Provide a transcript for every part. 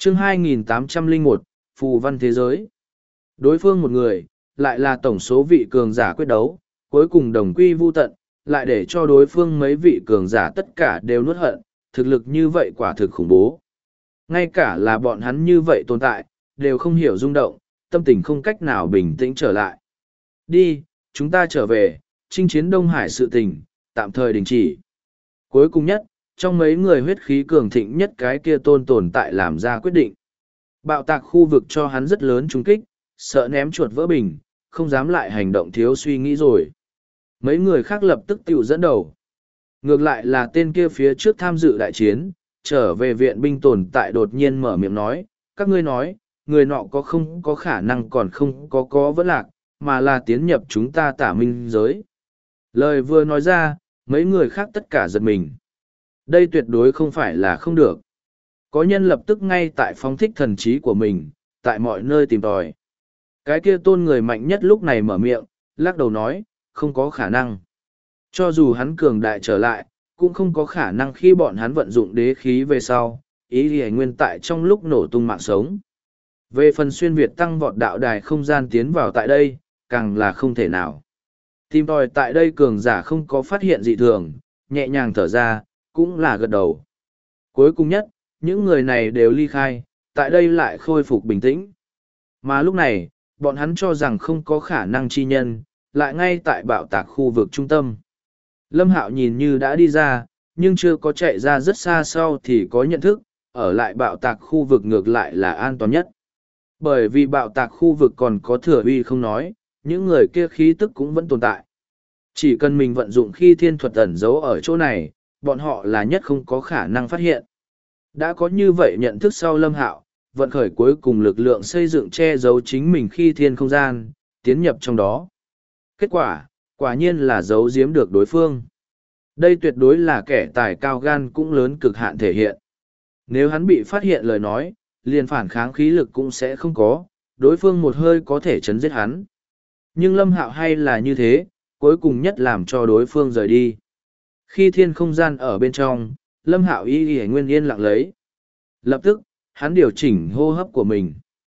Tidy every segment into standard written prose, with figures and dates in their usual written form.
chương 2801, Phù văn thế giới. Đối phương một người, lại là tổng số vị cường giả quyết đấu, cuối cùng đồng quy vu tận, lại để cho đối phương mấy vị cường giả tất cả đều nuốt hận, thực lực như vậy quả thực khủng bố. Ngay cả là bọn hắn như vậy tồn tại, đều không hiểu rung động, tâm tình không cách nào bình tĩnh trở lại. Đi, chúng ta trở về, chinh chiến Đông Hải sự tình, tạm thời đình chỉ. Cuối cùng nhất, trong mấy người huyết khí cường thịnh nhất cái kia tồn tại làm ra quyết định. Bạo tạc khu vực cho hắn rất lớn trúng kích, sợ ném chuột vỡ bình, không dám lại hành động thiếu suy nghĩ rồi. Mấy người khác lập tức tự dẫn đầu. Ngược lại là tên kia phía trước tham dự đại chiến, trở về viện binh tồn tại đột nhiên mở miệng nói, các ngươi nói, người nọ có không có khả năng còn không có vẫn lạc, mà là tiến nhập chúng ta Tả Minh giới. Lời vừa nói ra, mấy người khác tất cả giật mình. Đây tuyệt đối không phải là không được. Có nhân lập tức ngay tại phóng thích thần trí của mình, tại mọi nơi tìm tòi. Cái kia tôn người mạnh nhất lúc này mở miệng, lắc đầu nói, không có khả năng. Cho dù hắn cường đại trở lại, cũng không có khả năng khi bọn hắn vận dụng đế khí về sau, ý thì nguyên tại trong lúc nổ tung mạng sống. Về phần xuyên Việt tăng vọt đạo đài không gian tiến vào tại đây, càng là không thể nào. Tìm tòi tại đây cường giả không có phát hiện dị thường, nhẹ nhàng thở ra, cũng là gật đầu. Cuối cùng nhất, những người này đều ly khai, tại đây lại khôi phục bình tĩnh. Mà lúc này, bọn hắn cho rằng không có khả năng chi nhân, lại ngay tại bạo tạc khu vực trung tâm. Lâm Hạo nhìn như đã đi ra, nhưng chưa có chạy ra rất xa sau thì có nhận thức, ở lại bạo tạc khu vực ngược lại là an toàn nhất. Bởi vì bạo tạc khu vực còn có thừa uy không nói, những người kia khí tức cũng vẫn tồn tại. Chỉ cần mình vận dụng khi thiên thuật ẩn giấu ở chỗ này, bọn họ là nhất không có khả năng phát hiện. Đã có như vậy nhận thức sau Lâm Hạo, vận khởi cuối cùng lực lượng xây dựng che giấu chính mình khi thiên không gian, tiến nhập trong đó. Kết quả, quả nhiên là giấu giếm được đối phương. Đây tuyệt đối là kẻ tài cao gan cũng lớn cực hạn thể hiện. Nếu hắn bị phát hiện lời nói, liền phản kháng khí lực cũng sẽ không có, đối phương một hơi có thể chấn giết hắn. Nhưng Lâm Hạo hay là như thế, cuối cùng nhất làm cho đối phương rời đi. Khi thiên không gian ở bên trong, Lâm Hạo y nguyên yên lặng lấy. Lập tức, hắn điều chỉnh hô hấp của mình.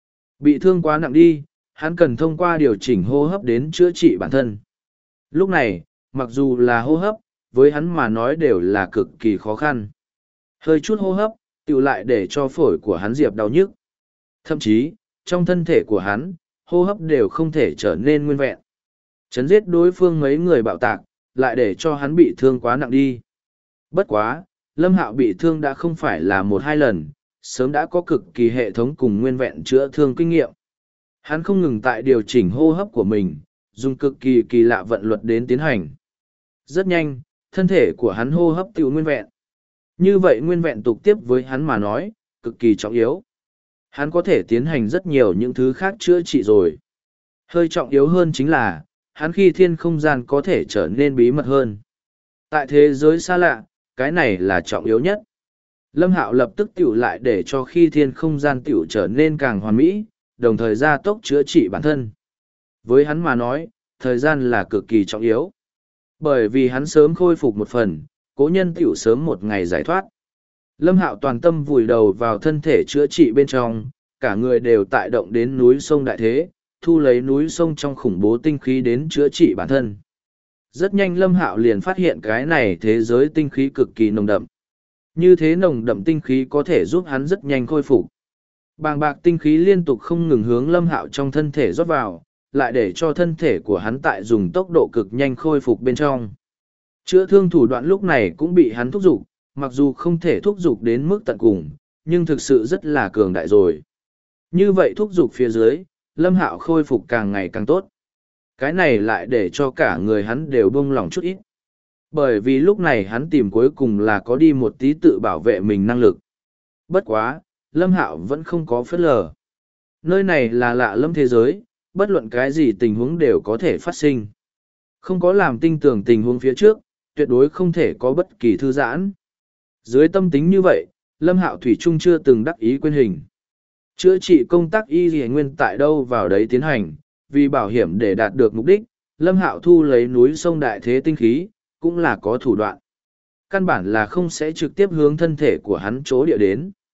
Bị thương quá nặng đi, hắn cần thông qua điều chỉnh hô hấp đến chữa trị bản thân. Lúc này, mặc dù là hô hấp, với hắn mà nói đều là cực kỳ khó khăn. Hơi chút hô hấp, tựu lại để cho phổi của hắn diệp đau nhức. Thậm chí, trong thân thể của hắn, hô hấp đều không thể trở nên nguyên vẹn. Chấn giết đối phương mấy người bạo tạc, lại để cho hắn bị thương quá nặng đi. Bất quá, Lâm Hạo bị thương đã không phải là một hai lần, sớm đã có cực kỳ hệ thống cùng nguyên vẹn chữa thương kinh nghiệm. Hắn không ngừng tại điều chỉnh hô hấp của mình, dùng cực kỳ kỳ lạ vận luật đến tiến hành. Rất nhanh, thân thể của hắn hô hấp tiểu nguyên vẹn. Như vậy nguyên vẹn tục tiếp với hắn mà nói, cực kỳ trọng yếu. Hắn có thể tiến hành rất nhiều những thứ khác chữa trị rồi. Hơi trọng yếu hơn chính là, hắn khi thiên không gian có thể trở nên bí mật hơn. Tại thế giới xa lạ, cái này là trọng yếu nhất. Lâm Hạo lập tức tiểu lại để cho khi thiên không gian tiểu trở nên càng hoàn mỹ, đồng thời gia tốc chữa trị bản thân. Với hắn mà nói, thời gian là cực kỳ trọng yếu. Bởi vì hắn sớm khôi phục một phần, cố nhân tiểu sớm một ngày giải thoát. Lâm Hạo toàn tâm vùi đầu vào thân thể chữa trị bên trong, cả người đều tại động đến núi sông đại thế, thu lấy núi sông trong khủng bố tinh khí đến chữa trị bản thân. Rất nhanh Lâm Hạo liền phát hiện cái này thế giới tinh khí cực kỳ nồng đậm. Như thế nồng đậm tinh khí có thể giúp hắn rất nhanh khôi phục. Bàng bạc tinh khí liên tục không ngừng hướng Lâm Hạo trong thân thể rót vào, lại để cho thân thể của hắn tại dùng tốc độ cực nhanh khôi phục bên trong. Chữa thương thủ đoạn lúc này cũng bị hắn thúc giục, mặc dù không thể thúc giục đến mức tận cùng, nhưng thực sự rất là cường đại rồi. Như vậy thúc giục phía dưới, Lâm Hạo khôi phục càng ngày càng tốt. Cái này lại để cho cả người hắn đều bông lòng chút ít. Bởi vì lúc này hắn tìm cuối cùng là có đi một tí tự bảo vệ mình năng lực. Bất quá, Lâm Hạo vẫn không có phớt lờ. Nơi này là lạ lẫm thế giới, bất luận cái gì tình huống đều có thể phát sinh. Không có làm tinh tường tình huống phía trước, tuyệt đối không thể có bất kỳ thư giãn. Dưới tâm tính như vậy, Lâm Hạo thủy chung chưa từng đắc ý quên hình. Chữa trị công tác y lìa nguyên tại đâu vào đấy tiến hành, vì bảo hiểm để đạt được mục đích, Lâm Hạo thu lấy núi sông đại thế tinh khí, cũng là có thủ đoạn. Căn bản là không sẽ trực tiếp hướng thân thể của hắn chỗ địa đến.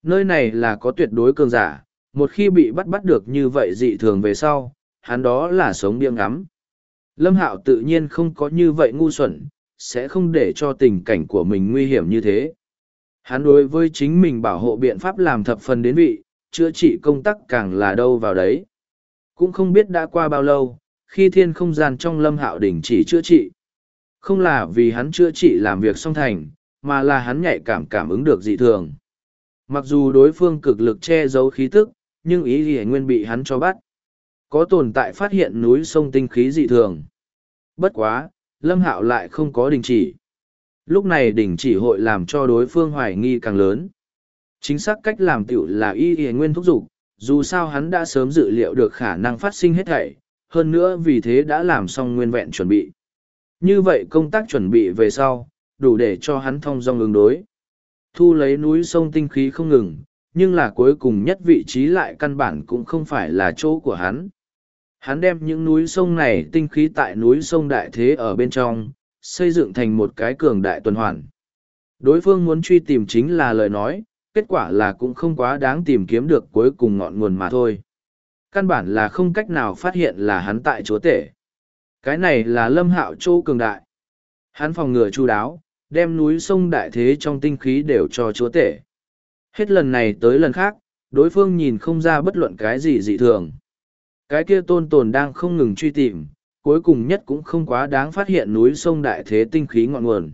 Nơi này là có tuyệt đối cường giả, một khi bị bắt được như vậy dị thường về sau, hắn đó là sống biếng ngắm. Lâm Hạo tự nhiên không có như vậy ngu xuẩn, sẽ không để cho tình cảnh của mình nguy hiểm như thế. Hắn đối với chính mình bảo hộ biện pháp làm thập phần đến vị, chữa trị công tác càng là đâu vào đấy. Cũng không biết đã qua bao lâu, khi thiên không gian trong Lâm Hạo đình chỉ chữa trị. Không là vì hắn chữa trị làm việc xong thành, mà là hắn nhạy cảm ứng được dị thường. Mặc dù đối phương cực lực che giấu khí tức, nhưng ý gì nguyên bị hắn cho bắt. Có tồn tại phát hiện núi sông tinh khí dị thường. Bất quá, Lâm Hạo lại không có đình chỉ. Lúc này đình chỉ hội làm cho đối phương hoài nghi càng lớn. Chính xác cách làm tiểu là ý gì nguyên thúc giục, dù sao hắn đã sớm dự liệu được khả năng phát sinh hết thảy, hơn nữa vì thế đã làm xong nguyên vẹn chuẩn bị. Như vậy công tác chuẩn bị về sau, đủ để cho hắn thông dong ứng đối. Thu lấy núi sông tinh khí không ngừng, nhưng là cuối cùng nhất vị trí lại căn bản cũng không phải là chỗ của hắn. Hắn đem những núi sông này tinh khí tại núi sông đại thế ở bên trong, xây dựng thành một cái cường đại tuần hoàn. Đối phương muốn truy tìm chính là lời nói, kết quả là cũng không quá đáng tìm kiếm được cuối cùng ngọn nguồn mà thôi. Căn bản là không cách nào phát hiện là hắn tại chúa tể. Cái này là Lâm Hạo chỗ cường đại. Hắn phòng ngừa chu đáo, đem núi sông đại thế trong tinh khí đều cho chúa tể. Hết lần này tới lần khác, đối phương nhìn không ra bất luận cái gì dị thường. Cái kia tôn tồn đang không ngừng truy tìm, cuối cùng nhất cũng không quá đáng phát hiện núi sông đại thế tinh khí ngọn nguồn.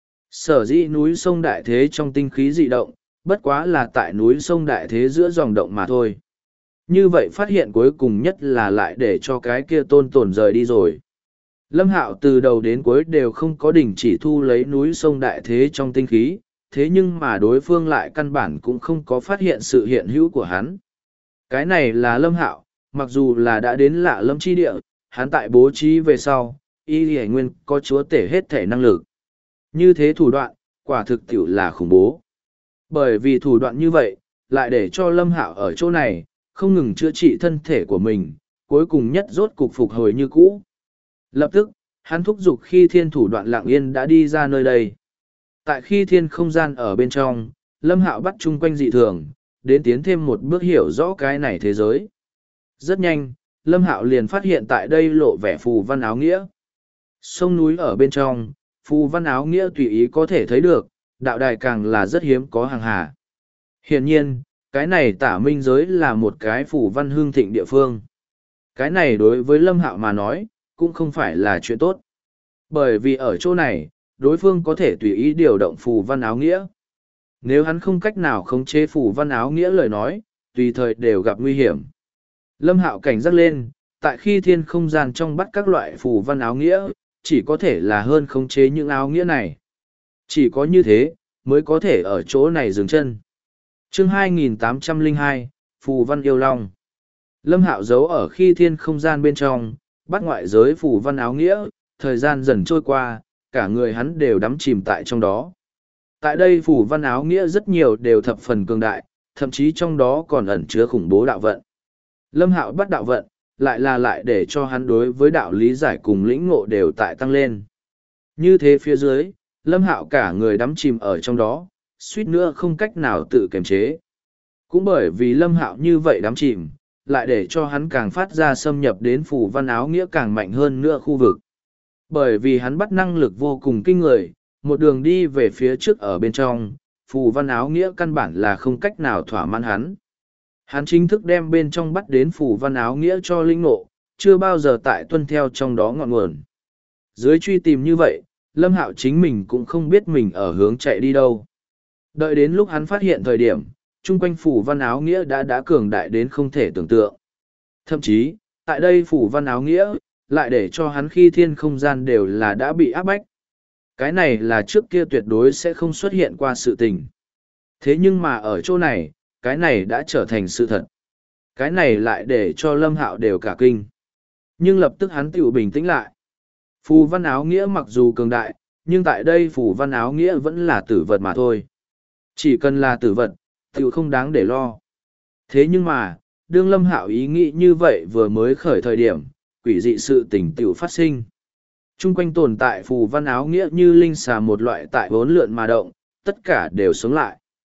Sở dĩ núi sông đại thế trong tinh khí dị động, bất quá là tại núi sông đại thế giữa dòng động mà thôi. Như vậy phát hiện cuối cùng nhất là lại để cho cái kia tôn tồn rời đi rồi. Lâm Hạo từ đầu đến cuối đều không có đình chỉ thu lấy núi sông đại thế trong tinh khí, thế nhưng mà đối phương lại căn bản cũng không có phát hiện sự hiện hữu của hắn. Cái này là Lâm Hạo, mặc dù là đã đến lạ lâm chi địa, hắn tại bố trí về sau, y hải nguyên có chúa tể hết thể năng lực. Như thế thủ đoạn, quả thực tiểu là khủng bố. Bởi vì thủ đoạn như vậy, lại để cho Lâm Hạo ở chỗ này, không ngừng chữa trị thân thể của mình, cuối cùng nhất rốt cục phục hồi như cũ. Lập tức, hắn thúc giục khi thiên thủ đoạn lặng yên đã đi ra nơi đây. Tại khi thiên không gian ở bên trong, Lâm Hạo bắt chung quanh dị thường, đến tiến thêm một bước hiểu rõ cái này thế giới. Rất nhanh, Lâm Hạo liền phát hiện tại đây lộ vẻ phù văn áo nghĩa. Sông núi ở bên trong, phù văn áo nghĩa tùy ý có thể thấy được, đạo đài càng là rất hiếm có hàng hà. Hiển nhiên, cái này tả minh giới là một cái phù văn hương thịnh địa phương. Cái này đối với Lâm Hạo mà nói, cũng không phải là chuyện tốt. Bởi vì ở chỗ này, đối phương có thể tùy ý điều động phù văn áo nghĩa. Nếu hắn không cách nào khống chế phù văn áo nghĩa lời nói, tùy thời đều gặp nguy hiểm. Lâm Hạo cảnh giác lên, tại khi thiên không gian trong bắt các loại phù văn áo nghĩa, chỉ có thể là hơn khống chế những áo nghĩa này. Chỉ có như thế, mới có thể ở chỗ này dừng chân. Chương 2802, Phù văn yêu long. Lâm Hạo giấu ở khi thiên không gian bên trong, bắt ngoại giới phù văn áo nghĩa, thời gian dần trôi qua, cả người hắn đều đắm chìm tại trong đó. Tại đây phù văn áo nghĩa rất nhiều đều thập phần cường đại, thậm chí trong đó còn ẩn chứa khủng bố đạo vận. Lâm Hạo bắt đạo vận, lại để cho hắn đối với đạo lý giải cùng lĩnh ngộ đều tại tăng lên. Như thế phía dưới, Lâm Hạo cả người đắm chìm ở trong đó, suýt nữa không cách nào tự kiềm chế. Cũng bởi vì Lâm Hạo như vậy đắm chìm, lại để cho hắn càng phát ra xâm nhập đến phù văn áo nghĩa càng mạnh hơn nữa khu vực. Bởi vì hắn bắt năng lực vô cùng kinh người, một đường đi về phía trước ở bên trong, phù văn áo nghĩa căn bản là không cách nào thỏa mãn hắn. Hắn chính thức đem bên trong bắt đến phù văn áo nghĩa cho linh ngộ, chưa bao giờ tại tuân theo trong đó ngọn nguồn. Dưới truy tìm như vậy, Lâm Hạo chính mình cũng không biết mình ở hướng chạy đi đâu. Đợi đến lúc hắn phát hiện thời điểm, chung quanh phù văn áo nghĩa đã cường đại đến không thể tưởng tượng. Thậm chí, tại đây phù văn áo nghĩa, lại để cho hắn khi thiên không gian đều là đã bị áp bách. Cái này là trước kia tuyệt đối sẽ không xuất hiện qua sự tình. Thế nhưng mà ở chỗ này, cái này đã trở thành sự thật. Cái này lại để cho Lâm Hạo đều cả kinh. Nhưng lập tức hắn tự bình tĩnh lại. Phù văn áo nghĩa mặc dù cường đại, nhưng tại đây phù văn áo nghĩa vẫn là tử vật mà thôi. Chỉ cần là tử vật, tự không đáng để lo. Thế nhưng mà, đương Lâm Hạo ý nghĩ như vậy vừa mới khởi thời điểm, quỷ dị sự tình tiểu phát sinh. Trung quanh tồn tại phù văn áo nghĩa như linh xà một loại tại vốn lượn mà động, tất cả đều sống lại.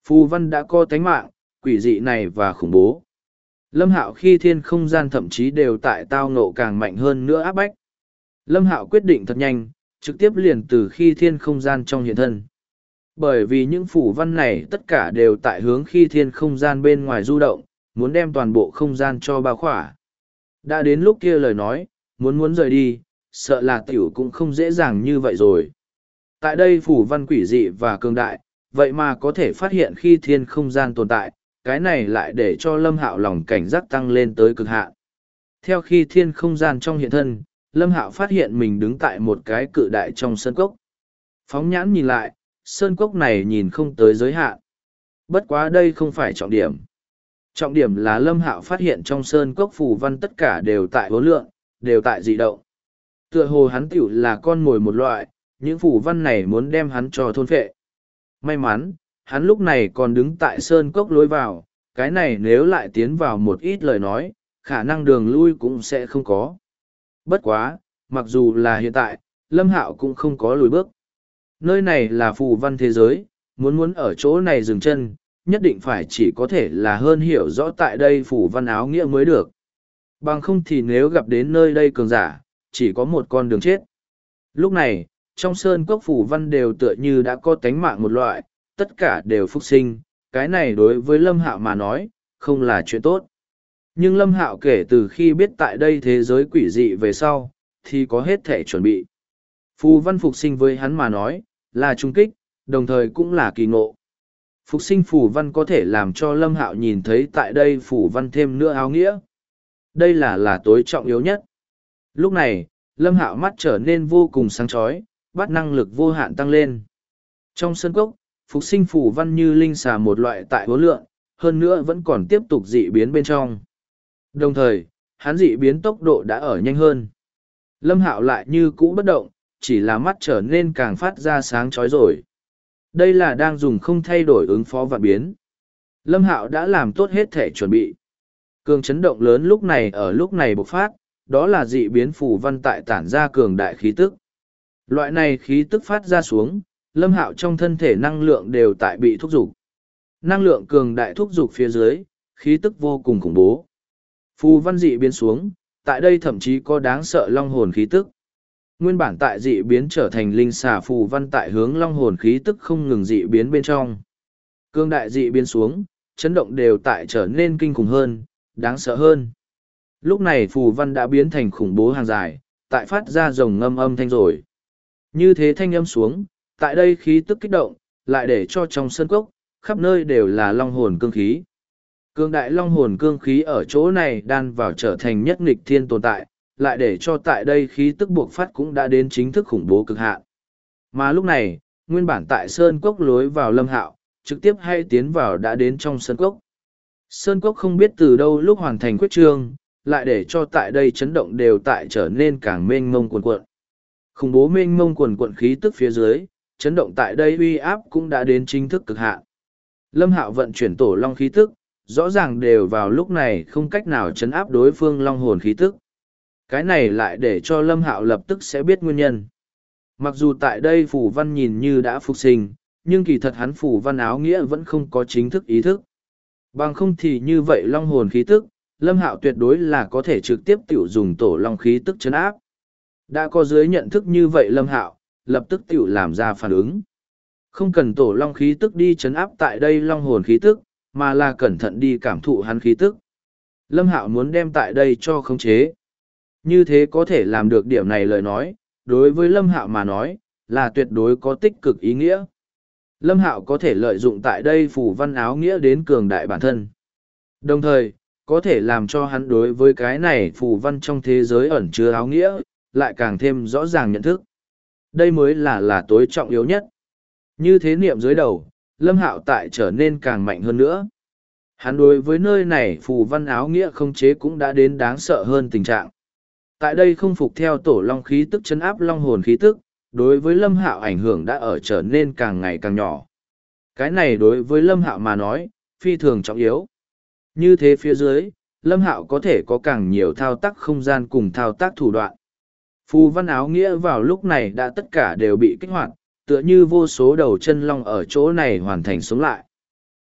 Phù văn đã có tánh mạng, quỷ dị này và khủng bố. Lâm Hạo khi thiên không gian thậm chí đều tại tao ngộ càng mạnh hơn nữa áp bách. Lâm Hạo quyết định thật nhanh, trực tiếp liền từ khi thiên không gian trong hiện thân. Bởi vì những phủ văn này tất cả đều tại hướng khi thiên không gian bên ngoài du động, muốn đem toàn bộ không gian cho bao khỏa. Đã đến lúc kia lời nói, muốn rời đi, sợ là tiểu cũng không dễ dàng như vậy rồi. Tại đây phủ văn quỷ dị và cường đại, vậy mà có thể phát hiện khi thiên không gian tồn tại, cái này lại để cho Lâm Hạo lòng cảnh giác tăng lên tới cực hạn. Theo khi thiên không gian trong hiện thân, Lâm Hạo phát hiện mình đứng tại một cái cự đại trong sơn cốc. Phóng nhãn nhìn lại, sơn cốc này nhìn không tới giới hạn. Bất quá đây không phải trọng điểm. Trọng điểm là Lâm Hạo phát hiện trong sơn cốc phù văn tất cả đều tại vô lượng, đều tại dị động. Tựa hồ hắn tiểu là con mồi một loại, những phù văn này muốn đem hắn cho thôn phệ. May mắn, hắn lúc này còn đứng tại sơn cốc lối vào, cái này nếu lại tiến vào một ít lời nói, khả năng đường lui cũng sẽ không có. Bất quá, mặc dù là hiện tại, Lâm Hạo cũng không có lùi bước. Nơi này là phù văn thế giới, muốn ở chỗ này dừng chân, nhất định phải chỉ có thể là hơn hiểu rõ tại đây phù văn áo nghĩa mới được. Bằng không thì nếu gặp đến nơi đây cường giả, chỉ có một con đường chết. Lúc này, trong sơn cốc phù văn đều tựa như đã có tánh mạng một loại, tất cả đều phục sinh, cái này đối với Lâm Hạo mà nói, không là chuyện tốt. Nhưng Lâm Hạo kể từ khi biết tại đây thế giới quỷ dị về sau, thì có hết thể chuẩn bị. Phù văn phục sinh với hắn mà nói, là trung kích, đồng thời cũng là kỳ ngộ. Phục sinh phù văn có thể làm cho Lâm Hạo nhìn thấy tại đây phù văn thêm nữa áo nghĩa. Đây là tối trọng yếu nhất. Lúc này, Lâm Hạo mắt trở nên vô cùng sáng chói, bắt năng lực vô hạn tăng lên. Trong sân cốc, phục sinh phù văn như linh xà một loại tại hố lượng, hơn nữa vẫn còn tiếp tục dị biến bên trong. Đồng thời, hắn dị biến tốc độ đã ở nhanh hơn. Lâm Hạo lại như cũ bất động, chỉ là mắt trở nên càng phát ra sáng chói rồi. Đây là đang dùng không thay đổi ứng phó vạn biến. Lâm Hạo đã làm tốt hết thể chuẩn bị. Cường chấn động lớn lúc này bộc phát, đó là dị biến phù văn tại tản ra cường đại khí tức. Loại này khí tức phát ra xuống, Lâm Hạo trong thân thể năng lượng đều tại bị thúc giục. Năng lượng cường đại thúc giục phía dưới, khí tức vô cùng khủng bố. Phù văn dị biến xuống, tại đây thậm chí có đáng sợ long hồn khí tức. Nguyên bản tại dị biến trở thành linh xà phù văn tại hướng long hồn khí tức không ngừng dị biến bên trong. Cương đại dị biến xuống, chấn động đều tại trở nên kinh khủng hơn, đáng sợ hơn. Lúc này phù văn đã biến thành khủng bố hàng dài, tại phát ra rồng ngâm âm thanh rồi. Như thế thanh âm xuống, tại đây khí tức kích động, lại để cho trong sân cốc, khắp nơi đều là long hồn cương khí. Cương đại long hồn cương khí ở chỗ này đan vào trở thành nhất nghịch thiên tồn tại, lại để cho tại đây khí tức buộc phát cũng đã đến chính thức khủng bố cực hạn. Mà lúc này, nguyên bản tại sơn cốc lối vào Lâm Hạo, trực tiếp hay tiến vào đã đến trong sơn cốc. Sơn cốc không biết từ đâu lúc hoàn thành quyết trương, lại để cho tại đây chấn động đều tại trở nên càng mênh mông cuồn cuộn. Khủng bố mênh mông cuồn cuộn khí tức phía dưới, chấn động tại đây uy áp cũng đã đến chính thức cực hạn. Lâm Hạo vận chuyển tổ long khí tức, rõ ràng đều vào lúc này không cách nào chấn áp đối phương long hồn khí tức. Cái này lại để cho Lâm Hạo lập tức sẽ biết nguyên nhân. Mặc dù tại đây phù văn nhìn như đã phục sinh, nhưng kỳ thật hắn phù văn áo nghĩa vẫn không có chính thức ý thức. Bằng không thì như vậy long hồn khí tức, Lâm Hạo tuyệt đối là có thể trực tiếp tiểu dùng tổ long khí tức chấn áp. Đã có dưới nhận thức như vậy Lâm Hạo, lập tức tiểu làm ra phản ứng. Không cần tổ long khí tức đi chấn áp tại đây long hồn khí tức, mà là cẩn thận đi cảm thụ hắn khí tức. Lâm Hạo muốn đem tại đây cho khống chế. Như thế có thể làm được điểm này lời nói, đối với Lâm Hạo mà nói, là tuyệt đối có tích cực ý nghĩa. Lâm Hạo có thể lợi dụng tại đây phù văn áo nghĩa đến cường đại bản thân. Đồng thời, có thể làm cho hắn đối với cái này phù văn trong thế giới ẩn chứa áo nghĩa, lại càng thêm rõ ràng nhận thức. Đây mới là tối trọng yếu nhất. Như thế niệm dưới đầu, Lâm Hạo tại trở nên càng mạnh hơn nữa. Hắn đối với nơi này phù văn áo nghĩa không chế cũng đã đến đáng sợ hơn tình trạng. Tại đây không phục theo tổ long khí tức chấn áp long hồn khí tức, đối với Lâm Hạo ảnh hưởng đã ở trở nên càng ngày càng nhỏ. Cái này đối với Lâm Hạo mà nói, phi thường trọng yếu. Như thế phía dưới, Lâm Hạo có thể có càng nhiều thao tác không gian cùng thao tác thủ đoạn. Phù văn áo nghĩa vào lúc này đã tất cả đều bị kích hoạt, tựa như vô số đầu chân long ở chỗ này hoàn thành sống lại.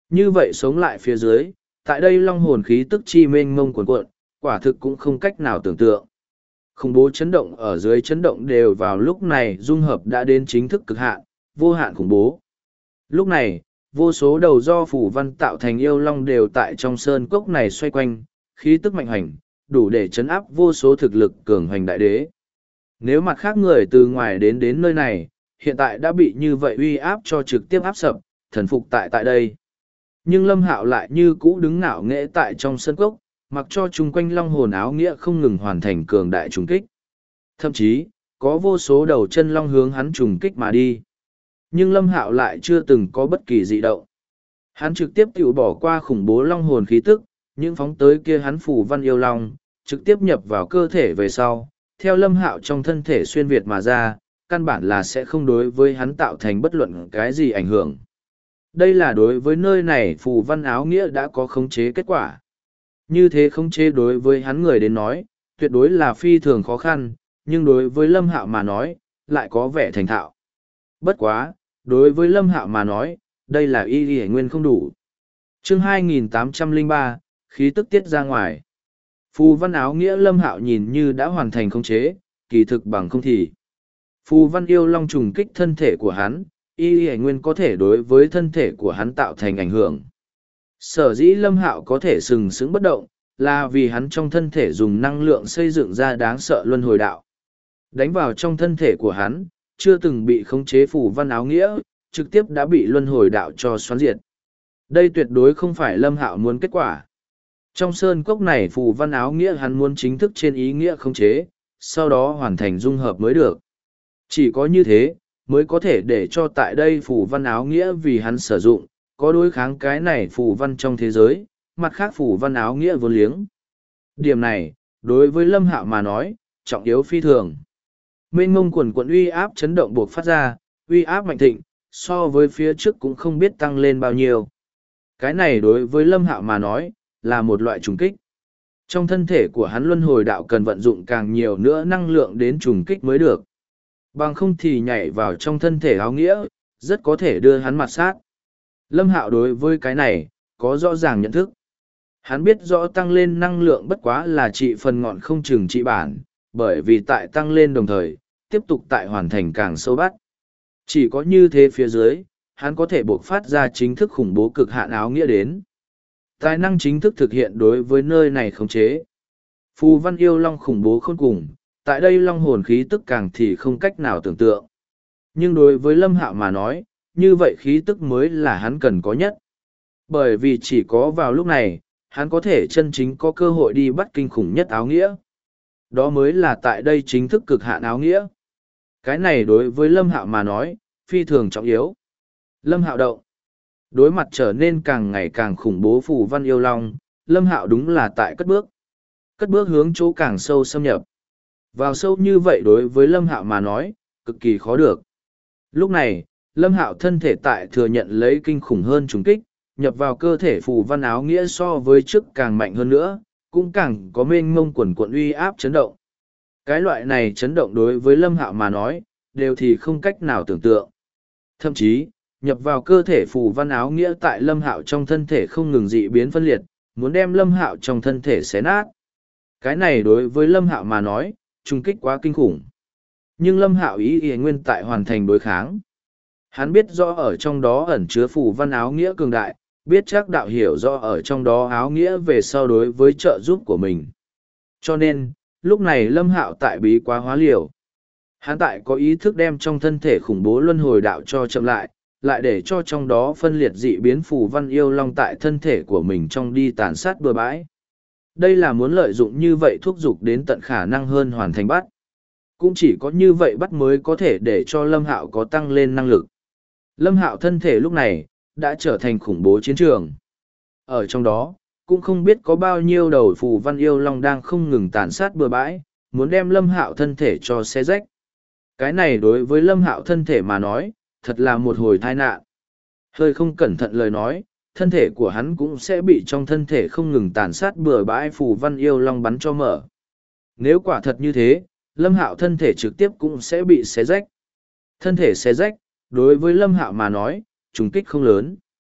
Như vậy sống lại phía dưới, tại đây long hồn khí tức chi mênh mông cuồn cuộn, quả thực cũng không cách nào tưởng tượng. Khủng bố chấn động ở dưới chấn động đều vào lúc này dung hợp đã đến chính thức cực hạn, vô hạn khủng bố. Lúc này, vô số đầu do phủ văn tạo thành yêu long đều tại trong sơn cốc này xoay quanh, khí tức mạnh hành, đủ để chấn áp vô số thực lực cường hoành đại đế. Nếu mặt khác người từ ngoài đến nơi này, hiện tại đã bị như vậy uy áp cho trực tiếp áp sập, thần phục tại đây. Nhưng Lâm Hạo lại như cũ đứng ngạo nghễ tại trong sân cốc, mặc cho chung quanh long hồn áo nghĩa không ngừng hoàn thành cường đại trùng kích. Thậm chí, có vô số đầu chân long hướng hắn trùng kích mà đi. Nhưng Lâm Hạo lại chưa từng có bất kỳ dị động. Hắn trực tiếp tự bỏ qua khủng bố long hồn khí tức, những phóng tới kia hắn phủ văn yêu long, trực tiếp nhập vào cơ thể về sau, theo Lâm Hạo trong thân thể xuyên việt mà ra, căn bản là sẽ không đối với hắn tạo thành bất luận cái gì ảnh hưởng. Đây là đối với nơi này phù văn áo nghĩa đã có khống chế kết quả. Như thế khống chế đối với hắn người đến nói, tuyệt đối là phi thường khó khăn, nhưng đối với Lâm Hạo mà nói, lại có vẻ thành thạo. Bất quá, đối với Lâm Hạo mà nói, đây là y nguyên không đủ. Chương 2803, khí tức tiết ra ngoài. Phù văn áo nghĩa Lâm Hạo nhìn như đã hoàn thành khống chế, kỳ thực bằng không thì. Phù văn yêu long trùng kích thân thể của hắn, y nguyên có thể đối với thân thể của hắn tạo thành ảnh hưởng. Sở dĩ Lâm Hạo có thể sừng sững bất động, là vì hắn trong thân thể dùng năng lượng xây dựng ra đáng sợ luân hồi đạo. Đánh vào trong thân thể của hắn, chưa từng bị khống chế phù văn áo nghĩa, trực tiếp đã bị luân hồi đạo cho xoắn diệt. Đây tuyệt đối không phải Lâm Hạo muốn kết quả. Trong sơn cốc này phù văn áo nghĩa hắn muốn chính thức trên ý nghĩa khống chế, sau đó hoàn thành dung hợp mới được. Chỉ có như thế, mới có thể để cho tại đây phù văn áo nghĩa vì hắn sử dụng, có đối kháng cái này phù văn trong thế giới, mặt khác phù văn áo nghĩa vô liếng. Điểm này, đối với Lâm Hạo mà nói, trọng yếu phi thường. Mênh mông quần quận uy áp chấn động buộc phát ra, uy áp mạnh thịnh, so với phía trước cũng không biết tăng lên bao nhiêu. Cái này đối với Lâm Hạo mà nói, là một loại trùng kích. Trong thân thể của hắn luân hồi đạo cần vận dụng càng nhiều nữa năng lượng đến trùng kích mới được. Bằng không thì nhảy vào trong thân thể áo nghĩa, rất có thể đưa hắn mặt sát. Lâm Hạo đối với cái này, có rõ ràng nhận thức. Hắn biết rõ tăng lên năng lượng bất quá là trị phần ngọn không chừng trị bản, bởi vì tại tăng lên đồng thời, tiếp tục tại hoàn thành càng sâu bắt. Chỉ có như thế phía dưới, hắn có thể buộc phát ra chính thức khủng bố cực hạn áo nghĩa đến. Tài năng chính thức thực hiện đối với nơi này khống chế. Phù văn yêu long khủng bố khôn cùng, tại đây long hồn khí tức càng thì không cách nào tưởng tượng. Nhưng đối với Lâm Hạo mà nói, như vậy khí tức mới là hắn cần có nhất. Bởi vì chỉ có vào lúc này, hắn có thể chân chính có cơ hội đi bắt kinh khủng nhất áo nghĩa. Đó mới là tại đây chính thức cực hạn áo nghĩa. Cái này đối với Lâm Hạo mà nói, phi thường trọng yếu. Lâm Hạo động. Đối mặt trở nên càng ngày càng khủng bố phù văn yêu long, Lâm Hạo đúng là tại cất bước. Cất bước hướng chỗ càng sâu xâm nhập. Vào sâu như vậy đối với Lâm Hạo mà nói, cực kỳ khó được. Lúc này, Lâm Hạo thân thể tại thừa nhận lấy kinh khủng hơn trùng kích, nhập vào cơ thể phù văn áo nghĩa so với trước càng mạnh hơn nữa, cũng càng có mênh mông quần quận uy áp chấn động. Cái loại này chấn động đối với Lâm Hạo mà nói, đều thì không cách nào tưởng tượng. Thậm chí, nhập vào cơ thể phù văn áo nghĩa tại Lâm Hạo trong thân thể không ngừng dị biến phân liệt, muốn đem Lâm Hạo trong thân thể xé nát. Cái này đối với Lâm Hạo mà nói, trung kích quá kinh khủng. Nhưng Lâm Hạo ý nguyên tại hoàn thành đối kháng. Hắn biết rõ ở trong đó ẩn chứa phù văn áo nghĩa cường đại, biết chắc đạo hiểu rõ ở trong đó áo nghĩa về sau đối với trợ giúp của mình. Cho nên, lúc này Lâm Hạo tại bí quá hóa liều. Hắn tại có ý thức đem trong thân thể khủng bố luân hồi đạo cho chậm lại để cho trong đó phân liệt dị biến phù văn yêu long tại thân thể của mình trong đi tàn sát bừa bãi. Đây là muốn lợi dụng như vậy thúc giục đến tận khả năng hơn hoàn thành bắt. Cũng chỉ có như vậy bắt mới có thể để cho Lâm Hạo có tăng lên năng lực. Lâm Hạo thân thể lúc này, đã trở thành khủng bố chiến trường. Ở trong đó, cũng không biết có bao nhiêu đầu phù văn yêu long đang không ngừng tàn sát bừa bãi, muốn đem Lâm Hạo thân thể cho xé rách. Cái này đối với Lâm Hạo thân thể mà nói, thật là một hồi tai nạn. Hơi không cẩn thận lời nói, thân thể của hắn cũng sẽ bị trong thân thể không ngừng tàn sát bừa bãi phù văn yêu long bắn cho mở. Nếu quả thật như thế, Lâm Hạo thân thể trực tiếp cũng sẽ bị xé rách. Thân thể xé rách, đối với Lâm Hạo mà nói, trùng kích không lớn.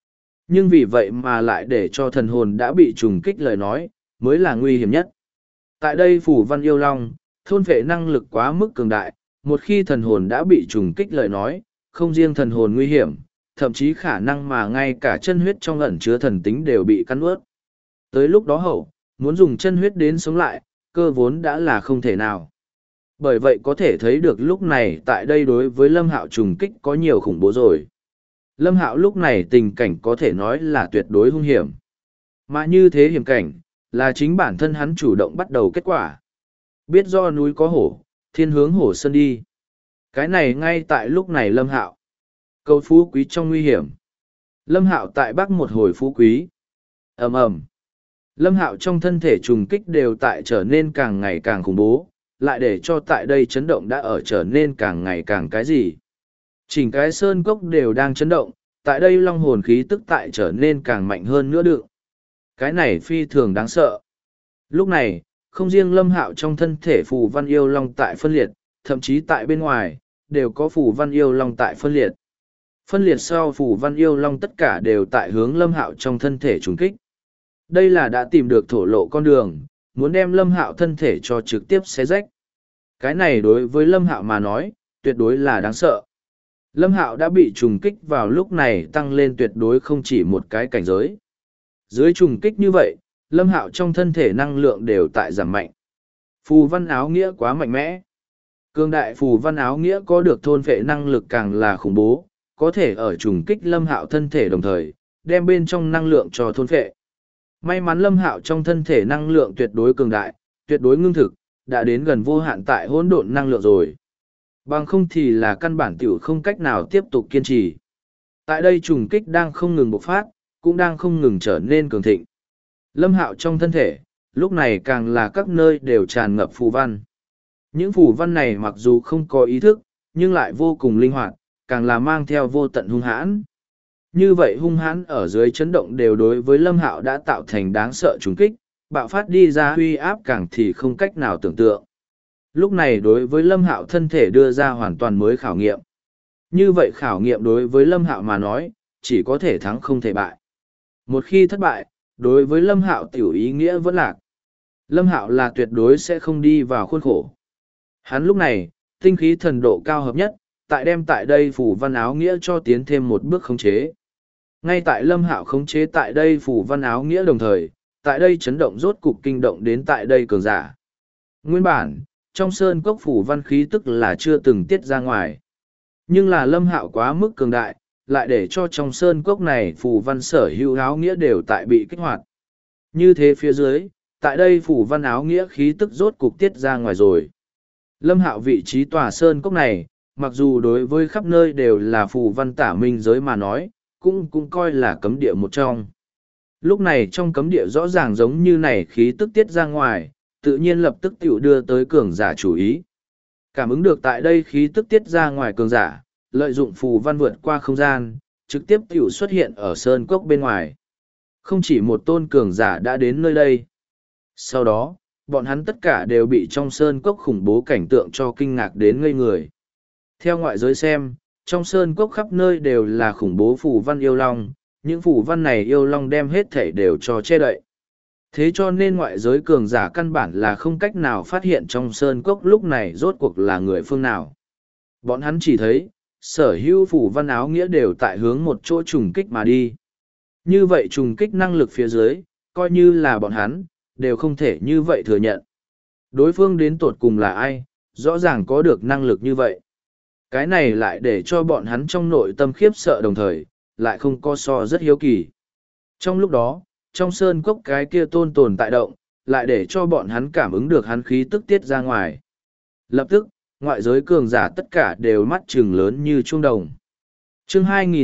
Nhưng vì vậy mà lại để cho thần hồn đã bị trùng kích lời nói, mới là nguy hiểm nhất. Tại đây phù văn yêu long, thôn phệ năng lực quá mức cường đại, một khi thần hồn đã bị trùng kích lời nói, không riêng thần hồn nguy hiểm, thậm chí khả năng mà ngay cả chân huyết trong ẩn chứa thần tính đều bị cắn ướt. Tới lúc đó hậu, muốn dùng chân huyết đến sống lại, cơ vốn đã là không thể nào. Bởi vậy có thể thấy được lúc này tại đây đối với Lâm Hạo trùng kích có nhiều khủng bố rồi. Lâm Hạo lúc này tình cảnh có thể nói là tuyệt đối hung hiểm. Mà như thế hiểm cảnh, là chính bản thân hắn chủ động bắt đầu kết quả. Biết do núi có hổ, thiên hướng hổ sơn đi. Cái này ngay tại lúc này Lâm Hạo. Cầu phú quý trong nguy hiểm. Lâm Hạo tại Bắc một hồi phú quý. Ầm ầm. Lâm Hạo trong thân thể trùng kích đều tại trở nên càng ngày càng khủng bố, lại để cho tại đây chấn động đã ở trở nên càng ngày càng cái gì. Chỉnh cái sơn cốc đều đang chấn động, tại đây long hồn khí tức tại trở nên càng mạnh hơn nữa được. Cái này phi thường đáng sợ. Lúc này, không riêng Lâm Hạo trong thân thể phù văn yêu long tại phân liệt, thậm chí tại bên ngoài, đều có phù văn yêu long tại phân liệt. Phân liệt sau phù văn yêu long tất cả đều tại hướng Lâm Hạo trong thân thể trùng kích. Đây là đã tìm được thổ lộ con đường, muốn đem Lâm Hạo thân thể cho trực tiếp xé rách. Cái này đối với Lâm Hạo mà nói, tuyệt đối là đáng sợ. Lâm Hạo đã bị trùng kích vào lúc này tăng lên tuyệt đối không chỉ một cái cảnh giới. Dưới trùng kích như vậy, Lâm Hạo trong thân thể năng lượng đều tại giảm mạnh. Phù văn áo nghĩa quá mạnh mẽ. Cương đại phù văn áo nghĩa có được thôn phệ năng lực càng là khủng bố, có thể ở trùng kích Lâm Hạo thân thể đồng thời, đem bên trong năng lượng cho thôn phệ. May mắn Lâm Hạo trong thân thể năng lượng tuyệt đối cường đại, tuyệt đối ngưng thực, đã đến gần vô hạn tại hỗn độn năng lượng rồi. Bằng không thì là căn bản tiểu không cách nào tiếp tục kiên trì. Tại đây trùng kích đang không ngừng bộc phát, cũng đang không ngừng trở nên cường thịnh. Lâm Hạo trong thân thể, lúc này càng là các nơi đều tràn ngập phù văn. Những phù văn này mặc dù không có ý thức, nhưng lại vô cùng linh hoạt, càng là mang theo vô tận hung hãn. Như vậy hung hãn ở dưới chấn động đều đối với Lâm Hạo đã tạo thành đáng sợ trùng kích, bạo phát đi ra uy áp càng thì không cách nào tưởng tượng. Lúc này đối với Lâm Hạo thân thể đưa ra hoàn toàn mới khảo nghiệm. Như vậy khảo nghiệm đối với Lâm Hạo mà nói, chỉ có thể thắng không thể bại. Một khi thất bại, đối với Lâm Hạo tiểu ý nghĩa vẫn lạc. Lâm Hạo là tuyệt đối sẽ không đi vào khuôn khổ. Hắn lúc này, tinh khí thần độ cao hợp nhất, tại đem tại đây phù văn áo nghĩa cho tiến thêm một bước khống chế. Ngay tại Lâm Hạo khống chế tại đây phù văn áo nghĩa đồng thời, tại đây chấn động rốt cục kinh động đến tại đây cường giả. Nguyên bản, trong sơn cốc phù văn khí tức là chưa từng tiết ra ngoài. Nhưng là Lâm Hạo quá mức cường đại, lại để cho trong sơn cốc này phù văn sở hữu áo nghĩa đều tại bị kích hoạt. Như thế phía dưới, tại đây phù văn áo nghĩa khí tức rốt cục tiết ra ngoài rồi. Lâm Hạo vị trí tòa sơn cốc này, mặc dù đối với khắp nơi đều là phù văn tả minh giới mà nói, cũng coi là cấm địa một trong. Lúc này trong cấm địa rõ ràng giống như này khí tức tiết ra ngoài, tự nhiên lập tức tiểu đưa tới cường giả chú ý. Cảm ứng được tại đây khí tức tiết ra ngoài cường giả, lợi dụng phù văn vượt qua không gian, trực tiếp tiểu xuất hiện ở sơn cốc bên ngoài. Không chỉ một tôn cường giả đã đến nơi đây. Sau đó, bọn hắn tất cả đều bị trong sơn cốc khủng bố cảnh tượng cho kinh ngạc đến ngây người. Theo ngoại giới xem, trong sơn cốc khắp nơi đều là khủng bố phù văn yêu long, những phù văn này yêu long đem hết thể đều cho che đậy. Thế cho nên ngoại giới cường giả căn bản là không cách nào phát hiện trong sơn cốc lúc này rốt cuộc là người phương nào. Bọn hắn chỉ thấy, sở hữu phù văn áo nghĩa đều tại hướng một chỗ trùng kích mà đi. Như vậy trùng kích năng lực phía dưới, coi như là bọn hắn, đều không thể như vậy thừa nhận. Đối phương đến tột cùng là ai, rõ ràng có được năng lực như vậy. Cái này lại để cho bọn hắn trong nội tâm khiếp sợ đồng thời, lại không có so rất hiếu kỳ. Trong lúc đó, trong sơn cốc cái kia tôn tồn tại động, lại để cho bọn hắn cảm ứng được hắn khí tức tiết ra ngoài. Lập tức, ngoại giới cường giả tất cả đều mắt trừng lớn như chuông đồng. Chương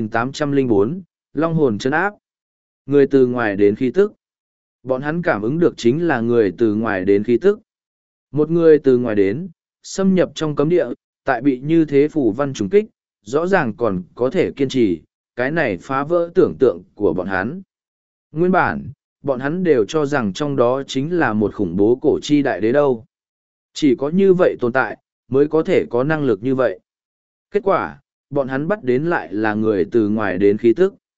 2804, Long hồn trấn áp. Người từ ngoài đến khí tức. Bọn hắn cảm ứng được chính là người từ ngoài đến khí tức. Một người từ ngoài đến, xâm nhập trong cấm địa, tại bị như thế phù văn trùng kích, rõ ràng còn có thể kiên trì, cái này phá vỡ tưởng tượng của bọn hắn. Nguyên bản, bọn hắn đều cho rằng trong đó chính là một khủng bố cổ chi đại đế đâu. Chỉ có như vậy tồn tại, mới có thể có năng lực như vậy. Kết quả, bọn hắn bắt đến lại là người từ ngoài đến khí tức.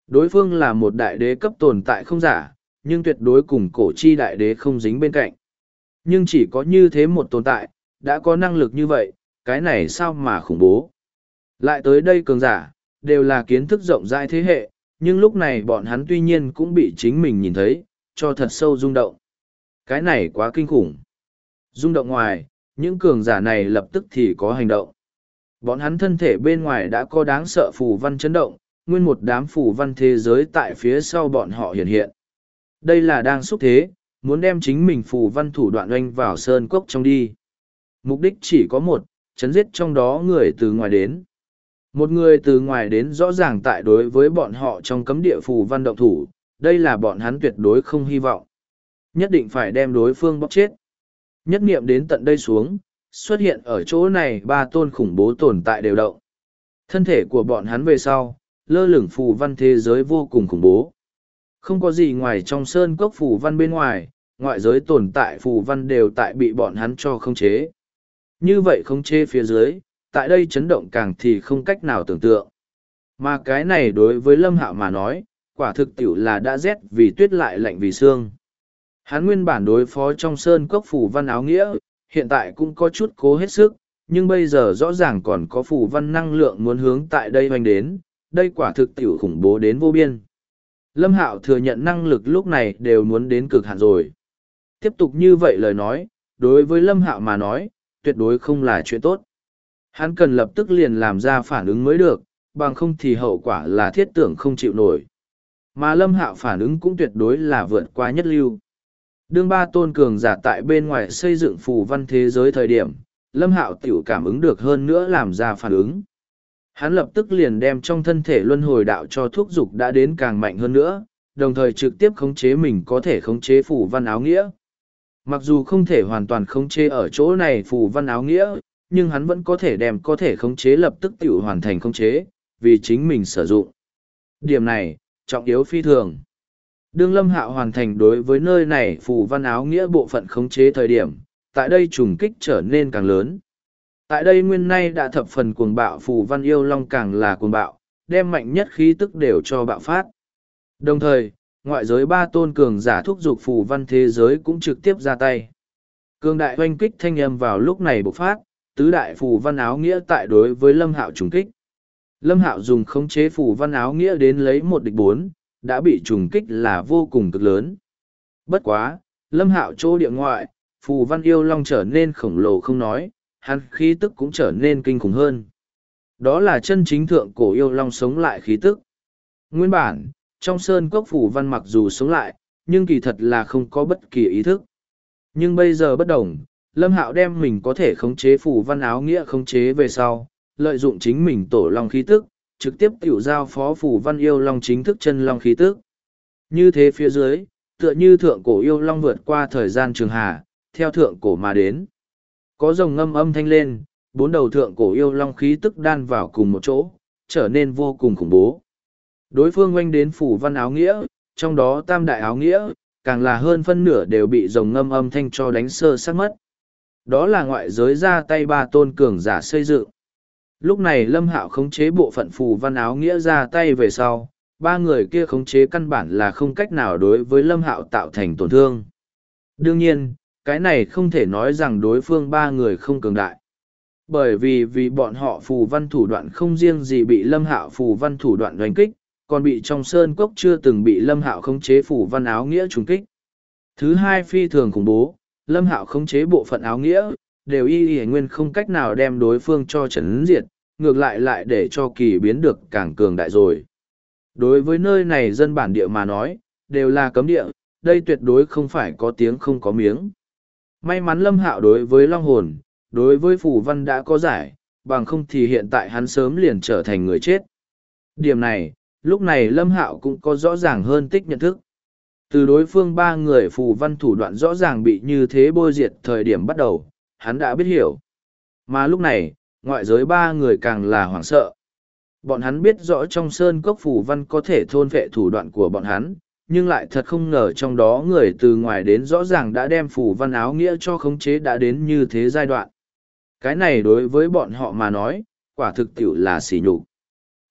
Đối phương là một đại đế cấp tồn tại không giả, nhưng tuyệt đối cùng cổ chi đại đế không dính bên cạnh. Nhưng chỉ có như thế một tồn tại, đã có năng lực như vậy, cái này sao mà khủng bố. Lại tới đây cường giả, đều là kiến thức rộng rãi thế hệ, nhưng lúc này bọn hắn tuy nhiên cũng bị chính mình nhìn thấy, cho thật sâu rung động. Cái này quá kinh khủng. Rung động ngoài, những cường giả này lập tức thì có hành động. Bọn hắn thân thể bên ngoài đã có đáng sợ phù văn chấn động, nguyên một đám phù văn thế giới tại phía sau bọn họ hiện hiện. Đây là đang xúc thế, muốn đem chính mình phù văn thủ đoạn oanh vào sơn cốc trong đi. Mục đích chỉ có một, chấn giết trong đó người từ ngoài đến. Một người từ ngoài đến rõ ràng tại đối với bọn họ trong cấm địa phù văn động thủ, đây là bọn hắn tuyệt đối không hy vọng. Nhất định phải đem đối phương bóc chết. Nhất niệm đến tận đây xuống, xuất hiện ở chỗ này ba tôn khủng bố tồn tại đều động. Thân thể của bọn hắn về sau, lơ lửng phù văn thế giới vô cùng khủng bố. Không có gì ngoài trong sơn cốc phù văn bên ngoài, ngoại giới tồn tại phù văn đều tại bị bọn hắn cho khống chế. Như vậy khống chế phía dưới, tại đây chấn động càng thì không cách nào tưởng tượng. Mà cái này đối với Lâm Hạo mà nói, quả thực tiểu là đã rét vì tuyết lại lạnh vì xương. Hắn nguyên bản đối phó trong sơn cốc phù văn áo nghĩa, hiện tại cũng có chút cố hết sức, nhưng bây giờ rõ ràng còn có phù văn năng lượng muốn hướng tại đây hoành đến, đây quả thực tiểu khủng bố đến vô biên. Lâm Hạo thừa nhận năng lực lúc này đều muốn đến cực hạn rồi. Tiếp tục như vậy lời nói, đối với Lâm Hạo mà nói, tuyệt đối không là chuyện tốt. Hắn cần lập tức liền làm ra phản ứng mới được, bằng không thì hậu quả là thiết tưởng không chịu nổi. Mà Lâm Hạo phản ứng cũng tuyệt đối là vượt qua nhất lưu. Đương ba tôn cường giả tại bên ngoài xây dựng phù văn thế giới thời điểm, Lâm Hạo tiểu cảm ứng được hơn nữa làm ra phản ứng. Hắn lập tức liền đem trong thân thể luân hồi đạo cho thúc dục đã đến càng mạnh hơn nữa, đồng thời trực tiếp khống chế mình có thể khống chế phù văn áo nghĩa. Mặc dù không thể hoàn toàn khống chế ở chỗ này phù văn áo nghĩa, nhưng hắn vẫn có thể đem có thể khống chế lập tức tiểu hoàn thành khống chế, vì chính mình sử dụng. Điểm này, trọng yếu phi thường. Đương Lâm Hạo hoàn thành đối với nơi này phù văn áo nghĩa bộ phận khống chế thời điểm, tại đây trùng kích trở nên càng lớn. Tại đây nguyên nay đã thập phần cuồng bạo phù văn yêu long càng là cuồng bạo, đem mạnh nhất khí tức đều cho bạo phát. Đồng thời, ngoại giới ba tôn cường giả thúc dục phù văn thế giới cũng trực tiếp ra tay. Cường đại oanh kích thanh âm vào lúc này bộc phát, tứ đại phù văn áo nghĩa tại đối với Lâm Hạo trùng kích. Lâm Hạo dùng khống chế phù văn áo nghĩa đến lấy 1-4, đã bị trùng kích là vô cùng cực lớn. Bất quá, Lâm Hạo chỗ địa ngoại, phù văn yêu long trở nên khổng lồ không nói, hắn khí tức cũng trở nên kinh khủng hơn. Đó là chân chính thượng cổ yêu long sống lại khí tức. Nguyên bản, trong sơn cốc phù văn mặc dù sống lại, nhưng kỳ thật là không có bất kỳ ý thức. Nhưng bây giờ bất đồng, Lâm Hạo đem mình có thể khống chế phù văn áo nghĩa khống chế về sau, lợi dụng chính mình tổ long khí tức, trực tiếp tiểu giao phó phù văn yêu long chính thức chân long khí tức. Như thế phía dưới, tựa như thượng cổ yêu long vượt qua thời gian trường hà, theo thượng cổ mà đến. Có rồng ngâm âm thanh lên, 4 đầu thượng cổ yêu long khí tức đan vào cùng một chỗ, trở nên vô cùng khủng bố. Đối phương oanh đến phù văn áo nghĩa, trong đó tam đại áo nghĩa, càng là hơn phân nửa đều bị rồng ngâm âm thanh cho đánh sơ sát mất. Đó là ngoại giới ra tay ba tôn cường giả xây dựng. Lúc này Lâm Hạo khống chế bộ phận phù văn áo nghĩa ra tay về sau, ba người kia khống chế căn bản là không cách nào đối với Lâm Hạo tạo thành tổn thương. Đương nhiên, cái này không thể nói rằng đối phương ba người không cường đại. Bởi vì bọn họ phù văn thủ đoạn không riêng gì bị Lâm Hạo phù văn thủ đoạn đánh kích, còn bị trong sơn cốc chưa từng bị Lâm Hạo khống chế phù văn áo nghĩa trùng kích. Thứ hai phi thường khủng bố, Lâm Hạo khống chế bộ phận áo nghĩa, đều y nguyên không cách nào đem đối phương cho chấn diệt, ngược lại để cho kỳ biến được càng cường đại rồi. Đối với nơi này dân bản địa mà nói, đều là cấm địa, đây tuyệt đối không phải có tiếng không có miếng. May mắn Lâm Hạo đối với Long Hồn, đối với phù văn đã có giải, bằng không thì hiện tại hắn sớm liền trở thành người chết. Điểm này, lúc này Lâm Hạo cũng có rõ ràng hơn tích nhận thức. Từ đối phương ba người phù văn thủ đoạn rõ ràng bị như thế bôi diệt thời điểm bắt đầu, hắn đã biết hiểu. Mà lúc này, ngoại giới ba người càng là hoảng sợ. Bọn hắn biết rõ trong sơn cốc phù văn có thể thôn vệ thủ đoạn của bọn hắn, nhưng lại thật không ngờ trong đó người từ ngoài đến rõ ràng đã đem phù văn áo nghĩa cho khống chế đã đến như thế giai đoạn. Cái này đối với bọn họ mà nói, quả thực tiểu là sỉ nhục.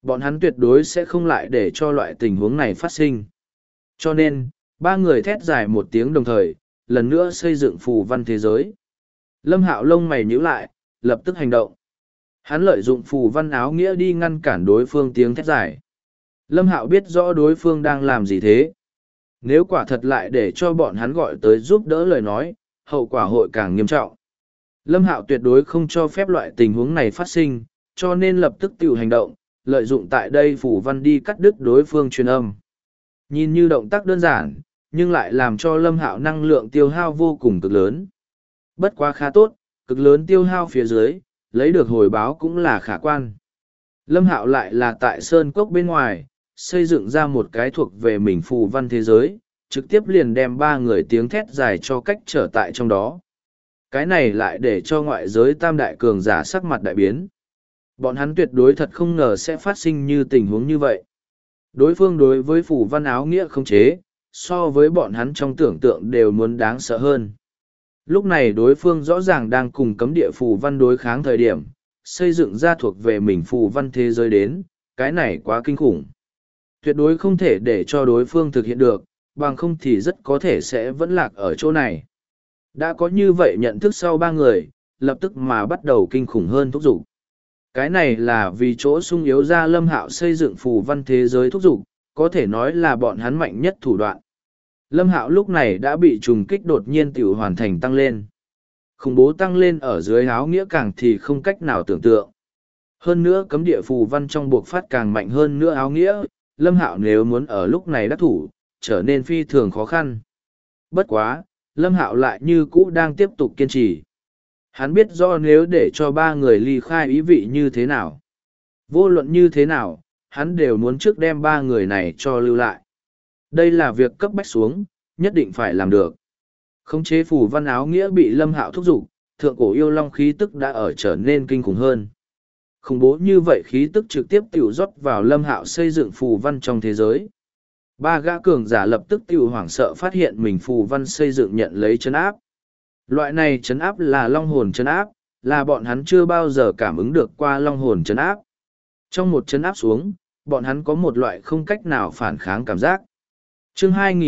Bọn hắn tuyệt đối sẽ không lại để cho loại tình huống này phát sinh. Cho nên, ba người thét dài một tiếng đồng thời, lần nữa xây dựng phù văn thế giới. Lâm Hạo lông mày nhíu lại, lập tức hành động. Hắn lợi dụng phù văn áo nghĩa đi ngăn cản đối phương tiếng thét dài. Lâm Hạo biết rõ đối phương đang làm gì thế. Nếu quả thật lại để cho bọn hắn gọi tới giúp đỡ lời nói, hậu quả hội càng nghiêm trọng. Lâm Hạo tuyệt đối không cho phép loại tình huống này phát sinh, cho nên lập tức tự hành động, lợi dụng tại đây phù văn đi cắt đứt đối phương truyền âm. Nhìn như động tác đơn giản, nhưng lại làm cho Lâm Hạo năng lượng tiêu hao vô cùng cực lớn. Bất quá khá tốt, cực lớn tiêu hao phía dưới, lấy được hồi báo cũng là khả quan. Lâm Hạo lại là tại Sơn Cốc bên ngoài, xây dựng ra một cái thuộc về mình phù văn thế giới, trực tiếp liền đem ba người tiếng thét dài cho cách trở tại trong đó. Cái này lại để cho ngoại giới tam đại cường giả sắc mặt đại biến. Bọn hắn tuyệt đối thật không ngờ sẽ phát sinh như tình huống như vậy. Đối phương đối với phù văn áo nghĩa không chế, so với bọn hắn trong tưởng tượng đều muốn đáng sợ hơn. Lúc này đối phương rõ ràng đang cùng cấm địa phù văn đối kháng thời điểm, xây dựng ra thuộc về mình phù văn thế giới đến, cái này quá kinh khủng. Tuyệt đối không thể để cho đối phương thực hiện được, bằng không thì rất có thể sẽ vẫn lạc ở chỗ này. Đã có như vậy nhận thức sau ba người, lập tức mà bắt đầu kinh khủng hơn thúc giục. Cái này là vì chỗ sung yếu ra Lâm Hạo xây dựng phù văn thế giới thúc giục, có thể nói là bọn hắn mạnh nhất thủ đoạn. Lâm Hạo lúc này đã bị trùng kích đột nhiên tiểu hoàn thành tăng lên. Khủng bố tăng lên ở dưới áo nghĩa càng thì không cách nào tưởng tượng. Hơn nữa cấm địa phù văn trong buộc phát càng mạnh hơn nữa áo nghĩa, Lâm Hạo nếu muốn ở lúc này đắc thủ, trở nên phi thường khó khăn. Bất quá, Lâm Hạo lại như cũ đang tiếp tục kiên trì. Hắn biết do nếu để cho ba người ly khai ý vị như thế nào. Vô luận như thế nào, hắn đều muốn trước đem ba người này cho lưu lại. Đây là việc cấp bách xuống, nhất định phải làm được. Khống chế phù văn áo nghĩa bị Lâm Hạo thúc giục, thượng cổ yêu long khí tức đã ở trở nên kinh khủng hơn. Khủng bố như vậy khí tức trực tiếp tiểu rót vào Lâm Hạo xây dựng phù văn trong thế giới. Ba gã cường giả lập tức tiểu hoảng sợ phát hiện mình phù văn xây dựng nhận lấy trấn áp. Loại này trấn áp là long hồn trấn áp, là bọn hắn chưa bao giờ cảm ứng được qua long hồn trấn áp. Trong một trấn áp xuống, bọn hắn có một loại không cách nào phản kháng cảm giác. Chương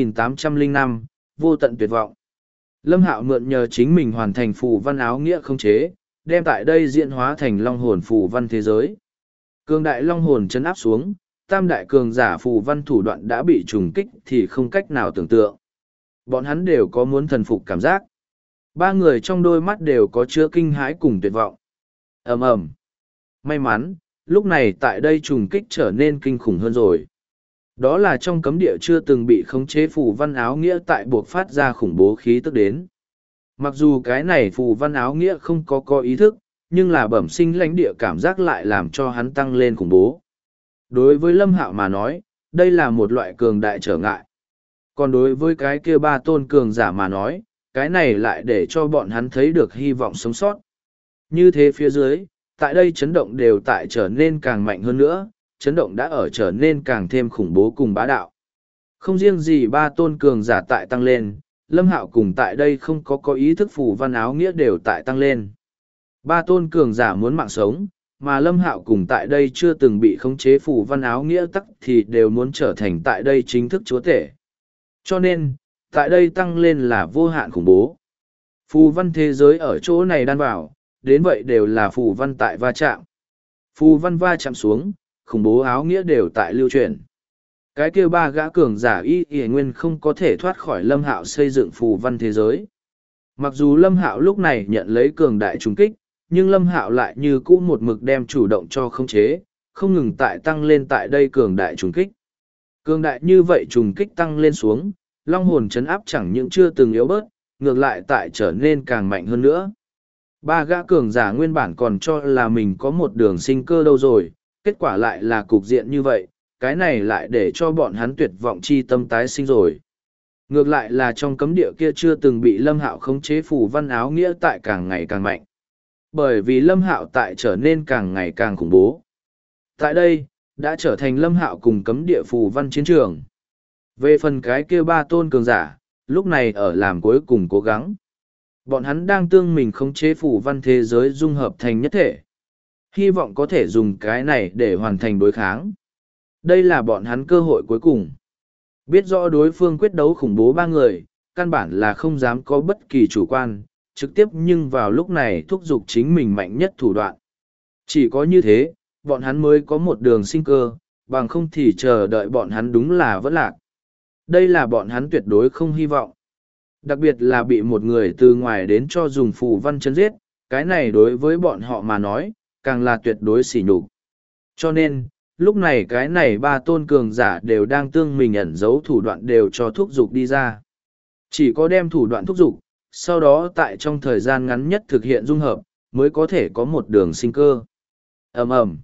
2805, vô tận tuyệt vọng. Lâm Hạo mượn nhờ chính mình hoàn thành phù văn áo nghĩa không chế, đem tại đây diễn hóa thành long hồn phù văn thế giới. Cường đại long hồn trấn áp xuống, tam đại cường giả phù văn thủ đoạn đã bị trùng kích thì không cách nào tưởng tượng. Bọn hắn đều có muốn thần phục cảm giác. Ba người trong đôi mắt đều có chứa kinh hãi cùng tuyệt vọng. Ầm ầm. May mắn, lúc này tại đây trùng kích trở nên kinh khủng hơn rồi. Đó là trong cấm địa chưa từng bị khống chế phù văn áo nghĩa tại buộc phát ra khủng bố khí tức đến. Mặc dù cái này phù văn áo nghĩa không có ý thức, nhưng là bẩm sinh lãnh địa cảm giác lại làm cho hắn tăng lên khủng bố. Đối với Lâm Hạo mà nói, đây là một loại cường đại trở ngại. Còn đối với cái kia ba tôn cường giả mà nói, cái này lại để cho bọn hắn thấy được hy vọng sống sót. Như thế phía dưới, tại đây chấn động đều tại trở nên càng mạnh hơn nữa, chấn động đã ở trở nên càng thêm khủng bố cùng bá đạo. Không riêng gì ba tôn cường giả tại tăng lên, Lâm Hạo cùng tại đây không có ý thức phù văn áo nghĩa đều tại tăng lên. Ba tôn cường giả muốn mạng sống, mà Lâm Hạo cùng tại đây chưa từng bị khống chế phù văn áo nghĩa tắc thì đều muốn trở thành tại đây chính thức chúa tể. Cho nên, tại đây tăng lên là vô hạn khủng bố. Phù văn thế giới ở chỗ này đan vào, đến vậy đều là phù văn tại va chạm. Phù văn va chạm xuống, khủng bố áo nghĩa đều tại lưu truyền. Cái kia ba gã cường giả y nguyên không có thể thoát khỏi Lâm Hạo xây dựng phù văn thế giới. Mặc dù Lâm Hạo lúc này nhận lấy cường đại trùng kích, nhưng Lâm Hạo lại như cũ một mực đem chủ động cho khống chế, không ngừng tại tăng lên tại đây cường đại trùng kích. Cường đại như vậy trùng kích tăng lên xuống, long hồn chấn áp chẳng những chưa từng yếu bớt, ngược lại tại trở nên càng mạnh hơn nữa. Ba gã cường giả nguyên bản còn cho là mình có một đường sinh cơ đâu rồi, kết quả lại là cục diện như vậy, cái này lại để cho bọn hắn tuyệt vọng chi tâm tái sinh rồi. Ngược lại là trong cấm địa kia chưa từng bị Lâm Hạo khống chế phù văn áo nghĩa tại càng ngày càng mạnh. Bởi vì Lâm Hạo tại trở nên càng ngày càng khủng bố. Tại đây, đã trở thành Lâm Hạo cùng cấm địa phù văn chiến trường. Về phần cái kia ba tôn cường giả, lúc này ở làm cuối cùng cố gắng. Bọn hắn đang tương mình khống chế phù văn thế giới dung hợp thành nhất thể. Hy vọng có thể dùng cái này để hoàn thành đối kháng. Đây là bọn hắn cơ hội cuối cùng. Biết rõ đối phương quyết đấu khủng bố ba người, căn bản là không dám có bất kỳ chủ quan, trực tiếp nhưng vào lúc này thúc giục chính mình mạnh nhất thủ đoạn. Chỉ có như thế, bọn hắn mới có một đường sinh cơ, bằng không thì chờ đợi bọn hắn đúng là vẫn lạc. Đây là bọn hắn tuyệt đối không hy vọng. Đặc biệt là bị một người từ ngoài đến cho dùng phù văn chấn giết, cái này đối với bọn họ mà nói, càng là tuyệt đối sỉ nhục. Cho nên, lúc này cái này ba tôn cường giả đều đang tương mình ẩn giấu thủ đoạn đều cho thúc giục đi ra. Chỉ có đem thủ đoạn thúc giục, sau đó tại trong thời gian ngắn nhất thực hiện dung hợp, mới có thể có một đường sinh cơ. Ầm ầm,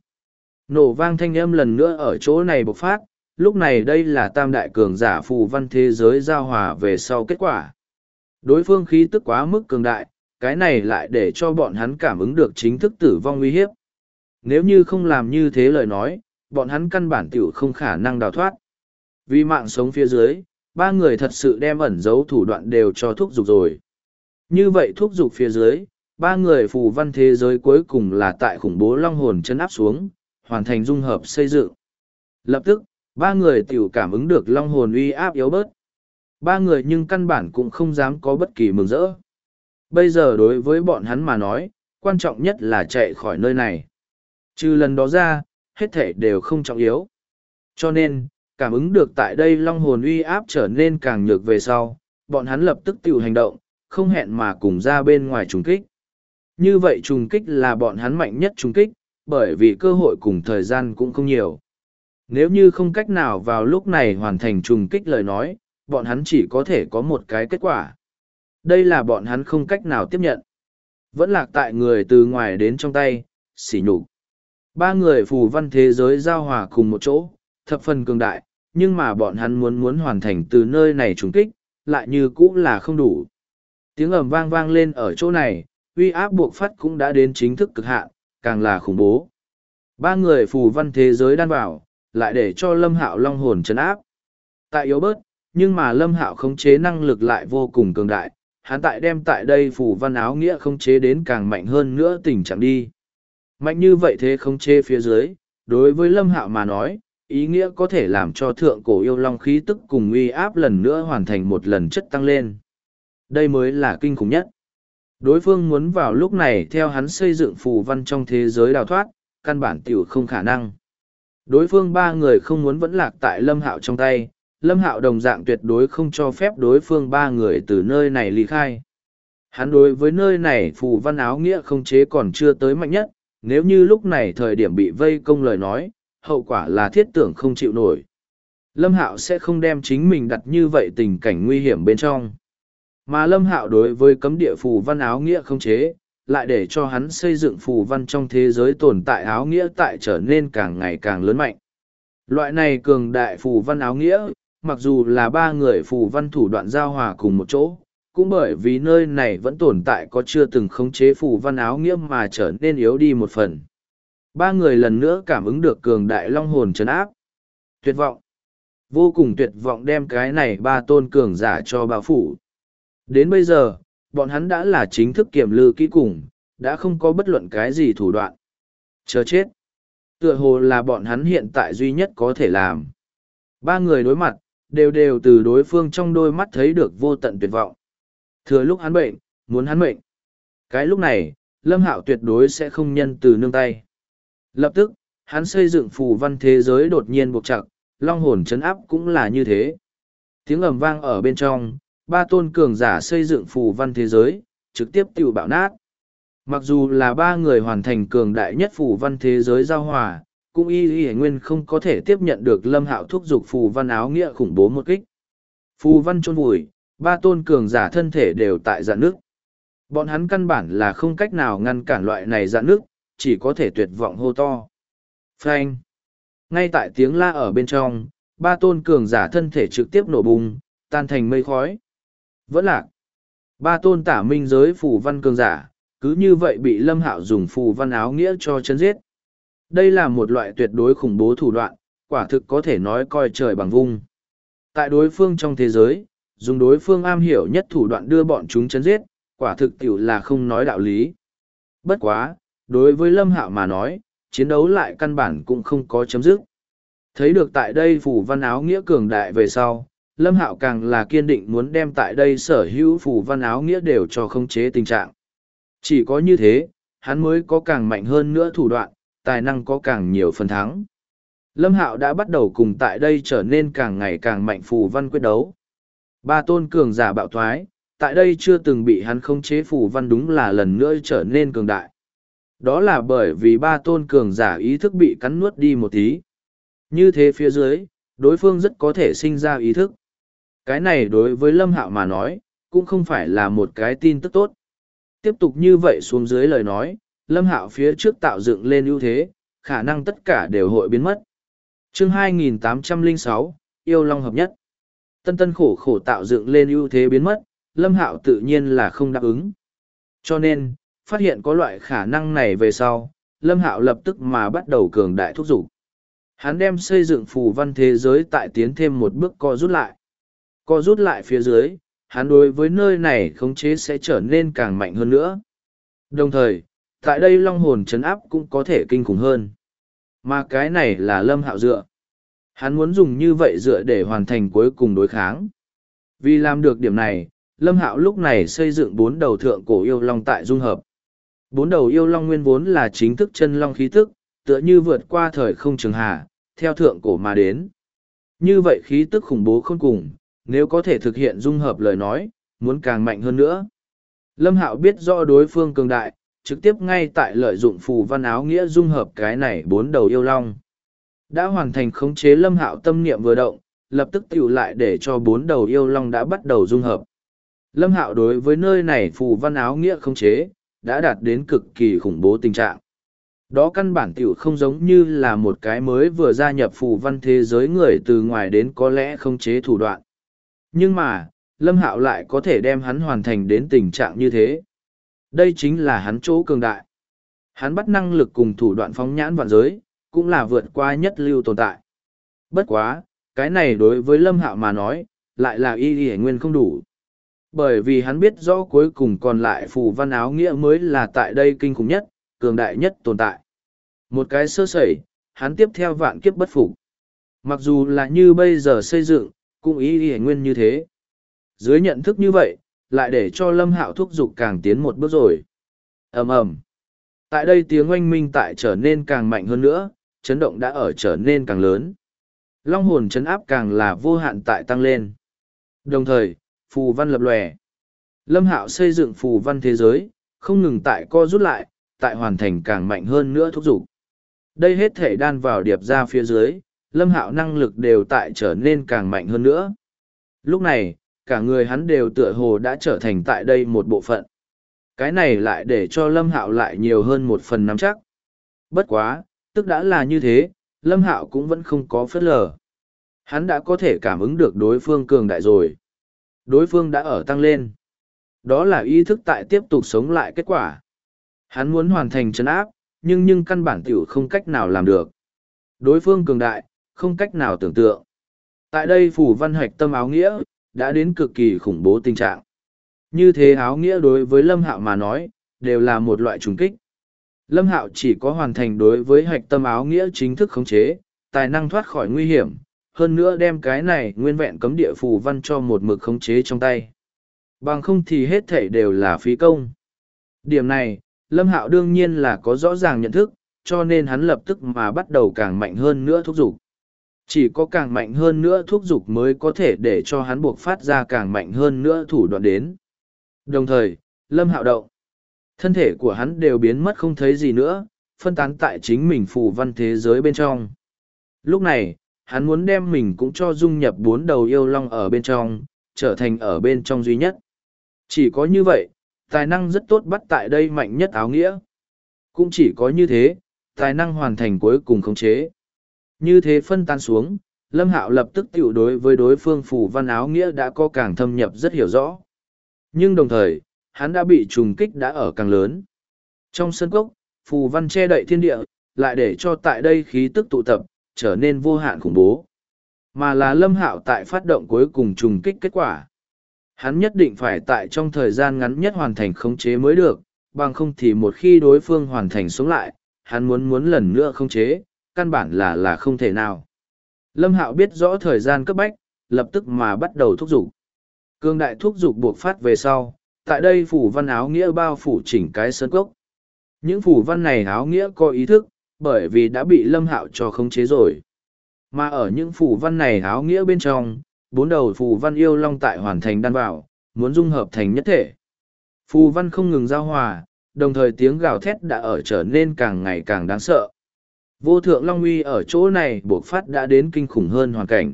nổ vang thanh âm lần nữa ở chỗ này bộc phát, lúc này đây là tam đại cường giả phù văn thế giới giao hòa về sau kết quả. Đối phương khí tức quá mức cường đại, cái này lại để cho bọn hắn cảm ứng được chính thức tử vong uy hiếp. Nếu như không làm như thế lời nói, bọn hắn căn bản tiểu không khả năng đào thoát. Vì mạng sống phía dưới, ba người thật sự đem ẩn giấu thủ đoạn đều cho thúc giục rồi. Như vậy thúc giục phía dưới, ba người phù văn thế giới cuối cùng là tại khủng bố long hồn chân áp xuống, hoàn thành dung hợp xây dựng. Lập tức, ba người tiểu cảm ứng được long hồn uy áp yếu bớt. Ba người nhưng căn bản cũng không dám có bất kỳ mừng rỡ. Bây giờ đối với bọn hắn mà nói, quan trọng nhất là chạy khỏi nơi này. Trừ lần đó ra, hết thể đều không trọng yếu. Cho nên, cảm ứng được tại đây long hồn uy áp trở nên càng nhược về sau, bọn hắn lập tức tiểu hành động, không hẹn mà cùng ra bên ngoài trùng kích. Như vậy trùng kích là bọn hắn mạnh nhất trùng kích, bởi vì cơ hội cùng thời gian cũng không nhiều. Nếu như không cách nào vào lúc này hoàn thành trùng kích lời nói, bọn hắn chỉ có thể có một cái kết quả. Đây là bọn hắn không cách nào tiếp nhận. Vẫn lạc tại người từ ngoài đến trong tay, xỉ nhục. Ba người phù văn thế giới giao hòa cùng một chỗ, thập phần cường đại, nhưng mà bọn hắn muốn hoàn thành từ nơi này trùng kích, lại như cũ là không đủ. Tiếng ầm vang vang lên ở chỗ này, uy áp buộc phát cũng đã đến chính thức cực hạn, càng là khủng bố. Ba người phù văn thế giới đan vào, lại để cho Lâm Hạo long hồn trấn áp. Tại yếu bớt, nhưng mà Lâm Hạo khống chế năng lực lại vô cùng cường đại, hắn tại đem tại đây phù văn áo nghĩa khống chế đến càng mạnh hơn nữa tình trạng đi. Mạnh như vậy thế khống chế phía dưới, đối với Lâm Hạo mà nói, ý nghĩa có thể làm cho thượng cổ yêu long khí tức cùng uy áp lần nữa hoàn thành một lần chất tăng lên. Đây mới là kinh khủng nhất. Đối phương muốn vào lúc này theo hắn xây dựng phù văn trong thế giới đào thoát, căn bản tiểu không khả năng. Đối phương ba người không muốn vẫn lạc tại Lâm Hạo trong tay, Lâm Hạo đồng dạng tuyệt đối không cho phép đối phương ba người từ nơi này ly khai. Hắn đối với nơi này phù văn áo nghĩa không chế còn chưa tới mạnh nhất, nếu như lúc này thời điểm bị vây công lời nói, hậu quả là thiết tưởng không chịu nổi. Lâm Hạo sẽ không đem chính mình đặt như vậy tình cảnh nguy hiểm bên trong. Mà Lâm Hạo đối với cấm địa phù văn áo nghĩa không chế, lại để cho hắn xây dựng phù văn trong thế giới tồn tại áo nghĩa tại trở nên càng ngày càng lớn mạnh. Loại này cường đại phù văn áo nghĩa, mặc dù là ba người phù văn thủ đoạn giao hòa cùng một chỗ, cũng bởi vì nơi này vẫn tồn tại có chưa từng khống chế phù văn áo nghĩa mà trở nên yếu đi một phần. Ba người lần nữa cảm ứng được cường đại long hồn trấn áp. Tuyệt vọng. Vô cùng tuyệt vọng đem cái này ba tôn cường giả cho bao phủ. Đến bây giờ, bọn hắn đã là chính thức kiểm lư kỹ cùng, đã không có bất luận cái gì thủ đoạn. Chờ chết. Tựa hồ là bọn hắn hiện tại duy nhất có thể làm. Ba người đối mặt, đều từ đối phương trong đôi mắt thấy được vô tận tuyệt vọng. Thừa lúc hắn bệnh, muốn hắn mệnh. Cái lúc này, Lâm Hạo tuyệt đối sẽ không nhân từ nương tay. Lập tức, hắn xây dựng phù văn thế giới đột nhiên buộc chặt, long hồn trấn áp cũng là như thế. Tiếng ầm vang ở bên trong, ba tôn cường giả xây dựng phù văn thế giới, trực tiếp tiêu bạo nát. Mặc dù là ba người hoàn thành cường đại nhất phù văn thế giới giao hòa, cũng y nguyên không có thể tiếp nhận được Lâm Hạo thúc giục phù văn áo nghĩa khủng bố một kích. Phù văn chôn vùi, ba tôn cường giả thân thể đều tại dạn nước. Bọn hắn căn bản là không cách nào ngăn cản loại này dạn nước, chỉ có thể tuyệt vọng hô to. Phanh! Ngay tại tiếng la ở bên trong, ba tôn cường giả thân thể trực tiếp nổ bùng, tan thành mây khói. Vẫn lạc. Ba tôn tả minh giới phù văn cường giả, cứ như vậy bị Lâm Hạo dùng phù văn áo nghĩa cho chấn giết. Đây là một loại tuyệt đối khủng bố thủ đoạn, quả thực có thể nói coi trời bằng vung. Tại đối phương trong thế giới, dùng đối phương am hiểu nhất thủ đoạn đưa bọn chúng chấn giết, quả thực tiểu là không nói đạo lý. Bất quá, đối với Lâm Hạo mà nói, chiến đấu lại căn bản cũng không có chấm dứt. Thấy được tại đây phù văn áo nghĩa cường đại về sau, Lâm Hạo càng là kiên định muốn đem tại đây sở hữu phù văn áo nghĩa đều cho khống chế tình trạng. Chỉ có như thế, hắn mới có càng mạnh hơn nữa thủ đoạn, tài năng có càng nhiều phần thắng. Lâm Hạo đã bắt đầu cùng tại đây trở nên càng ngày càng mạnh phù văn quyết đấu. Ba tôn cường giả bạo thoái, tại đây chưa từng bị hắn khống chế phù văn đúng là lần nữa trở nên cường đại. Đó là bởi vì ba tôn cường giả ý thức bị cắn nuốt đi một tí. Như thế phía dưới, đối phương rất có thể sinh ra ý thức. Cái này đối với Lâm Hạo mà nói, cũng không phải là một cái tin tức tốt. Tiếp tục như vậy xuống dưới lời nói, Lâm Hạo phía trước tạo dựng lên ưu thế, khả năng tất cả đều hội biến mất. Chương 2806, Yêu Long hợp nhất. Tân tân khổ khổ tạo dựng lên ưu thế biến mất, Lâm Hạo tự nhiên là không đáp ứng. Cho nên, phát hiện có loại khả năng này về sau, Lâm Hạo lập tức mà bắt đầu cường đại thúc giục. Hắn đem xây dựng phù văn thế giới tại tiến thêm một bước co rút lại. Co rút lại phía dưới, hắn đối với nơi này khống chế sẽ trở nên càng mạnh hơn nữa. Đồng thời, tại đây long hồn trấn áp cũng có thể kinh khủng hơn. Mà cái này là Lâm Hạo dựa. Hắn muốn dùng như vậy dựa để hoàn thành cuối cùng đối kháng. Vì làm được điểm này, Lâm Hạo lúc này xây dựng 4 đầu thượng cổ yêu long tại dung hợp. 4 đầu yêu long nguyên vốn là chính thức chân long khí tức, tựa như vượt qua thời không trường hà, theo thượng cổ mà đến. Như vậy khí tức khủng bố khôn cùng, nếu có thể thực hiện dung hợp lời nói, muốn càng mạnh hơn nữa. Lâm Hạo biết rõ đối phương cường đại, trực tiếp ngay tại lợi dụng phù văn áo nghĩa dung hợp cái này 4 đầu yêu long. Đã hoàn thành khống chế Lâm Hạo tâm niệm vừa động, lập tức tiểu lại để cho 4 đầu yêu long đã bắt đầu dung hợp. Lâm Hạo đối với nơi này phù văn áo nghĩa khống chế, đã đạt đến cực kỳ khủng bố tình trạng. Đó căn bản tiểu không giống như là một cái mới vừa gia nhập phù văn thế giới người từ ngoài đến có lẽ khống chế thủ đoạn. Nhưng mà, Lâm Hạo lại có thể đem hắn hoàn thành đến tình trạng như thế. Đây chính là hắn chỗ cường đại. Hắn bắt năng lực cùng thủ đoạn phóng nhãn vạn giới, cũng là vượt qua nhất lưu tồn tại. Bất quá, cái này đối với Lâm Hạo mà nói, lại là y nguyên không đủ. Bởi vì hắn biết rõ cuối cùng còn lại phù văn áo nghĩa mới là tại đây kinh khủng nhất, cường đại nhất tồn tại. Một cái sơ sẩy, hắn tiếp theo vạn kiếp bất phục. Mặc dù là như bây giờ xây dựng, cũng y nguyên như thế. Dưới nhận thức như vậy, lại để cho Lâm Hạo thúc giục càng tiến một bước rồi. Ầm ầm. Tại đây tiếng oanh minh tại trở nên càng mạnh hơn nữa, chấn động đã ở trở nên càng lớn. Long hồn chấn áp càng là vô hạn tại tăng lên. Đồng thời, phù văn lập lòe. Lâm Hạo xây dựng phù văn thế giới, không ngừng tại co rút lại, tại hoàn thành càng mạnh hơn nữa thúc giục. Đây hết thể đan vào điệp ra phía dưới, Lâm Hạo năng lực đều tại trở nên càng mạnh hơn nữa. Lúc này, cả người hắn đều tựa hồ đã trở thành tại đây một bộ phận. Cái này lại để cho Lâm Hạo lại nhiều hơn một phần nắm chắc. Bất quá, tức đã là như thế, Lâm Hạo cũng vẫn không có phớt lờ. Hắn đã có thể cảm ứng được đối phương cường đại rồi. Đối phương đã ở tăng lên. Đó là ý thức tại tiếp tục sống lại kết quả. Hắn muốn hoàn thành trấn áp, nhưng căn bản tiểu không cách nào làm được. Đối phương cường đại, không cách nào tưởng tượng. Tại đây phủ văn hoạch tâm áo nghĩa, đã đến cực kỳ khủng bố tình trạng. Như thế áo nghĩa đối với Lâm Hạo mà nói, đều là một loại trùng kích. Lâm Hạo chỉ có hoàn thành đối với hoạch tâm áo nghĩa chính thức khống chế, tài năng thoát khỏi nguy hiểm, hơn nữa đem cái này nguyên vẹn cấm địa phù văn cho một mực khống chế trong tay. Bằng không thì hết thảy đều là phí công. Điểm này, Lâm Hạo đương nhiên là có rõ ràng nhận thức, cho nên hắn lập tức mà bắt đầu càng mạnh hơn nữa thúc giục. Chỉ có càng mạnh hơn nữa thúc giục mới có thể để cho hắn buộc phát ra càng mạnh hơn nữa thủ đoạn đến. Đồng thời, Lâm Hạo động. Thân thể của hắn đều biến mất không thấy gì nữa, phân tán tại chính mình phù văn thế giới bên trong. Lúc này, hắn muốn đem mình cũng cho dung nhập 4 đầu yêu long ở bên trong, trở thành ở bên trong duy nhất. Chỉ có như vậy, tài năng rất tốt bắt tại đây mạnh nhất áo nghĩa. Cũng chỉ có như thế, tài năng hoàn thành cuối cùng khống chế. Như thế phân tan xuống, Lâm Hạo lập tức tiểu đối với đối phương phù văn áo nghĩa đã có càng thâm nhập rất hiểu rõ. Nhưng đồng thời, hắn đã bị trùng kích đã ở càng lớn. Trong sân cốc, phù văn che đậy thiên địa, lại để cho tại đây khí tức tụ tập, trở nên vô hạn khủng bố. Mà là Lâm Hạo tại phát động cuối cùng trùng kích kết quả. Hắn nhất định phải tại trong thời gian ngắn nhất hoàn thành khống chế mới được, bằng không thì một khi đối phương hoàn thành sống lại, hắn muốn lần nữa không chế, căn bản là không thể nào. Lâm Hạo biết rõ thời gian cấp bách, lập tức mà bắt đầu thúc giục. Cương đại thúc giục buộc phát về sau, tại đây phủ văn áo nghĩa bao phủ chỉnh cái sơn cốc. Những phủ văn này áo nghĩa có ý thức, bởi vì đã bị Lâm Hạo cho khống chế rồi. Mà ở những phủ văn này áo nghĩa bên trong, 4 đầu phù văn yêu long tại hoàn thành đan vào, muốn dung hợp thành nhất thể. Phù văn không ngừng giao hòa, đồng thời tiếng gào thét đã ở trở nên càng ngày càng đáng sợ. Vô thượng long uy ở chỗ này buộc phát đã đến kinh khủng hơn hoàn cảnh.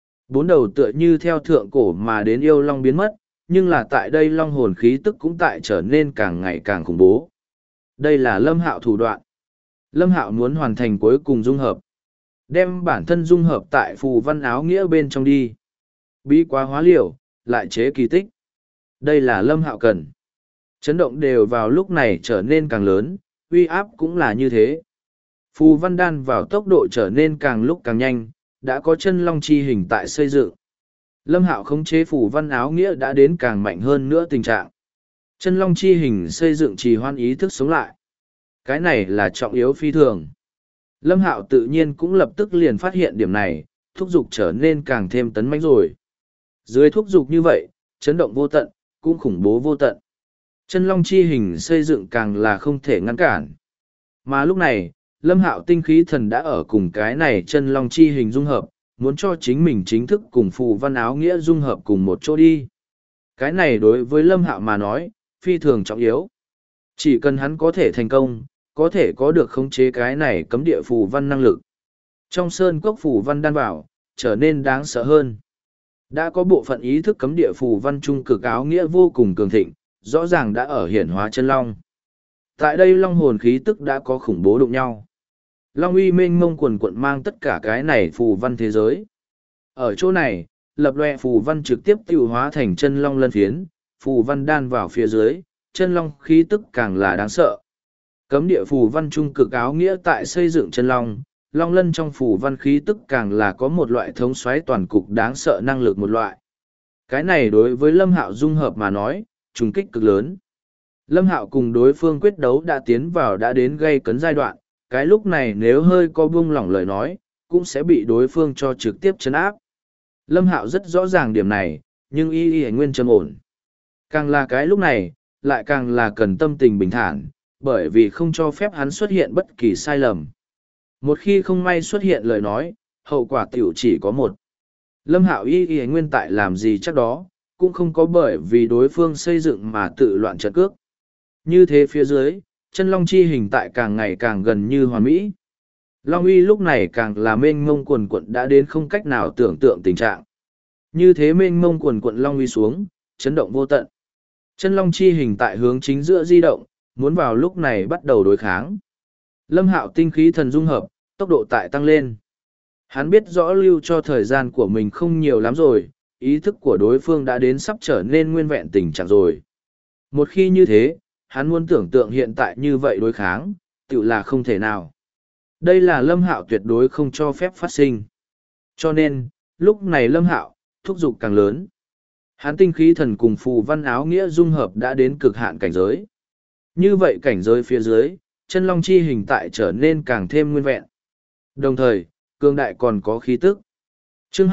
4 đầu tựa như theo thượng cổ mà đến yêu long biến mất, nhưng là tại đây long hồn khí tức cũng tại trở nên càng ngày càng khủng bố. Đây là Lâm Hạo thủ đoạn. Lâm Hạo muốn hoàn thành cuối cùng dung hợp. Đem bản thân dung hợp tại phù văn áo nghĩa bên trong đi. Bí quá hóa liều, lại chế kỳ tích. Đây là Lâm Hạo cần. Chấn động đều vào lúc này trở nên càng lớn, uy áp cũng là như thế. Phù văn đan vào tốc độ trở nên càng lúc càng nhanh, đã có chân long chi hình tại xây dựng. Lâm Hạo khống chế phù văn áo nghĩa đã đến càng mạnh hơn nữa tình trạng. Chân long chi hình xây dựng trì hoãn ý thức sống lại. Cái này là trọng yếu phi thường. Lâm Hạo tự nhiên cũng lập tức liền phát hiện điểm này, thúc dục trở nên càng thêm tấn mãnh rồi. Dưới thúc dục như vậy, chấn động vô tận, cũng khủng bố vô tận. Chân long chi hình xây dựng càng là không thể ngăn cản. Mà lúc này, Lâm Hạo tinh khí thần đã ở cùng cái này chân long chi hình dung hợp, muốn cho chính mình chính thức cùng phù văn áo nghĩa dung hợp cùng một chỗ đi. Cái này đối với Lâm Hạo mà nói, phi thường trọng yếu. Chỉ cần hắn có thể thành công, có thể có được khống chế cái này cấm địa phù văn năng lực. Trong sơn cốc phù văn đan vào, trở nên đáng sợ hơn. Đã có bộ phận ý thức cấm địa phù văn trung cực áo nghĩa vô cùng cường thịnh, rõ ràng đã ở hiển hóa chân long. Tại đây long hồn khí tức đã có khủng bố đụng nhau. Long uy mênh mông quần quận mang tất cả cái này phù văn thế giới. Ở chỗ này, lập loè phù văn trực tiếp tiêu hóa thành chân long lân phiến, phù văn đan vào phía dưới, chân long khí tức càng là đáng sợ. Cấm địa phù văn trung cực áo nghĩa tại xây dựng chân long, long lân trong phù văn khí tức càng là có một loại thống soái toàn cục đáng sợ năng lực một loại. Cái này đối với Lâm Hạo dung hợp mà nói, trùng kích cực lớn. Lâm Hạo cùng đối phương quyết đấu đã tiến vào đã đến gây cấn giai đoạn, cái lúc này nếu hơi có buông lỏng lời nói, cũng sẽ bị đối phương cho trực tiếp chấn áp. Lâm Hạo rất rõ ràng điểm này, nhưng y nguyên trầm ổn. Càng là cái lúc này, lại càng là cần tâm tình bình thản, bởi vì không cho phép hắn xuất hiện bất kỳ sai lầm. Một khi không may xuất hiện lời nói, hậu quả tiểu chỉ có một. Lâm Hạo y nguyên tại làm gì chắc đó, cũng không có bởi vì đối phương xây dựng mà tự loạn trận cước. Như thế phía dưới, chân long chi hình tại càng ngày càng gần như hoàn mỹ. Long uy lúc này càng là mênh mông quần quận đã đến không cách nào tưởng tượng tình trạng. Như thế mênh mông quần quận long uy xuống, chấn động vô tận. Chân long chi hình tại hướng chính giữa di động, muốn vào lúc này bắt đầu đối kháng. Lâm Hạo tinh khí thần dung hợp, tốc độ tại tăng lên. Hắn biết rõ lưu cho thời gian của mình không nhiều lắm rồi, ý thức của đối phương đã đến sắp trở nên nguyên vẹn tình trạng rồi. Một khi như thế, hắn muốn tưởng tượng hiện tại như vậy đối kháng, tự là không thể nào. Đây là Lâm Hạo tuyệt đối không cho phép phát sinh. Cho nên, lúc này Lâm Hạo, thúc giục càng lớn. Hắn tinh khí thần cùng phù văn áo nghĩa dung hợp đã đến cực hạn cảnh giới. Như vậy cảnh giới phía dưới, chân long chi hình tại trở nên càng thêm nguyên vẹn. Đồng thời, cường đại còn có khí tức. Chương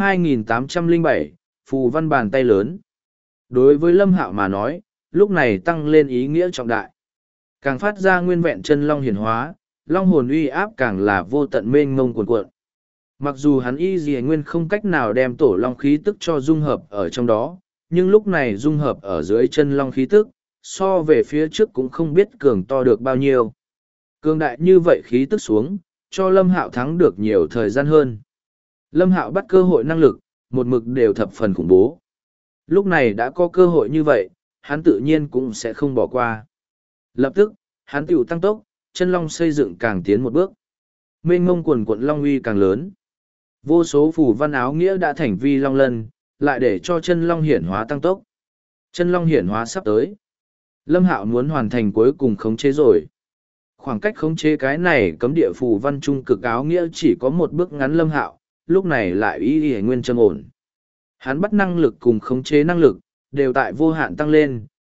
2807, phù văn bàn tay lớn. Đối với Lâm Hạo mà nói, lúc này tăng lên ý nghĩa trọng đại. Càng phát ra nguyên vẹn chân long hiển hóa, long hồn uy áp càng là vô tận mênh mông cuồn cuộn. Mặc dù hắn y dì nguyên không cách nào đem tổ long khí tức cho dung hợp ở trong đó, nhưng lúc này dung hợp ở dưới chân long khí tức, so về phía trước cũng không biết cường to được bao nhiêu. Cường đại như vậy khí tức xuống, cho Lâm Hạo thắng được nhiều thời gian hơn. Lâm Hạo bắt cơ hội năng lực, một mực đều thập phần khủng bố. Lúc này đã có cơ hội như vậy, hắn tự nhiên cũng sẽ không bỏ qua. Lập tức, hắn tiểu tăng tốc, chân long xây dựng càng tiến một bước. Mênh mông quần quận long uy càng lớn. Vô số phù văn áo nghĩa đã thành vi long lân, lại để cho chân long hiển hóa tăng tốc. Chân long hiển hóa sắp tới. Lâm Hạo muốn hoàn thành cuối cùng khống chế rồi. Khoảng cách khống chế cái này cấm địa phù văn trung cực áo nghĩa chỉ có một bước ngắn. Lâm Hạo, lúc này lại y nguyên trầm ổn. Hắn bắt năng lực cùng khống chế năng lực, đều tại vô hạn tăng lên,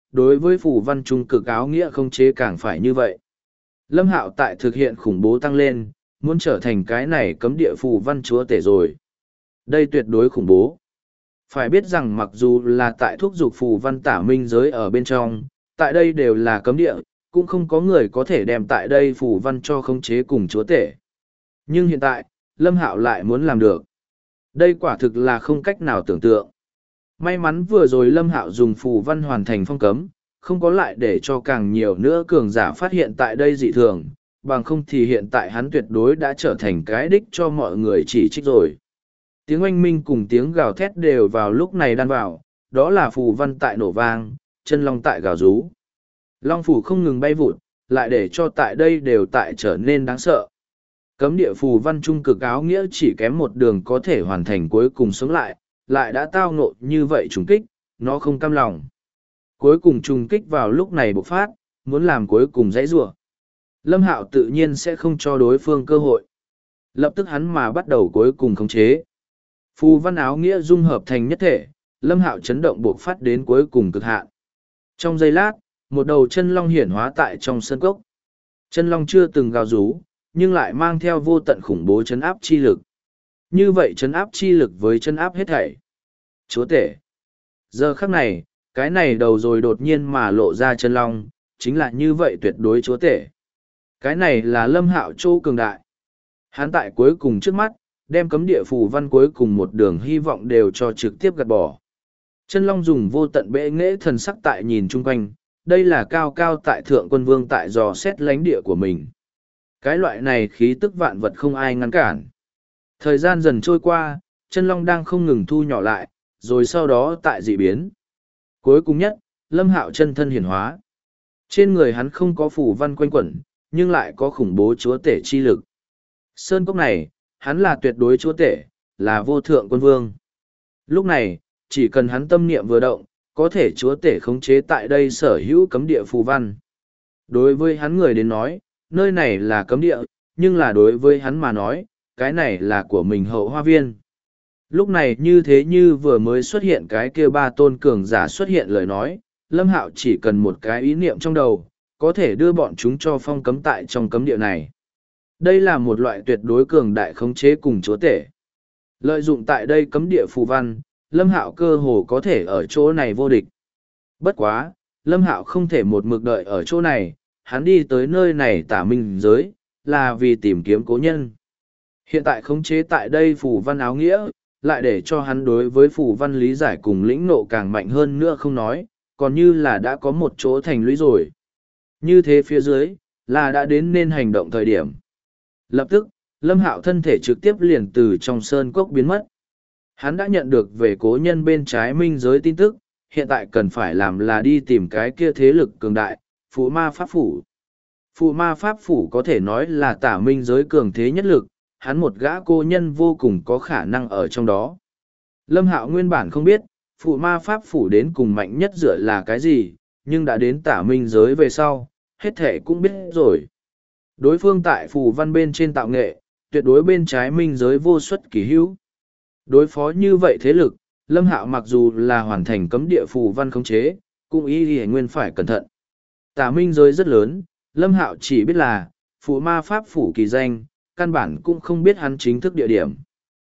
đối với phù văn trung cực áo nghĩa không chế càng phải như vậy. Lâm Hạo tại thực hiện khủng bố tăng lên, muốn trở thành cái này cấm địa phù văn chúa tể rồi. Đây tuyệt đối khủng bố. Phải biết rằng mặc dù là tại thúc dục phù văn tả minh giới ở bên trong, tại đây đều là cấm địa, cũng không có người có thể đem tại đây phù văn cho khống chế cùng chúa tể. Nhưng hiện tại, Lâm Hạo lại muốn làm được. Đây quả thực là không cách nào tưởng tượng. May mắn vừa rồi Lâm Hạo dùng phù văn hoàn thành phong cấm, không có lại để cho càng nhiều nữa cường giả phát hiện tại đây dị thường, bằng không thì hiện tại hắn tuyệt đối đã trở thành cái đích cho mọi người chỉ trích rồi. Tiếng oanh minh cùng tiếng gào thét đều vào lúc này đan vào, đó là phù văn tại nổ vang, chân long tại gào rú. Long phủ không ngừng bay vụt, lại để cho tại đây đều tại trở nên đáng sợ. Cấm địa phù văn trung cực áo nghĩa chỉ kém một đường có thể hoàn thành cuối cùng sống lại đã tao ngộ như vậy trùng kích, nó không cam lòng. Cuối cùng trùng kích vào lúc này bộc phát, muốn làm cuối cùng dãy rủa. Lâm Hạo tự nhiên sẽ không cho đối phương cơ hội. Lập tức hắn mà bắt đầu cuối cùng khống chế. Phù văn áo nghĩa dung hợp thành nhất thể, Lâm Hạo chấn động bộc phát đến cuối cùng cực hạn. Trong giây lát, một đầu chân long hiển hóa tại trong sân cốc. Chân long chưa từng gào rú, nhưng lại mang theo vô tận khủng bố chấn áp chi lực. Như vậy chấn áp chi lực với chấn áp hết thảy. Chúa tể. Giờ khắc này, cái này đầu rồi đột nhiên mà lộ ra chân long, chính là như vậy tuyệt đối chúa tể. Cái này là Lâm Hạo Châu cường đại. Hắn tại cuối cùng trước mắt, đem cấm địa phù văn cuối cùng một đường hy vọng đều cho trực tiếp gạt bỏ. Chân long dùng vô tận bệ nghệ thần sắc tại nhìn chung quanh, đây là cao cao tại thượng quân vương tại dò xét lãnh địa của mình. Cái loại này khí tức vạn vật không ai ngăn cản. Thời gian dần trôi qua, chân long đang không ngừng thu nhỏ lại, rồi sau đó tại dị biến. Cuối cùng nhất, Lâm Hạo chân thân hiển hóa. Trên người hắn không có phù văn quanh quẩn, nhưng lại có khủng bố chúa tể chi lực. Sơn cốc này, hắn là tuyệt đối chúa tể, là vô thượng quân vương. Lúc này, chỉ cần hắn tâm niệm vừa động, có thể chúa tể khống chế tại đây sở hữu cấm địa phù văn. Đối với hắn người đến nói, nơi này là cấm địa, nhưng là đối với hắn mà nói, cái này là của mình hậu hoa viên. Lúc này như thế như vừa mới xuất hiện cái kia ba tôn cường giả xuất hiện lời nói, Lâm Hạo chỉ cần một cái ý niệm trong đầu, có thể đưa bọn chúng cho phong cấm tại trong cấm địa này. Đây là một loại tuyệt đối cường đại khống chế cùng chúa tể. Lợi dụng tại đây cấm địa phù văn, Lâm Hạo cơ hồ có thể ở chỗ này vô địch. Bất quá, Lâm Hạo không thể một mực đợi ở chỗ này, hắn đi tới nơi này tả minh giới, là vì tìm kiếm cố nhân. Hiện tại khống chế tại đây phù văn áo nghĩa, lại để cho hắn đối với phù văn lý giải cùng lĩnh nộ càng mạnh hơn nữa không nói, còn như là đã có một chỗ thành lũy rồi. Như thế phía dưới, là đã đến nên hành động thời điểm. Lập tức, Lâm Hạo thân thể trực tiếp liền từ trong sơn cốc biến mất. Hắn đã nhận được về cố nhân bên trái minh giới tin tức, hiện tại cần phải làm là đi tìm cái kia thế lực cường đại, Phụ Ma Pháp Phủ. Phụ Ma Pháp Phủ có thể nói là tả minh giới cường thế nhất lực, hắn một gã cô nhân vô cùng có khả năng ở trong đó. Lâm Hạo nguyên bản không biết, Phụ Ma Pháp Phủ đến cùng mạnh nhất dựa là cái gì, nhưng đã đến tả minh giới về sau, hết thể cũng biết rồi. Đối phương tại phù văn bên trên tạo nghệ, tuyệt đối bên trái minh giới vô xuất kỳ hữu. Đối phó như vậy thế lực, Lâm Hạo mặc dù là hoàn thành cấm địa phù văn khống chế, cũng y nguyên phải cẩn thận. Tả minh giới rất lớn, Lâm Hạo chỉ biết là, Phụ Ma Pháp Phủ kỳ danh, căn bản cũng không biết hắn chính thức địa điểm.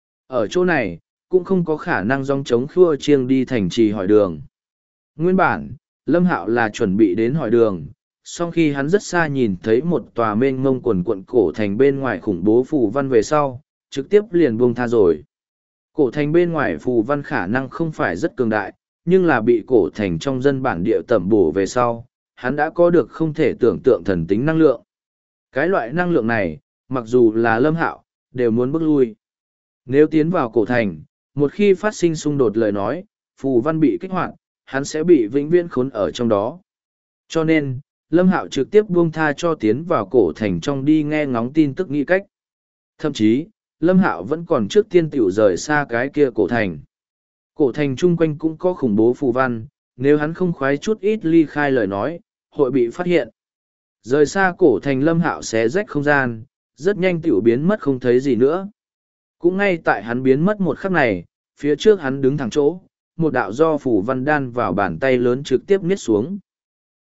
Ở chỗ này, cũng không có khả năng dòng chống khua chiêng đi thành trì hỏi đường. Nguyên bản, Lâm Hạo là chuẩn bị đến hỏi đường, song khi hắn rất xa nhìn thấy một tòa mênh mông quần quận cổ thành bên ngoài khủng bố phù văn về sau, trực tiếp liền buông tha rồi. Cổ thành bên ngoài phù văn khả năng không phải rất cường đại, nhưng là bị cổ thành trong dân bản địa tẩm bổ về sau, hắn đã có được không thể tưởng tượng thần tính năng lượng. Cái loại năng lượng này, mặc dù là Lâm Hạo, đều muốn bước lui. Nếu tiến vào cổ thành, một khi phát sinh xung đột lời nói, phù văn bị kích hoạt, hắn sẽ bị vĩnh viễn khốn ở trong đó. Cho nên, Lâm Hạo trực tiếp buông tha cho tiến vào cổ thành trong đi nghe ngóng tin tức nghĩ cách. Thậm chí, Lâm Hạo vẫn còn trước tiên tiểu rời xa cái kia cổ thành. Cổ thành chung quanh cũng có khủng bố phù văn, nếu hắn không khoái chút ít ly khai lời nói, hội bị phát hiện. Rời xa cổ thành Lâm Hạo xé rách không gian, rất nhanh tiểu biến mất không thấy gì nữa. Cũng ngay tại hắn biến mất một khắc này, phía trước hắn đứng thẳng chỗ, một đạo do phủ văn đan vào bàn tay lớn trực tiếp niết xuống.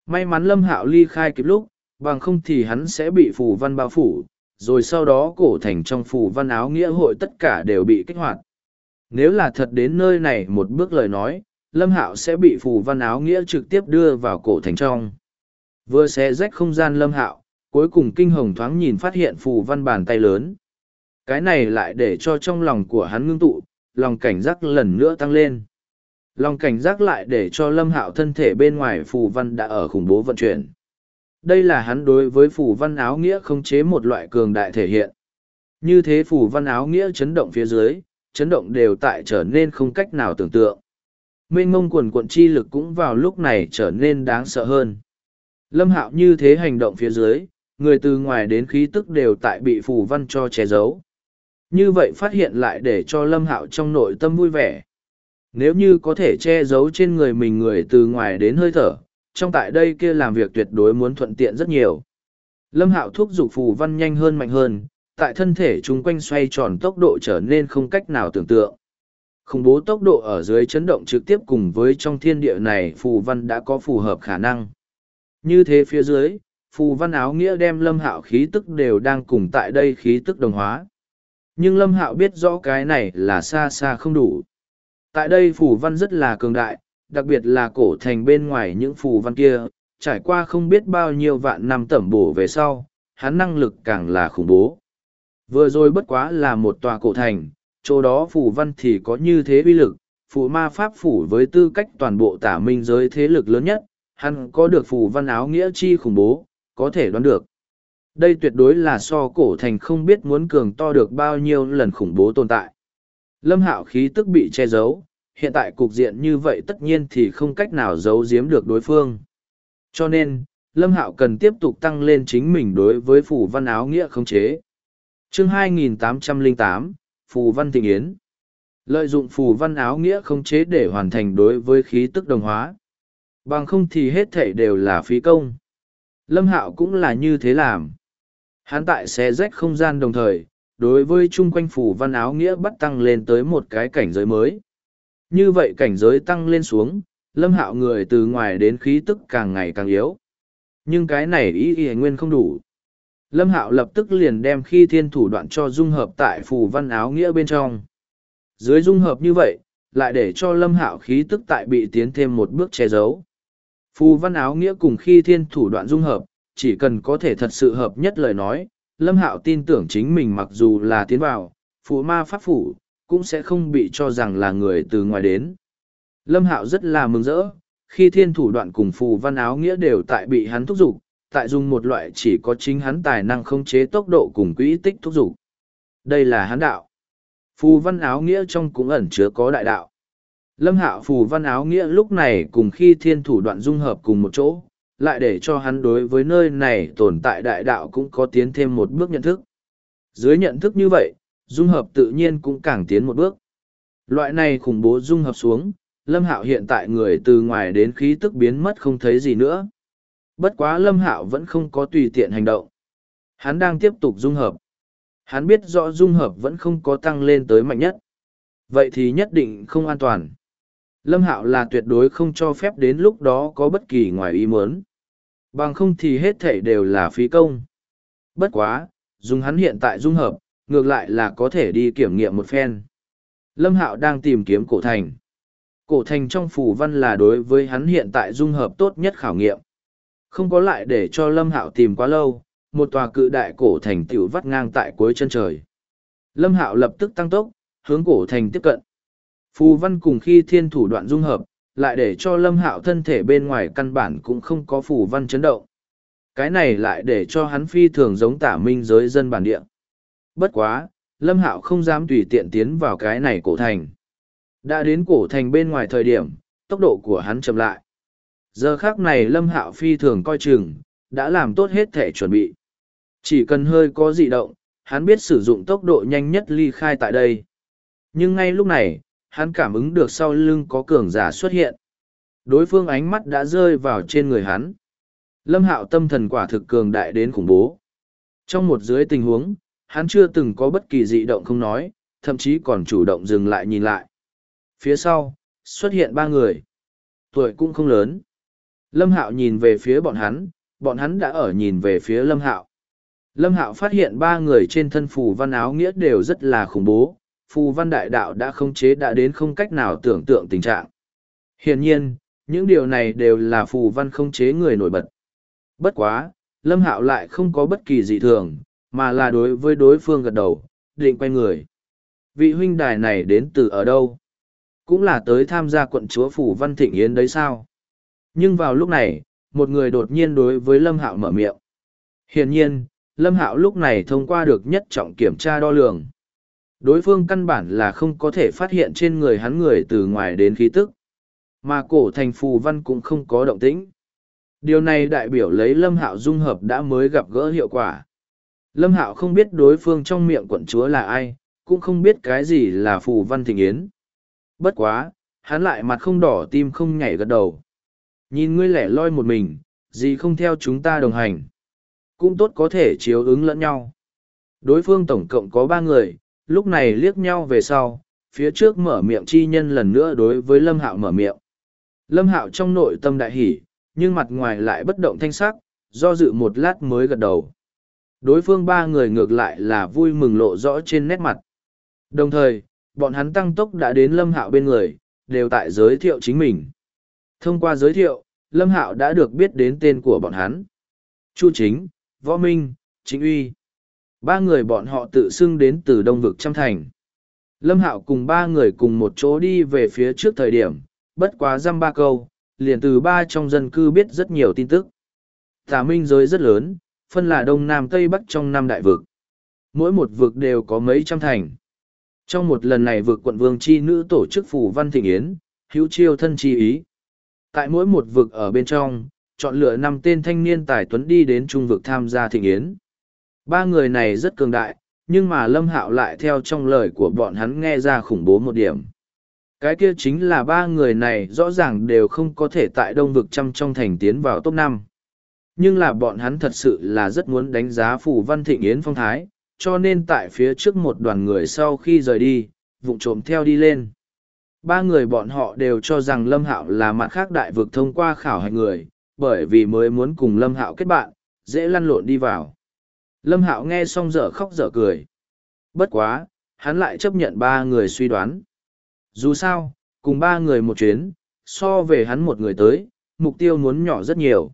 May mắn Lâm Hạo ly khai kịp lúc, bằng không thì hắn sẽ bị phù văn bao phủ, rồi sau đó cổ thành trong phù văn áo nghĩa hội tất cả đều bị kích hoạt. Nếu là thật đến nơi này một bước lời nói, Lâm Hạo sẽ bị phù văn áo nghĩa trực tiếp đưa vào cổ thành trong. Vừa xé rách không gian Lâm Hạo, cuối cùng kinh hồng thoáng nhìn phát hiện phù văn bàn tay lớn. Cái này lại để cho trong lòng của hắn ngưng tụ, lòng cảnh giác lần nữa tăng lên. Lòng cảnh giác lại để cho Lâm Hạo thân thể bên ngoài phù văn đã ở khủng bố vận chuyển. Đây là hắn đối với phù văn áo nghĩa khống chế một loại cường đại thể hiện. Như thế phù văn áo nghĩa chấn động phía dưới, chấn động đều tại trở nên không cách nào tưởng tượng. Mênh mông quần quận chi lực cũng vào lúc này trở nên đáng sợ hơn. Lâm Hạo như thế hành động phía dưới, người từ ngoài đến khí tức đều tại bị phù văn cho che giấu. Như vậy phát hiện lại để cho Lâm Hạo trong nội tâm vui vẻ. Nếu như có thể che giấu trên người mình người từ ngoài đến hơi thở, trong tại đây kia làm việc tuyệt đối muốn thuận tiện rất nhiều. Lâm Hạo thúc giục phù văn nhanh hơn mạnh hơn, tại thân thể chung quanh xoay tròn tốc độ trở nên không cách nào tưởng tượng. Khủng bố tốc độ ở dưới chấn động trực tiếp cùng với trong thiên địa này phù văn đã có phù hợp khả năng. Như thế phía dưới, phù văn áo nghĩa đem Lâm Hạo khí tức đều đang cùng tại đây khí tức đồng hóa. Nhưng Lâm Hạo biết rõ cái này là xa xa không đủ. Tại đây phù văn rất là cường đại, đặc biệt là cổ thành bên ngoài những phù văn kia, trải qua không biết bao nhiêu vạn năm tẩm bổ về sau, hắn năng lực càng là khủng bố. Vừa rồi bất quá là một tòa cổ thành, chỗ đó phù văn thì có như thế uy lực, phù ma pháp phủ với tư cách toàn bộ tả minh giới thế lực lớn nhất, hắn có được phù văn áo nghĩa chi khủng bố, có thể đoán được. Đây tuyệt đối là so cổ thành không biết muốn cường to được bao nhiêu lần khủng bố tồn tại. Lâm Hạo khí tức bị che giấu, hiện tại cục diện như vậy tất nhiên thì không cách nào giấu giếm được đối phương. Cho nên, Lâm Hạo cần tiếp tục tăng lên chính mình đối với phù văn áo nghĩa khống chế. Chương 2808, Phù văn thịnh yến. Lợi dụng phù văn áo nghĩa khống chế để hoàn thành đối với khí tức đồng hóa. Bằng không thì hết thảy đều là phí công. Lâm Hạo cũng là như thế làm. Hắn tại xé rách không gian đồng thời, đối với chung quanh phù văn áo nghĩa bắt tăng lên tới một cái cảnh giới mới. Như vậy cảnh giới tăng lên xuống, Lâm Hạo người từ ngoài đến khí tức càng ngày càng yếu. Nhưng cái này ý nguyên không đủ. Lâm Hạo lập tức liền đem khi thiên thủ đoạn cho dung hợp tại phù văn áo nghĩa bên trong. Dưới dung hợp như vậy, lại để cho Lâm Hạo khí tức tại bị tiến thêm một bước che giấu. Phù văn áo nghĩa cùng khi thiên thủ đoạn dung hợp, chỉ cần có thể thật sự hợp nhất lời nói, Lâm Hạo tin tưởng chính mình mặc dù là tiến vào, phù ma pháp phủ, cũng sẽ không bị cho rằng là người từ ngoài đến. Lâm Hạo rất là mừng rỡ, khi thiên thủ đoạn cùng phù văn áo nghĩa đều tại bị hắn thúc giục, tại dùng một loại chỉ có chính hắn tài năng khống chế tốc độ cùng quỹ tích thúc giục. Đây là hắn đạo. Phù văn áo nghĩa trong cũng ẩn chứa có đại đạo. Lâm Hạo phù văn áo nghĩa lúc này cùng khi thiên thủ đoạn dung hợp cùng một chỗ, lại để cho hắn đối với nơi này tồn tại đại đạo cũng có tiến thêm một bước nhận thức. Dưới nhận thức như vậy, dung hợp tự nhiên cũng càng tiến một bước. Loại này khủng bố dung hợp xuống, Lâm Hạo hiện tại người từ ngoài đến khí tức biến mất không thấy gì nữa. Bất quá Lâm Hạo vẫn không có tùy tiện hành động. Hắn đang tiếp tục dung hợp. Hắn biết rõ dung hợp vẫn không có tăng lên tới mạnh nhất. Vậy thì nhất định không an toàn. Lâm Hạo là tuyệt đối không cho phép đến lúc đó có bất kỳ ngoài ý muốn. Bằng không thì hết thảy đều là phí công. Bất quá, dùng hắn hiện tại dung hợp, ngược lại là có thể đi kiểm nghiệm một phen. Lâm Hạo đang tìm kiếm cổ thành. Cổ thành trong phù văn là đối với hắn hiện tại dung hợp tốt nhất khảo nghiệm. Không có lại để cho Lâm Hạo tìm quá lâu, một tòa cự đại cổ thành tiểu vắt ngang tại cuối chân trời. Lâm Hạo lập tức tăng tốc, hướng cổ thành tiếp cận. Phù văn cùng khi thiên thủ đoạn dung hợp, lại để cho Lâm Hạo thân thể bên ngoài căn bản cũng không có phù văn chấn động. Cái này lại để cho hắn phi thường giống tả minh giới dân bản địa. Bất quá, Lâm Hạo không dám tùy tiện tiến vào cái này cổ thành. Đã đến cổ thành bên ngoài thời điểm, tốc độ của hắn chậm lại. Giờ khác này Lâm Hạo phi thường coi chừng, đã làm tốt hết thể chuẩn bị. Chỉ cần hơi có dị động, hắn biết sử dụng tốc độ nhanh nhất ly khai tại đây. Nhưng ngay lúc này, hắn cảm ứng được sau lưng có cường giả xuất hiện. Đối phương ánh mắt đã rơi vào trên người hắn. Lâm Hạo tâm thần quả thực cường đại đến khủng bố. Trong một dưới tình huống, hắn chưa từng có bất kỳ dị động không nói, thậm chí còn chủ động dừng lại nhìn lại. Phía sau, xuất hiện ba người. Tuổi cũng không lớn. Lâm Hạo nhìn về phía bọn hắn đã ở nhìn về phía Lâm Hạo. Lâm Hạo phát hiện ba người trên thân phù văn áo nghĩa đều rất là khủng bố, phù văn đại đạo đã khống chế đã đến không cách nào tưởng tượng tình trạng. Hiển nhiên, những điều này đều là phù văn khống chế người nổi bật. Bất quá, Lâm Hạo lại không có bất kỳ dị thường, mà là đối với đối phương gật đầu, định quay người. Vị huynh đài này đến từ ở đâu? Cũng là tới tham gia quận chúa phủ Văn Thịnh Yến đấy sao? Nhưng vào lúc này, một người đột nhiên đối với Lâm Hạo mở miệng. Hiển nhiên, Lâm Hạo lúc này thông qua được nhất trọng kiểm tra đo lường. Đối phương căn bản là không có thể phát hiện trên người hắn người từ ngoài đến khí tức. Mà cổ thành phù văn cũng không có động tĩnh. Điều này đại biểu lấy Lâm Hạo dung hợp đã mới gặp gỡ hiệu quả. Lâm Hạo không biết đối phương trong miệng quận chúa là ai, cũng không biết cái gì là phù văn thịnh yến. Bất quá, hắn lại mặt không đỏ tim không nhảy gật đầu. Nhìn ngươi lẻ loi một mình, gì không theo chúng ta đồng hành. Cũng tốt có thể chiếu ứng lẫn nhau. Đối phương tổng cộng có ba người, lúc này liếc nhau về sau, phía trước mở miệng chi nhân lần nữa đối với Lâm Hạo mở miệng. Lâm Hạo trong nội tâm đại hỉ, nhưng mặt ngoài lại bất động thanh sắc, do dự một lát mới gật đầu. Đối phương ba người ngược lại là vui mừng lộ rõ trên nét mặt. Đồng thời, bọn hắn tăng tốc đã đến Lâm Hạo bên người, đều tại giới thiệu chính mình. Thông qua giới thiệu, Lâm Hạo đã được biết đến tên của bọn hắn. Chu Chính, Võ Minh, Chính Uy. Ba người bọn họ tự xưng đến từ Đông Vực Trăm Thành. Lâm Hạo cùng ba người cùng một chỗ đi về phía trước thời điểm, bất quá dăm ba câu, liền từ ba trong dân cư biết rất nhiều tin tức. Tà Minh giới rất lớn, phân là Đông Nam Tây Bắc trong năm đại vực. Mỗi một vực đều có mấy trăm thành. Trong một lần này vực quận vương chi nữ tổ chức phù văn thịnh yến, hữu chiêu thân chi ý. Tại mỗi một vực ở bên trong, chọn lựa 5 tên thanh niên tài tuấn đi đến trung vực tham gia thịnh yến. Ba người này rất cường đại, nhưng mà Lâm Hạo lại theo trong lời của bọn hắn nghe ra khủng bố một điểm. Cái kia chính là ba người này rõ ràng đều không có thể tại Đông vực trăm trong thành tiến vào top 5. Nhưng là bọn hắn thật sự là rất muốn đánh giá phù văn thịnh yến phong thái, cho nên tại phía trước một đoàn người sau khi rời đi, vụng trộm theo đi lên. Ba người bọn họ đều cho rằng Lâm Hạo là mặt khác đại vực thông qua khảo hạch người, bởi vì mới muốn cùng Lâm Hạo kết bạn, dễ lăn lộn đi vào. Lâm Hạo nghe xong dở khóc dở cười. Bất quá, hắn lại chấp nhận ba người suy đoán. Dù sao, cùng ba người một chuyến, so về hắn một người tới, mục tiêu muốn nhỏ rất nhiều.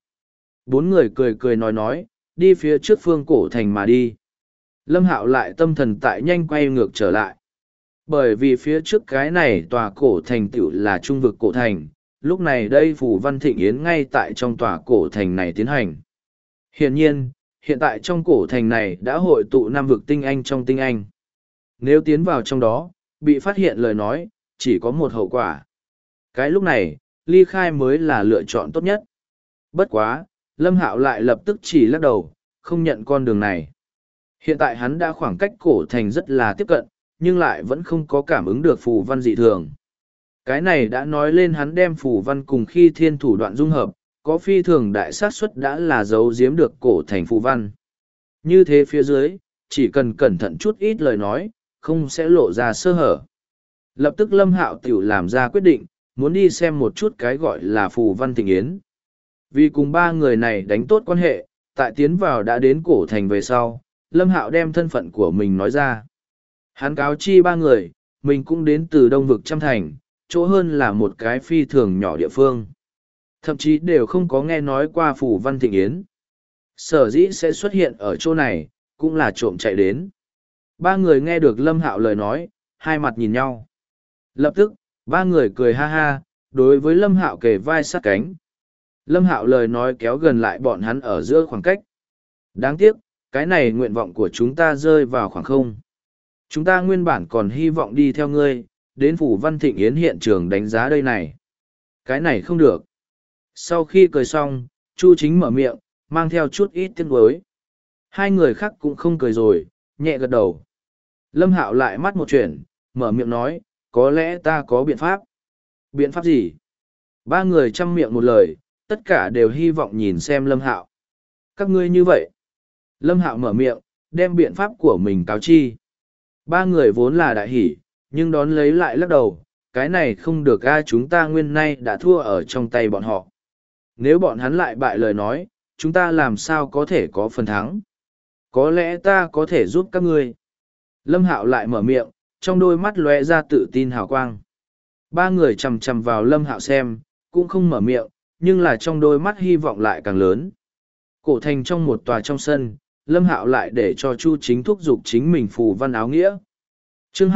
4 người cười cười nói, đi phía trước phương cổ thành mà đi. Lâm Hạo lại tâm thần tại nhanh quay ngược trở lại. Bởi vì phía trước cái này tòa cổ thành tựu là trung vực cổ thành, lúc này đây phù văn thịnh yến ngay tại trong tòa cổ thành này tiến hành. Hiển nhiên, hiện tại trong cổ thành này đã hội tụ 5 vực tinh anh trong tinh anh. Nếu tiến vào trong đó, bị phát hiện lời nói, chỉ có một hậu quả. Cái lúc này, ly khai mới là lựa chọn tốt nhất. Bất quá, Lâm Hạo lại lập tức chỉ lắc đầu, không nhận con đường này. Hiện tại hắn đã khoảng cách cổ thành rất là tiếp cận, nhưng lại vẫn không có cảm ứng được phù văn dị thường. Cái này đã nói lên hắn đem phù văn cùng khi thiên thủ đoạn dung hợp, có phi thường đại xác suất đã là giấu giếm được cổ thành phù văn. Như thế phía dưới, chỉ cần cẩn thận chút ít lời nói, không sẽ lộ ra sơ hở. Lập tức Lâm Hạo tiểu làm ra quyết định, muốn đi xem một chút cái gọi là phù văn thịnh yến. Vì cùng ba người này đánh tốt quan hệ, tại tiến vào đã đến cổ thành về sau, Lâm Hạo đem thân phận của mình nói ra. Hắn cáo chi ba người, mình cũng đến từ Đông vực Trăm Thành, chỗ hơn là một cái phi thường nhỏ địa phương. Thậm chí đều không có nghe nói qua phù văn thịnh yến. Sở dĩ sẽ xuất hiện ở chỗ này, cũng là trộm chạy đến. Ba người nghe được Lâm Hạo lời nói, hai mặt nhìn nhau. Lập tức, ba người cười ha ha, đối với Lâm Hạo kề vai sát cánh. Lâm Hạo lời nói kéo gần lại bọn hắn ở giữa khoảng cách. Đáng tiếc, cái này nguyện vọng của chúng ta rơi vào khoảng không. Chúng ta nguyên bản còn hy vọng đi theo ngươi, đến phủ văn thịnh yến hiện trường đánh giá đây này. Cái này không được. Sau khi cười xong, Chu Chính mở miệng, mang theo chút ít tiếc nuối. Hai người khác cũng không cười rồi, nhẹ gật đầu. Lâm Hạo lại mắt một chuyện, mở miệng nói, có lẽ ta có biện pháp. Biện pháp gì? Ba người chăm miệng một lời, tất cả đều hy vọng nhìn xem Lâm Hạo. Các ngươi như vậy. Lâm Hạo mở miệng, đem biện pháp của mình cáo chi. Ba người vốn là đại hỷ, nhưng đón lấy lại lắc đầu, cái này không được a, chúng ta nguyên nay đã thua ở trong tay bọn họ. Nếu bọn hắn lại bại lời nói, chúng ta làm sao có thể có phần thắng? Có lẽ ta có thể giúp các ngươi. Lâm Hạo lại mở miệng, trong đôi mắt lóe ra tự tin hào quang. Ba người chằm chằm vào Lâm Hạo xem, cũng không mở miệng, nhưng là trong đôi mắt hy vọng lại càng lớn. Cổ thành trong một tòa trong sân, Lâm Hạo lại để cho Chu Chính thúc giục chính mình phù văn áo nghĩa. Chương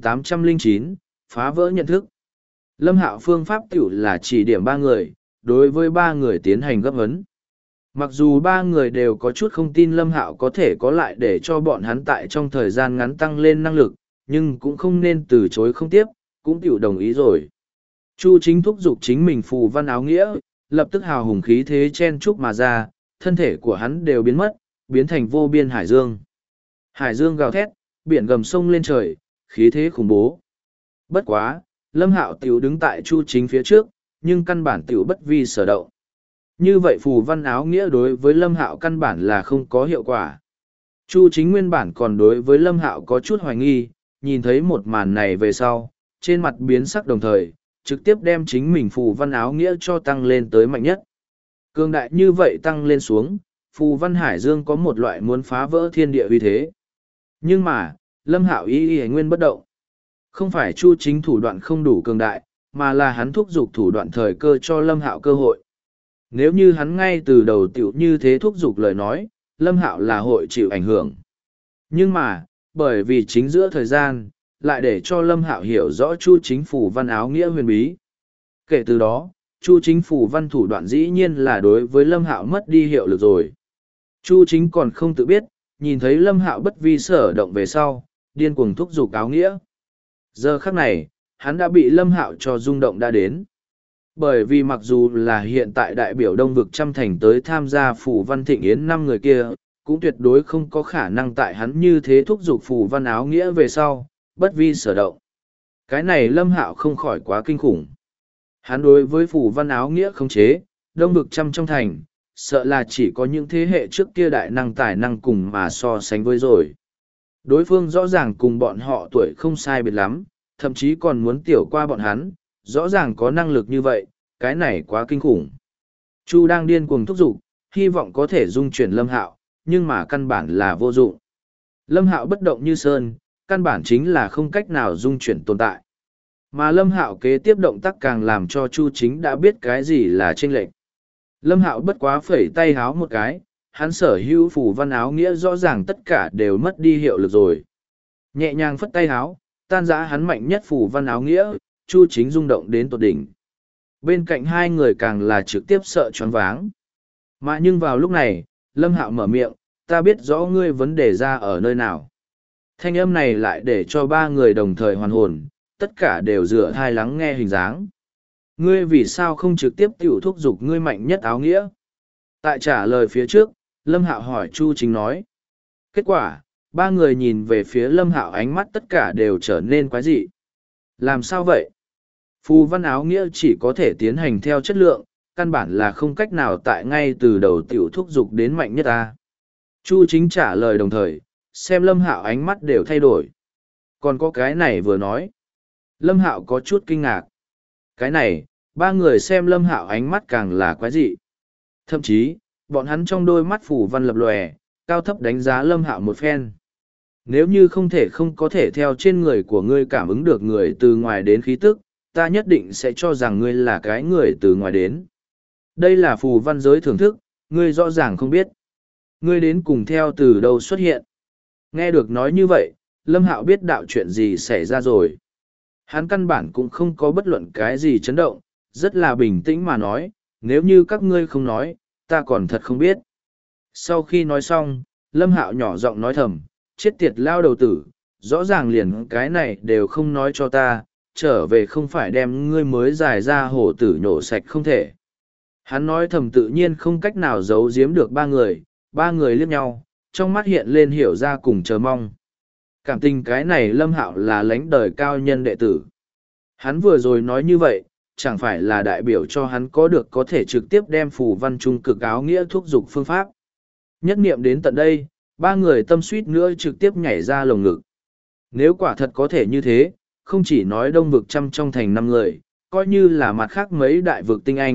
2809, phá vỡ nhận thức. Lâm Hạo phương pháp tiểu là chỉ điểm ba người, đối với ba người tiến hành gấp huấn. Mặc dù ba người đều có chút không tin Lâm Hạo có thể có lại để cho bọn hắn tại trong thời gian ngắn tăng lên năng lực, nhưng cũng không nên từ chối không tiếp, cũng tiểu đồng ý rồi. Chu Chính thúc giục chính mình phù văn áo nghĩa, lập tức hào hùng khí thế chen chúc mà ra, thân thể của hắn đều biến mất, biến thành vô biên hải dương. Hải dương gào thét, biển gầm sông lên trời, khí thế khủng bố. Bất quá, Lâm Hạo tiểu đứng tại Chu Chính phía trước, nhưng căn bản tiểu bất vi sở động. Như vậy phù văn áo nghĩa đối với Lâm Hạo căn bản là không có hiệu quả. Chu Chính nguyên bản còn đối với Lâm Hạo có chút hoài nghi, nhìn thấy một màn này về sau, trên mặt biến sắc đồng thời, trực tiếp đem chính mình phù văn áo nghĩa cho tăng lên tới mạnh nhất. Cường đại như vậy tăng lên xuống, phù văn hải dương có một loại muốn phá vỡ thiên địa uy thế. Nhưng mà, Lâm Hạo y nguyên bất động. Không phải Chu Chính thủ đoạn không đủ cường đại, mà là hắn thúc giục thủ đoạn thời cơ cho Lâm Hạo cơ hội. Nếu như hắn ngay từ đầu tiểu như thế thúc giục lời nói, Lâm Hạo là hội chịu ảnh hưởng. Nhưng mà, bởi vì chính giữa thời gian, lại để cho Lâm Hạo hiểu rõ Chu Chính phù văn áo nghĩa huyền bí. Kể từ đó, Chu Chính phù văn thủ đoạn dĩ nhiên là đối với Lâm Hạo mất đi hiệu lực rồi. Chu Chính còn không tự biết, nhìn thấy Lâm Hạo bất vi sở động về sau, điên cuồng thúc giục áo nghĩa. Giờ khắc này, hắn đã bị Lâm Hạo cho rung động đã đến. Bởi vì mặc dù là hiện tại đại biểu Đông vực trăm thành tới tham gia phù văn thịnh yến 5 người kia, cũng tuyệt đối không có khả năng tại hắn như thế thúc giục phù văn áo nghĩa về sau, bất vi sở động. Cái này Lâm Hạo không khỏi quá kinh khủng. Hắn đối với phù văn áo nghĩa khống chế, Đông vực trăm trong thành, sợ là chỉ có những thế hệ trước kia đại năng tài năng cùng mà so sánh với rồi. Đối phương rõ ràng cùng bọn họ tuổi không sai biệt lắm, thậm chí còn muốn tiểu qua bọn hắn, rõ ràng có năng lực như vậy, cái này quá kinh khủng. Chu đang điên cuồng thúc giục, hy vọng có thể dung chuyển Lâm Hạo, nhưng mà căn bản là vô dụng. Lâm Hạo bất động như sơn, căn bản chính là không cách nào dung chuyển tồn tại. Mà Lâm Hạo kế tiếp động tác càng làm cho Chu Chính đã biết cái gì là chênh lệch. Lâm Hạo bất quá phẩy tay háo một cái, hắn sở hữu phù văn áo nghĩa rõ ràng tất cả đều mất đi hiệu lực rồi. Nhẹ nhàng phất tay háo, tan rã hắn mạnh nhất phù văn áo nghĩa, Chu Chính rung động đến tột đỉnh. Bên cạnh hai người càng là trực tiếp sợ choáng váng. Mà nhưng vào lúc này, Lâm Hạo mở miệng, ta biết rõ ngươi vấn đề ra ở nơi nào. Thanh âm này lại để cho ba người đồng thời hoàn hồn, tất cả đều dựa thai lắng nghe hình dáng. Ngươi vì sao không trực tiếp tiểu thúc giục ngươi mạnh nhất áo nghĩa? Tại trả lời phía trước, Lâm Hạo hỏi Chu Chính nói. Kết quả, ba người nhìn về phía Lâm Hạo ánh mắt tất cả đều trở nên quái dị. Làm sao vậy? Phù văn áo nghĩa chỉ có thể tiến hành theo chất lượng, căn bản là không cách nào tại ngay từ đầu tiểu thúc giục đến mạnh nhất ta. Chu Chính trả lời đồng thời, xem Lâm Hạo ánh mắt đều thay đổi. Còn có cái này vừa nói. Lâm Hạo có chút kinh ngạc. Cái này, ba người xem Lâm Hạo ánh mắt càng là quái dị. Thậm chí, bọn hắn trong đôi mắt phù văn lập lòe, cao thấp đánh giá Lâm Hạo một phen. Nếu như không có thể theo trên người của ngươi cảm ứng được người từ ngoài đến khí tức, ta nhất định sẽ cho rằng ngươi là cái người từ ngoài đến. Đây là phù văn giới thưởng thức, ngươi rõ ràng không biết. Ngươi đến cùng theo từ đâu xuất hiện. Nghe được nói như vậy, Lâm Hạo biết đạo chuyện gì xảy ra rồi. Hắn căn bản cũng không có bất luận cái gì chấn động, rất là bình tĩnh mà nói, nếu như các ngươi không nói, ta còn thật không biết. Sau khi nói xong, Lâm Hạo nhỏ giọng nói thầm, chết tiệt lao đầu tử, rõ ràng liền cái này đều không nói cho ta, trở về không phải đem ngươi mới giải ra hổ tử nhổ sạch không thể. Hắn nói thầm tự nhiên không cách nào giấu giếm được ba người liếc nhau, trong mắt hiện lên hiểu ra cùng chờ mong. Cảm tình cái này Lâm Hạo là lãnh đời cao nhân đệ tử. Hắn vừa rồi nói như vậy, chẳng phải là đại biểu cho hắn có thể trực tiếp đem phù văn trung cực áo nghĩa thúc giục phương pháp. Nhất niệm đến tận đây, ba người tâm suýt nữa trực tiếp nhảy ra lồng ngực. Nếu quả thật có thể như thế, không chỉ nói Đông vực trăm trong thành 5 người, coi như là mặt khác mấy đại vực tinh anh,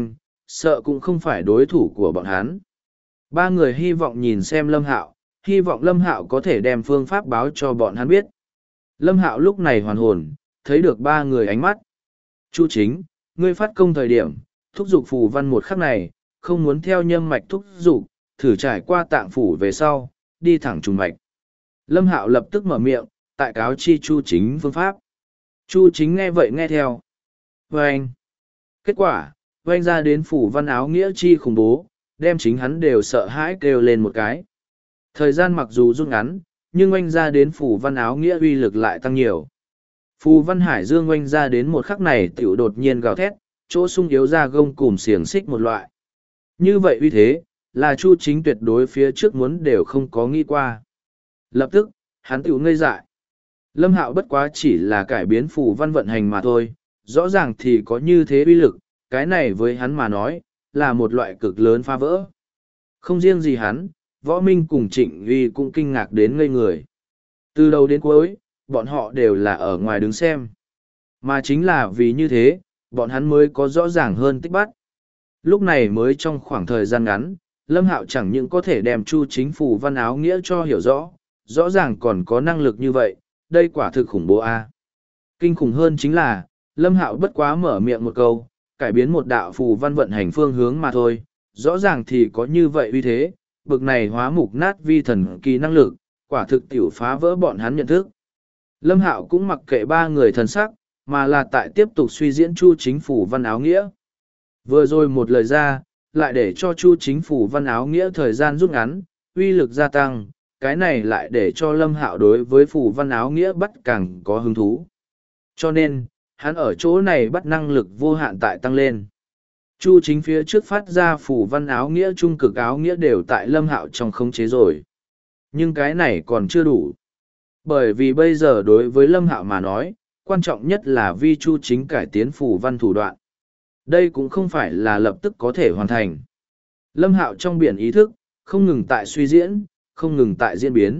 sợ cũng không phải đối thủ của bọn hắn. Ba người hy vọng nhìn xem Lâm Hạo, hy vọng Lâm Hạo có thể đem phương pháp báo cho bọn hắn biết. Lâm Hạo lúc này hoàn hồn, thấy được ba người ánh mắt. Chu Chính, ngươi phát công thời điểm, thúc giục phù văn một khắc này, không muốn theo nhâm mạch thúc giục, thử trải qua tạng phủ về sau, đi thẳng trùng mạch. Lâm Hạo lập tức mở miệng, tại cáo chi Chu Chính phương pháp. Chu Chính nghe vậy nghe theo. Vâng! Kết quả, vâng ra đến phủ văn áo nghĩa chi khủng bố, đem chính hắn đều sợ hãi kêu lên một cái. Thời gian mặc dù rút ngắn, nhưng oanh ra đến phủ văn áo nghĩa uy lực lại tăng nhiều. Phù văn hải dương oanh ra đến một khắc này tiểu đột nhiên gào thét, chỗ sung yếu ra gông cùm xiềng xích một loại. Như vậy uy thế, là Chu Chính tuyệt đối phía trước muốn đều không có nghĩ qua. Lập tức, hắn tiểu ngây dại. Lâm Hạo bất quá chỉ là cải biến phù văn vận hành mà thôi, rõ ràng thì có như thế uy lực, cái này với hắn mà nói, là một loại cực lớn phá vỡ. Không riêng gì hắn, Võ Minh cùng Trịnh Uy cũng kinh ngạc đến ngây người. Từ đầu đến cuối, bọn họ đều là ở ngoài đứng xem. Mà chính là vì như thế, bọn hắn mới có rõ ràng hơn tích bắt. Lúc này mới trong khoảng thời gian ngắn, Lâm Hạo chẳng những có thể đem Chu Chính phủ văn áo nghĩa cho hiểu rõ, rõ ràng còn có năng lực như vậy, đây quả thực khủng bố a. Kinh khủng hơn chính là, Lâm Hạo bất quá mở miệng một câu, cải biến một đạo phù văn vận hành phương hướng mà thôi, rõ ràng thì có như vậy uy thế, bực này hóa mục nát vi thần kỳ năng lực, quả thực tiểu phá vỡ bọn hắn nhận thức. Lâm Hạo cũng mặc kệ ba người thần sắc, mà là tại tiếp tục suy diễn Chu Chính phủ văn áo nghĩa. Vừa rồi một lời ra, lại để cho Chu Chính phủ văn áo nghĩa thời gian rút ngắn, uy lực gia tăng, cái này lại để cho Lâm Hạo đối với phủ văn áo nghĩa bắt càng có hứng thú. Cho nên, hắn ở chỗ này bắt năng lực vô hạn tại tăng lên. Chu Chính phía trước phát ra phủ văn áo nghĩa trung cực áo nghĩa đều tại Lâm Hạo trong khống chế rồi. Nhưng cái này còn chưa đủ. Bởi vì bây giờ đối với Lâm Hạo mà nói, quan trọng nhất là vi Chu Chính cải tiến phủ văn thủ đoạn. Đây cũng không phải là lập tức có thể hoàn thành. Lâm Hạo trong biển ý thức, không ngừng tại suy diễn, không ngừng tại diễn biến.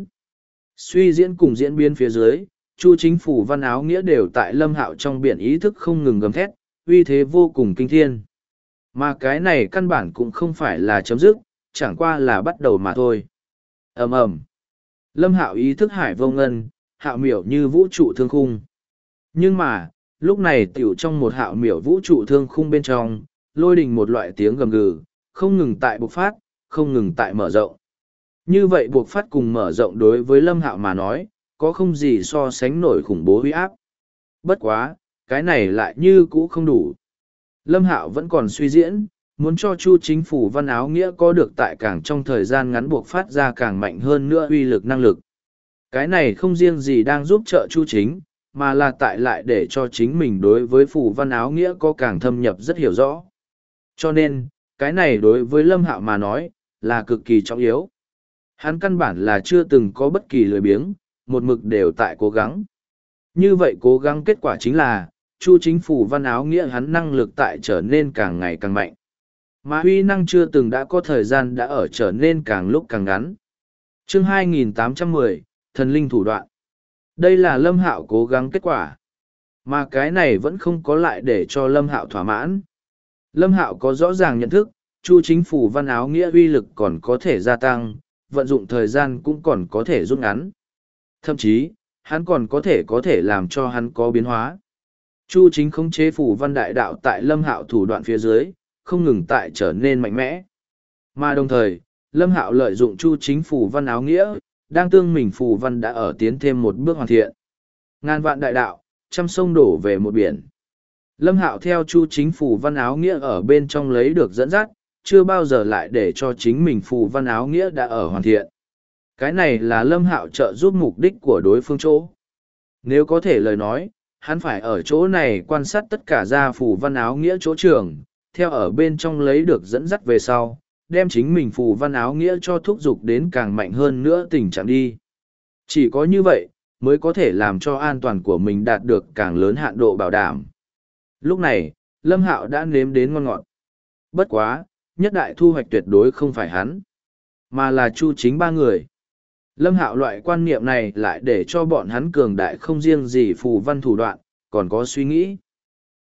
Suy diễn cùng diễn biến phía dưới, Chu Chính phủ văn áo nghĩa đều tại Lâm Hạo trong biển ý thức không ngừng gầm thét, uy thế vô cùng kinh thiên. Mà cái này căn bản cũng không phải là chấm dứt, chẳng qua là bắt đầu mà thôi. Ầm ầm. Lâm Hạo ý thức hải vô ngân, hạo miểu như vũ trụ thương khung. Nhưng mà, lúc này tiểu trong một hạo miểu vũ trụ thương khung bên trong, lôi đình một loại tiếng gầm gừ, không ngừng tại bộc phát, không ngừng tại mở rộng. Như vậy bộc phát cùng mở rộng đối với Lâm Hạo mà nói, có không gì so sánh nổi khủng bố uy áp. Bất quá, cái này lại như cũ không đủ. Lâm Hạo vẫn còn suy diễn, muốn cho Chu Chính phủ văn áo nghĩa có được tại càng trong thời gian ngắn buộc phát ra càng mạnh hơn nữa uy lực năng lực. Cái này không riêng gì đang giúp trợ Chu Chính, mà là tại lại để cho chính mình đối với phủ văn áo nghĩa có càng thâm nhập rất hiểu rõ. Cho nên, cái này đối với Lâm Hạo mà nói, là cực kỳ trọng yếu. Hắn căn bản là chưa từng có bất kỳ lười biếng, một mực đều tại cố gắng. Như vậy cố gắng kết quả chính là, Chu Chính phủ văn áo nghĩa hắn năng lực tại trở nên càng ngày càng mạnh. Mà huy năng chưa từng đã có thời gian đã ở trở nên càng lúc càng ngắn. Chương 2810, Thần linh thủ đoạn. Đây là Lâm Hạo cố gắng kết quả. Mà cái này vẫn không có lại để cho Lâm Hạo thỏa mãn. Lâm Hạo có rõ ràng nhận thức, Chu Chính phủ văn áo nghĩa uy lực còn có thể gia tăng, vận dụng thời gian cũng còn có thể rút ngắn. Thậm chí, hắn còn có thể làm cho hắn có biến hóa. Chu Chính khống chế phủ văn đại đạo tại Lâm Hạo thủ đoạn phía dưới, không ngừng tại trở nên mạnh mẽ. Mà đồng thời, Lâm Hạo lợi dụng Chu Chính phủ văn áo nghĩa, đang tương mình phủ văn đã ở tiến thêm một bước hoàn thiện. Ngàn vạn đại đạo, trăm sông đổ về một biển. Lâm Hạo theo Chu Chính phủ văn áo nghĩa ở bên trong lấy được dẫn dắt, chưa bao giờ lại để cho chính mình phủ văn áo nghĩa đã ở hoàn thiện. Cái này là Lâm Hạo trợ giúp mục đích của đối phương chỗ. Nếu có thể lời nói, hắn phải ở chỗ này quan sát tất cả gia phủ văn áo nghĩa chỗ trường, theo ở bên trong lấy được dẫn dắt về sau, đem chính mình phủ văn áo nghĩa cho thúc giục đến càng mạnh hơn nữa tình trạng đi. Chỉ có như vậy, mới có thể làm cho an toàn của mình đạt được càng lớn hạn độ bảo đảm. Lúc này, Lâm Hạo đã nếm đến ngon ngọt. Bất quá, nhất đại thu hoạch tuyệt đối không phải hắn, mà là Chu Chính ba người. Lâm Hạo loại quan niệm này lại để cho bọn hắn cường đại không riêng gì phù văn thủ đoạn, còn có suy nghĩ.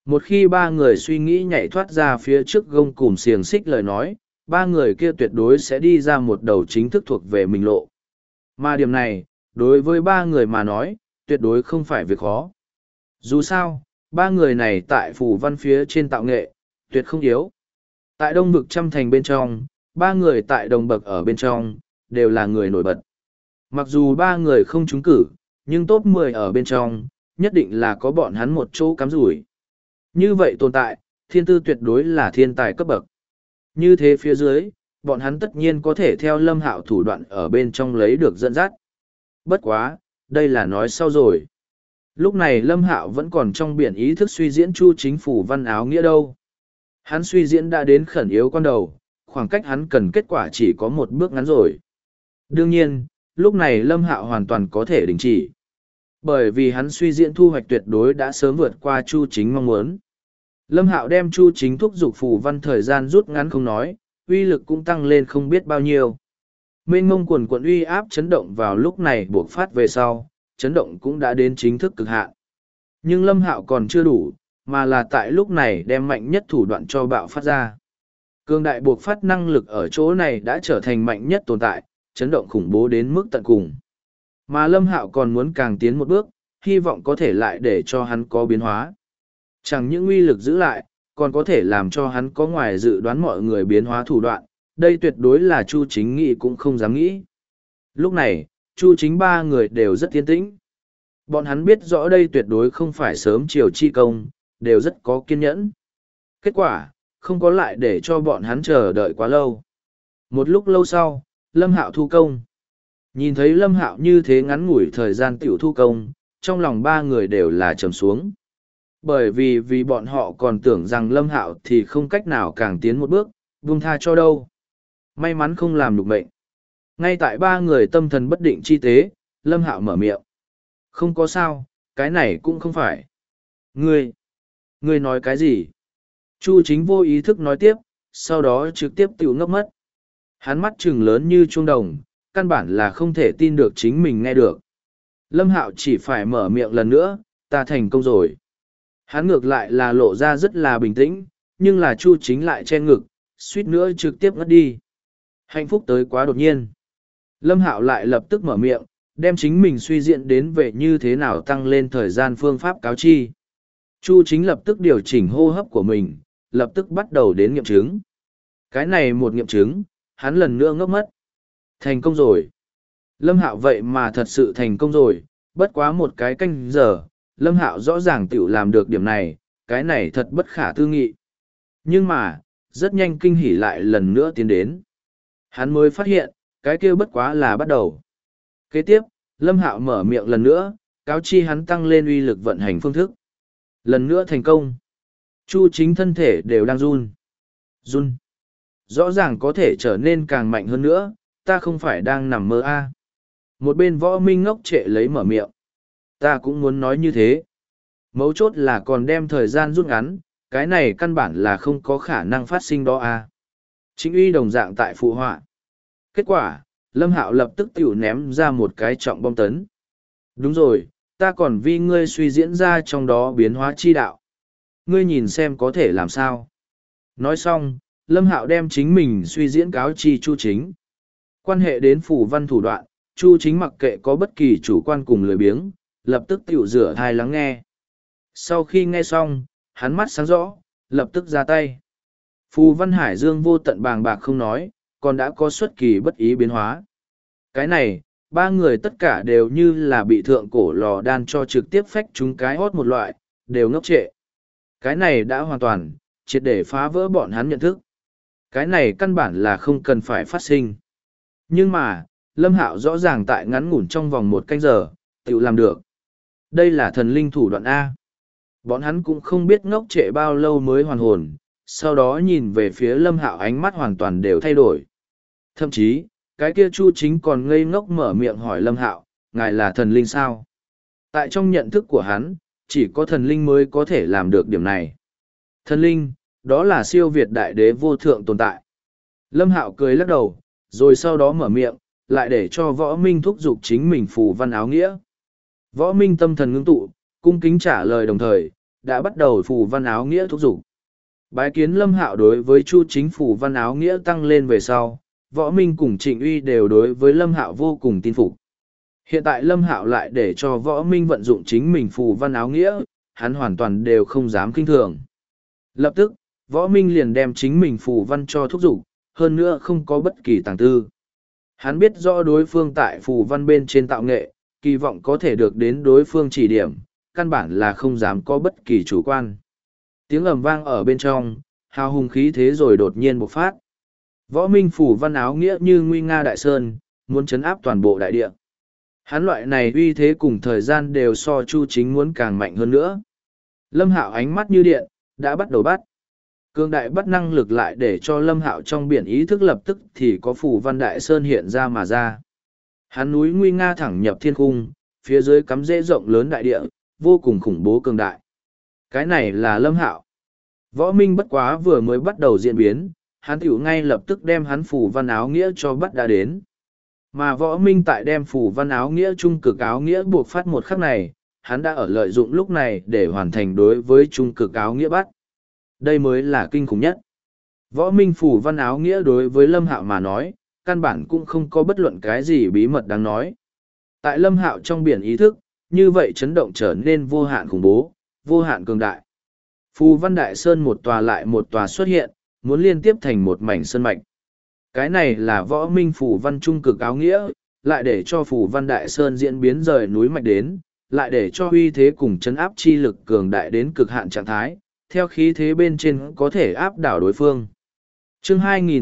Một khi ba người suy nghĩ nhảy thoát ra phía trước gông cùm xiềng xích lời nói, ba người kia tuyệt đối sẽ đi ra một đầu chính thức thuộc về mình lộ. Mà điểm này, đối với ba người mà nói, tuyệt đối không phải việc khó. Dù sao, ba người này tại phủ văn phía trên tạo nghệ, tuyệt không yếu. Tại đông vực trăm thành bên trong, ba người tại đồng bậc ở bên trong, đều là người nổi bật. Mặc dù ba người không trúng cử, nhưng top 10 ở bên trong, nhất định là có bọn hắn một chỗ cắm rủi. Như vậy tồn tại, thiên tư tuyệt đối là thiên tài cấp bậc. Như thế phía dưới, bọn hắn tất nhiên có thể theo Lâm Hạo thủ đoạn ở bên trong lấy được dẫn dắt. Bất quá, đây là nói sau rồi. Lúc này Lâm Hạo vẫn còn trong biển ý thức suy diễn Chu Chính phủ văn áo nghĩa đâu. Hắn suy diễn đã đến khẩn yếu con đầu, khoảng cách hắn cần kết quả chỉ có một bước ngắn rồi. Đương nhiên, lúc này Lâm Hạo hoàn toàn có thể đình chỉ. Bởi vì hắn suy diễn thu hoạch tuyệt đối đã sớm vượt qua Chu Chính mong muốn. Lâm Hạo đem Chu Chính thúc giục phù văn thời gian rút ngắn không nói, uy lực cũng tăng lên không biết bao nhiêu. Mênh mông quần quận uy áp chấn động vào lúc này buộc phát về sau, chấn động cũng đã đến chính thức cực hạn. Nhưng Lâm Hạo còn chưa đủ, mà là tại lúc này đem mạnh nhất thủ đoạn cho bạo phát ra. Cường đại buộc phát năng lực ở chỗ này đã trở thành mạnh nhất tồn tại, chấn động khủng bố đến mức tận cùng. Mà Lâm Hạo còn muốn càng tiến một bước, hy vọng có thể lại để cho hắn có biến hóa. Chẳng những uy lực giữ lại, còn có thể làm cho hắn có ngoài dự đoán mọi người biến hóa thủ đoạn, đây tuyệt đối là Chu Chính nghĩ cũng không dám nghĩ. Lúc này, Chu Chính ba người đều rất yên tĩnh. Bọn hắn biết rõ đây tuyệt đối không phải sớm chiều chi công, đều rất có kiên nhẫn. Kết quả, không có lại để cho bọn hắn chờ đợi quá lâu. Một lúc lâu sau, Lâm Hạo thu công. Nhìn thấy Lâm Hạo như thế ngắn ngủi thời gian tiểu thu công, trong lòng ba người đều là trầm xuống. Bởi vì bọn họ còn tưởng rằng Lâm Hạo thì không cách nào càng tiến một bước, buông tha cho đâu. May mắn không làm được mệnh. Ngay tại ba người tâm thần bất định chi tế, Lâm Hạo mở miệng. Không có sao, cái này cũng không phải. Ngươi nói cái gì? Chu Chính vô ý thức nói tiếp, sau đó trực tiếp tiểu ngốc mất. Hắn mắt trừng lớn như chuông đồng, căn bản là không thể tin được chính mình nghe được. Lâm Hạo chỉ phải mở miệng lần nữa, ta thành công rồi. Hắn ngược lại là lộ ra rất là bình tĩnh, nhưng là Chu Chính lại che ngực, suýt nữa trực tiếp ngất đi. Hạnh phúc tới quá đột nhiên. Lâm Hạo lại lập tức mở miệng, đem chính mình suy diễn đến về như thế nào tăng lên thời gian phương pháp cáo chi. Chu Chính lập tức điều chỉnh hô hấp của mình, lập tức bắt đầu đến nghiệm chứng. Cái này một nghiệm chứng, hắn lần nữa ngốc mất. Thành công rồi. Lâm Hạo vậy mà thật sự thành công rồi, bất quá một cái canh giờ, Lâm Hạo rõ ràng tự làm được điểm này, cái này thật bất khả tư nghị. Nhưng mà, rất nhanh kinh hỉ lại lần nữa tiến đến. Hắn mới phát hiện, cái kia bất quá là bắt đầu. Kế tiếp, Lâm Hạo mở miệng lần nữa, cáo chi hắn tăng lên uy lực vận hành phương thức. Lần nữa thành công. Chu Chính thân thể đều đang run. Run. Rõ ràng có thể trở nên càng mạnh hơn nữa, ta không phải đang nằm mơ a. Một bên Võ Minh ngốc trệ lấy mở miệng. Ta cũng muốn nói như thế. Mấu chốt là còn đem thời gian rút ngắn, cái này căn bản là không có khả năng phát sinh đó a. Chính uy đồng dạng tại phụ họa. Kết quả, Lâm Hạo lập tức tiểu ném ra một cái trọng bom tấn. Đúng rồi, ta còn vì ngươi suy diễn ra trong đó biến hóa chi đạo. Ngươi nhìn xem có thể làm sao. Nói xong, Lâm Hạo đem chính mình suy diễn cáo chi Chu Chính. Quan hệ đến phủ văn thủ đoạn, Chu Chính mặc kệ có bất kỳ chủ quan cùng lười biếng, lập tức tiểu rửa thai lắng nghe. Sau khi nghe xong, hắn mắt sáng rõ, lập tức ra tay. Phù văn hải dương vô tận bàng bạc không nói, còn đã có xuất kỳ bất ý biến hóa. Cái này, ba người tất cả đều như là bị thượng cổ lò đan cho trực tiếp phách chúng cái hót một loại, đều ngốc trệ. Cái này đã hoàn toàn, triệt để phá vỡ bọn hắn nhận thức. Cái này căn bản là không cần phải phát sinh. Nhưng mà, Lâm Hạo rõ ràng tại ngắn ngủn trong vòng một canh giờ, tự làm được. Đây là thần linh thủ đoạn A. Bọn hắn cũng không biết ngốc trệ bao lâu mới hoàn hồn, sau đó nhìn về phía Lâm Hạo ánh mắt hoàn toàn đều thay đổi. Thậm chí, cái kia Chu Chính còn ngây ngốc mở miệng hỏi Lâm Hạo, ngài là thần linh sao? Tại trong nhận thức của hắn, chỉ có thần linh mới có thể làm được điểm này. Thần linh, đó là siêu việt đại đế vô thượng tồn tại. Lâm Hạo cười lắc đầu, rồi sau đó mở miệng, lại để cho Võ Minh thúc giục chính mình phù văn áo nghĩa. Võ Minh tâm thần ngưng tụ, cung kính trả lời đồng thời, đã bắt đầu phù văn áo nghĩa thúc giục. Bái kiến Lâm Hạo đối với Chu Chính phù văn áo nghĩa tăng lên về sau, Võ Minh cùng Trịnh Uy đều đối với Lâm Hạo vô cùng tin phục. Hiện tại Lâm Hạo lại để cho Võ Minh vận dụng chính mình phù văn áo nghĩa, hắn hoàn toàn đều không dám kinh thường. Lập tức, Võ Minh liền đem chính mình phù văn cho thúc giục, hơn nữa không có bất kỳ tàng tư. Hắn biết rõ đối phương tại phù văn bên trên tạo nghệ, kỳ vọng có thể được đến đối phương chỉ điểm, căn bản là không dám có bất kỳ chủ quan. Tiếng ầm vang ở bên trong, hào hùng khí thế rồi đột nhiên bộc phát. Võ Minh phù văn áo nghĩa như nguy nga đại sơn, muốn chấn áp toàn bộ đại địa. Hắn loại này uy thế cùng thời gian đều so Chu Chính muốn càng mạnh hơn nữa. Lâm Hạo ánh mắt như điện, đã bắt đầu bắt. Cương đại bắt năng lực lại để cho Lâm Hạo trong biển ý thức lập tức thì có phù văn đại sơn hiện ra mà ra. Hắn núi nguy nga thẳng nhập thiên cung, phía dưới cắm rễ rộng lớn đại địa, vô cùng khủng bố cường đại. Cái này là Lâm Hạo. Võ Minh bất quá vừa mới bắt đầu diễn biến, hắn tiểu ngay lập tức đem hắn phù văn áo nghĩa cho bắt đã đến. Mà Võ Minh tại đem phù văn áo nghĩa trung cực áo nghĩa buộc phát một khắc này, hắn đã ở lợi dụng lúc này để hoàn thành đối với trung cực áo nghĩa bắt. Đây mới là kinh khủng nhất. Võ Minh phù văn áo nghĩa đối với Lâm Hạo mà nói, căn bản cũng không có bất luận cái gì bí mật đáng nói. Tại Lâm Hạo trong biển ý thức, như vậy chấn động trở nên vô hạn khủng bố, vô hạn cường đại. Phù văn đại sơn một tòa lại một tòa xuất hiện, muốn liên tiếp thành một mảnh sơn mạch. Cái này là Võ Minh phù văn trung cực áo nghĩa, lại để cho phù văn đại sơn diễn biến rời núi mạch đến, lại để cho uy thế cùng chấn áp chi lực cường đại đến cực hạn trạng thái, theo khí thế bên trên có thể áp đảo đối phương. Chương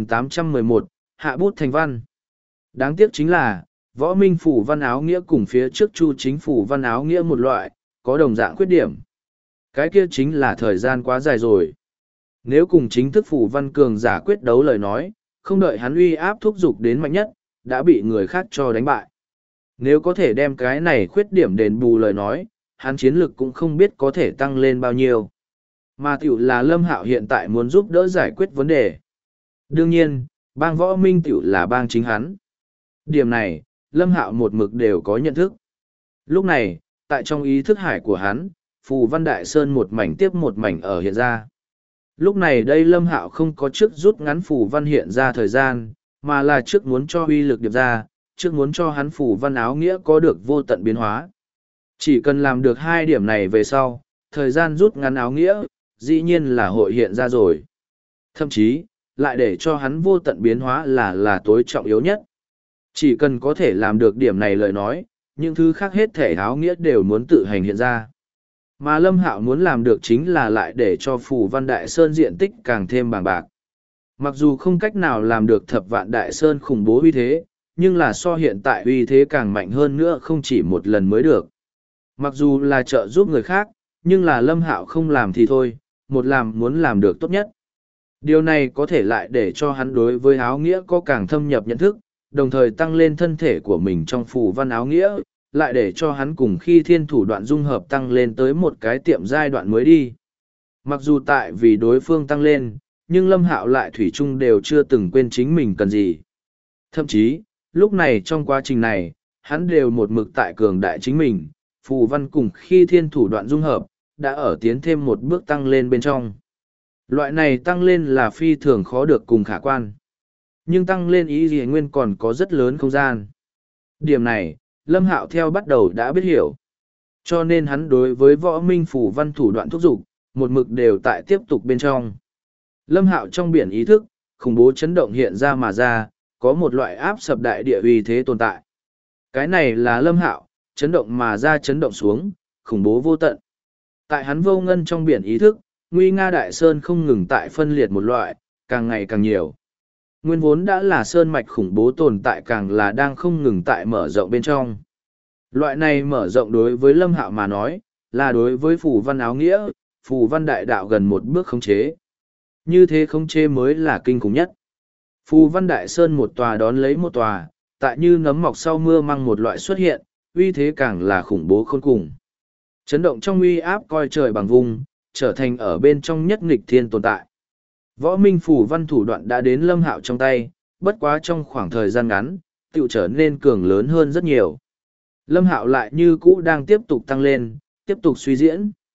2811, Hạ bút thành văn. Đáng tiếc chính là, Võ Minh phù văn áo nghĩa cùng phía trước Chu Chính phù văn áo nghĩa một loại, có đồng dạng khuyết điểm. Cái kia chính là thời gian quá dài rồi. Nếu cùng chính thức phù văn cường giả quyết đấu lời nói, không đợi hắn uy áp thúc giục đến mạnh nhất, đã bị người khác cho đánh bại. Nếu có thể đem cái này khuyết điểm đền bù lời nói, hắn chiến lực cũng không biết có thể tăng lên bao nhiêu. Mà tiểu là Lâm Hạo hiện tại muốn giúp đỡ giải quyết vấn đề. Đương nhiên, bang Võ Minh tiểu là bang chính hắn. Điểm này, Lâm Hạo một mực đều có nhận thức. Lúc này, tại trong ý thức hải của hắn, phù văn đại sơn một mảnh tiếp một mảnh ở hiện ra. Lúc này đây Lâm Hạo không có trước rút ngắn phù văn hiện ra thời gian, mà là trước muốn cho uy lực điệp ra, trước muốn cho hắn phù văn áo nghĩa có được vô tận biến hóa. Chỉ cần làm được hai điểm này về sau, thời gian rút ngắn áo nghĩa, dĩ nhiên là hội hiện ra rồi. Thậm chí, lại để cho hắn vô tận biến hóa là tối trọng yếu nhất. Chỉ cần có thể làm được điểm này lời nói, những thứ khác hết thể áo nghĩa đều muốn tự hành hiện ra. Mà Lâm Hạo muốn làm được chính là lại để cho phù văn đại sơn diện tích càng thêm bằng bạc. Mặc dù không cách nào làm được thập vạn đại sơn khủng bố uy thế, nhưng là so hiện tại uy thế càng mạnh hơn nữa không chỉ một lần mới được. Mặc dù là trợ giúp người khác, nhưng là Lâm Hạo không làm thì thôi, một làm muốn làm được tốt nhất. Điều này có thể lại để cho hắn đối với áo nghĩa có càng thâm nhập nhận thức, đồng thời tăng lên thân thể của mình trong phù văn áo nghĩa, lại để cho hắn cùng khi thiên thủ đoạn dung hợp tăng lên tới một cái tiệm giai đoạn mới đi. Mặc dù tại vì đối phương tăng lên, nhưng Lâm Hạo lại thủy chung đều chưa từng quên chính mình cần gì. Thậm chí, lúc này trong quá trình này, hắn đều một mực tại cường đại chính mình, phù văn cùng khi thiên thủ đoạn dung hợp, đã ở tiến thêm một bước tăng lên bên trong. Loại này tăng lên là phi thường khó được cùng khả quan. Nhưng tăng lên ý gì nguyên còn có rất lớn không gian. Điểm này, Lâm Hạo theo bắt đầu đã biết hiểu. Cho nên hắn đối với Võ Minh phù văn thủ đoạn thúc giục, một mực đều tại tiếp tục bên trong. Lâm Hạo trong biển ý thức, khủng bố chấn động hiện ra mà ra, có một loại áp sập đại địa uy thế tồn tại. Cái này là Lâm Hạo, chấn động mà ra chấn động xuống, khủng bố vô tận. Tại hắn vô ngân trong biển ý thức, nguy nga đại sơn không ngừng tại phân liệt một loại, càng ngày càng nhiều. Nguyên vốn đã là sơn mạch khủng bố tồn tại càng là đang không ngừng tại mở rộng bên trong. Loại này mở rộng đối với Lâm Hạo mà nói, là đối với phù văn áo nghĩa, phù văn đại đạo gần một bước khống chế. Như thế khống chế mới là kinh khủng nhất. Phù văn đại sơn một tòa đón lấy một tòa, tại như nấm mọc sau mưa mang một loại xuất hiện, uy thế càng là khủng bố khôn cùng. Chấn động trong uy áp coi trời bằng vùng, trở thành ở bên trong nhất nghịch thiên tồn tại. Võ Minh phù văn thủ đoạn đã đến Lâm Hạo trong tay, bất quá trong khoảng thời gian ngắn, tựu trở nên cường lớn hơn rất nhiều. Lâm Hạo lại như cũ đang tiếp tục tăng lên, tiếp tục suy diễn.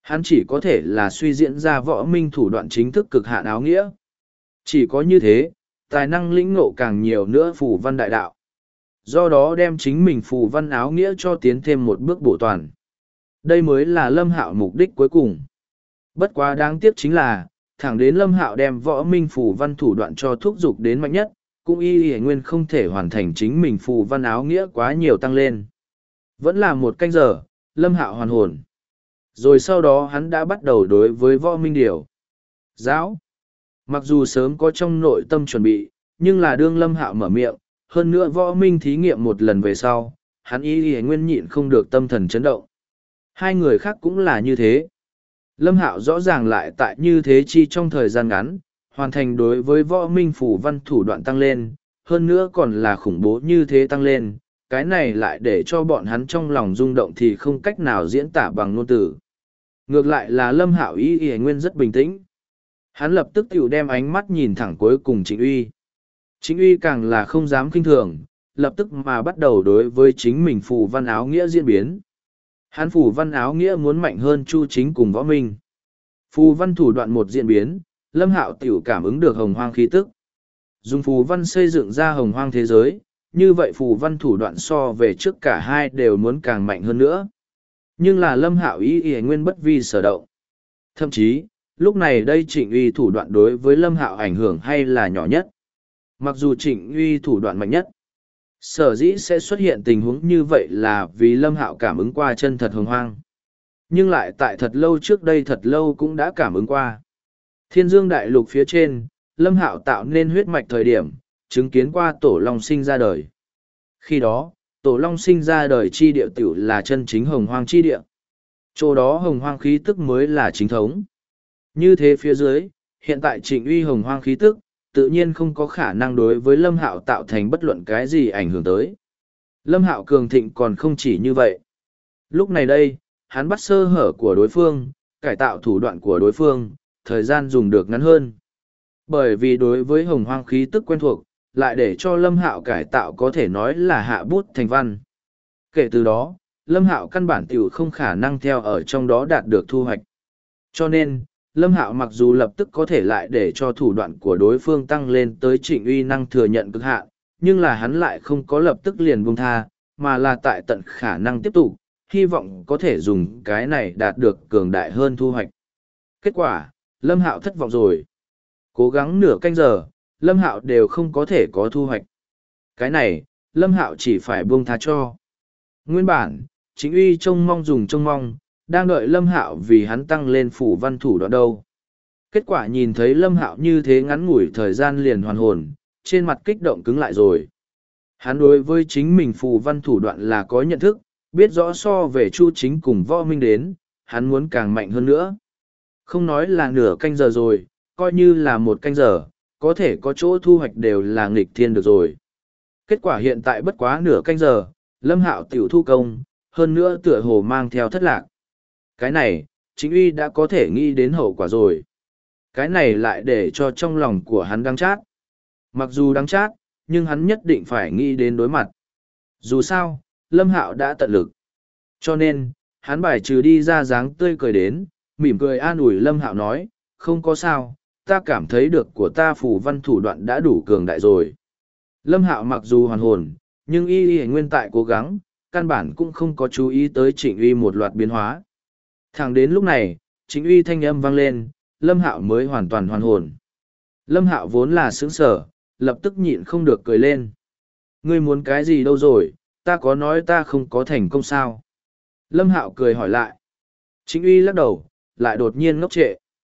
Hắn chỉ có thể là suy diễn ra võ minh thủ đoạn chính thức cực hạn áo nghĩa. Chỉ có như thế, tài năng lĩnh ngộ càng nhiều nữa phù văn đại đạo. Do đó đem chính mình phù văn áo nghĩa cho tiến thêm một bước bổ toàn. Đây mới là Lâm Hạo mục đích cuối cùng. Bất quá đáng tiếc chính là, thẳng đến Lâm Hạo đem võ minh phù văn thủ đoạn cho thúc giục đến mạnh nhất, cũng y nguyên không thể hoàn thành chính mình phù văn áo nghĩa quá nhiều tăng lên. Vẫn là một canh giờ, Lâm Hạo hoàn hồn. Rồi sau đó hắn đã bắt đầu đối với võ minh điều. Giáo. Mặc dù sớm có trong nội tâm chuẩn bị, nhưng là đương Lâm Hạo mở miệng, hơn nữa võ minh thí nghiệm một lần về sau, hắn y nguyên nhịn không được tâm thần chấn động. Hai người khác cũng là như thế. Lâm Hạo rõ ràng lại tại như thế chi trong thời gian ngắn, hoàn thành đối với võ minh phủ văn thủ đoạn tăng lên, hơn nữa còn là khủng bố như thế tăng lên, cái này lại để cho bọn hắn trong lòng rung động thì không cách nào diễn tả bằng ngôn từ. Ngược lại là Lâm Hạo y nguyên rất bình tĩnh. Hắn lập tức tiểu đem ánh mắt nhìn thẳng cuối cùng Trịnh Uy. Trịnh Uy càng là không dám kinh thường, lập tức mà bắt đầu đối với chính mình phù văn áo nghĩa diễn biến. Hắn phù văn áo nghĩa muốn mạnh hơn Chu Chính cùng võ minh. Phù văn thủ đoạn một diễn biến, Lâm Hạo tiểu cảm ứng được hồng hoang khí tức. Dùng phù văn xây dựng ra hồng hoang thế giới, như vậy phù văn thủ đoạn so về trước cả hai đều muốn càng mạnh hơn nữa. Nhưng là Lâm Hạo ý nguyên bất vi sở động. Thậm chí, lúc này đây Trịnh Uy thủ đoạn đối với Lâm Hạo ảnh hưởng hay là nhỏ nhất. Mặc dù Trịnh Uy thủ đoạn mạnh nhất, sở dĩ sẽ xuất hiện tình huống như vậy là vì Lâm Hạo cảm ứng qua chân thật hồng hoang. Nhưng lại tại thật lâu trước đây thật lâu cũng đã cảm ứng qua. Thiên Dương Đại Lục phía trên, Lâm Hạo tạo nên huyết mạch thời điểm, chứng kiến qua Tổ Long sinh ra đời. Khi đó, Tổ Long sinh ra đời chi địa tiểu là chân chính hồng hoang chi địa. Chỗ đó hồng hoang khí tức mới là chính thống. Như thế phía dưới, hiện tại Trịnh Uy hồng hoang khí tức, tự nhiên không có khả năng đối với Lâm Hạo tạo thành bất luận cái gì ảnh hưởng tới. Lâm Hạo cường thịnh còn không chỉ như vậy. Lúc này đây, hắn bắt sơ hở của đối phương, cải tạo thủ đoạn của đối phương, thời gian dùng được ngắn hơn. Bởi vì đối với hồng hoang khí tức quen thuộc, lại để cho Lâm Hạo cải tạo có thể nói là hạ bút thành văn. Kể từ đó, Lâm Hạo căn bản tiểu không khả năng theo ở trong đó đạt được thu hoạch. Cho nên, Lâm Hạo mặc dù lập tức có thể lại để cho thủ đoạn của đối phương tăng lên tới Trịnh Uy năng thừa nhận cực hạn, nhưng là hắn lại không có lập tức liền buông tha, mà là tại tận khả năng tiếp tục, hy vọng có thể dùng cái này đạt được cường đại hơn thu hoạch. Kết quả, Lâm Hạo thất vọng rồi. Cố gắng nửa canh giờ, Lâm Hạo đều không có thể có thu hoạch. Cái này, Lâm Hạo chỉ phải buông tha cho. Nguyên bản, Trịnh Uy trông mong, đang đợi Lâm Hạo vì hắn tăng lên phủ văn thủ đoạn đâu. Kết quả nhìn thấy Lâm Hạo như thế ngắn ngủi thời gian liền hoàn hồn, trên mặt kích động cứng lại rồi. Hắn đối với chính mình phù văn thủ đoạn là có nhận thức, biết rõ so về Chu Chính cùng võ minh đến, hắn muốn càng mạnh hơn nữa. Không nói là nửa canh giờ rồi, coi như là một canh giờ, có thể có chỗ thu hoạch đều là nghịch thiên được rồi. Kết quả hiện tại bất quá nửa canh giờ, Lâm Hạo tiểu thu công, hơn nữa tựa hồ mang theo thất lạc. Cái này, Trịnh Uy đã có thể nghĩ đến hậu quả rồi. Cái này lại để cho trong lòng của hắn đắng chát. Mặc dù đắng chát, nhưng hắn nhất định phải nghĩ đến đối mặt. Dù sao, Lâm Hạo đã tận lực. Cho nên, hắn bài trừ đi ra dáng tươi cười đến, mỉm cười an ủi Lâm Hạo nói, không có sao, ta cảm thấy được của ta phù văn thủ đoạn đã đủ cường đại rồi. Lâm Hạo mặc dù hoàn hồn, nhưng y nguyên tại cố gắng, căn bản cũng không có chú ý tới Trịnh Uy một loạt biến hóa. Thẳng đến lúc này, Trịnh Uy thanh âm vang lên, Lâm Hạo mới hoàn toàn hoàn hồn. Lâm Hạo vốn là sững sờ, lập tức nhịn không được cười lên. Ngươi muốn cái gì đâu rồi, ta có nói ta không có thành công sao? Lâm Hạo cười hỏi lại. Trịnh Uy lắc đầu, lại đột nhiên ngốc trệ.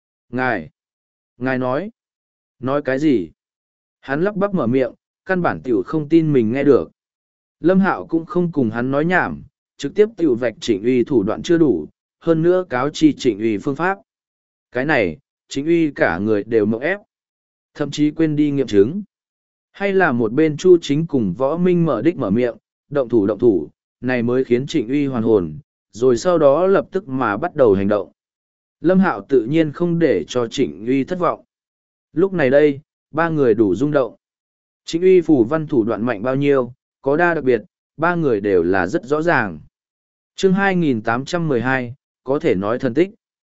Ngài nói cái gì? Hắn lắp bắp mở miệng, căn bản tiểu không tin mình nghe được. Lâm Hạo cũng không cùng hắn nói nhảm, trực tiếp tiểu vạch Trịnh Uy thủ đoạn chưa đủ, hơn nữa cáo chi Trịnh Uy phương pháp. Cái này, Trịnh Uy cả người đều mộng ép, thậm chí quên đi nghiệm chứng. Hay là một bên Chu Chính cùng Võ Minh mở đích mở miệng, động thủ, này mới khiến Trịnh Uy hoàn hồn, rồi sau đó lập tức mà bắt đầu hành động. Lâm Hạo tự nhiên không để cho Trịnh Uy thất vọng. Lúc này đây, ba người đủ rung động. Trịnh Uy phù văn thủ đoạn mạnh bao nhiêu, có đa đặc biệt, ba người đều là rất rõ ràng. Chương 2812, có thể nói thần tích.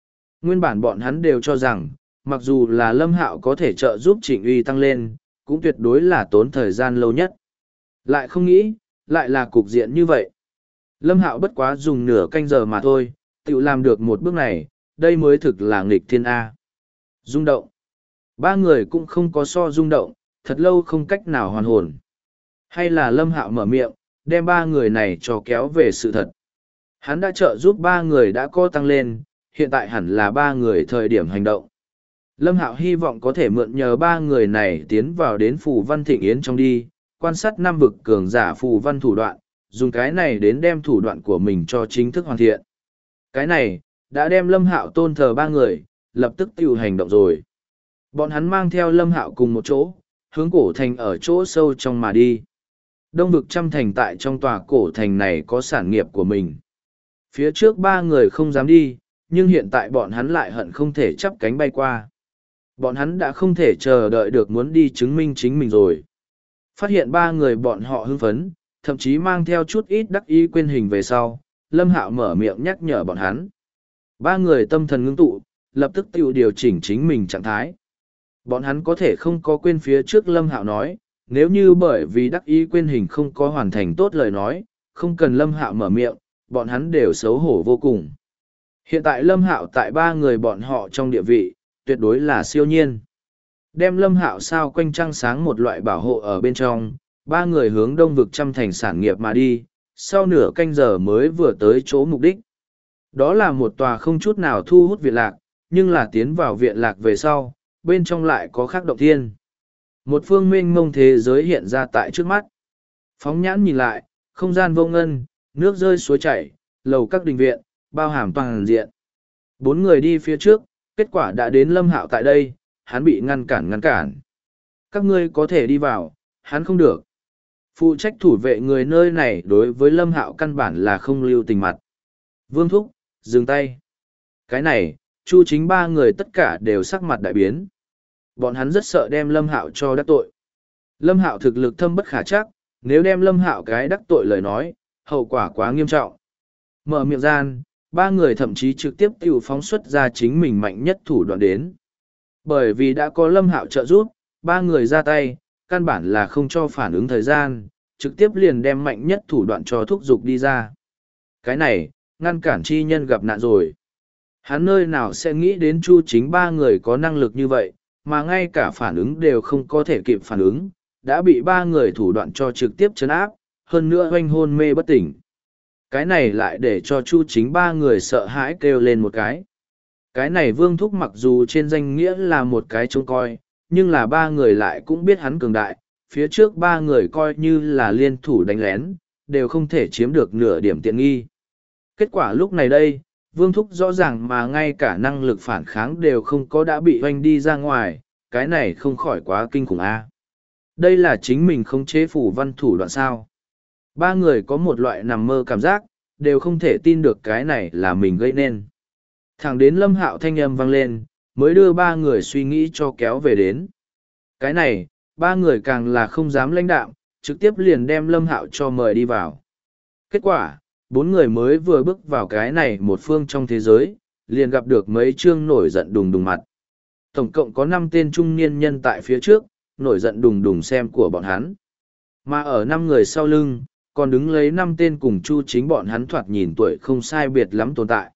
Nguyên bản bọn hắn đều cho rằng, mặc dù là Lâm Hạo có thể trợ giúp Trịnh Uy tăng lên, cũng tuyệt đối là tốn thời gian lâu nhất. Lại không nghĩ, lại là cục diện như vậy. Lâm Hạo bất quá dùng nửa canh giờ mà thôi, tự làm được một bước này, đây mới thực là nghịch thiên A. Rung động. Ba người cũng không có so rung động, thật lâu không cách nào hoàn hồn. Hay là Lâm Hạo mở miệng, đem ba người này cho kéo về sự thật. Hắn đã trợ giúp ba người đã có tăng lên, hiện tại hẳn là ba người thời điểm hành động. Lâm Hạo hy vọng có thể mượn nhờ ba người này tiến vào đến Phù Văn Thịnh Yến trong đi, quan sát năm vực cường giả Phù Văn thủ đoạn, dùng cái này đến đem thủ đoạn của mình cho chính thức hoàn thiện. Cái này, đã đem Lâm Hạo tôn thờ ba người, lập tức tiêu hành động rồi. Bọn hắn mang theo Lâm Hạo cùng một chỗ, hướng cổ thành ở chỗ sâu trong mà đi. Đông vực trăm thành tại trong tòa cổ thành này có sản nghiệp của mình. Phía trước ba người không dám đi, nhưng hiện tại bọn hắn lại hận không thể chắp cánh bay qua. Bọn hắn đã không thể chờ đợi được muốn đi chứng minh chính mình rồi. Phát hiện ba người bọn họ hưng phấn, thậm chí mang theo chút ít đắc ý quên hình về sau, Lâm Hạo mở miệng nhắc nhở bọn hắn. Ba người tâm thần ngưng tụ, lập tức tự điều chỉnh chính mình trạng thái. Bọn hắn có thể không có quên phía trước Lâm Hạo nói, nếu như bởi vì đắc ý quên hình không có hoàn thành tốt lời nói, không cần Lâm Hạo mở miệng, bọn hắn đều xấu hổ vô cùng. Hiện tại Lâm Hạo tại ba người bọn họ trong địa vị, tuyệt đối là siêu nhiên. Đem Lâm Hạo sao quanh trăng sáng một loại bảo hộ ở bên trong, ba người hướng đông vực trăm thành sản nghiệp mà đi, sau nửa canh giờ mới vừa tới chỗ mục đích. Đó là một tòa không chút nào thu hút viện lạc, nhưng là tiến vào viện lạc về sau, bên trong lại có khác động thiên. Một phương mênh mông thế giới hiện ra tại trước mắt. Phóng nhãn nhìn lại, không gian vô ngân, nước rơi suối chảy, lầu các đình viện, bao hàm toàn diện. Bốn người đi phía trước, kết quả đã đến Lâm Hạo tại đây, hắn bị ngăn cản. Các ngươi có thể đi vào, hắn không được. Phụ trách thủ vệ người nơi này đối với Lâm Hạo căn bản là không lưu tình mặt. Vương Thúc, dừng tay. Cái này, Chu Chính ba người tất cả đều sắc mặt đại biến. Bọn hắn rất sợ đem Lâm Hạo cho đắc tội. Lâm Hạo thực lực thâm bất khả trắc, nếu đem Lâm Hạo cái đắc tội lời nói, hậu quả quá nghiêm trọng. Mở miệng gian, ba người thậm chí trực tiếp tự phóng xuất ra chính mình mạnh nhất thủ đoạn đến. Bởi vì đã có Lâm Hạo trợ giúp, ba người ra tay, căn bản là không cho phản ứng thời gian, trực tiếp liền đem mạnh nhất thủ đoạn cho thúc giục đi ra. Cái này, ngăn cản chi nhân gặp nạn rồi. Hắn nơi nào sẽ nghĩ đến Chu Chính ba người có năng lực như vậy, mà ngay cả phản ứng đều không có thể kịp phản ứng, đã bị ba người thủ đoạn cho trực tiếp chấn áp, hơn nữa hoanh hôn mê bất tỉnh. Cái này lại để cho Chu Chính ba người sợ hãi kêu lên một cái. Cái này Vương Thúc mặc dù trên danh nghĩa là một cái trông coi, nhưng là ba người lại cũng biết hắn cường đại, phía trước ba người coi như là liên thủ đánh lén, đều không thể chiếm được nửa điểm tiện nghi. Kết quả lúc này đây, Vương Thúc rõ ràng mà ngay cả năng lực phản kháng đều không có đã bị hoanh đi ra ngoài, cái này không khỏi quá kinh khủng a. Đây là chính mình không chế phủ văn thủ đoạn sao. Ba người có một loại nằm mơ cảm giác, đều không thể tin được cái này là mình gây nên. Thẳng đến Lâm Hạo thanh âm vang lên, mới đưa ba người suy nghĩ cho kéo về đến. Cái này, ba người càng là không dám lãnh đạm, trực tiếp liền đem Lâm Hạo cho mời đi vào. Kết quả, bốn người mới vừa bước vào cái này một phương trong thế giới, liền gặp được mấy chương nổi giận đùng đùng mặt. Tổng cộng có 5 tên trung niên nhân tại phía trước, nổi giận đùng đùng xem của bọn hắn. Mà ở 5 người sau lưng, còn đứng lấy 5 tên cùng Chu Chính bọn hắn thoạt nhìn tuổi không sai biệt lắm tồn tại.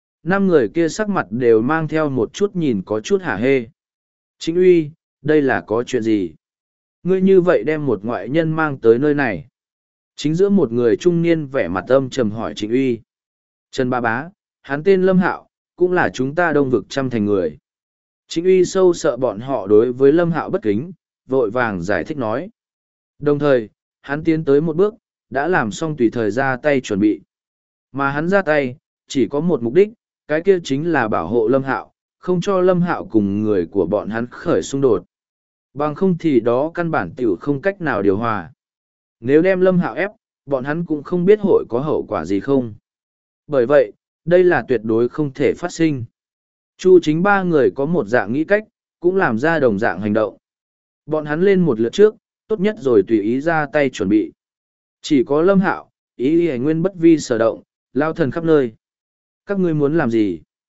5 người kia sắc mặt đều mang theo một chút nhìn có chút hả hê. Chính uy, đây là có chuyện gì? Ngươi như vậy đem một ngoại nhân mang tới nơi này. Chính giữa một người trung niên vẻ mặt âm trầm hỏi Trịnh Uy. Trần Ba Bá, hắn tên Lâm Hạo, cũng là chúng ta đông vực trăm thành người. Trịnh Uy sâu sợ bọn họ đối với Lâm Hạo bất kính, vội vàng giải thích nói. Đồng thời, hắn tiến tới một bước, đã làm xong tùy thời ra tay chuẩn bị. Mà hắn ra tay, chỉ có một mục đích, cái kia chính là bảo hộ Lâm Hạo, không cho Lâm Hạo cùng người của bọn hắn khởi xung đột. Bằng không thì đó căn bản tiểu không cách nào điều hòa. Nếu đem Lâm Hạo ép, bọn hắn cũng không biết hội có hậu quả gì không. Bởi vậy, đây là tuyệt đối không thể phát sinh. Chu Chính ba người có một dạng nghĩ cách, cũng làm ra đồng dạng hành động. Bọn hắn lên một lượt trước, tốt nhất rồi tùy ý ra tay chuẩn bị. Chỉ có Lâm Hạo, ý nguyên bất vi sở động, lao thần khắp nơi. Các ngươi muốn làm gì?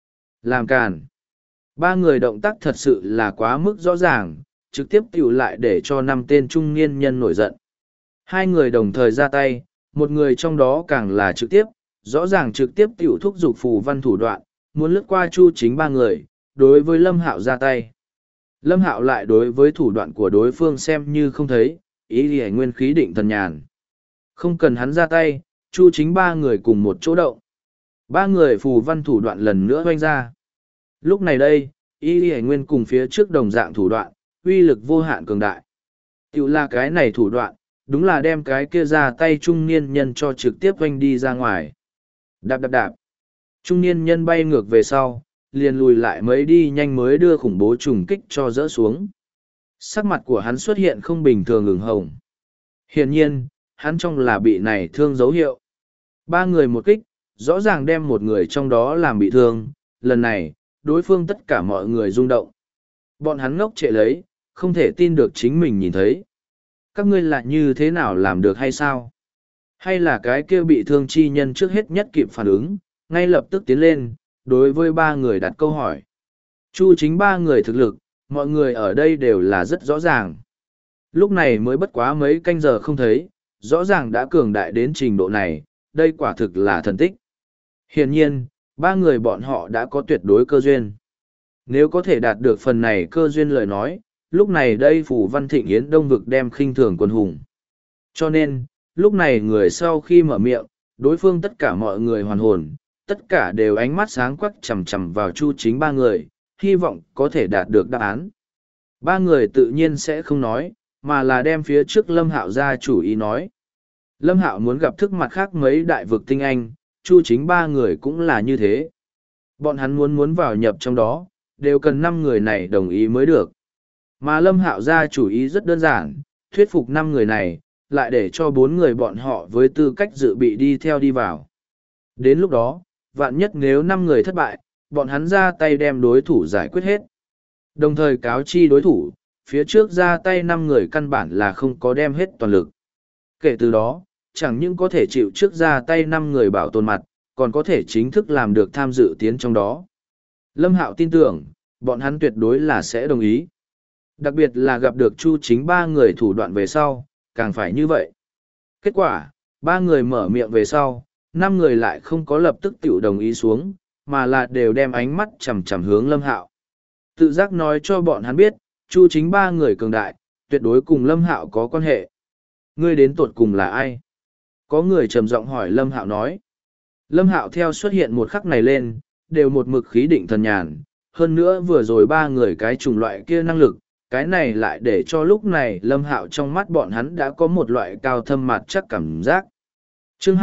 Làm càn. Ba người động tác thật sự là quá mức rõ ràng, trực tiếp tiểu lại để cho 5 tên trung niên nhân nổi giận. Hai người đồng thời ra tay, một người trong đó càng là trực tiếp, rõ ràng trực tiếp tiểu thúc giục phù văn thủ đoạn, muốn lướt qua Chu Chính ba người, đối với Lâm Hạo ra tay. Lâm Hạo lại đối với thủ đoạn của đối phương xem như không thấy, ý lìa nguyên khí định thần nhàn. Không cần hắn ra tay, Chu Chính ba người cùng một chỗ động. Ba người phù văn thủ đoạn lần nữa hoanh ra. Lúc này đây, ý lìa nguyên cùng phía trước đồng dạng thủ đoạn, uy lực vô hạn cường đại. Tiểu là cái này thủ đoạn, đúng là đem cái kia ra tay trung niên nhân cho trực tiếp hoanh đi ra ngoài. Đạp đạp đạp. Trung niên nhân bay ngược về sau, liền lùi lại mấy đi nhanh mới đưa khủng bố trùng kích cho dỡ xuống. Sắc mặt của hắn xuất hiện không bình thường ửng hồng. Hiển nhiên, hắn trong là bị này thương dấu hiệu. Ba người một kích, rõ ràng đem một người trong đó làm bị thương. Lần này, đối phương tất cả mọi người rung động. Bọn hắn ngốc trệ lấy, không thể tin được chính mình nhìn thấy. Các ngươi lại như thế nào làm được hay sao? Hay là cái kia bị thương chi nhân trước hết nhất kịp phản ứng, ngay lập tức tiến lên, đối với ba người đặt câu hỏi. Chu Chính ba người thực lực, mọi người ở đây đều là rất rõ ràng. Lúc này mới bất quá mấy canh giờ không thấy, rõ ràng đã cường đại đến trình độ này, đây quả thực là thần tích. Hiển nhiên, ba người bọn họ đã có tuyệt đối cơ duyên. Nếu có thể đạt được phần này cơ duyên lời nói, lúc này đây Phủ Văn Thịnh Yến Đông Vực đem khinh thường quân hùng. Cho nên, lúc này người sau khi mở miệng, đối phương tất cả mọi người hoàn hồn, tất cả đều ánh mắt sáng quắc chằm chằm vào Chu Chính ba người, hy vọng có thể đạt được đáp án. Ba người tự nhiên sẽ không nói, mà là đem phía trước Lâm Hạo ra chủ ý nói. Lâm Hạo muốn gặp thức mặt khác mấy đại vực tinh anh, Chu Chính ba người cũng là như thế. Bọn hắn muốn vào nhập trong đó, đều cần 5 người này đồng ý mới được. Mà Lâm Hạo ra chủ ý rất đơn giản, thuyết phục 5 người này, lại để cho 4 người bọn họ với tư cách dự bị đi theo đi vào. Đến lúc đó, vạn nhất nếu 5 người thất bại, bọn hắn ra tay đem đối thủ giải quyết hết. Đồng thời cáo chi đối thủ, phía trước ra tay 5 người căn bản là không có đem hết toàn lực. Kể từ đó, chẳng những có thể chịu trước ra tay 5 người bảo tồn mặt, còn có thể chính thức làm được tham dự tiến trong đó. Lâm Hạo tin tưởng, bọn hắn tuyệt đối là sẽ đồng ý. Đặc biệt là gặp được Chu Chính ba người thủ đoạn về sau, càng phải như vậy. Kết quả, 3 người mở miệng về sau, 5 người lại không có lập tức tiểu đồng ý xuống, mà là đều đem ánh mắt chằm chằm hướng Lâm Hạo. Tự giác nói cho bọn hắn biết, Chu Chính ba người cường đại, tuyệt đối cùng Lâm Hạo có quan hệ. Ngươi đến tột cùng là ai? Có người trầm giọng hỏi Lâm Hạo nói. Lâm Hạo theo xuất hiện một khắc này lên, đều một mực khí định thần nhàn, hơn nữa vừa rồi 3 người cái chủng loại kia năng lực, cái này lại để cho lúc này Lâm Hạo trong mắt bọn hắn đã có một loại cao thâm mặt chắc cảm giác. Chương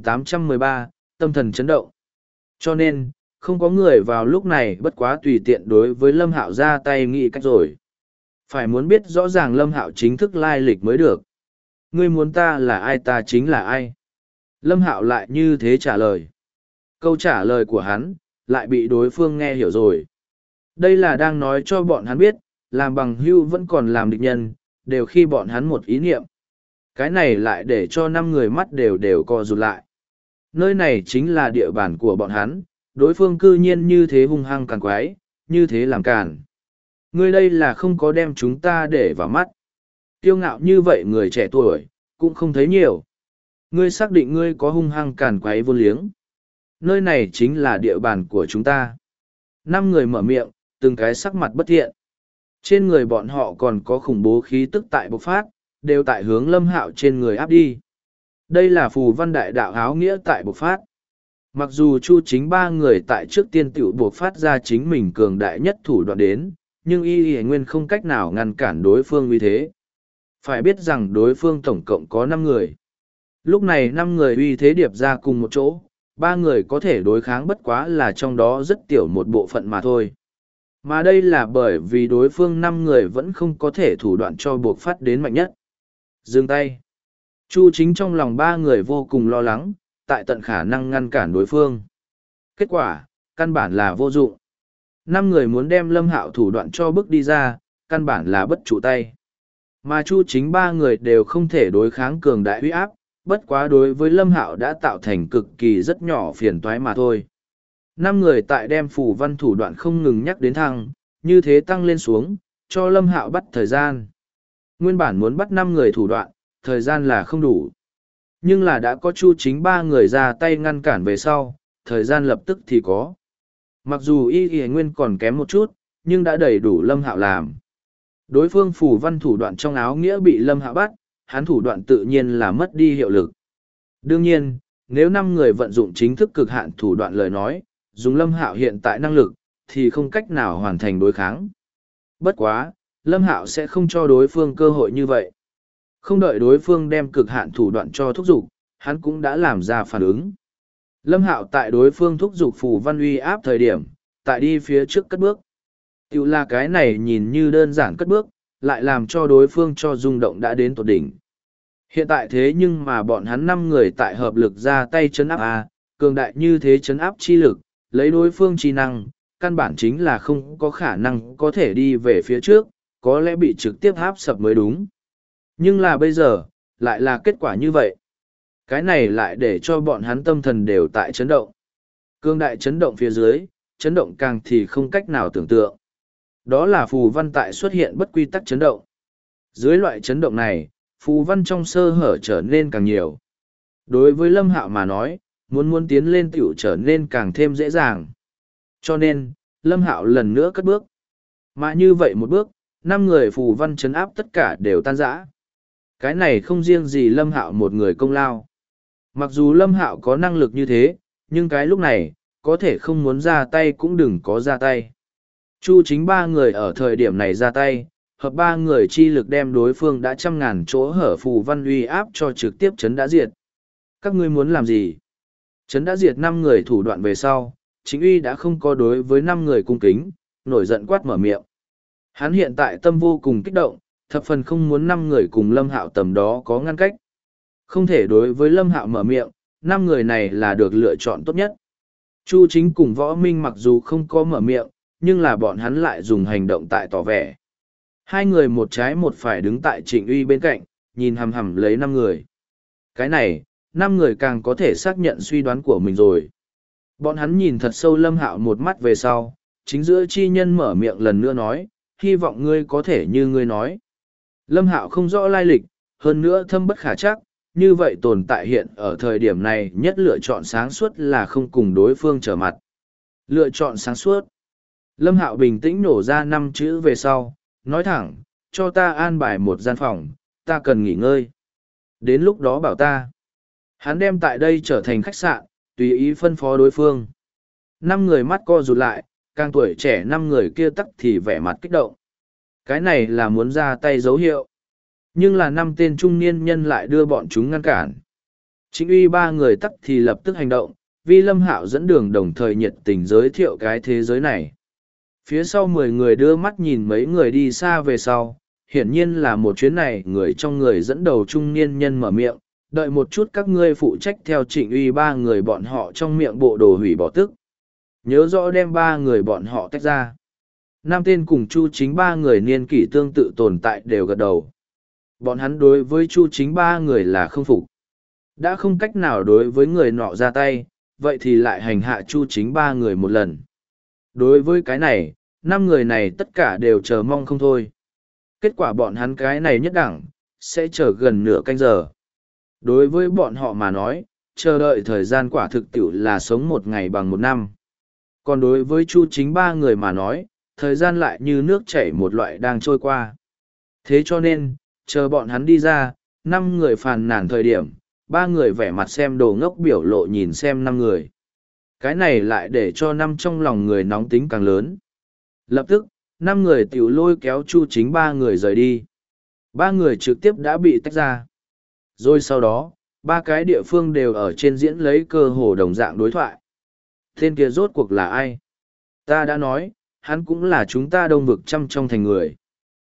2813, tâm thần chấn động. Cho nên, không có người vào lúc này bất quá tùy tiện đối với Lâm Hạo ra tay nghĩ cách rồi. Phải muốn biết rõ ràng Lâm Hạo chính thức lai lịch mới được. Ngươi muốn ta là ai, ta chính là ai? Lâm Hạo lại như thế trả lời. Câu trả lời của hắn, lại bị đối phương nghe hiểu rồi. Đây là đang nói cho bọn hắn biết, làm bằng hữu vẫn còn làm địch nhân, đều khi bọn hắn một ý niệm. Cái này lại để cho 5 người mắt đều co rụt lại. Nơi này chính là địa bàn của bọn hắn, đối phương cư nhiên như thế hung hăng càn quái, như thế làm càn. Ngươi đây là không có đem chúng ta để vào mắt. Kiêu ngạo như vậy người trẻ tuổi, cũng không thấy nhiều. Ngươi xác định ngươi có hung hăng càn quái vô liếng. Nơi này chính là địa bàn của chúng ta. 5 người mở miệng, từng cái sắc mặt bất thiện. Trên người bọn họ còn có khủng bố khí tức tại bộc phát, đều tại hướng Lâm Hạo trên người áp đi. Đây là phù văn đại đạo áo nghĩa tại bộc phát. Mặc dù Chu Chính ba người tại trước tiên tiểu bộc phát ra chính mình cường đại nhất thủ đoạn đến, nhưng y nguyên không cách nào ngăn cản đối phương uy thế. Phải biết rằng đối phương tổng cộng có 5 người. Lúc này 5 người uy thế điệp ra cùng một chỗ, 3 người có thể đối kháng bất quá là trong đó rất tiểu một bộ phận mà thôi. Mà đây là bởi vì đối phương 5 người vẫn không có thể thủ đoạn cho buộc phát đến mạnh nhất. Dừng tay. Chu Chính trong lòng 3 người vô cùng lo lắng, tại tận khả năng ngăn cản đối phương. Kết quả, căn bản là vô dụng. 5 người muốn đem Lâm Hạo thủ đoạn cho bước đi ra, căn bản là bất trụ tay. Mà Chu Chính 3 người đều không thể đối kháng cường đại uy áp, bất quá đối với Lâm Hạo đã tạo thành cực kỳ rất nhỏ phiền toái mà thôi. 5 người tại đem phù văn thủ đoạn không ngừng nhắc đến thăng, như thế tăng lên xuống, cho Lâm Hạo bắt thời gian. Nguyên bản muốn bắt 5 người thủ đoạn, thời gian là không đủ. Nhưng là đã có Chu Chính 3 người ra tay ngăn cản về sau, thời gian lập tức thì có. Mặc dù y nguyên còn kém một chút, nhưng đã đầy đủ Lâm Hạo làm. Đối phương phù văn thủ đoạn trong áo nghĩa bị Lâm Hạo bắt, hắn thủ đoạn tự nhiên là mất đi hiệu lực. Đương nhiên, nếu 5 người vận dụng chính thức cực hạn thủ đoạn lời nói, dùng Lâm Hạo hiện tại năng lực, thì không cách nào hoàn thành đối kháng. Bất quá, Lâm Hạo sẽ không cho đối phương cơ hội như vậy. Không đợi đối phương đem cực hạn thủ đoạn cho thúc giục, hắn cũng đã làm ra phản ứng. Lâm Hạo tại đối phương thúc giục phù văn uy áp thời điểm, tại đi phía trước cất bước. Tiểu là cái này nhìn như đơn giản cất bước, lại làm cho đối phương cho rung động đã đến tột đỉnh. Hiện tại thế nhưng mà bọn hắn 5 người tại hợp lực ra tay chấn áp cường đại như thế chấn áp chi lực, lấy đối phương chi năng, căn bản chính là không có khả năng có thể đi về phía trước, có lẽ bị trực tiếp áp sập mới đúng. Nhưng là bây giờ, lại là kết quả như vậy. Cái này lại để cho bọn hắn tâm thần đều tại chấn động. Cương đại chấn động phía dưới, chấn động càng thì không cách nào tưởng tượng. Đó là phù văn tại xuất hiện bất quy tắc chấn động. Dưới loại chấn động này, phù văn trong sơ hở trở nên càng nhiều. Đối với Lâm Hạo mà nói, muốn tiến lên tiểu trở nên càng thêm dễ dàng. Cho nên, Lâm Hạo lần nữa cất bước. Mà như vậy một bước, 5 người phù văn chấn áp tất cả đều tan rã. Cái này không riêng gì Lâm Hạo một người công lao. Mặc dù Lâm Hạo có năng lực như thế, nhưng cái lúc này, có thể không muốn ra tay cũng đừng có ra tay. Chu Chính 3 người ở thời điểm này ra tay, hợp 3 người chi lực đem đối phương đã 100.000 chỗ hở phù văn uy áp cho trực tiếp chấn đã diệt. Các ngươi muốn làm gì? Chấn đã diệt 5 người thủ đoạn về sau, Chính Uy đã không có đối với 5 người cung kính, nổi giận quát mở miệng. Hắn hiện tại tâm vô cùng kích động, thập phần không muốn 5 người cùng Lâm Hạo tầm đó có ngăn cách. Không thể đối với Lâm Hạo mở miệng, 5 người này là được lựa chọn tốt nhất. Chu Chính cùng Võ Minh mặc dù không có mở miệng, nhưng là bọn hắn lại dùng hành động tại tỏ vẻ. 2 người một trái một phải đứng tại Trịnh Uy bên cạnh, nhìn hằm hằm lấy 5 người. Cái này, 5 người càng có thể xác nhận suy đoán của mình rồi. Bọn hắn nhìn thật sâu Lâm Hạo một mắt về sau, chính giữa chi nhân mở miệng lần nữa nói, hy vọng ngươi có thể như ngươi nói. Lâm Hạo không rõ lai lịch, hơn nữa thâm bất khả chắc, như vậy tồn tại hiện ở thời điểm này nhất lựa chọn sáng suốt là không cùng đối phương trở mặt. Lựa chọn sáng suốt. Lâm Hạo bình tĩnh nổ ra 5 chữ về sau, nói thẳng, cho ta an bài một gian phòng, ta cần nghỉ ngơi. Đến lúc đó bảo ta. Hắn đem tại đây trở thành khách sạn, tùy ý phân phó đối phương. 5 người mắt co rụt lại, càng tuổi trẻ 5 người kia tắc thì vẻ mặt kích động. Cái này là muốn ra tay dấu hiệu. Nhưng là 5 tên trung niên nhân lại đưa bọn chúng ngăn cản. Chính Uy 3 người tắc thì lập tức hành động, vì Lâm Hạo dẫn đường đồng thời nhiệt tình giới thiệu cái thế giới này. Phía sau 10 người đưa mắt nhìn mấy người đi xa về sau, hiển nhiên là một chuyến này người trong người dẫn đầu trung niên nhân mở miệng, đợi một chút các ngươi phụ trách theo Trịnh Uy 3 người bọn họ trong miệng bộ đồ hủy bỏ tức. Nhớ rõ đem 3 người bọn họ tách ra. 5 tên cùng Chu Chính 3 người niên kỷ tương tự tồn tại đều gật đầu. Bọn hắn đối với Chu Chính 3 người là không phục. Đã không cách nào đối với người nọ ra tay, vậy thì lại hành hạ Chu Chính 3 người một lần. Đối với cái này, 5 người này tất cả đều chờ mong không thôi. Kết quả bọn hắn cái này nhất đẳng, sẽ chờ gần nửa canh giờ. Đối với bọn họ mà nói, chờ đợi thời gian quả thực tiệu là sống một ngày bằng một năm. Còn đối với Chu Chính 3 người mà nói, thời gian lại như nước chảy một loại đang trôi qua. Thế cho nên, chờ bọn hắn đi ra, 5 người phàn nàn thời điểm, 3 người vẻ mặt xem đồ ngốc biểu lộ nhìn xem 5 người. Cái này lại để cho 5 trong lòng người nóng tính càng lớn. Lập tức, 5 người tiểu lôi kéo Chu Chính 3 người rời đi. 3 người trực tiếp đã bị tách ra. Rồi sau đó, 3 cái địa phương đều ở trên diễn lấy cơ hồ đồng dạng đối thoại. Tên kia rốt cuộc là ai? Ta đã nói, hắn cũng là chúng ta đông vực trăm trong thành người.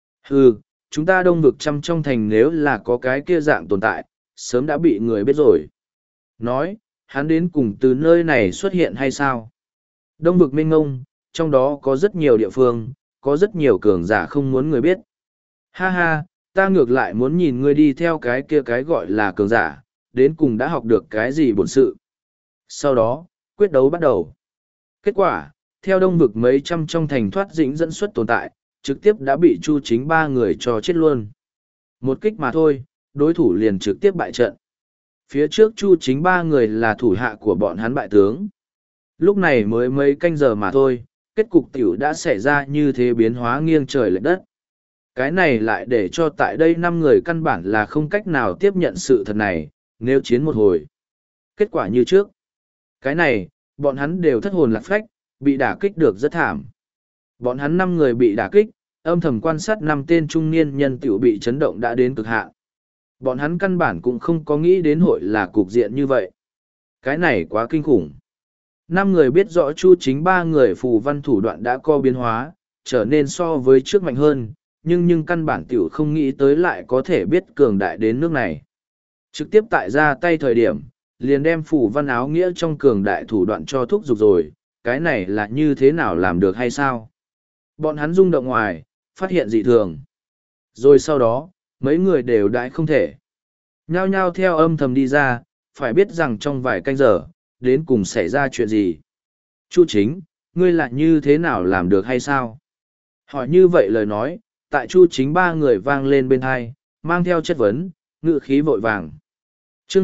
Chúng ta đông vực trăm trong thành nếu là có cái kia dạng tồn tại, sớm đã bị người biết rồi. Nói, hắn đến cùng từ nơi này xuất hiện hay sao? Đông vực mênh ngông, trong đó có rất nhiều địa phương, có rất nhiều cường giả không muốn người biết. Ha ha, ta ngược lại muốn nhìn ngươi đi theo cái kia cái gọi là cường giả, đến cùng đã học được cái gì bổn sự. Sau đó, quyết đấu bắt đầu. Kết quả, theo đông vực mấy trăm trong thành thoát dĩnh dẫn xuất tồn tại, trực tiếp đã bị Chu Chính ba người cho chết luôn. Một kích mà thôi, đối thủ liền trực tiếp bại trận. Phía trước Chu Chính ba người là thủ hạ của bọn hắn bại tướng. Lúc này mới mấy canh giờ mà thôi, kết cục tiểu đã xảy ra như thế biến hóa nghiêng trời lệch đất. Cái này lại để cho tại đây 5 người căn bản là không cách nào tiếp nhận sự thật này, nếu chiến một hồi. Kết quả như trước. Cái này, bọn hắn đều thất hồn lạc phách, bị đả kích được rất thảm. Bọn hắn 5 người bị đả kích, âm thầm quan sát 5 tên trung niên nhân tiểu bị chấn động đã đến cực hạn. Bọn hắn căn bản cũng không có nghĩ đến hội là cục diện như vậy. Cái này quá kinh khủng. 5 người biết rõ Chu Chính 3 người phù văn thủ đoạn đã có biến hóa, trở nên so với trước mạnh hơn, nhưng căn bản tiểu không nghĩ tới lại có thể biết cường đại đến nước này. Trực tiếp tại ra tay thời điểm, liền đem phù văn áo nghĩa trong cường đại thủ đoạn cho thúc giục rồi, cái này là như thế nào làm được hay sao? Bọn hắn rung động ngoài, phát hiện dị thường. Rồi sau đó, mấy người đều đãi không thể. Nhao nhao theo âm thầm đi ra, phải biết rằng trong vài canh giờ, đến cùng xảy ra chuyện gì. Chu Chính, ngươi lại như thế nào làm được hay sao? Hỏi như vậy lời nói, tại Chu Chính 3 người vang lên bên hai, mang theo chất vấn, ngự khí vội vàng. Chương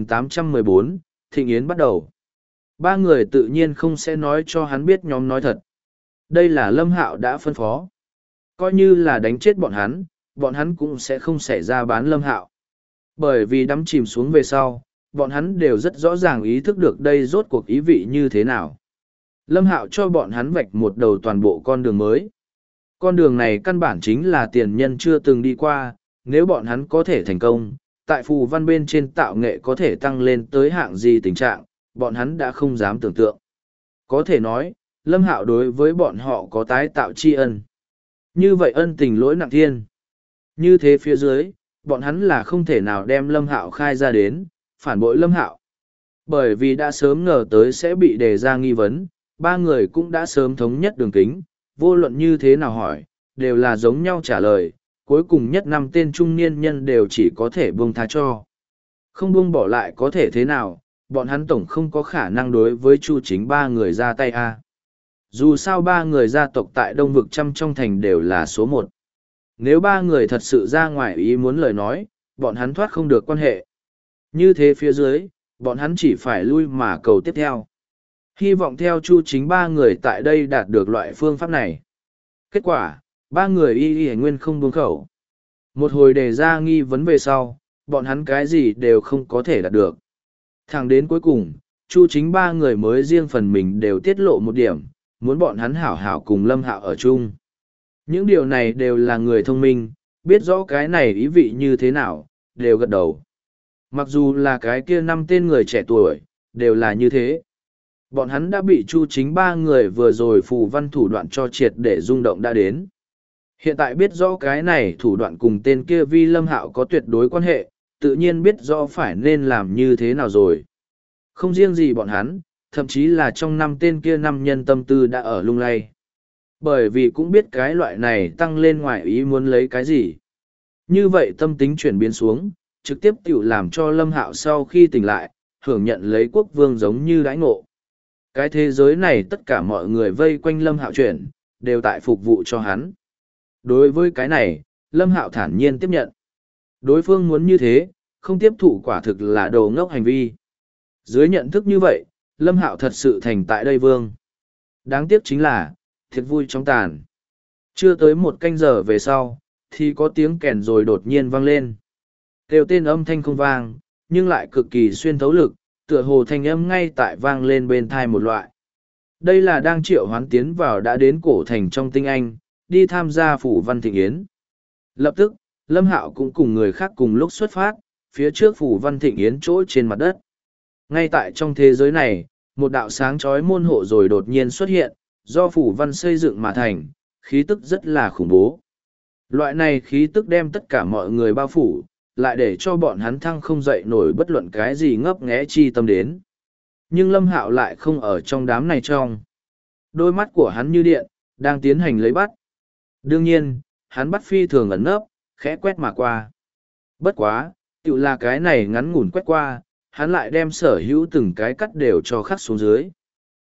2814, Thịnh Yến bắt đầu. 3 người tự nhiên không sẽ nói cho hắn biết nhóm nói thật. Đây là Lâm Hạo đã phân phó. Coi như là đánh chết bọn hắn cũng sẽ không xảy ra bán Lâm Hạo. Bởi vì đắm chìm xuống về sau, bọn hắn đều rất rõ ràng ý thức được đây rốt cuộc ý vị như thế nào. Lâm Hạo cho bọn hắn vạch một đầu toàn bộ con đường mới. Con đường này căn bản chính là tiền nhân chưa từng đi qua, nếu bọn hắn có thể thành công, tại phù văn bên trên tạo nghệ có thể tăng lên tới hạng gì tình trạng, bọn hắn đã không dám tưởng tượng. Có thể nói, Lâm Hạo đối với bọn họ có tái tạo tri ân. Như vậy ân tình lỗi nặng thiên. Như thế phía dưới, bọn hắn là không thể nào đem Lâm Hạo khai ra đến, phản bội Lâm Hạo. Bởi vì đã sớm ngờ tới sẽ bị đề ra nghi vấn, 3 người cũng đã sớm thống nhất đường kính, vô luận như thế nào hỏi, đều là giống nhau trả lời, cuối cùng nhất 5 tên trung niên nhân đều chỉ có thể buông tha cho. Không buông bỏ lại có thể thế nào, bọn hắn tổng không có khả năng đối với Chu Chính 3 người ra tay a. Dù sao 3 người gia tộc tại Đông Vực trăm trong thành đều là số 1. Nếu 3 người thật sự ra ngoài ý muốn lời nói, bọn hắn thoát không được quan hệ. Như thế phía dưới, bọn hắn chỉ phải lui mà cầu tiếp theo. Hy vọng theo Chu Chính 3 người tại đây đạt được loại phương pháp này. Kết quả, 3 người y nguyên không buông khẩu. Một hồi đề ra nghi vấn về sau, bọn hắn cái gì đều không có thể đạt được. Thẳng đến cuối cùng, Chu Chính 3 người mới riêng phần mình đều tiết lộ một điểm, muốn bọn hắn hảo hảo cùng Lâm Hạo ở chung. Những điều này đều là người thông minh, biết rõ cái này ý vị như thế nào, đều gật đầu. Mặc dù là cái kia 5 tên người trẻ tuổi, đều là như thế. Bọn hắn đã bị Chu Chính 3 người vừa rồi phù văn thủ đoạn cho triệt để rung động đã đến. Hiện tại biết rõ cái này thủ đoạn cùng tên kia Vi Lâm Hạo có tuyệt đối quan hệ, tự nhiên biết rõ phải nên làm như thế nào rồi. Không riêng gì bọn hắn, thậm chí là trong 5 tên kia 5 nhân tâm tư đã ở lung lay. Bởi vì cũng biết cái loại này tăng lên ngoài ý muốn lấy cái gì. Như vậy tâm tính chuyển biến xuống, trực tiếp tiểu làm cho Lâm Hạo sau khi tỉnh lại, hưởng nhận lấy quốc vương giống như đãi ngộ. Cái thế giới này tất cả mọi người vây quanh Lâm Hạo chuyển, đều tại phục vụ cho hắn. Đối với cái này, Lâm Hạo thản nhiên tiếp nhận. Đối phương muốn như thế, không tiếp thụ quả thực là đồ ngốc hành vi. Dưới nhận thức như vậy, Lâm Hạo thật sự thành tại đây vương. Đáng tiếc chính là, thiệt vui trong tàn. Chưa tới 1 canh giờ về sau, thì có tiếng kèn rồi đột nhiên vang lên. Kêu tên âm thanh không vang, nhưng lại cực kỳ xuyên thấu lực, tựa hồ thanh âm ngay tại vang lên bên thai một loại. Đây là đang triệu hoán tiến vào đã đến cổ thành trong tinh anh, đi tham gia phủ văn thịnh yến. Lập tức, Lâm Hạo cũng cùng người khác cùng lúc xuất phát, phía trước phủ văn thịnh yến chỗ trên mặt đất. Ngay tại trong thế giới này, một đạo sáng chói môn hộ rồi đột nhiên xuất hiện, do phủ văn xây dựng mà thành, khí tức rất là khủng bố. Loại này khí tức đem tất cả mọi người bao phủ, lại để cho bọn hắn thăng không dậy nổi bất luận cái gì ngấp nghé chi tâm đến. Nhưng Lâm Hạo lại không ở trong đám này trong. Đôi mắt của hắn như điện, đang tiến hành lấy bắt. Đương nhiên, hắn bắt phi thường ẩn nấp, khẽ quét mà qua. Bất quá, tự là cái này ngắn ngủn quét qua, hắn lại đem sở hữu từng cái cắt đều cho khắc xuống dưới.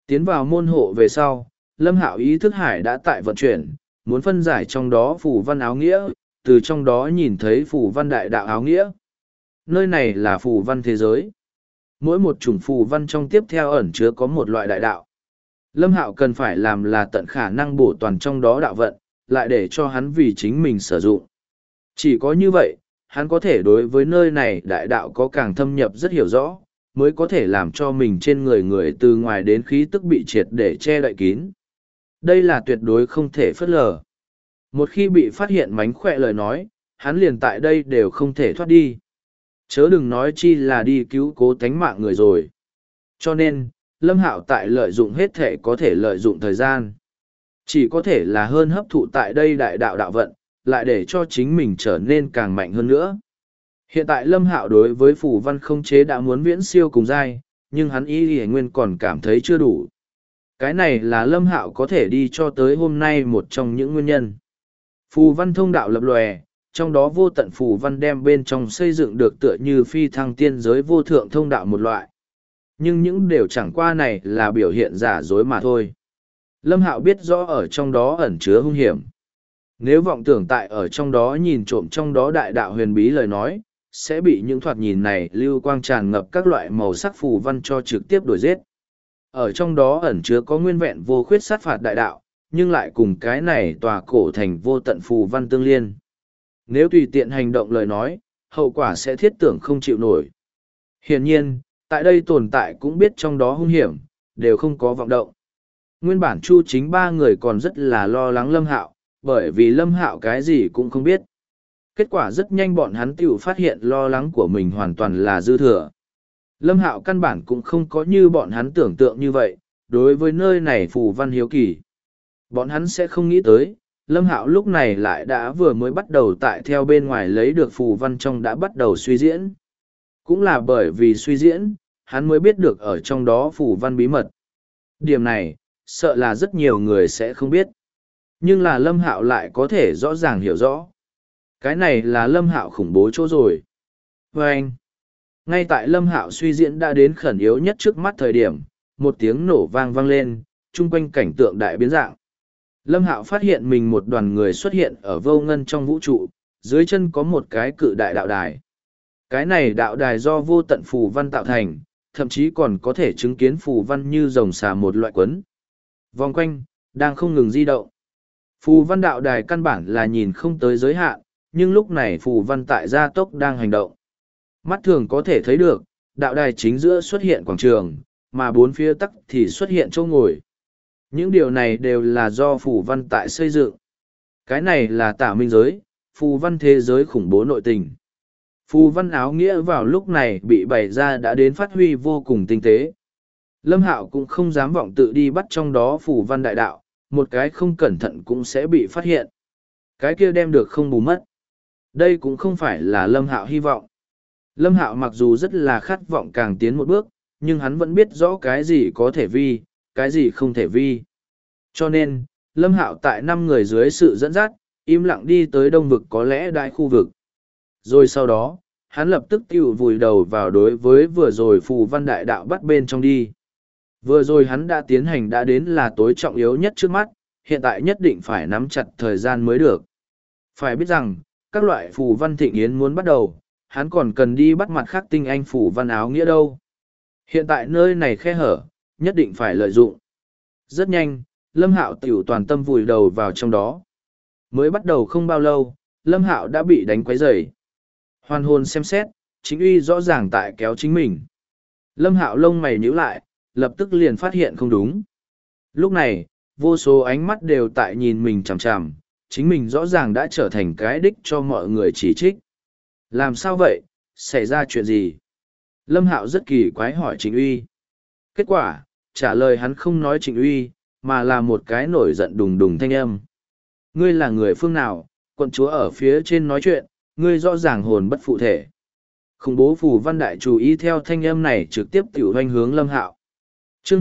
Tiến vào môn hộ về sau, Lâm Hạo ý thức hải đã tại vận chuyển, muốn phân giải trong đó phù văn áo nghĩa, từ trong đó nhìn thấy phù văn đại đạo áo nghĩa. Nơi này là phù văn thế giới. Mỗi một chủng phù văn trong tiếp theo ẩn chứa có một loại đại đạo. Lâm Hạo cần phải làm là tận khả năng bổ toàn trong đó đạo vận, lại để cho hắn vì chính mình sử dụng. Chỉ có như vậy, hắn có thể đối với nơi này đại đạo có càng thâm nhập rất hiểu rõ, mới có thể làm cho mình trên người người từ ngoài đến khí tức bị triệt để che đậy kín. Đây là tuyệt đối không thể phớt lờ. Một khi bị phát hiện mánh khỏe lời nói, hắn liền tại đây đều không thể thoát đi. Chớ đừng nói chi là đi cứu cố tánh mạng người rồi. Cho nên, Lâm Hạo tại lợi dụng hết thể có thể lợi dụng thời gian. Chỉ có thể là hơn hấp thụ tại đây đại đạo đạo vận, lại để cho chính mình trở nên càng mạnh hơn nữa. Hiện tại Lâm Hạo đối với phù văn không chế đã muốn viễn siêu cùng giai, nhưng hắn ý hề nguyên còn cảm thấy chưa đủ. Cái này là Lâm Hạo có thể đi cho tới hôm nay một trong những nguyên nhân. Phù văn thông đạo lập lòe, trong đó vô tận phù văn đem bên trong xây dựng được tựa như phi thăng tiên giới vô thượng thông đạo một loại. Nhưng những điều chẳng qua này là biểu hiện giả dối mà thôi. Lâm Hạo biết rõ ở trong đó ẩn chứa hung hiểm. Nếu vọng tưởng tại ở trong đó nhìn trộm trong đó đại đạo huyền bí lời nói, sẽ bị những thoạt nhìn này lưu quang tràn ngập các loại màu sắc phù văn cho trực tiếp đuổi giết. Ở trong đó ẩn chứa có nguyên vẹn vô khuyết sát phạt đại đạo, nhưng lại cùng cái này tòa cổ thành vô tận phù văn tương liên. Nếu tùy tiện hành động lời nói, hậu quả sẽ thiết tưởng không chịu nổi. Hiển nhiên, tại đây tồn tại cũng biết trong đó hung hiểm, đều không có vọng động. Nguyên bản Chu Chính ba người còn rất là lo lắng Lâm Hạo, bởi vì Lâm Hạo cái gì cũng không biết. Kết quả rất nhanh bọn hắn tiểu phát hiện lo lắng của mình hoàn toàn là dư thừa. Lâm Hạo căn bản cũng không có như bọn hắn tưởng tượng như vậy, đối với nơi này phù văn hiếu kỳ. Bọn hắn sẽ không nghĩ tới, Lâm Hạo lúc này lại đã vừa mới bắt đầu tại theo bên ngoài lấy được phù văn trong đã bắt đầu suy diễn. Cũng là bởi vì suy diễn, hắn mới biết được ở trong đó phù văn bí mật. Điểm này, sợ là rất nhiều người sẽ không biết. Nhưng là Lâm Hạo lại có thể rõ ràng hiểu rõ. Cái này là Lâm Hạo khủng bố chỗ rồi. Và anh, ngay tại Lâm Hạo suy diễn đã đến khẩn yếu nhất trước mắt thời điểm, một tiếng nổ vang vang lên, chung quanh cảnh tượng đại biến dạng. Lâm Hạo phát hiện mình một đoàn người xuất hiện ở vô ngân trong vũ trụ, dưới chân có một cái cự đại đạo đài. Cái này đạo đài do vô tận phù văn tạo thành, thậm chí còn có thể chứng kiến phù văn như rồng xà một loại quấn. Vòng quanh, đang không ngừng di động. Phù văn đạo đài căn bản là nhìn không tới giới hạn, nhưng lúc này phù văn tại gia tốc đang hành động. Mắt thường có thể thấy được, đạo đài chính giữa xuất hiện quảng trường, mà bốn phía tắc thì xuất hiện chỗ ngồi. Những điều này đều là do phù văn tại xây dựng. Cái này là tả minh giới, phù văn thế giới khủng bố nội tình. Phù văn áo nghĩa vào lúc này bị bày ra đã đến phát huy vô cùng tinh tế. Lâm Hạo cũng không dám vọng tự đi bắt trong đó phù văn đại đạo, một cái không cẩn thận cũng sẽ bị phát hiện. Cái kia đem được không bù mất. Đây cũng không phải là Lâm Hạo hy vọng. Lâm Hạo mặc dù rất là khát vọng càng tiến một bước, nhưng hắn vẫn biết rõ cái gì có thể vi, cái gì không thể vi. Cho nên, Lâm Hạo tại 5 người dưới sự dẫn dắt, im lặng đi tới đông vực có lẽ đại khu vực. Rồi sau đó, hắn lập tức tiêu vùi đầu vào đối với vừa rồi phù văn đại đạo bắt bên trong đi. Vừa rồi hắn đã tiến hành đã đến là tối trọng yếu nhất trước mắt, hiện tại nhất định phải nắm chặt thời gian mới được. Phải biết rằng, các loại phù văn thịnh yến muốn bắt đầu, hắn còn cần đi bắt mặt khác tinh anh phù văn áo nghĩa đâu. Hiện tại nơi này khe hở, nhất định phải lợi dụng. Rất nhanh, Lâm Hạo tiểu toàn tâm vùi đầu vào trong đó. Mới bắt đầu không bao lâu, Lâm Hạo đã bị đánh quấy rầy. Hoàn hồn xem xét, chính uy rõ ràng tại kéo chính mình. Lâm Hạo lông mày nhíu lại, lập tức liền phát hiện không đúng. Lúc này, vô số ánh mắt đều tại nhìn mình chằm chằm, chính mình rõ ràng đã trở thành cái đích cho mọi người chỉ trích. Làm sao vậy? Xảy ra chuyện gì? Lâm Hạo rất kỳ quái hỏi Trịnh Uy. Kết quả, trả lời hắn không nói Trịnh Uy, mà là một cái nổi giận đùng đùng thanh âm. Ngươi là người phương nào? Quận chúa ở phía trên nói chuyện, ngươi rõ ràng hồn bất phụ thể. Khủng bố phù văn đại chủ ý theo thanh âm này trực tiếp tiểu hoanh hướng Lâm Hạo. Chương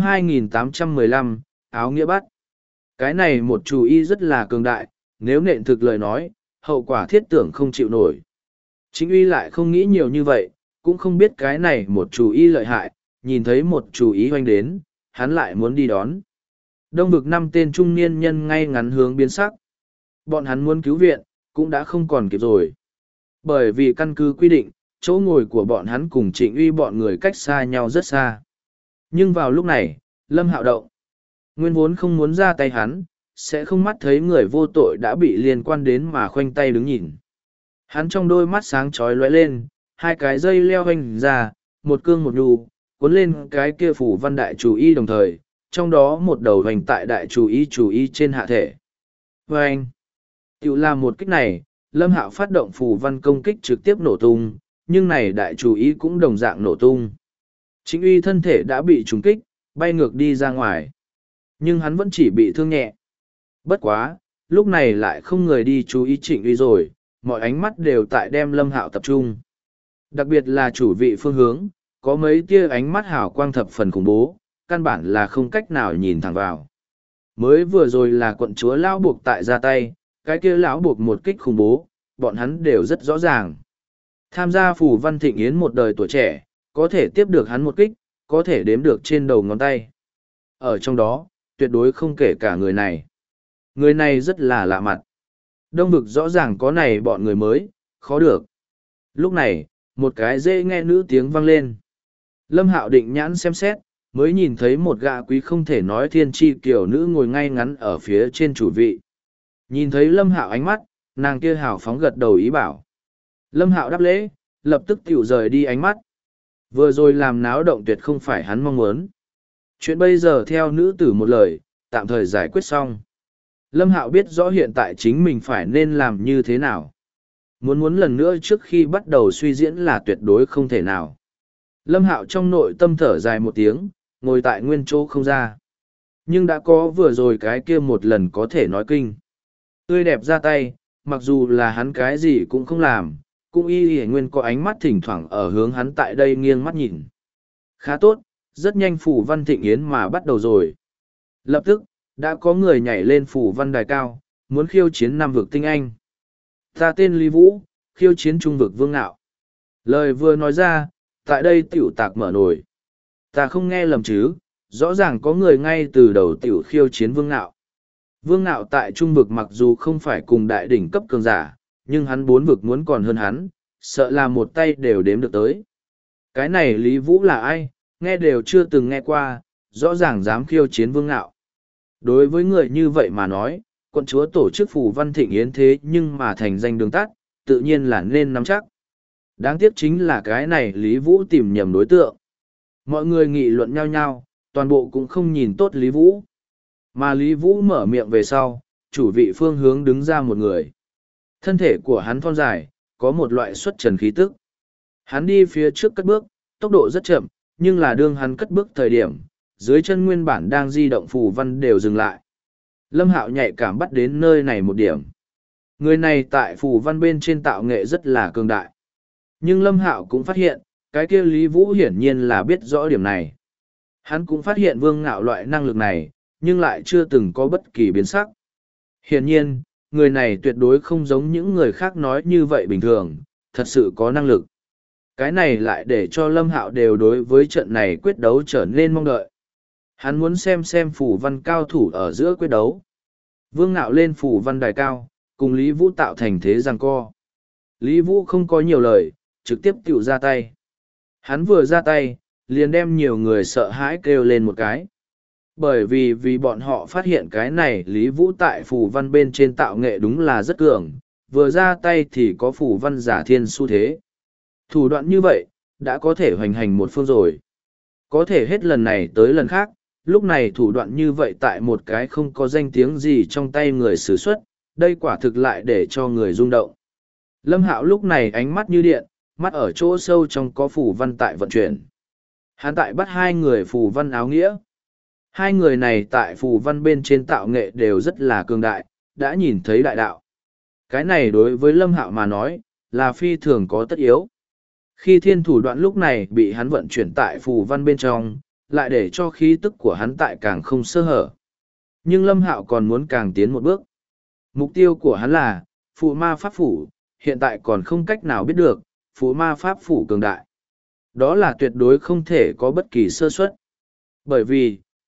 2815, áo nghĩa bắt. Cái này một chủ ý rất là cường đại, nếu nện thực lời nói, hậu quả thiết tưởng không chịu nổi. Chính uy lại không nghĩ nhiều như vậy, cũng không biết cái này một chủ ý lợi hại, nhìn thấy một chủ ý hoanh đến, hắn lại muốn đi đón. Đông vực 5 tên trung niên nhân ngay ngắn hướng biến sắc. Bọn hắn muốn cứu viện, cũng đã không còn kịp rồi. Bởi vì căn cứ quy định, chỗ ngồi của bọn hắn cùng Trịnh Uy bọn người cách xa nhau rất xa. Nhưng vào lúc này, Lâm Hạo động. Nguyên vốn không muốn ra tay hắn, sẽ không mắt thấy người vô tội đã bị liên quan đến mà khoanh tay đứng nhìn. Hắn trong đôi mắt sáng chói lóe lên, hai cái dây leo hoành ra, một cương một nhu, cuốn lên cái kia phủ văn đại chủ y đồng thời, trong đó một đầu hoành tại đại chủ y trên hạ thể. Và anh, tự làm một kích này, Lâm Hạo phát động phủ văn công kích trực tiếp nổ tung, nhưng này đại chủ y cũng đồng dạng nổ tung. Trịnh Uy thân thể đã bị trúng kích, bay ngược đi ra ngoài. Nhưng hắn vẫn chỉ bị thương nhẹ. Bất quá, lúc này lại không người đi chú ý Trịnh Uy rồi, mọi ánh mắt đều tại đem Lâm Hạo tập trung. Đặc biệt là chủ vị phương hướng, có mấy tia ánh mắt hào quang thập phần khủng bố, căn bản là không cách nào nhìn thẳng vào. Mới vừa rồi là quận chúa lão buộc tại ra tay, cái kia lão buộc một kích khủng bố, bọn hắn đều rất rõ ràng. Tham gia phù văn thịnh yến một đời tuổi trẻ, có thể tiếp được hắn một kích, có thể đếm được trên đầu ngón tay. Ở trong đó, tuyệt đối không kể cả người này. Người này rất là lạ mặt. Đông vực rõ ràng có này bọn người mới, khó được. Lúc này, một cái dễ nghe nữ tiếng vang lên. Lâm Hạo định nhãn xem xét, mới nhìn thấy một gã quý không thể nói thiên tri kiểu nữ ngồi ngay ngắn ở phía trên chủ vị. Nhìn thấy Lâm Hạo ánh mắt, nàng kia hào phóng gật đầu ý bảo. Lâm Hạo đáp lễ, lập tức tiểu rời đi ánh mắt. Vừa rồi làm náo động tuyệt không phải hắn mong muốn. Chuyện bây giờ theo nữ tử một lời, tạm thời giải quyết xong. Lâm Hạo biết rõ hiện tại chính mình phải nên làm như thế nào. Muốn lần nữa trước khi bắt đầu suy diễn là tuyệt đối không thể nào. Lâm Hạo trong nội tâm thở dài một tiếng, ngồi tại nguyên chỗ không ra. Nhưng đã có vừa rồi cái kia một lần có thể nói kinh. Tươi đẹp ra tay, mặc dù là hắn cái gì cũng không làm, cũng y nguyên có ánh mắt thỉnh thoảng ở hướng hắn tại đây nghiêng mắt nhìn. Khá tốt, rất nhanh phủ văn thịnh yến mà bắt đầu rồi. Lập tức, đã có người nhảy lên phủ văn đài cao, muốn khiêu chiến năm vực tinh anh. Ta tên Lý Vũ, khiêu chiến trung vực Vương Nạo. Lời vừa nói ra, tại đây tiểu tạc mở nổi. Ta không nghe lầm chứ, rõ ràng có người ngay từ đầu tiểu khiêu chiến Vương Nạo. Vương Nạo tại trung vực mặc dù không phải cùng đại đỉnh cấp cường giả, nhưng hắn 4 vực muốn còn hơn hắn, sợ là một tay đều đếm được tới. Cái này Lý Vũ là ai, nghe đều chưa từng nghe qua, rõ ràng dám khiêu chiến Vương Nạo. Đối với người như vậy mà nói, quận chúa tổ chức phù văn thịnh yến thế nhưng mà thành danh đường tắt, tự nhiên là nên nắm chắc. Đáng tiếc chính là cái này Lý Vũ tìm nhầm đối tượng. Mọi người nghị luận nhau nhau, toàn bộ cũng không nhìn tốt Lý Vũ. Mà Lý Vũ mở miệng về sau, chủ vị phương hướng đứng ra một người. Thân thể của hắn thon dài, có một loại xuất trần khí tức. Hắn đi phía trước cất bước, tốc độ rất chậm, nhưng là đương hắn cất bước thời điểm, dưới chân nguyên bản đang di động phù văn đều dừng lại. Lâm Hạo nhạy cảm bắt đến nơi này một điểm. Người này tại phù văn bên trên tạo nghệ rất là cường đại. Nhưng Lâm Hạo cũng phát hiện, cái kia Lý Vũ hiển nhiên là biết rõ điểm này. Hắn cũng phát hiện Vương Ngạo loại năng lực này, nhưng lại chưa từng có bất kỳ biến sắc. Hiển nhiên, người này tuyệt đối không giống những người khác nói như vậy bình thường, thật sự có năng lực. Cái này lại để cho Lâm Hạo đều đối với trận này quyết đấu trở nên mong đợi. Hắn muốn xem phù văn cao thủ ở giữa quyết đấu. Vương Ngạo lên phù văn đài cao, cùng Lý Vũ tạo thành thế giằng co. Lý Vũ không có nhiều lời, trực tiếp tiểu ra tay. Hắn vừa ra tay, liền đem nhiều người sợ hãi kêu lên một cái. Bởi vì bọn họ phát hiện cái này Lý Vũ tại phù văn bên trên tạo nghệ đúng là rất cường, vừa ra tay thì có phù văn giả thiên xu thế. Thủ đoạn như vậy, đã có thể hoành hành một phương rồi. Có thể hết lần này tới lần khác, lúc này thủ đoạn như vậy tại một cái không có danh tiếng gì trong tay người sử xuất, đây quả thực lại để cho người rung động. Lâm Hạo lúc này ánh mắt như điện, mắt ở chỗ sâu trong có phù văn tại vận chuyển. Hắn tại bắt hai người phù văn áo nghĩa. Hai người này tại phù văn bên trên tạo nghệ đều rất là cường đại, đã nhìn thấy đại đạo. Cái này đối với Lâm Hạo mà nói, là phi thường có tất yếu. Khi thiên thủ đoạn lúc này bị hắn vận chuyển tại phù văn bên trong, lại để cho khí tức của hắn tại càng không sơ hở. Nhưng Lâm Hạo còn muốn càng tiến một bước. Mục tiêu của hắn là, phù ma pháp phủ, hiện tại còn không cách nào biết được, phù ma pháp phủ cường đại. Đó là tuyệt đối không thể có bất kỳ sơ suất. Bởi vì,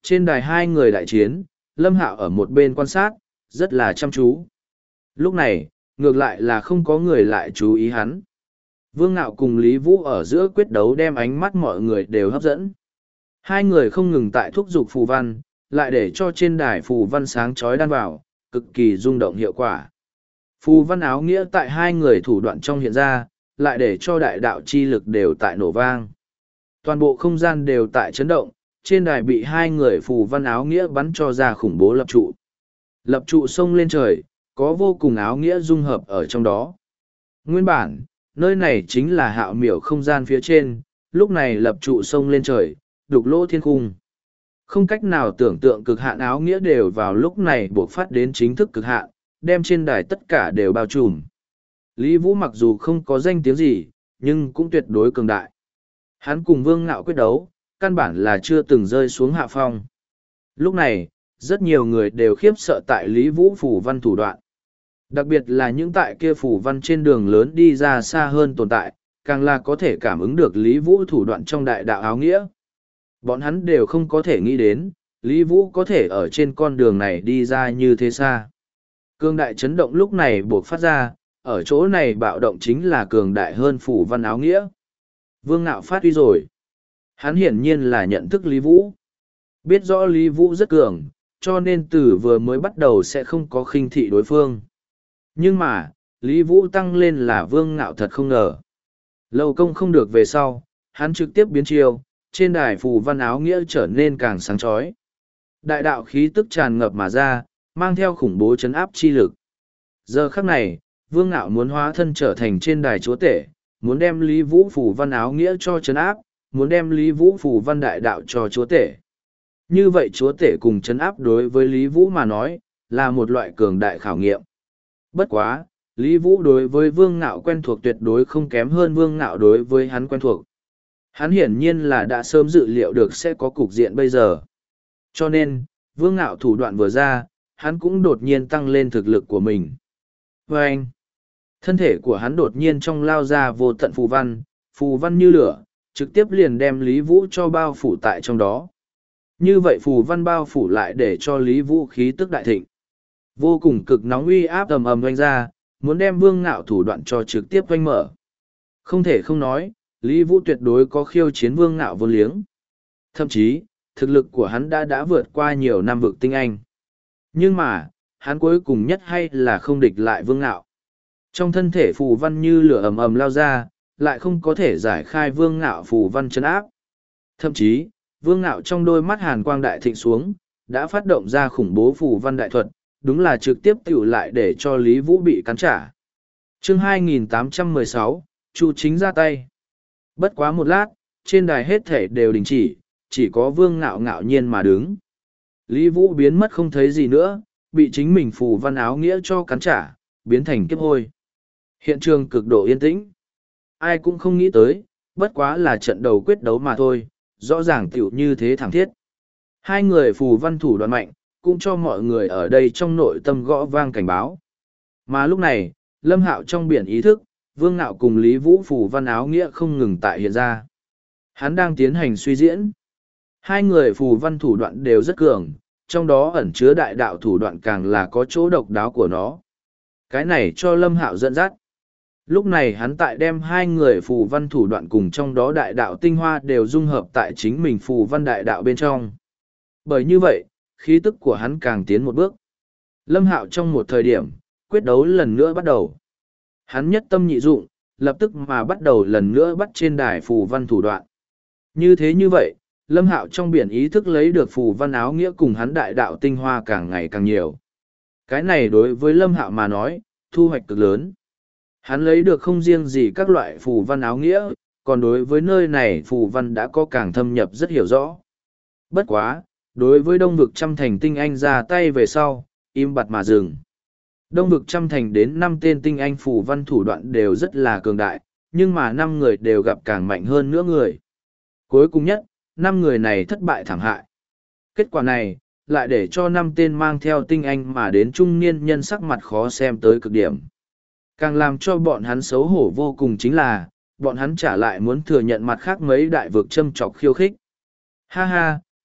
Trên đài hai người đại chiến, Lâm Hạo ở một bên quan sát, rất là chăm chú. Lúc này, ngược lại là không có người lại chú ý hắn. Vương Ngạo cùng Lý Vũ ở giữa quyết đấu đem ánh mắt mọi người đều hấp dẫn. Hai người không ngừng tại thúc giục phù văn, lại để cho trên đài phù văn sáng chói đan vào, cực kỳ rung động hiệu quả. Phù văn áo nghĩa tại hai người thủ đoạn trong hiện ra, lại để cho đại đạo chi lực đều tại nổ vang. Toàn bộ không gian đều tại chấn động, trên đài bị hai người phù văn áo nghĩa bắn cho ra khủng bố lập trụ. Lập trụ sông lên trời, có vô cùng áo nghĩa dung hợp ở trong đó. Nguyên bản, nơi này chính là hạo miểu không gian phía trên, lúc này lập trụ sông lên trời, đục lỗ thiên khung. Không cách nào tưởng tượng cực hạn áo nghĩa đều vào lúc này buộc phát đến chính thức cực hạn, đem trên đài tất cả đều bao trùm. Lý Vũ mặc dù không có danh tiếng gì, nhưng cũng tuyệt đối cường đại. Hắn cùng Vương Ngạo quyết đấu, căn bản là chưa từng rơi xuống hạ phong. Lúc này, rất nhiều người đều khiếp sợ tại Lý Vũ phủ văn thủ đoạn. Đặc biệt là những tại kia phủ văn trên đường lớn đi ra xa hơn tồn tại, càng là có thể cảm ứng được Lý Vũ thủ đoạn trong đại đạo áo nghĩa. Bọn hắn đều không có thể nghĩ đến, Lý Vũ có thể ở trên con đường này đi ra như thế xa. Cường đại chấn động lúc này buộc phát ra, ở chỗ này bạo động chính là cường đại hơn phủ văn áo nghĩa. Vương Ngạo phát huy rồi. Hắn hiển nhiên là nhận thức Lý Vũ. Biết rõ Lý Vũ rất cường, cho nên từ vừa mới bắt đầu sẽ không có khinh thị đối phương. Nhưng mà, Lý Vũ tăng lên là Vương Ngạo thật không ngờ. Lâu công không được về sau, hắn trực tiếp biến chiêu, trên đài phù văn áo nghĩa trở nên càng sáng chói. Đại đạo khí tức tràn ngập mà ra, mang theo khủng bố chấn áp chi lực. Giờ khắc này, Vương Ngạo muốn hóa thân trở thành trên đài chúa tể, muốn đem Lý Vũ phù văn áo nghĩa cho chấn áp, muốn đem Lý Vũ phù văn đại đạo cho chúa tể. Như vậy chúa tể cùng chấn áp đối với Lý Vũ mà nói, là một loại cường đại khảo nghiệm. Bất quá, Lý Vũ đối với Vương Ngạo quen thuộc tuyệt đối không kém hơn Vương Ngạo đối với hắn quen thuộc. Hắn hiển nhiên là đã sớm dự liệu được sẽ có cục diện bây giờ. Cho nên, Vương Ngạo thủ đoạn vừa ra, hắn cũng đột nhiên tăng lên thực lực của mình. Và anh, thân thể của hắn đột nhiên trong lao ra vô tận phù văn như lửa, trực tiếp liền đem Lý Vũ cho bao phủ tại trong đó. Như vậy phù văn bao phủ lại để cho Lý Vũ khí tức đại thịnh. Vô cùng cực nóng uy áp ầm ầm vang ra, muốn đem Vương Ngạo thủ đoạn cho trực tiếp vanh mở. Không thể không nói, Lý Vũ tuyệt đối có khiêu chiến Vương Ngạo vô liếng. Thậm chí, thực lực của hắn đã vượt qua nhiều năm vực tinh anh. Nhưng mà, hắn cuối cùng nhất hay là không địch lại Vương Ngạo. Trong thân thể phù văn như lửa ầm ầm lao ra, lại không có thể giải khai Vương Ngạo phù văn chấn áp. Thậm chí, Vương Ngạo trong đôi mắt hàn quang đại thịnh xuống, đã phát động ra khủng bố phù văn đại thuật, đúng là trực tiếp tiểu lại để cho Lý Vũ bị cắn trả. Chương 2816, Chu Chính ra tay. Bất quá một lát, trên đài hết thể đều đình chỉ có Vương Ngạo ngạo nhiên mà đứng. Lý Vũ biến mất không thấy gì nữa, bị chính mình phù văn áo nghĩa cho cắn trả, biến thành kiếp hôi. Hiện trường cực độ yên tĩnh. Ai cũng không nghĩ tới, bất quá là trận đầu quyết đấu mà thôi, rõ ràng tiểu như thế thẳng thiết. Hai người phù văn thủ đoạn mạnh, cũng cho mọi người ở đây trong nội tâm gõ vang cảnh báo. Mà lúc này, Lâm Hạo trong biển ý thức, Vương Ngạo cùng Lý Vũ phù văn áo nghĩa không ngừng tại hiện ra. Hắn đang tiến hành suy diễn. Hai người phù văn thủ đoạn đều rất cường, trong đó ẩn chứa đại đạo thủ đoạn càng là có chỗ độc đáo của nó. Cái này cho Lâm Hạo dẫn dắt. Lúc này hắn tại đem hai người phù văn thủ đoạn cùng trong đó đại đạo tinh hoa đều dung hợp tại chính mình phù văn đại đạo bên trong. Bởi như vậy, khí tức của hắn càng tiến một bước. Lâm Hạo trong một thời điểm, quyết đấu lần nữa bắt đầu. Hắn nhất tâm nhị dụng, lập tức mà bắt đầu lần nữa bắt trên đài phù văn thủ đoạn. Như thế như vậy, Lâm Hạo trong biển ý thức lấy được phù văn áo nghĩa cùng hắn đại đạo tinh hoa càng ngày càng nhiều. Cái này đối với Lâm Hạo mà nói, thu hoạch cực lớn. Hắn lấy được không riêng gì các loại phù văn áo nghĩa, còn đối với nơi này phù văn đã có càng thâm nhập rất hiểu rõ. Bất quá, đối với Đông vực trăm thành tinh anh ra tay về sau, im bặt mà dừng. Đông vực trăm thành đến 5 tên tinh anh phù văn thủ đoạn đều rất là cường đại, nhưng mà 5 người đều gặp càng mạnh hơn nữa người. Cuối cùng nhất, 5 người này thất bại thảm hại. Kết quả này, lại để cho 5 tên mang theo tinh anh mà đến trung niên nhân sắc mặt khó xem tới cực điểm. Càng làm cho bọn hắn xấu hổ vô cùng chính là, bọn hắn trả lại muốn thừa nhận mặt khác mấy đại vực châm chọc khiêu khích. Ha ha,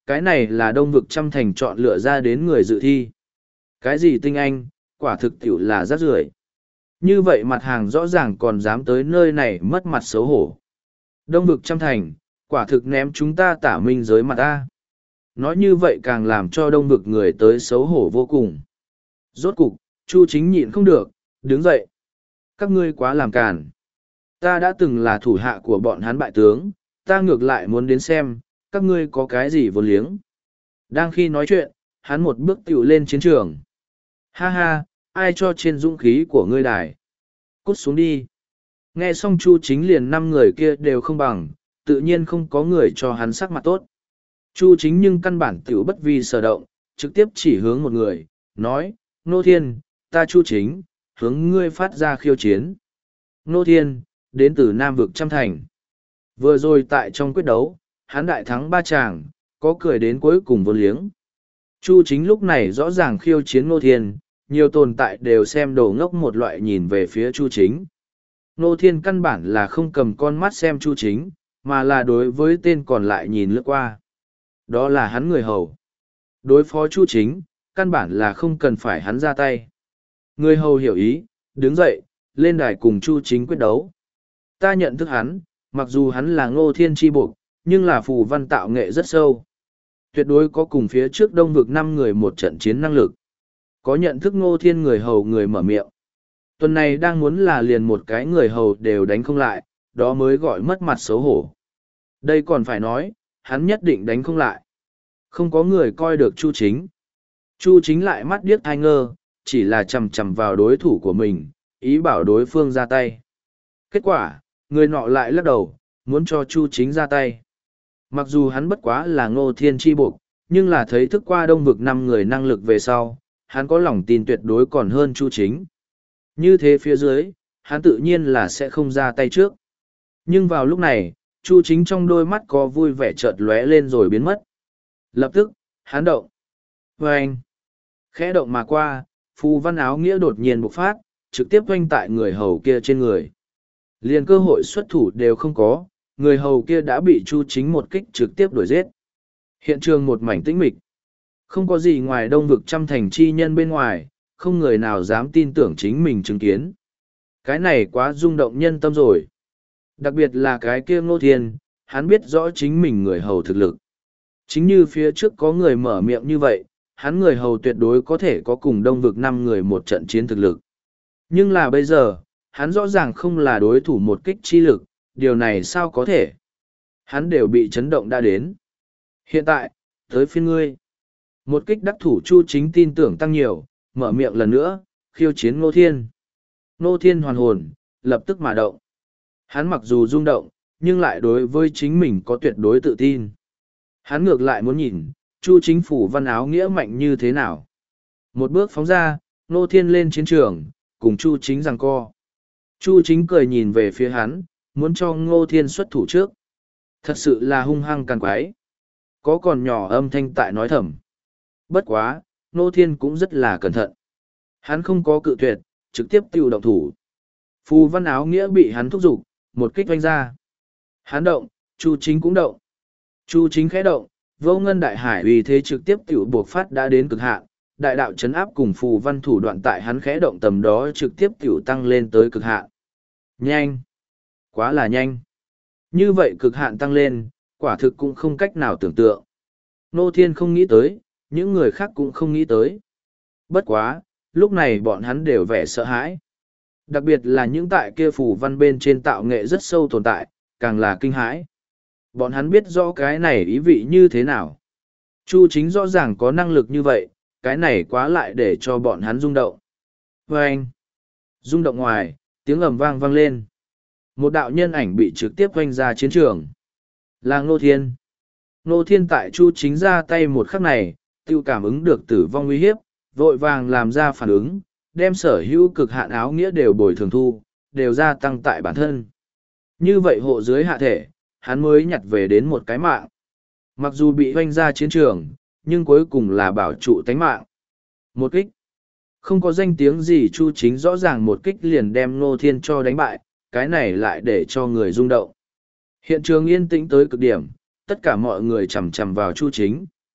cái này là Đông Vực Trăm Thành chọn lựa ra đến người dự thi. Cái gì tinh anh, quả thực tiểu là rác rưởi. Như vậy mặt hàng rõ ràng còn dám tới nơi này mất mặt xấu hổ. Đông Vực Trăm Thành, quả thực ném chúng ta Tả Minh giới mặt ta. Nói như vậy càng làm cho Đông Vực người tới xấu hổ vô cùng. Rốt cục, Chu Chính nhịn không được, đứng dậy. Các ngươi quá làm càn. Ta đã từng là thủ hạ của bọn hắn bại tướng, ta ngược lại muốn đến xem, các ngươi có cái gì vô liếng. Đang khi nói chuyện, hắn một bước tiểu lên chiến trường. Ha ha, ai cho trên dũng khí của ngươi đài. Cút xuống đi. Nghe xong Chu Chính liền 5 người kia đều không bằng, tự nhiên không có người cho hắn sắc mặt tốt. Chu Chính nhưng căn bản tiểu bất vi sở động, trực tiếp chỉ hướng một người, nói, Nô Thiên, ta Chu Chính, hướng ngươi phát ra khiêu chiến. Nô Thiên, đến từ Nam Vực Trăm Thành. Vừa rồi tại trong quyết đấu, hắn đại thắng 3 chàng, có cười đến cuối cùng vô liếng. Chu Chính lúc này rõ ràng khiêu chiến Nô Thiên, nhiều tồn tại đều xem đồ ngốc một loại nhìn về phía Chu Chính. Nô Thiên căn bản là không cầm con mắt xem Chu Chính, mà là đối với tên còn lại nhìn lướt qua. Đó là hắn người hầu. Đối phó Chu Chính, căn bản là không cần phải hắn ra tay. Người hầu hiểu ý, đứng dậy, lên đài cùng Chu Chính quyết đấu. Ta nhận thức hắn, mặc dù hắn là Ngô Thiên chi buộc, nhưng là phù văn tạo nghệ rất sâu. Tuyệt đối có cùng phía trước Đông Vực 5 người một trận chiến năng lực. Có nhận thức Ngô Thiên người hầu người mở miệng. Tuần này đang muốn là liền một cái người hầu đều đánh không lại, đó mới gọi mất mặt xấu hổ. Đây còn phải nói, hắn nhất định đánh không lại. Không có người coi được Chu Chính. Chu Chính lại mắt điếc thai ngơ, chỉ là chầm chầm vào đối thủ của mình, ý bảo đối phương ra tay. Kết quả, người nọ lại lắc đầu, muốn cho Chu Chính ra tay. Mặc dù hắn bất quá là Ngô Thiên chi buộc, nhưng là thấy thức qua Đông Vực 5 người năng lực về sau, hắn có lòng tin tuyệt đối còn hơn Chu Chính. Như thế phía dưới, hắn tự nhiên là sẽ không ra tay trước. Nhưng vào lúc này, Chu Chính trong đôi mắt có vui vẻ chợt lóe lên rồi biến mất. Lập tức, hắn động. Vâng! Khẽ động mà qua, phù văn áo nghĩa đột nhiên bộc phát, trực tiếp oanh tại người hầu kia trên người. Liền cơ hội xuất thủ đều không có, người hầu kia đã bị Chu Chính một kích trực tiếp đuổi giết. Hiện trường một mảnh tĩnh mịch. Không có gì ngoài Đông Vực Trăm Thành chi nhân bên ngoài, không người nào dám tin tưởng chính mình chứng kiến. Cái này quá rung động nhân tâm rồi. Đặc biệt là cái kia Ngô Thiên, hắn biết rõ chính mình người hầu thực lực. Chính như phía trước có người mở miệng như vậy, hắn người hầu tuyệt đối có thể có cùng Đông Vực 5 người một trận chiến thực lực. Nhưng là bây giờ, hắn rõ ràng không là đối thủ một kích chi lực, điều này sao có thể? Hắn đều bị chấn động đã đến. Hiện tại, tới phiên ngươi. Một kích đắc thủ Chu Chính tin tưởng tăng nhiều, mở miệng lần nữa, khiêu chiến Ngô Thiên. Ngô Thiên hoàn hồn, lập tức mà động. Hắn mặc dù rung động, nhưng lại đối với chính mình có tuyệt đối tự tin. Hắn ngược lại muốn nhìn, Chu Chính phủ văn áo nghĩa mạnh như thế nào. Một bước phóng ra, Ngô Thiên lên chiến trường, cùng Chu Chính giằng co. Chu Chính cười nhìn về phía hắn, muốn cho Ngô Thiên xuất thủ trước. Thật sự là hung hăng càn quái. Có còn nhỏ âm thanh tại nói thầm. Bất quá, Ngô Thiên cũng rất là cẩn thận. Hắn không có cự tuyệt, trực tiếp tiêu động thủ. Phù văn áo nghĩa bị hắn thúc giục, một kích oanh ra. Hắn động, Chu Chính cũng động. Chu Chính khẽ động, vô ngân đại hải uy thế trực tiếp tiểu buộc phát đã đến cực hạn. Đại đạo chấn áp cùng phù văn thủ đoạn tại hắn khẽ động tầm đó trực tiếp tiểu tăng lên tới cực hạn. Nhanh! Quá là nhanh! Như vậy cực hạn tăng lên, quả thực cũng không cách nào tưởng tượng. Ngô Thiên không nghĩ tới, những người khác cũng không nghĩ tới. Bất quá, lúc này bọn hắn đều vẻ sợ hãi. Đặc biệt là những tại kia phù văn bên trên tạo nghệ rất sâu tồn tại, càng là kinh hãi. Bọn hắn biết rõ cái này ý vị như thế nào. Chu Chính rõ ràng có năng lực như vậy, cái này quá lại để cho bọn hắn rung động. Vâng! Rung động ngoài, tiếng ầm vang vang lên. Một đạo nhân ảnh bị trực tiếp oanh ra chiến trường. Là Ngô Thiên. Ngô Thiên tại Chu Chính ra tay một khắc này, tiêu cảm ứng được tử vong uy hiếp, vội vàng làm ra phản ứng, đem sở hữu cực hạn áo nghĩa đều bồi thường thu, đều gia tăng tại bản thân. Như vậy hộ dưới hạ thể, hắn mới nhặt về đến một cái mạng. Mặc dù bị hoanh ra chiến trường, nhưng cuối cùng là bảo trụ tánh mạng. Một kích. Không có danh tiếng gì Chu Chính rõ ràng một kích liền đem Ngô Thiên cho đánh bại, cái này lại để cho người rung động. Hiện trường yên tĩnh tới cực điểm, tất cả mọi người chằm chằm vào Chu Chính,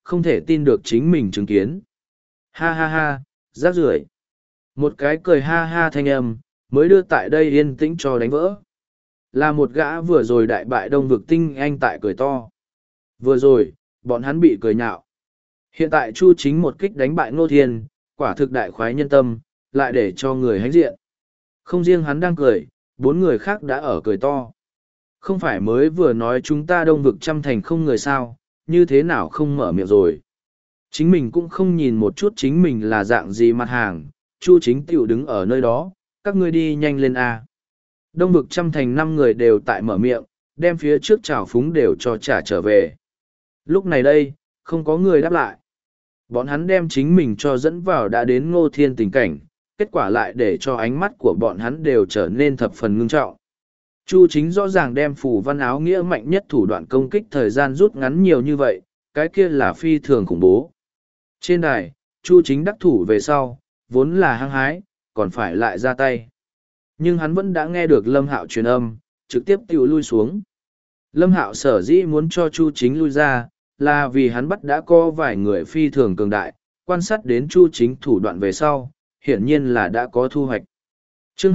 không thể tin được chính mình chứng kiến. Ha ha ha, rác rưởi. Một cái cười ha ha thanh âm, mới đưa tại đây yên tĩnh cho đánh vỡ. Là một gã vừa rồi đại bại đông vực tinh anh tại cười to. Vừa rồi, bọn hắn bị cười nhạo. Hiện tại Chu Chính một kích đánh bại Ngô Thiên, quả thực đại khoái nhân tâm, lại để cho người hãnh diện. Không riêng hắn đang cười, 4 người khác đã ở cười to. Không phải mới vừa nói chúng ta đông vực trăm thành không người sao, như thế nào không mở miệng rồi. Chính mình cũng không nhìn một chút chính mình là dạng gì mặt hàng, Chu Chính tiểu đứng ở nơi đó, các ngươi đi nhanh lên A. Đông vực trăm thành 5 người đều tại mở miệng, đem phía trước trào phúng đều cho trả trở về. Lúc này đây, không có người đáp lại. Bọn hắn đem chính mình cho dẫn vào đã đến Ngô Thiên tình cảnh, kết quả lại để cho ánh mắt của bọn hắn đều trở nên thập phần ngưng trọng. Chu Chính rõ ràng đem phù văn áo nghĩa mạnh nhất thủ đoạn công kích thời gian rút ngắn nhiều như vậy, cái kia là phi thường khủng bố. Trên đài, Chu Chính đắc thủ về sau, vốn là hăng hái, còn phải lại ra tay. Nhưng hắn vẫn đã nghe được Lâm Hạo truyền âm, trực tiếp tiểu lui xuống. Lâm Hạo sở dĩ muốn cho Chu Chính lui ra, là vì hắn bắt đã có vài người phi thường cường đại, quan sát đến Chu Chính thủ đoạn về sau, hiển nhiên là đã có thu hoạch. Chương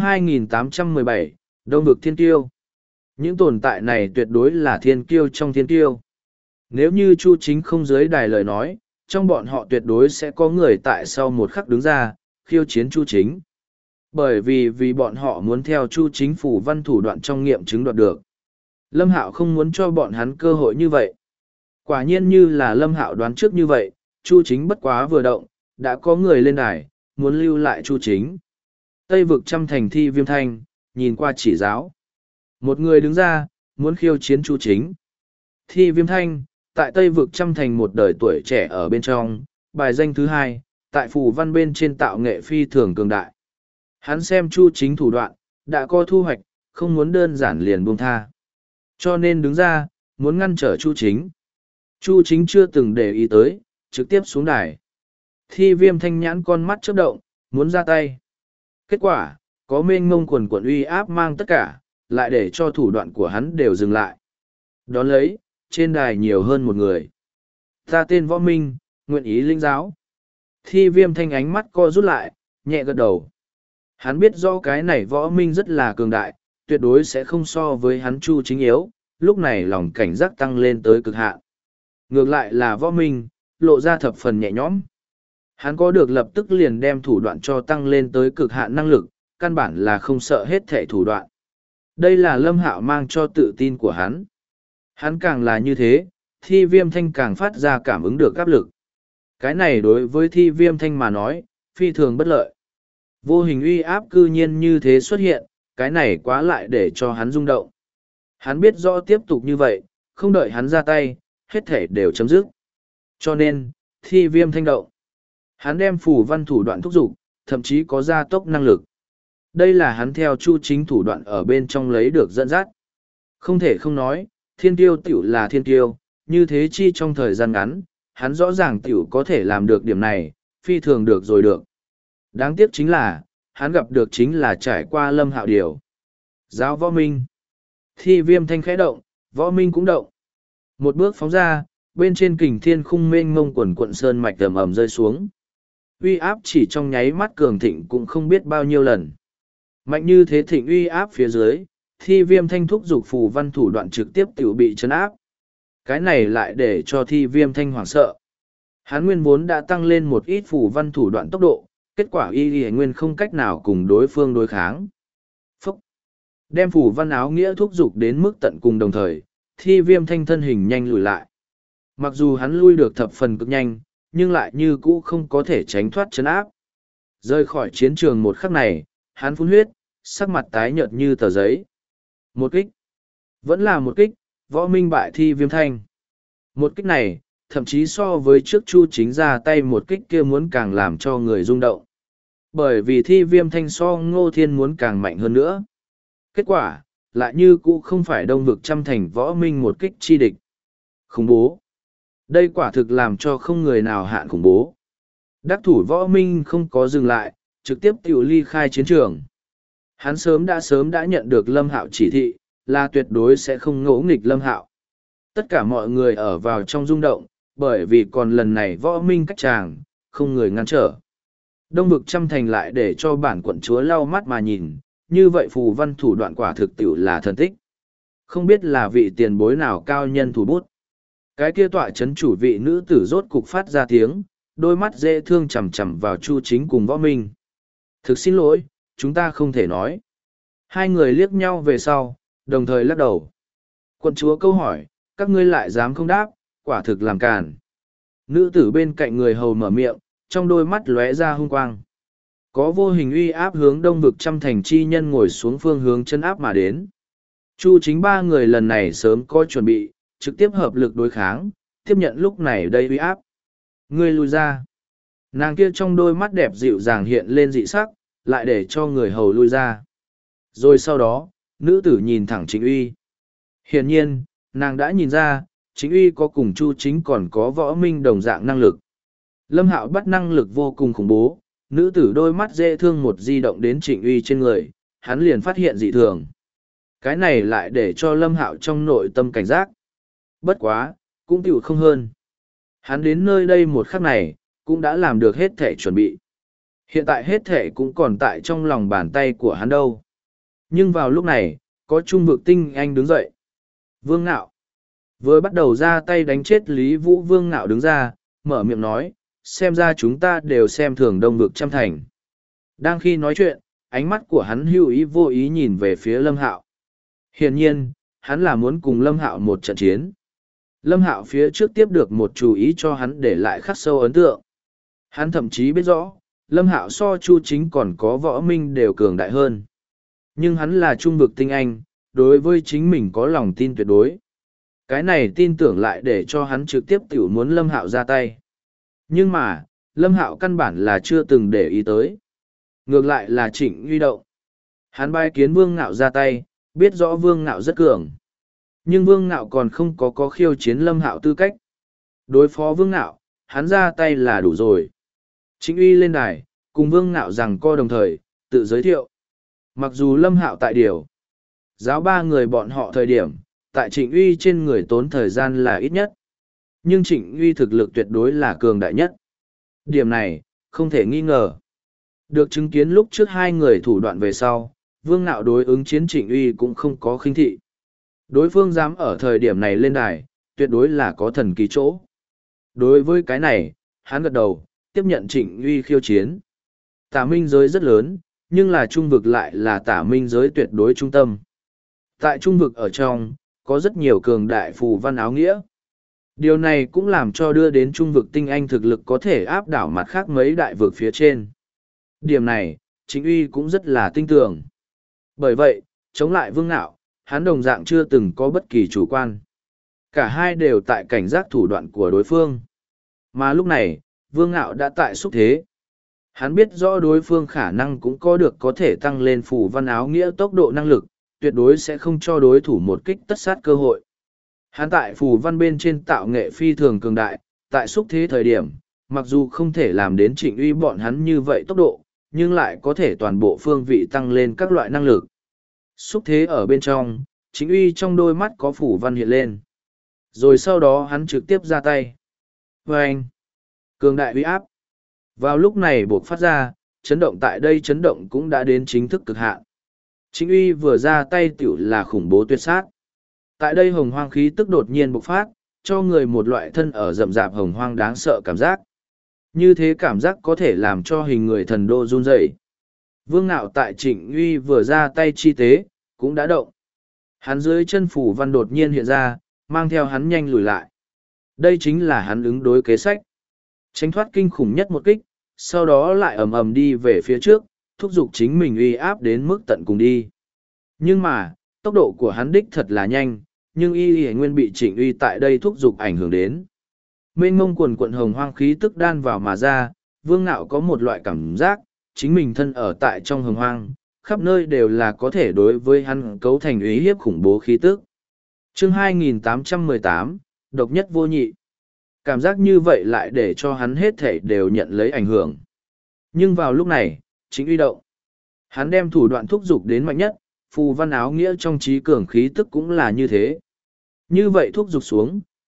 2817, Đông vực thiên kiêu. Những tồn tại này tuyệt đối là thiên kiêu trong thiên kiêu. Nếu như Chu Chính không dưới đài lời nói, trong bọn họ tuyệt đối sẽ có người tại sau một khắc đứng ra, khiêu chiến Chu Chính. Bởi vì bọn họ muốn theo Chu Chính phủ văn thủ đoạn trong nghiệm chứng đoạt được. Lâm Hạo không muốn cho bọn hắn cơ hội như vậy. Quả nhiên như là Lâm Hạo đoán trước như vậy, Chu Chính bất quá vừa động, đã có người lên đài, muốn lưu lại Chu Chính. Tây vực trăm thành Thi Viêm Thanh, nhìn qua chỉ giáo. Một người đứng ra, muốn khiêu chiến Chu Chính. Thi Viêm Thanh, tại Tây vực trăm thành một đời tuổi trẻ ở bên trong, bài danh thứ 2, tại phù văn bên trên tạo nghệ phi thường cường đại. Hắn xem Chu Chính thủ đoạn, đã có thu hoạch, không muốn đơn giản liền buông tha. Cho nên đứng ra, muốn ngăn trở Chu Chính. Chu Chính chưa từng để ý tới, trực tiếp xuống đài. Thi Viêm Thanh nhãn con mắt chớp động, muốn ra tay. Kết quả, có mênh mông quần quần uy áp mang tất cả, lại để cho thủ đoạn của hắn đều dừng lại. Đón lấy, trên đài nhiều hơn một người. Ta tên Võ Minh, nguyện ý linh giáo. Thi Viêm Thanh ánh mắt co rút lại, nhẹ gật đầu. Hắn biết rõ cái này Võ Minh rất là cường đại, tuyệt đối sẽ không so với hắn Chu Chính yếu, lúc này lòng cảnh giác tăng lên tới cực hạn. Ngược lại là Võ Minh, lộ ra thập phần nhẹ nhõm. Hắn có được lập tức liền đem thủ đoạn cho tăng lên tới cực hạn năng lực, căn bản là không sợ hết thể thủ đoạn. Đây là Lâm Hạo mang cho tự tin của hắn. Hắn càng là như thế, Thi Viêm Thanh càng phát ra cảm ứng được áp lực. Cái này đối với Thi Viêm Thanh mà nói, phi thường bất lợi. Vô hình uy áp cư nhiên như thế xuất hiện, cái này quá lại để cho hắn rung động. Hắn biết rõ tiếp tục như vậy, không đợi hắn ra tay, hết thể đều chấm dứt. Cho nên, Thi Viêm Thanh động. Hắn đem phù văn thủ đoạn thúc giục, thậm chí có gia tốc năng lực. Đây là hắn theo Chu Chính thủ đoạn ở bên trong lấy được dẫn dắt. Không thể không nói, thiên tiêu tiểu là thiên tiêu, như thế chi trong thời gian ngắn, hắn rõ ràng tiểu có thể làm được điểm này, phi thường được rồi được. Đáng tiếc chính là, hắn gặp được chính là trải qua Lâm Hạo điều. Giáo Võ Minh. Thi Viêm Thanh khẽ động, Võ Minh cũng động. Một bước phóng ra, bên trên kình thiên khung mênh mông quần quận sơn mạch ầm ầm rơi xuống. Uy áp chỉ trong nháy mắt cường thịnh cũng không biết bao nhiêu lần. Mạnh như thế thịnh uy áp phía dưới, Thi Viêm Thanh thúc dục phù văn thủ đoạn trực tiếp tiểu bị chấn áp. Cái này lại để cho Thi Viêm Thanh hoảng sợ. Hắn nguyên vốn đã tăng lên một ít phù văn thủ đoạn tốc độ, kết quả y nguyên không cách nào cùng đối phương đối kháng. Phúc! Đem phù văn áo nghĩa thúc dục đến mức tận cùng đồng thời, Thi Viêm Thanh thân hình nhanh lùi lại. Mặc dù hắn lui được thập phần cực nhanh, nhưng lại như cũ không có thể tránh thoát chấn áp. Rơi khỏi chiến trường một khắc này, hắn phun huyết, sắc mặt tái nhợt như tờ giấy. Một kích. Vẫn là một kích, Võ Minh bại Thi Viêm Thanh. Một kích này, thậm chí so với trước Chu Chính ra tay một kích kia muốn càng làm cho người rung động. Bởi vì Thi Viêm Thanh so Ngô Thiên muốn càng mạnh hơn nữa. Kết quả, lại như cũ không phải đông vực trăm thành Võ Minh một kích chi địch. Khủng bố. Đây quả thực làm cho không người nào hạn khủng bố. Đắc thủ Võ Minh không có dừng lại, trực tiếp tiểu ly khai chiến trường. Hắn sớm đã nhận được Lâm Hạo chỉ thị, là tuyệt đối sẽ không ngỗ nghịch Lâm Hạo. Tất cả mọi người ở vào trong rung động, bởi vì còn lần này võ minh cách chàng, không người ngăn trở. Đông vực trăm thành lại để cho bản quận chúa lau mắt mà nhìn, như vậy phù văn thủ đoạn quả thực tiệu là thần tích. Không biết là vị tiền bối nào cao nhân thủ bút. Cái kia tọa chấn chủ vị nữ tử rốt cục phát ra tiếng, đôi mắt dễ thương chằm chằm vào Chu Chính cùng võ minh. Thực xin lỗi, chúng ta không thể nói. Hai người liếc nhau về sau, đồng thời lắc đầu. Quận chúa câu hỏi, các ngươi lại dám không đáp, quả thực làm càn. Nữ tử bên cạnh người hầu mở miệng, trong đôi mắt lóe ra hung quang. Có vô hình uy áp hướng đông vực trăm thành chi nhân ngồi xuống phương hướng chân áp mà đến. Chu Chính ba người lần này sớm có chuẩn bị, trực tiếp hợp lực đối kháng, tiếp nhận lúc này đây uy áp. Ngươi lùi ra. Nàng kia trong đôi mắt đẹp dịu dàng hiện lên dị sắc, lại để cho người hầu lui ra. Rồi sau đó, nữ tử nhìn thẳng Trịnh Uy. Hiển nhiên, nàng đã nhìn ra, Trịnh Uy có cùng Chu Chính còn có võ minh đồng dạng năng lực. Lâm Hạo bắt năng lực vô cùng khủng bố, nữ tử đôi mắt dễ thương một di động đến Trịnh Uy trên người, hắn liền phát hiện dị thường. Cái này lại để cho Lâm Hạo trong nội tâm cảnh giác. Bất quá, cũng tiểu không hơn. Hắn đến nơi đây một khắc này, cũng đã làm được hết thể chuẩn bị. Hiện tại hết thể cũng còn tại trong lòng bàn tay của hắn đâu. Nhưng vào lúc này, có trung vực tinh anh đứng dậy. Vương Nạo. Vừa bắt đầu ra tay đánh chết Lý Vũ, Vương Nạo đứng ra, mở miệng nói, xem ra chúng ta đều xem thường đông vực trăm thành. Đang khi nói chuyện, ánh mắt của hắn hữu ý vô ý nhìn về phía Lâm Hạo. Hiển nhiên, hắn là muốn cùng Lâm Hạo một trận chiến. Lâm Hạo phía trước tiếp được một chú ý cho hắn để lại khắc sâu ấn tượng. Hắn thậm chí biết rõ, Lâm Hạo so Chu Chính còn có võ minh đều cường đại hơn. Nhưng hắn là trung vực tinh anh, đối với chính mình có lòng tin tuyệt đối. Cái này tin tưởng lại để cho hắn trực tiếp tiểu muốn Lâm Hạo ra tay. Nhưng mà, Lâm Hạo căn bản là chưa từng để ý tới. Ngược lại là Trịnh Uy động. Hắn bái kiến Vương Ngạo ra tay, biết rõ Vương Ngạo rất cường. Nhưng Vương Ngạo còn không có khiêu chiến Lâm Hạo tư cách. Đối phó Vương Ngạo, hắn ra tay là đủ rồi. Trịnh Uy lên đài, cùng Vương Ngạo rằng co đồng thời, tự giới thiệu. Mặc dù Lâm Hạo tại điều, giáo ba người bọn họ thời điểm, tại Trịnh Uy trên người tốn thời gian là ít nhất. Nhưng Trịnh Uy thực lực tuyệt đối là cường đại nhất. Điểm này, không thể nghi ngờ. Được chứng kiến lúc trước hai người thủ đoạn về sau, Vương Nạo đối ứng chiến Trịnh Uy cũng không có khinh thị. Đối phương dám ở thời điểm này lên đài, tuyệt đối là có thần kỳ chỗ. Đối với cái này, hắn gật đầu, tiếp nhận Trịnh Uy khiêu chiến. Tả minh giới rất lớn, nhưng là trung vực lại là tả minh giới tuyệt đối trung tâm. Tại trung vực ở trong, có rất nhiều cường đại phù văn áo nghĩa. Điều này cũng làm cho đưa đến trung vực tinh anh thực lực có thể áp đảo mặt khác mấy đại vực phía trên. Điểm này, Trịnh Uy cũng rất là tinh tường. Bởi vậy, chống lại Vương Nạo, hắn đồng dạng chưa từng có bất kỳ chủ quan. Cả hai đều tại cảnh giác thủ đoạn của đối phương. Mà lúc này, Vương Nạo đã tại xúc thế. Hắn biết rõ đối phương khả năng cũng có thể tăng lên phù văn áo nghĩa tốc độ năng lực, tuyệt đối sẽ không cho đối thủ một kích tất sát cơ hội. Hắn tại phù văn bên trên tạo nghệ phi thường cường đại, tại xúc thế thời điểm, mặc dù không thể làm đến Trịnh Uy bọn hắn như vậy tốc độ, nhưng lại có thể toàn bộ phương vị tăng lên các loại năng lực. Xúc thế ở bên trong, Trịnh Uy trong đôi mắt có phù văn hiện lên. Rồi sau đó hắn trực tiếp ra tay. Vâng! Cường đại uy áp. Vào lúc này buộc phát ra, chấn động tại đây chấn động cũng đã đến chính thức cực hạn. Trịnh Uy vừa ra tay tiểu là khủng bố tuyệt sát. Tại đây hồng hoang khí tức đột nhiên bộc phát, cho người một loại thân ở rậm rạp hồng hoang đáng sợ cảm giác. Như thế cảm giác có thể làm cho hình người thần đô run rẩy. Vương Nạo tại Trịnh Uy vừa ra tay chi tế, cũng đã động. Hắn dưới chân phủ văn đột nhiên hiện ra, mang theo hắn nhanh lùi lại. Đây chính là hắn ứng đối kế sách. Tránh thoát kinh khủng nhất một kích, sau đó lại ầm ầm đi về phía trước, thúc giục chính mình uy áp đến mức tận cùng đi. Nhưng mà, tốc độ của hắn đích thật là nhanh, nhưng y nguyên bị Trịnh Uy tại đây thúc giục ảnh hưởng đến. Mênh mông quần quận hồng hoang khí tức đan vào mà ra, Vương Nạo có một loại cảm giác, chính mình thân ở tại trong hồng hoang, khắp nơi đều là có thể đối với hắn cấu thành uy hiếp khủng bố khí tức. Chương 2818, độc nhất vô nhị. Cảm giác như vậy lại để cho hắn hết thể đều nhận lấy ảnh hưởng. Nhưng vào lúc này, Trịnh Uy động. Hắn đem thủ đoạn thúc giục đến mạnh nhất, phù văn áo nghĩa trong trí cường khí tức cũng là như thế. Như vậy thúc giục xuống,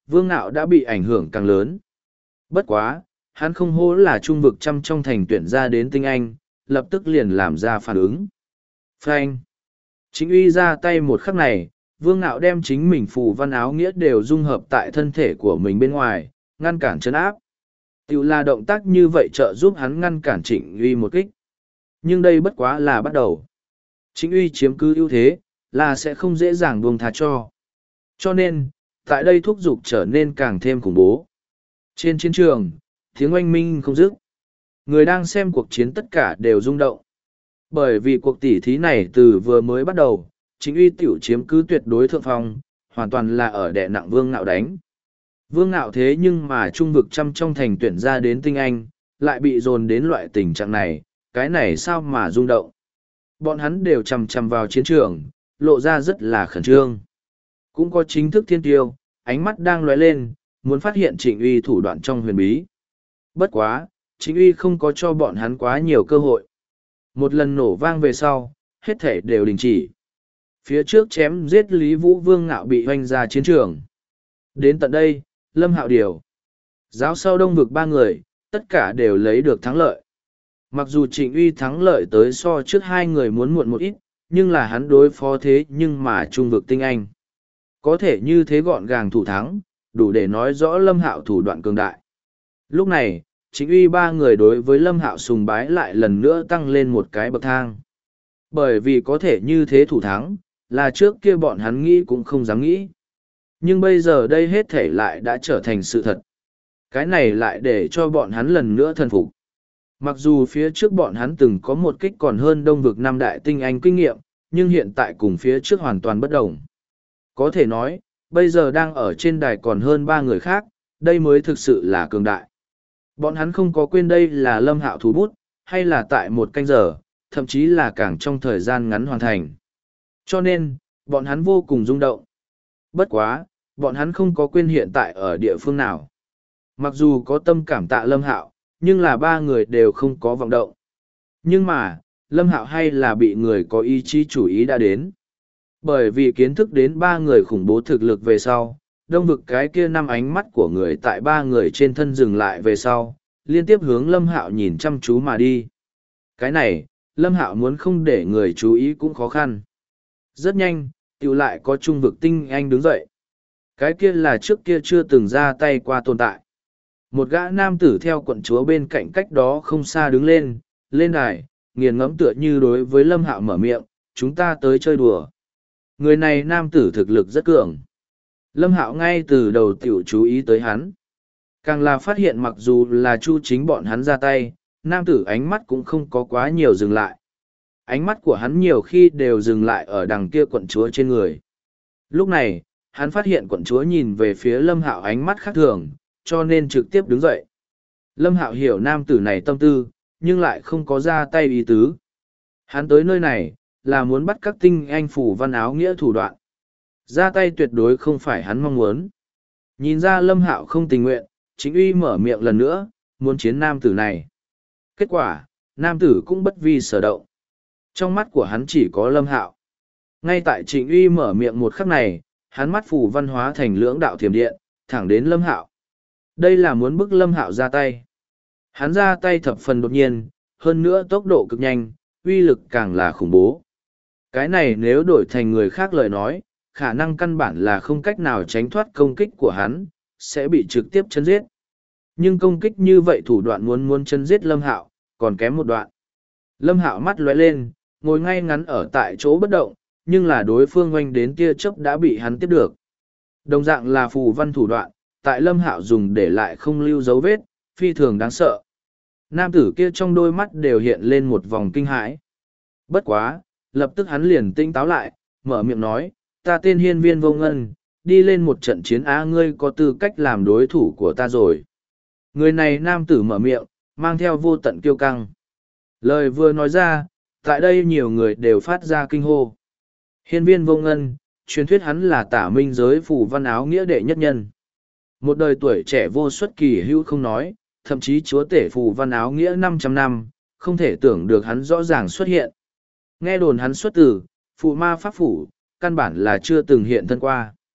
Vương Ngạo đã bị ảnh hưởng càng lớn. Bất quá, hắn không hố là trung vực trăm trong thành tuyển ra đến tinh anh, lập tức liền làm ra phản ứng. Phanh! Chính uy ra tay một khắc này, Vương Ngạo đem chính mình phù văn áo nghĩa đều dung hợp tại thân thể của mình bên ngoài, ngăn cản chân áp. Tiểu là động tác như vậy trợ giúp hắn ngăn cản Trịnh Uy một kích. Nhưng đây bất quá là bắt đầu. Trịnh Uy chiếm cứ ưu thế, là sẽ không dễ dàng buông tha cho. Cho nên, tại đây thúc giục trở nên càng thêm khủng bố. Trên chiến trường, tiếng oanh minh không dứt. Người đang xem cuộc chiến tất cả đều rung động. Bởi vì cuộc tỉ thí này từ vừa mới bắt đầu, Trịnh Uy tiểu chiếm cứ tuyệt đối thượng phong, hoàn toàn là ở đè nặng Vương Ngạo đánh. Vương Ngạo thế nhưng mà trung vực trăm trong thành tuyển ra đến tinh anh, lại bị dồn đến loại tình trạng này, cái này sao mà rung động. Bọn hắn đều chằm chằm vào chiến trường, lộ ra rất là khẩn trương. Cũng có chính thức thiên tiêu, ánh mắt đang lóe lên, muốn phát hiện Trịnh Uy thủ đoạn trong huyền bí. Bất quá, Trịnh Uy không có cho bọn hắn quá nhiều cơ hội. Một lần nổ vang về sau, hết thể đều đình chỉ. Phía trước chém giết Lý Vũ Vương Ngạo bị hoanh ra chiến trường. Đến tận đây, Lâm Hạo Điều, giáo sau đông vực ba người, tất cả đều lấy được thắng lợi. Mặc dù Trịnh Uy thắng lợi tới so trước hai người muốn muộn một ít, nhưng là hắn đối phó thế nhưng mà trung vực tinh anh. Có thể như thế gọn gàng thủ thắng, đủ để nói rõ Lâm Hạo thủ đoạn cường đại. Lúc này, Trịnh Uy ba người đối với Lâm Hạo sùng bái lại lần nữa tăng lên một cái bậc thang. Bởi vì có thể như thế thủ thắng, là trước kia bọn hắn nghĩ cũng không dám nghĩ. Nhưng bây giờ đây hết thể lại đã trở thành sự thật. Cái này lại để cho bọn hắn lần nữa thần phục. Mặc dù phía trước bọn hắn từng có một kích còn hơn đông vực năm đại tinh anh kinh nghiệm, nhưng hiện tại cùng phía trước hoàn toàn bất đồng. Có thể nói, bây giờ đang ở trên đài còn hơn ba người khác, đây mới thực sự là cường đại. Bọn hắn không có quên đây là Lâm Hạo thủ bút, hay là tại một canh giờ, thậm chí là càng trong thời gian ngắn hoàn thành. Cho nên, bọn hắn vô cùng rung động. Bất quá, bọn hắn không có quên hiện tại ở địa phương nào. Mặc dù có tâm cảm tạ Lâm Hạo, nhưng là ba người đều không có vọng động. Nhưng mà, Lâm Hạo hay là bị người có ý chí chủ ý đã đến. Bởi vì kiến thức đến ba người khủng bố thực lực về sau, đông vực cái kia năm ánh mắt của người tại ba người trên thân dừng lại về sau, liên tiếp hướng Lâm Hạo nhìn chăm chú mà đi. Cái này, Lâm Hạo muốn không để người chú ý cũng khó khăn. Rất nhanh, tiểu lại có trung vực tinh anh đứng dậy. Cái kia là trước kia chưa từng ra tay qua tồn tại. Một gã nam tử theo quận chúa bên cạnh cách đó không xa đứng lên, lên đài, nghiền ngẫm tựa như đối với Lâm Hạo mở miệng, chúng ta tới chơi đùa. Người này nam tử thực lực rất cường. Lâm Hạo ngay từ đầu tiểu chú ý tới hắn. Càng là phát hiện mặc dù là Chu Chính bọn hắn ra tay, nam tử ánh mắt cũng không có quá nhiều dừng lại. Ánh mắt của hắn nhiều khi đều dừng lại ở đằng kia quận chúa trên người. Lúc này, hắn phát hiện quận chúa nhìn về phía Lâm Hạo ánh mắt khác thường, cho nên trực tiếp đứng dậy. Lâm Hạo hiểu nam tử này tâm tư, nhưng lại không có ra tay ý tứ. Hắn tới nơi này, là muốn bắt các tinh anh phủ văn áo nghĩa thủ đoạn. Ra tay tuyệt đối không phải hắn mong muốn. Nhìn ra Lâm Hạo không tình nguyện, Chính Uy mở miệng lần nữa, muốn chiến nam tử này. Kết quả, nam tử cũng bất vi sở động. Trong mắt của hắn chỉ có Lâm Hạo. Ngay tại Trịnh Uy mở miệng một khắc này, hắn mắt phủ văn hóa thành lưỡng đạo thiểm điện, thẳng đến Lâm Hạo. Đây là muốn bức Lâm Hạo ra tay. Hắn ra tay thập phần đột nhiên, hơn nữa tốc độ cực nhanh, uy lực càng là khủng bố. Cái này nếu đổi thành người khác lời nói, khả năng căn bản là không cách nào tránh thoát công kích của hắn, sẽ bị trực tiếp chân giết. Nhưng công kích như vậy thủ đoạn muốn chân giết Lâm Hạo, còn kém một đoạn. Lâm Hạo mắt lóe lên, ngồi ngay ngắn ở tại chỗ bất động, nhưng là đối phương oanh đến tia chớp đã bị hắn tiếp được. Đồng dạng là phù văn thủ đoạn, tại Lâm Hạo dùng để lại không lưu dấu vết, phi thường đáng sợ. Nam tử kia trong đôi mắt đều hiện lên một vòng kinh hãi. Bất quá, lập tức hắn liền tinh táo lại, mở miệng nói, ta tên Hiên Viên Vô Ngân, đi lên một trận chiến á ngươi có tư cách làm đối thủ của ta rồi. Người này nam tử mở miệng, mang theo vô tận kiêu căng. Lời vừa nói ra, tại đây nhiều người đều phát ra kinh hô. Hiên Viên Vô Ngân, truyền thuyết hắn là tả minh giới phù văn áo nghĩa đệ nhất nhân. Một đời tuổi trẻ vô xuất kỳ hữu không nói, thậm chí chúa tể phù văn áo nghĩa 500 năm, không thể tưởng được hắn rõ ràng xuất hiện. Nghe đồn hắn xuất từ, phụ ma pháp phủ, căn bản là chưa từng hiện thân qua.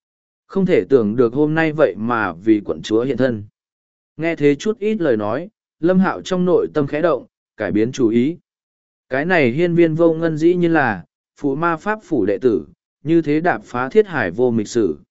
Không thể tưởng được hôm nay vậy mà vì quận chúa hiện thân. Nghe thế chút ít lời nói, Lâm Hạo trong nội tâm khẽ động, cải biến chủ ý. Cái này hiên viên vô ngân dĩ nhiên là, phụ ma pháp phủ đệ tử, như thế đạp phá thiết hải vô mịch sử.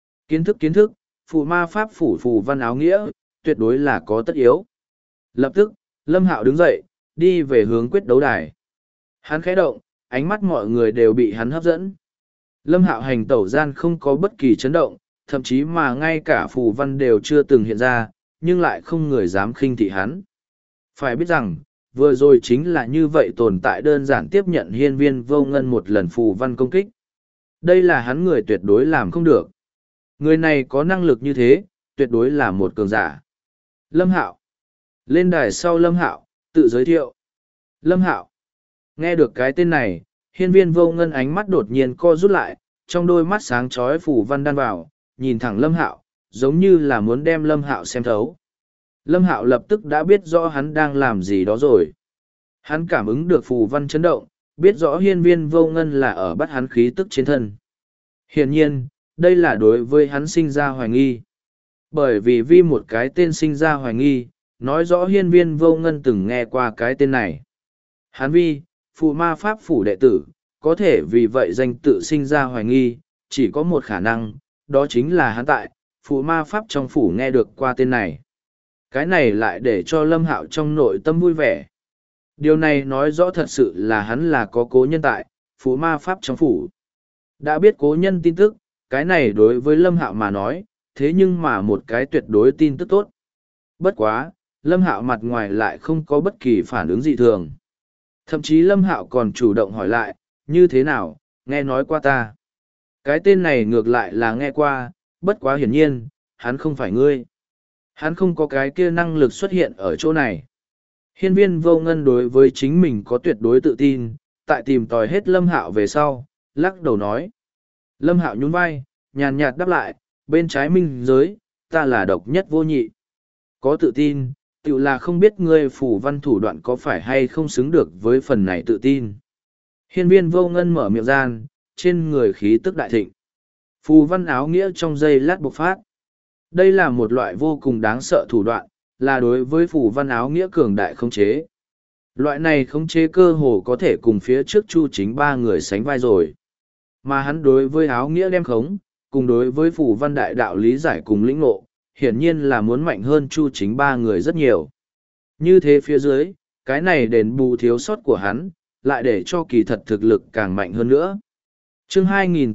Kiến thức, phụ ma pháp phủ phù văn áo nghĩa, tuyệt đối là có tất yếu. Lập tức, Lâm Hạo đứng dậy, đi về hướng quyết đấu đài. Hắn khẽ động, ánh mắt mọi người đều bị hắn hấp dẫn. Lâm Hạo hành tẩu gian không có bất kỳ chấn động, thậm chí mà ngay cả phù văn đều chưa từng hiện ra, nhưng lại không người dám khinh thị hắn. Phải biết rằng, vừa rồi chính là như vậy tồn tại đơn giản tiếp nhận hiên viên vô ngân một lần phù văn công kích. Đây là hắn người tuyệt đối làm không được. Người này có năng lực như thế, tuyệt đối là một cường giả. Lâm Hạo. Lên đài sau Lâm Hạo, tự giới thiệu. Lâm Hạo. Nghe được cái tên này, hiên viên vô ngân ánh mắt đột nhiên co rút lại, trong đôi mắt sáng chói phủ văn đan vào, nhìn thẳng Lâm Hạo, giống như là muốn đem Lâm Hạo xem thấu. Lâm Hạo lập tức đã biết rõ hắn đang làm gì đó rồi. Hắn cảm ứng được phù văn chấn động, biết rõ hiên viên vô ngân là ở bắt hắn khí tức trên thân. Hiển nhiên, đây là đối với hắn sinh ra hoài nghi. Bởi vì một cái tên sinh ra hoài nghi, nói rõ hiên viên vô ngân từng nghe qua cái tên này. Hắn phụ ma pháp phủ đệ tử, có thể vì vậy danh tự sinh ra hoài nghi, chỉ có một khả năng, đó chính là hắn tại, phụ ma pháp trong phủ nghe được qua tên này. Cái này lại để cho Lâm Hạo trong nội tâm vui vẻ. Điều này nói rõ thật sự là hắn là có cố nhân tại, phụ ma pháp trong phủ. Đã biết cố nhân tin tức, cái này đối với Lâm Hạo mà nói, thế nhưng mà một cái tuyệt đối tin tức tốt. Bất quá, Lâm Hạo mặt ngoài lại không có bất kỳ phản ứng dị thường. Thậm chí Lâm Hạo còn chủ động hỏi lại, như thế nào, nghe nói qua ta. Cái tên này ngược lại là nghe qua, bất quá hiển nhiên, hắn không phải ngươi. Hắn không có cái kia năng lực xuất hiện ở chỗ này. Hiên viên vô ngân đối với chính mình có tuyệt đối tự tin, tại tìm tòi hết Lâm Hạo về sau, lắc đầu nói. Lâm Hạo nhún vai, nhàn nhạt đáp lại, bên trái minh giới, ta là độc nhất vô nhị. Có tự tin, tự là không biết ngươi phủ văn thủ đoạn có phải hay không xứng được với phần này tự tin. Hiên viên vô ngân mở miệng gian, trên người khí tức đại thịnh. Phù văn áo nghĩa trong giây lát bộc phát. Đây là một loại vô cùng đáng sợ thủ đoạn, là đối với phù văn áo nghĩa cường đại khống chế. Loại này khống chế cơ hồ có thể cùng phía trước Chu Chính ba người sánh vai rồi. Mà hắn đối với áo nghĩa đem khống, cùng đối với phù văn đại đạo lý giải cùng lĩnh ngộ, hiển nhiên là muốn mạnh hơn Chu Chính ba người rất nhiều. Như thế phía dưới, cái này đền bù thiếu sót của hắn, lại để cho kỳ thật thực lực càng mạnh hơn nữa. Chương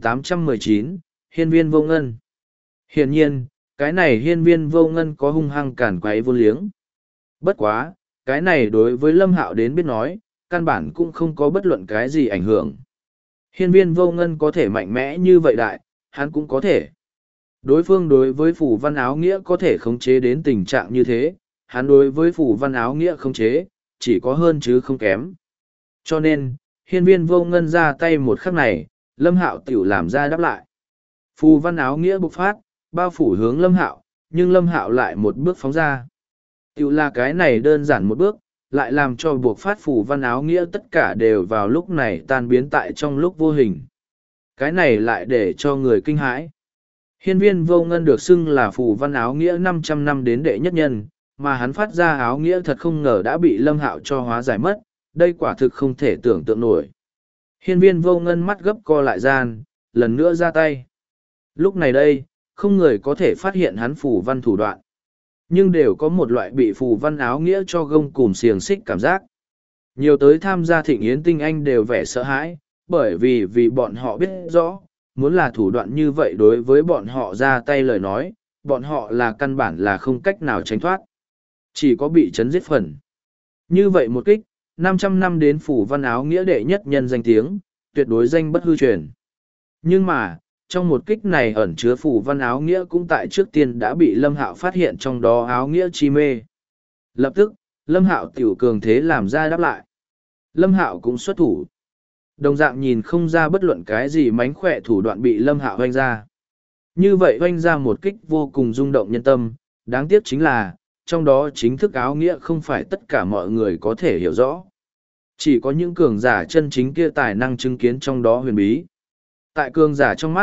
2819, Hiên viên vô ngân. Hiển nhiên, cái này hiên viên vô ngân có hung hăng cản quấy vô liếng. Bất quá, cái này đối với Lâm Hạo đến biết nói, căn bản cũng không có bất luận cái gì ảnh hưởng. Hiên viên vô ngân có thể mạnh mẽ như vậy đại, hắn cũng có thể. Đối phương đối với phủ văn áo nghĩa có thể khống chế đến tình trạng như thế, hắn đối với phủ văn áo nghĩa khống chế, chỉ có hơn chứ không kém. Cho nên, hiên viên vô ngân ra tay một khắc này, Lâm Hạo tiểu làm ra đáp lại. Phù văn áo nghĩa bộc phát, bao phủ hướng Lâm Hạo, nhưng Lâm Hạo lại một bước phóng ra. Tiểu là cái này đơn giản một bước, lại làm cho buộc phát phù văn áo nghĩa tất cả đều vào lúc này tan biến tại trong lúc vô hình. Cái này lại để cho người kinh hãi. Hiên viên vô ngân được xưng là phù văn áo nghĩa 500 năm đến đệ nhất nhân, mà hắn phát ra áo nghĩa thật không ngờ đã bị Lâm Hạo cho hóa giải mất, đây quả thực không thể tưởng tượng nổi. Hiên viên vô ngân mắt gấp co lại gian, lần nữa ra tay. Lúc này đây, không người có thể phát hiện hắn phù văn thủ đoạn. Nhưng đều có một loại bị phù văn áo nghĩa cho gông cùm xiềng xích cảm giác. Nhiều tới tham gia thịnh yến tinh anh đều vẻ sợ hãi, bởi vì bọn họ biết rõ, muốn là thủ đoạn như vậy đối với bọn họ ra tay lời nói, bọn họ là căn bản là không cách nào tránh thoát. Chỉ có bị chấn giết phần. Như vậy một kích, 500 năm đến phù văn áo nghĩa đệ nhất nhân danh tiếng, tuyệt đối danh bất hư truyền. Nhưng mà, trong một kích này ẩn chứa phù văn áo nghĩa cũng tại trước tiên đã bị Lâm Hạo phát hiện trong đó áo nghĩa chi mê. Lập tức, Lâm Hạo tiểu cường thế làm ra đáp lại. Lâm Hạo cũng xuất thủ. Đồng dạng nhìn không ra bất luận cái gì mánh khỏe thủ đoạn bị Lâm Hạo hoanh ra. Như vậy hoanh ra một kích vô cùng rung động nhân tâm, đáng tiếc chính là, trong đó chính thức áo nghĩa không phải tất cả mọi người có thể hiểu rõ. Chỉ có những cường giả chân chính kia tài năng chứng kiến trong đó huyền bí. Tại cường giả trong mắt,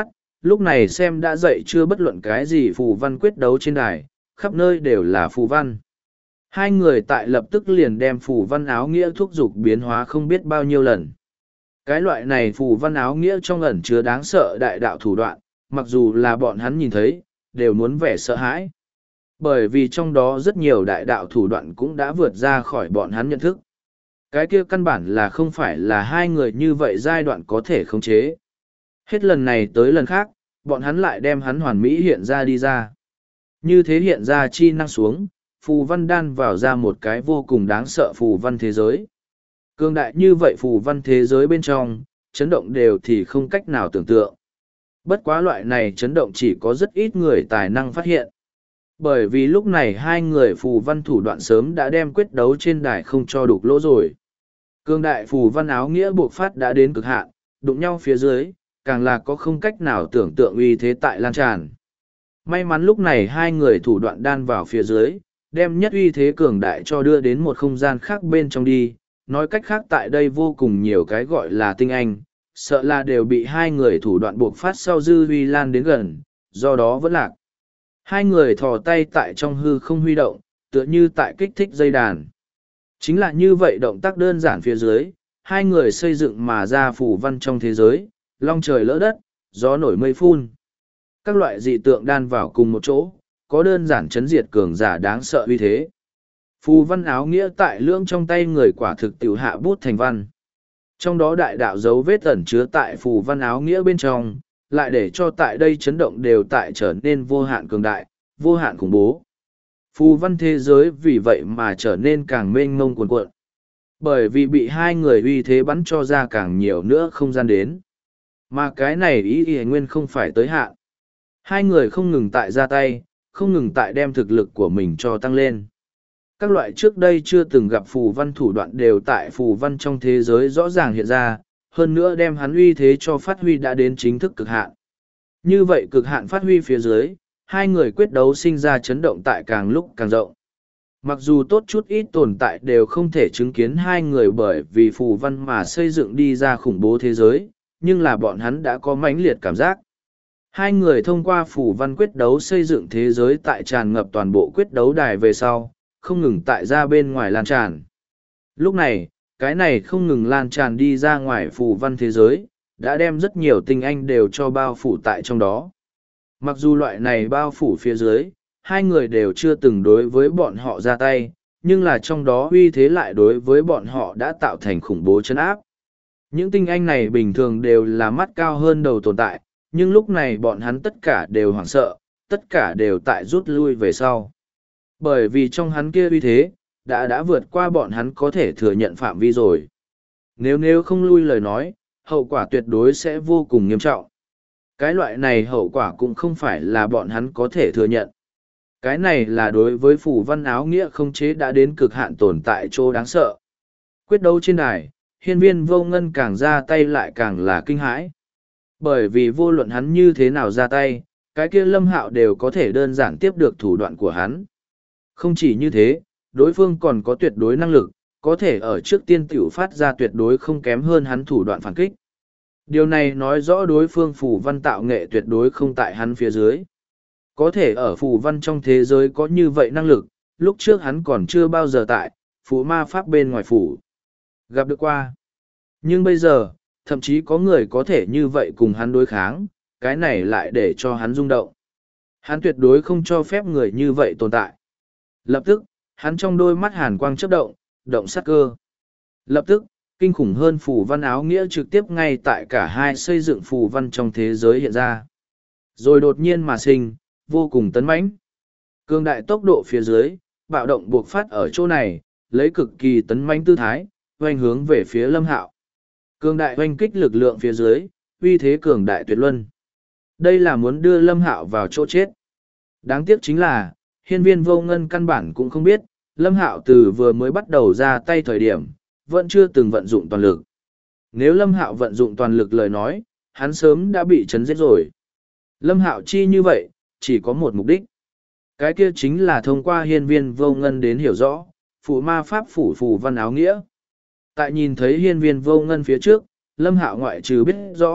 lúc này xem đã dậy chưa bất luận cái gì phù văn quyết đấu trên đài, khắp nơi đều là phù văn. Hai người tại lập tức liền đem phù văn áo nghĩa thúc giục biến hóa không biết bao nhiêu lần. Cái loại này phù văn áo nghĩa trong ẩn chứa đáng sợ đại đạo thủ đoạn, mặc dù là bọn hắn nhìn thấy, đều muốn vẻ sợ hãi. Bởi vì trong đó rất nhiều đại đạo thủ đoạn cũng đã vượt ra khỏi bọn hắn nhận thức. Cái kia căn bản là không phải là hai người như vậy giai đoạn có thể khống chế. Hết lần này tới lần khác, bọn hắn lại đem hắn hoàn mỹ hiện ra đi ra. Như thế hiện ra chi năng xuống, phù văn đan vào ra một cái vô cùng đáng sợ phù văn thế giới. Cương đại như vậy phù văn thế giới bên trong, chấn động đều thì không cách nào tưởng tượng. Bất quá loại này chấn động chỉ có rất ít người tài năng phát hiện. Bởi vì lúc này hai người phù văn thủ đoạn sớm đã đem quyết đấu trên đài không cho đục lỗ rồi. Cương đại phù văn áo nghĩa buộc phát đã đến cực hạn, đụng nhau phía dưới, càng là có không cách nào tưởng tượng uy thế tại lan tràn. May mắn lúc này hai người thủ đoạn đan vào phía dưới, đem nhất uy thế cường đại cho đưa đến một không gian khác bên trong đi. Nói cách khác tại đây vô cùng nhiều cái gọi là tinh anh, sợ là đều bị hai người thủ đoạn buộc phát sau dư huy lan đến gần, do đó vẫn lạc. Hai người thò tay tại trong hư không huy động, tựa như tại kích thích dây đàn. Chính là như vậy động tác đơn giản phía dưới, hai người xây dựng mà ra phù văn trong thế giới, long trời lỡ đất, gió nổi mây phun. Các loại dị tượng đan vào cùng một chỗ, có đơn giản chấn diệt cường giả đáng sợ uy thế. Phù văn áo nghĩa tại lưỡng trong tay người quả thực tiểu hạ bút thành văn. Trong đó đại đạo dấu vết ẩn chứa tại phù văn áo nghĩa bên trong, lại để cho tại đây chấn động đều tại trở nên vô hạn cường đại, vô hạn khủng bố. Phù văn thế giới vì vậy mà trở nên càng mênh mông cuồn cuộn. Bởi vì bị hai người uy thế bắn cho ra càng nhiều nữa không gian đến. Mà cái này ý nguyên không phải tới hạn. Hai người không ngừng tại ra tay, không ngừng tại đem thực lực của mình cho tăng lên. Các loại trước đây chưa từng gặp phù văn thủ đoạn đều tại phù văn trong thế giới rõ ràng hiện ra, hơn nữa đem hắn uy thế cho phát huy đã đến chính thức cực hạn. Như vậy cực hạn phát huy phía dưới, hai người quyết đấu sinh ra chấn động tại càng lúc càng rộng. Mặc dù tốt chút ít tồn tại đều không thể chứng kiến hai người bởi vì phù văn mà xây dựng đi ra khủng bố thế giới, nhưng là bọn hắn đã có mãnh liệt cảm giác. Hai người thông qua phù văn quyết đấu xây dựng thế giới tại tràn ngập toàn bộ quyết đấu đài về sau, không ngừng tại ra bên ngoài lan tràn. Lúc này, cái này không ngừng lan tràn đi ra ngoài phù văn thế giới, đã đem rất nhiều tinh anh đều cho bao phủ tại trong đó. Mặc dù loại này bao phủ phía dưới, hai người đều chưa từng đối với bọn họ ra tay, nhưng là trong đó uy thế lại đối với bọn họ đã tạo thành khủng bố chấn áp. Những tinh anh này bình thường đều là mắt cao hơn đầu tồn tại, nhưng lúc này bọn hắn tất cả đều hoảng sợ, tất cả đều tại rút lui về sau. Bởi vì trong hắn kia uy thế, đã vượt qua bọn hắn có thể thừa nhận phạm vi rồi. Nếu không lui lời nói, hậu quả tuyệt đối sẽ vô cùng nghiêm trọng. Cái loại này hậu quả cũng không phải là bọn hắn có thể thừa nhận. Cái này là đối với phù văn áo nghĩa không chế đã đến cực hạn tồn tại chỗ đáng sợ. Quyết đấu trên đài, hiên viên vô ngân càng ra tay lại càng là kinh hãi. Bởi vì vô luận hắn như thế nào ra tay, cái kia Lâm Hạo đều có thể đơn giản tiếp được thủ đoạn của hắn. Không chỉ như thế, đối phương còn có tuyệt đối năng lực, có thể ở trước tiên tiểu phát ra tuyệt đối không kém hơn hắn thủ đoạn phản kích. Điều này nói rõ đối phương phù văn tạo nghệ tuyệt đối không tại hắn phía dưới. Có thể ở phù văn trong thế giới có như vậy năng lực, lúc trước hắn còn chưa bao giờ tại, phù ma pháp bên ngoài phủ. Gặp được qua. Nhưng bây giờ, thậm chí có người có thể như vậy cùng hắn đối kháng, cái này lại để cho hắn rung động. Hắn tuyệt đối không cho phép người như vậy tồn tại. Lập tức, hắn trong đôi mắt hàn quang chớp động, động sát cơ. Lập tức, kinh khủng hơn phù văn áo nghĩa trực tiếp ngay tại cả hai xây dựng phù văn trong thế giới hiện ra. Rồi đột nhiên mà sinh, vô cùng tấn mãnh. Cương đại tốc độ phía dưới, bạo động buộc phát ở chỗ này, lấy cực kỳ tấn mãnh tư thái, oanh hướng về phía Lâm Hạo. Cương đại oanh kích lực lượng phía dưới, uy thế cường đại tuyệt luân. Đây là muốn đưa Lâm Hạo vào chỗ chết. Đáng tiếc chính là, hiên viên vô ngân căn bản cũng không biết, Lâm Hạo từ vừa mới bắt đầu ra tay thời điểm, vẫn chưa từng vận dụng toàn lực. Nếu Lâm Hạo vận dụng toàn lực lời nói, hắn sớm đã bị chấn giết rồi. Lâm Hạo chi như vậy, chỉ có một mục đích. Cái kia chính là thông qua hiên viên vô ngân đến hiểu rõ, phù ma pháp phủ phù văn áo nghĩa. Tại nhìn thấy hiên viên vô ngân phía trước, Lâm Hạo ngoại trừ biết rõ,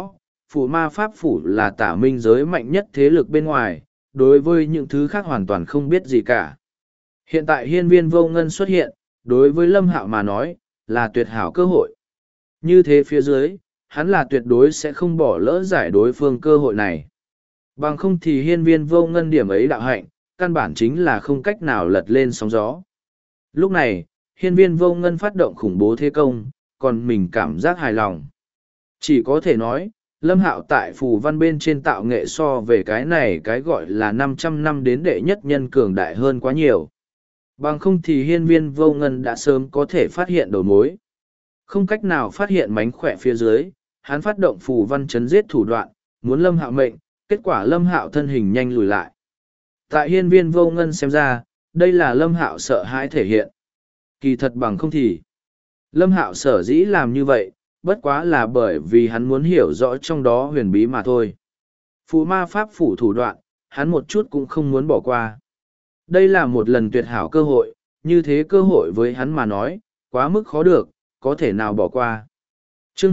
Phủ ma pháp phủ là tả minh giới mạnh nhất thế lực bên ngoài, đối với những thứ khác hoàn toàn không biết gì cả. Hiện tại hiên viên vô ngân xuất hiện, đối với Lâm Hạo mà nói, là tuyệt hảo cơ hội. Như thế phía dưới, hắn là tuyệt đối sẽ không bỏ lỡ giải đối phương cơ hội này. Bằng không thì hiên viên vô ngân điểm ấy đạo hạnh, căn bản chính là không cách nào lật lên sóng gió. Lúc này, hiên viên vô ngân phát động khủng bố thế công, còn mình cảm giác hài lòng. Chỉ có thể nói, Lâm Hạo tại phù văn bên trên tạo nghệ so về cái này cái gọi là 500 năm đến đệ nhất nhân cường đại hơn quá nhiều. Bằng không thì hiên viên vô ngân đã sớm có thể phát hiện đầu mối. Không cách nào phát hiện mánh khỏe phía dưới, hắn phát động phù văn chấn giết thủ đoạn, muốn Lâm Hạo mệnh, kết quả Lâm Hạo thân hình nhanh lùi lại. Tại hiên viên vô ngân xem ra, đây là Lâm Hạo sợ hãi thể hiện. Kỳ thật bằng không thì. Lâm Hạo sở dĩ làm như vậy, bất quá là bởi vì hắn muốn hiểu rõ trong đó huyền bí mà thôi. Phù ma pháp phủ thủ đoạn, hắn một chút cũng không muốn bỏ qua. Đây là một lần tuyệt hảo cơ hội, như thế cơ hội với hắn mà nói, quá mức khó được, có thể nào bỏ qua. Chương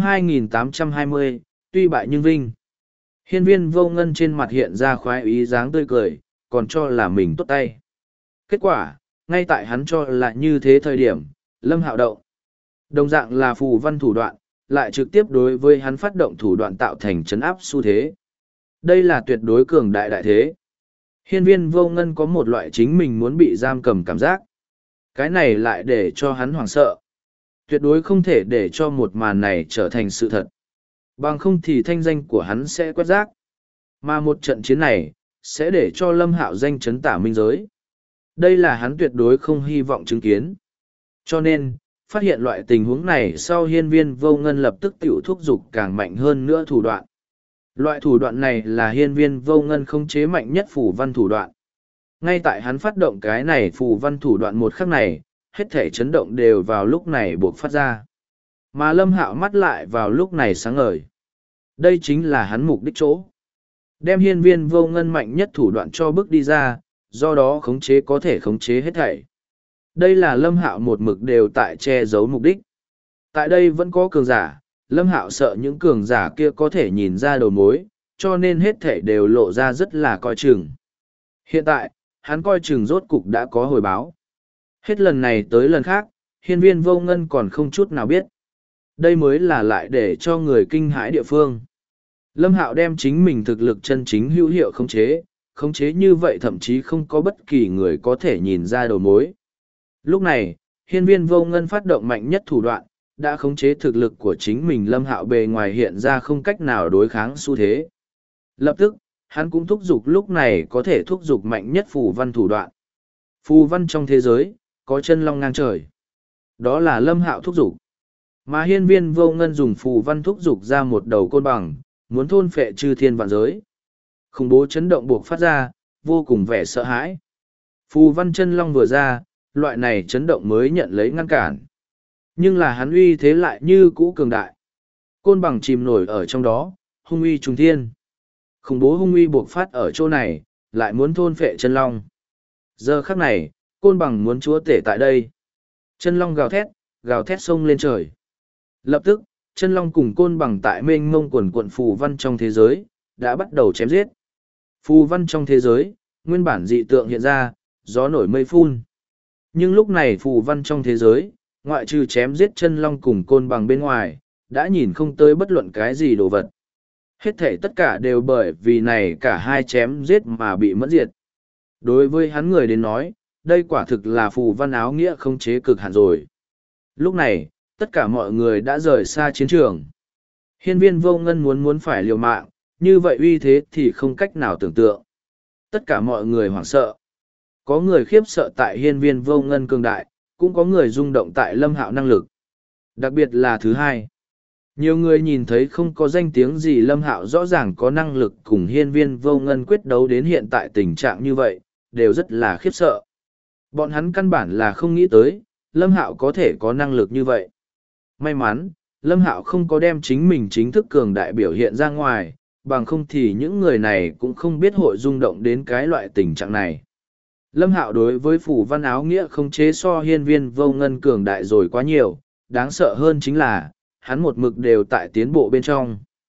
2820, tuy bại nhưng vinh. Hiên viên vô ngân trên mặt hiện ra khoái ý dáng tươi cười, còn cho là mình tốt tay. Kết quả, ngay tại hắn cho là như thế thời điểm, Lâm Hạo động. Đồng dạng là phù văn thủ đoạn, lại trực tiếp đối với hắn phát động thủ đoạn tạo thành chấn áp xu thế. Đây là tuyệt đối cường đại đại thế. Hiên viên vô ngân có một loại chính mình muốn bị giam cầm cảm giác. Cái này lại để cho hắn hoảng sợ. Tuyệt đối không thể để cho một màn này trở thành sự thật. Bằng không thì thanh danh của hắn sẽ quét rác. Mà một trận chiến này, sẽ để cho Lâm Hạo danh chấn tả minh giới. Đây là hắn tuyệt đối không hy vọng chứng kiến. Cho nên, phát hiện loại tình huống này sau hiên viên vô ngân lập tức tiểu thúc giục càng mạnh hơn nữa thủ đoạn. Loại thủ đoạn này là hiên viên vô ngân không chế mạnh nhất phù văn thủ đoạn. Ngay tại hắn phát động cái này phù văn thủ đoạn một khắc này, hết thể chấn động đều vào lúc này buộc phát ra. Mà Lâm Hạo mắt lại vào lúc này sáng ngời. Đây chính là hắn mục đích chỗ. Đem hiên viên vô ngân mạnh nhất thủ đoạn cho bước đi ra, do đó khống chế có thể khống chế hết thảy. Đây là Lâm Hạo một mực đều tại che giấu mục đích. Tại đây vẫn có cường giả, Lâm Hạo sợ những cường giả kia có thể nhìn ra đầu mối, cho nên hết thảy đều lộ ra rất là coi chừng. Hiện tại, hắn coi chừng rốt cục đã có hồi báo. Hết lần này tới lần khác, hiên viên vô ngân còn không chút nào biết. Đây mới là lại để cho người kinh hãi địa phương. Lâm Hạo đem chính mình thực lực chân chính hữu hiệu khống chế như vậy thậm chí không có bất kỳ người có thể nhìn ra đầu mối. Lúc này, hiên viên vô ngân phát động mạnh nhất thủ đoạn, đã khống chế thực lực của chính mình. Lâm Hạo bề ngoài hiện ra không cách nào đối kháng xu thế. Lập tức, hắn cũng thúc giục lúc này có thể thúc giục mạnh nhất phù văn thủ đoạn. Phù văn trong thế giới, có chân long ngang trời. Đó là Lâm Hạo thúc giục. Mà hiên viên vô ngân dùng phù văn thúc giục ra một đầu côn bằng, muốn thôn phệ chư thiên vạn giới. Khủng bố chấn động buộc phát ra, vô cùng vẻ sợ hãi. Phù văn chân long vừa ra, loại này chấn động mới nhận lấy ngăn cản. Nhưng là hắn uy thế lại như cũ cường đại. Côn bằng chìm nổi ở trong đó, hung uy trùng thiên. Khủng bố hung uy buộc phát ở chỗ này, lại muốn thôn phệ chân long. Giờ khắc này, côn bằng muốn chúa tể tại đây. Chân long gào thét sông lên trời. Lập tức, chân long cùng côn bằng tại mênh mông quần quận phù văn trong thế giới, đã bắt đầu chém giết. Phù văn trong thế giới, nguyên bản dị tượng hiện ra, gió nổi mây phun. Nhưng lúc này phù văn trong thế giới, ngoại trừ chém giết chân long cùng côn bằng bên ngoài, đã nhìn không tới bất luận cái gì đồ vật. Hết thể tất cả đều bởi vì này cả hai chém giết mà bị mẫn diệt. Đối với hắn người đến nói, đây quả thực là phù văn áo nghĩa không chế cực hạn rồi. Lúc này, tất cả mọi người đã rời xa chiến trường. Hiên viên vô ngân muốn phải liều mạng, như vậy uy thế thì không cách nào tưởng tượng. Tất cả mọi người hoảng sợ. Có người khiếp sợ tại hiên viên vô ngân cường đại, cũng có người rung động tại Lâm Hạo năng lực. Đặc biệt là thứ hai. Nhiều người nhìn thấy không có danh tiếng gì Lâm Hạo rõ ràng có năng lực cùng hiên viên vô ngân quyết đấu đến hiện tại tình trạng như vậy, đều rất là khiếp sợ. Bọn hắn căn bản là không nghĩ tới, Lâm Hạo có thể có năng lực như vậy. May mắn, Lâm Hạo không có đem chính mình chính thức cường đại biểu hiện ra ngoài, bằng không thì những người này cũng không biết hội rung động đến cái loại tình trạng này. Lâm Hạo đối với phù văn áo nghĩa không chế so hiên viên vô ngân cường đại rồi quá nhiều, đáng sợ hơn chính là, hắn một mực đều tại tiến bộ bên trong.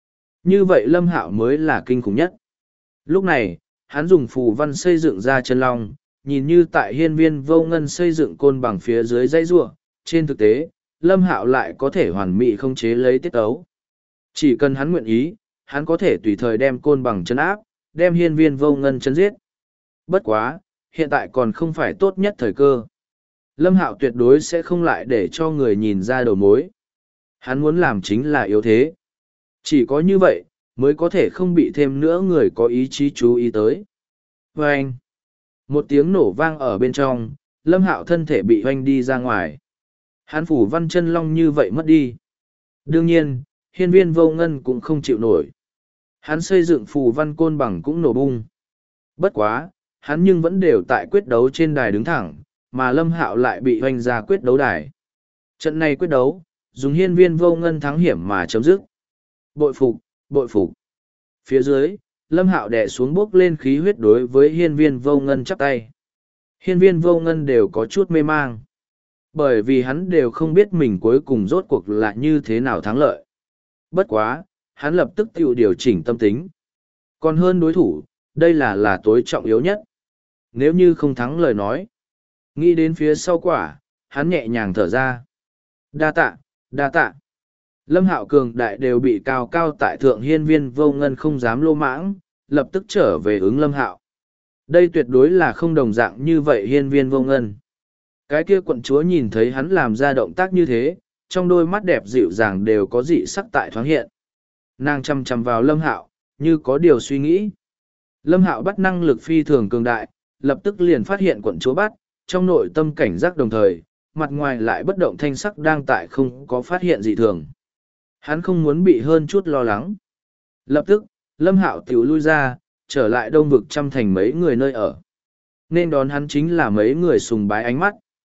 Như vậy Lâm Hạo mới là kinh khủng nhất. Lúc này, hắn dùng phù văn xây dựng ra chân long, nhìn như tại hiên viên vô ngân xây dựng côn bằng phía dưới dãy ruộng, trên thực tế, Lâm Hạo lại có thể hoàn mỹ không chế lấy tiết ấu. Chỉ cần hắn nguyện ý, hắn có thể tùy thời đem côn bằng chân áp, đem hiên viên vô ngân chân giết. Bất quá, hiện tại còn không phải tốt nhất thời cơ. Lâm Hạo tuyệt đối sẽ không lại để cho người nhìn ra đầu mối. Hắn muốn làm chính là yếu thế. Chỉ có như vậy, mới có thể không bị thêm nữa người có ý chí chú ý tới. Vâng! Một tiếng nổ vang ở bên trong, Lâm Hạo thân thể bị hoanh đi ra ngoài. Hắn phủ văn chân long như vậy mất đi. Đương nhiên, hiên viên vô ngân cũng không chịu nổi. Hắn xây dựng phù văn côn bằng cũng nổ bung. Bất quá, hắn nhưng vẫn đều tại quyết đấu trên đài đứng thẳng, mà Lâm Hạo lại bị hoanh ra quyết đấu đài. Trận này quyết đấu, dùng hiên viên vô ngân thắng hiểm mà chấm dứt. Bội phục, bội phục. Phía dưới, Lâm Hạo đè xuống bốc lên khí huyết đối với hiên viên vô ngân chắp tay. Hiên viên vô ngân đều có chút mê mang. Bởi vì hắn đều không biết mình cuối cùng rốt cuộc là như thế nào thắng lợi. Bất quá, hắn lập tức tự điều chỉnh tâm tính. Còn hơn đối thủ, đây là tối trọng yếu nhất. Nếu như không thắng lời nói. Nghĩ đến phía sau quả, hắn nhẹ nhàng thở ra. Đa tạ, đa tạ. Lâm Hạo cường đại đều bị cao cao tại thượng hiên viên vô ngân không dám lô mãng, lập tức trở về ứng Lâm Hạo. Đây tuyệt đối là không đồng dạng như vậy hiên viên vô ngân. Cái kia quận chúa nhìn thấy hắn làm ra động tác như thế, trong đôi mắt đẹp dịu dàng đều có dị sắc tại thoáng hiện. Nàng chăm chăm vào Lâm Hạo, như có điều suy nghĩ. Lâm Hạo bắt năng lực phi thường cường đại, lập tức liền phát hiện quận chúa bắt, trong nội tâm cảnh giác đồng thời, mặt ngoài lại bất động thanh sắc đang tại không có phát hiện dị thường. Hắn không muốn bị hơn chút lo lắng. Lập tức, Lâm Hạo tiểu lui ra, trở lại đông vực trăm thành mấy người nơi ở. Nên đón hắn chính là mấy người sùng bái ánh mắt.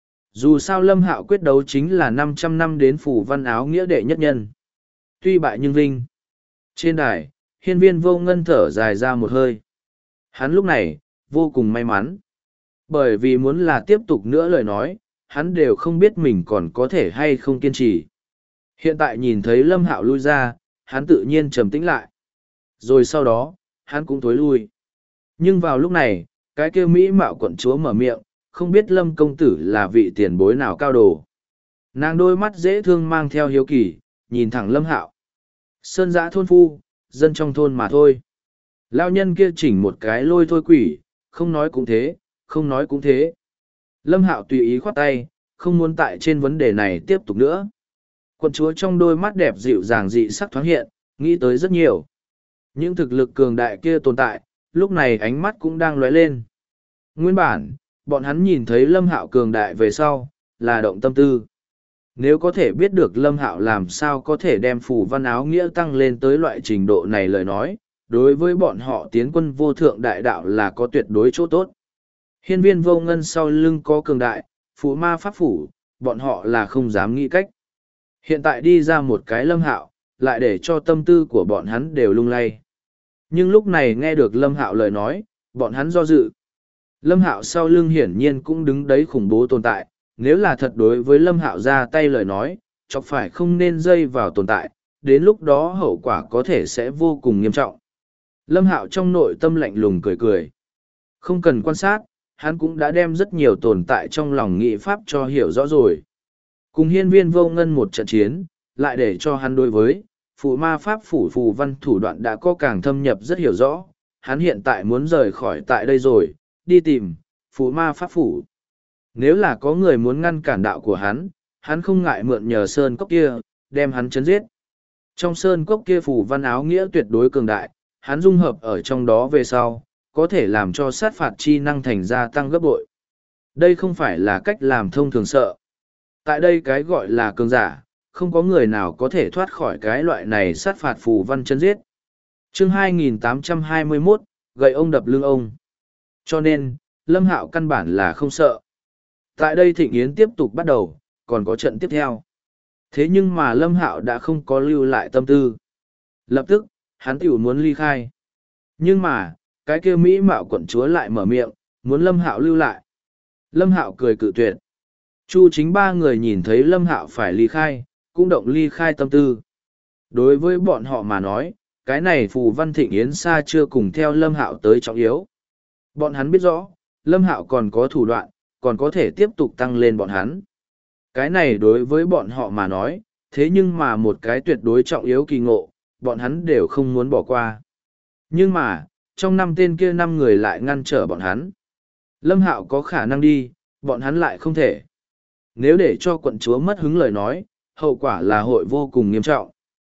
Dù sao Lâm Hạo quyết đấu chính là 500 năm đến phủ văn áo nghĩa đệ nhất nhân. Tuy bại nhưng vinh. Trên đài, hiên viên vô ngân thở dài ra một hơi. Hắn lúc này, vô cùng may mắn. Bởi vì muốn là tiếp tục nữa lời nói, hắn đều không biết mình còn có thể hay không kiên trì. Hiện tại nhìn thấy Lâm Hạo lui ra, hắn tự nhiên trầm tĩnh lại. Rồi sau đó, hắn cũng tối lui. Nhưng vào lúc này, cái kia Mỹ mạo quận chúa mở miệng, không biết Lâm công tử là vị tiền bối nào cao đồ. Nàng đôi mắt dễ thương mang theo hiếu kỳ, nhìn thẳng Lâm Hạo. Sơn dã thôn phu, dân trong thôn mà thôi. Lao nhân kia chỉnh một cái lôi thôi quỷ, không nói cũng thế, không nói cũng thế. Lâm Hạo tùy ý khoát tay, không muốn tại trên vấn đề này tiếp tục nữa. Quận chúa trong đôi mắt đẹp dịu dàng dị sắc thoáng hiện, nghĩ tới rất nhiều. Những thực lực cường đại kia tồn tại, lúc này ánh mắt cũng đang lóe lên. Nguyên bản, bọn hắn nhìn thấy Lâm Hạo cường đại về sau, là động tâm tư. Nếu có thể biết được Lâm Hạo làm sao có thể đem phù văn áo nghĩa tăng lên tới loại trình độ này lời nói, đối với bọn họ tiến quân vô thượng đại đạo là có tuyệt đối chỗ tốt. Hiên viên vô ngân sau lưng có cường đại, phù ma pháp phủ, bọn họ là không dám nghĩ cách. Hiện tại đi ra một cái Lâm Hạo, lại để cho tâm tư của bọn hắn đều lung lay. Nhưng lúc này nghe được Lâm Hạo lời nói, bọn hắn do dự. Lâm Hạo sau lưng hiển nhiên cũng đứng đấy khủng bố tồn tại, nếu là thật đối với Lâm Hạo ra tay lời nói, chọc phải không nên dây vào tồn tại, đến lúc đó hậu quả có thể sẽ vô cùng nghiêm trọng. Lâm Hạo trong nội tâm lạnh lùng cười cười. Không cần quan sát, hắn cũng đã đem rất nhiều tồn tại trong lòng nghị pháp cho hiểu rõ rồi. Cùng hiên viên vô ngân một trận chiến, lại để cho hắn đối với phù ma pháp phủ phù văn thủ đoạn đã có càng thâm nhập rất hiểu rõ. Hắn hiện tại muốn rời khỏi tại đây rồi, đi tìm phù ma pháp phủ. Nếu là có người muốn ngăn cản đạo của hắn không ngại mượn nhờ sơn cốc kia, đem hắn chấn giết. Trong sơn cốc kia phù văn áo nghĩa tuyệt đối cường đại, hắn dung hợp ở trong đó về sau, có thể làm cho sát phạt chi năng thành gia tăng gấp bội. Đây không phải là cách làm thông thường sợ. Tại đây cái gọi là cường giả, không có người nào có thể thoát khỏi cái loại này sát phạt phù văn chân giết. Chương 2821, gậy ông đập lưng ông. Cho nên, Lâm Hạo căn bản là không sợ. Tại đây thịnh yến tiếp tục bắt đầu, còn có trận tiếp theo. Thế nhưng mà Lâm Hạo đã không có lưu lại tâm tư. Lập tức, hắn tiểu muốn ly khai. Nhưng mà, cái kia Mỹ mạo quận chúa lại mở miệng, muốn Lâm Hạo lưu lại. Lâm Hạo cười cự tuyệt. Chu chính ba người nhìn thấy Lâm Hạo phải ly khai, cũng động ly khai tâm tư. Đối với bọn họ mà nói, cái này phù văn thịnh yến xa chưa cùng theo Lâm Hạo tới trọng yếu. Bọn hắn biết rõ, Lâm Hạo còn có thủ đoạn, còn có thể tiếp tục tăng lên bọn hắn. Cái này đối với bọn họ mà nói, thế nhưng mà một cái tuyệt đối trọng yếu kỳ ngộ, bọn hắn đều không muốn bỏ qua. Nhưng mà, trong 5 tên kia 5 người lại ngăn trở bọn hắn. Lâm Hạo có khả năng đi, bọn hắn lại không thể. Nếu để cho quận chúa mất hứng lời nói, hậu quả là hội vô cùng nghiêm trọng.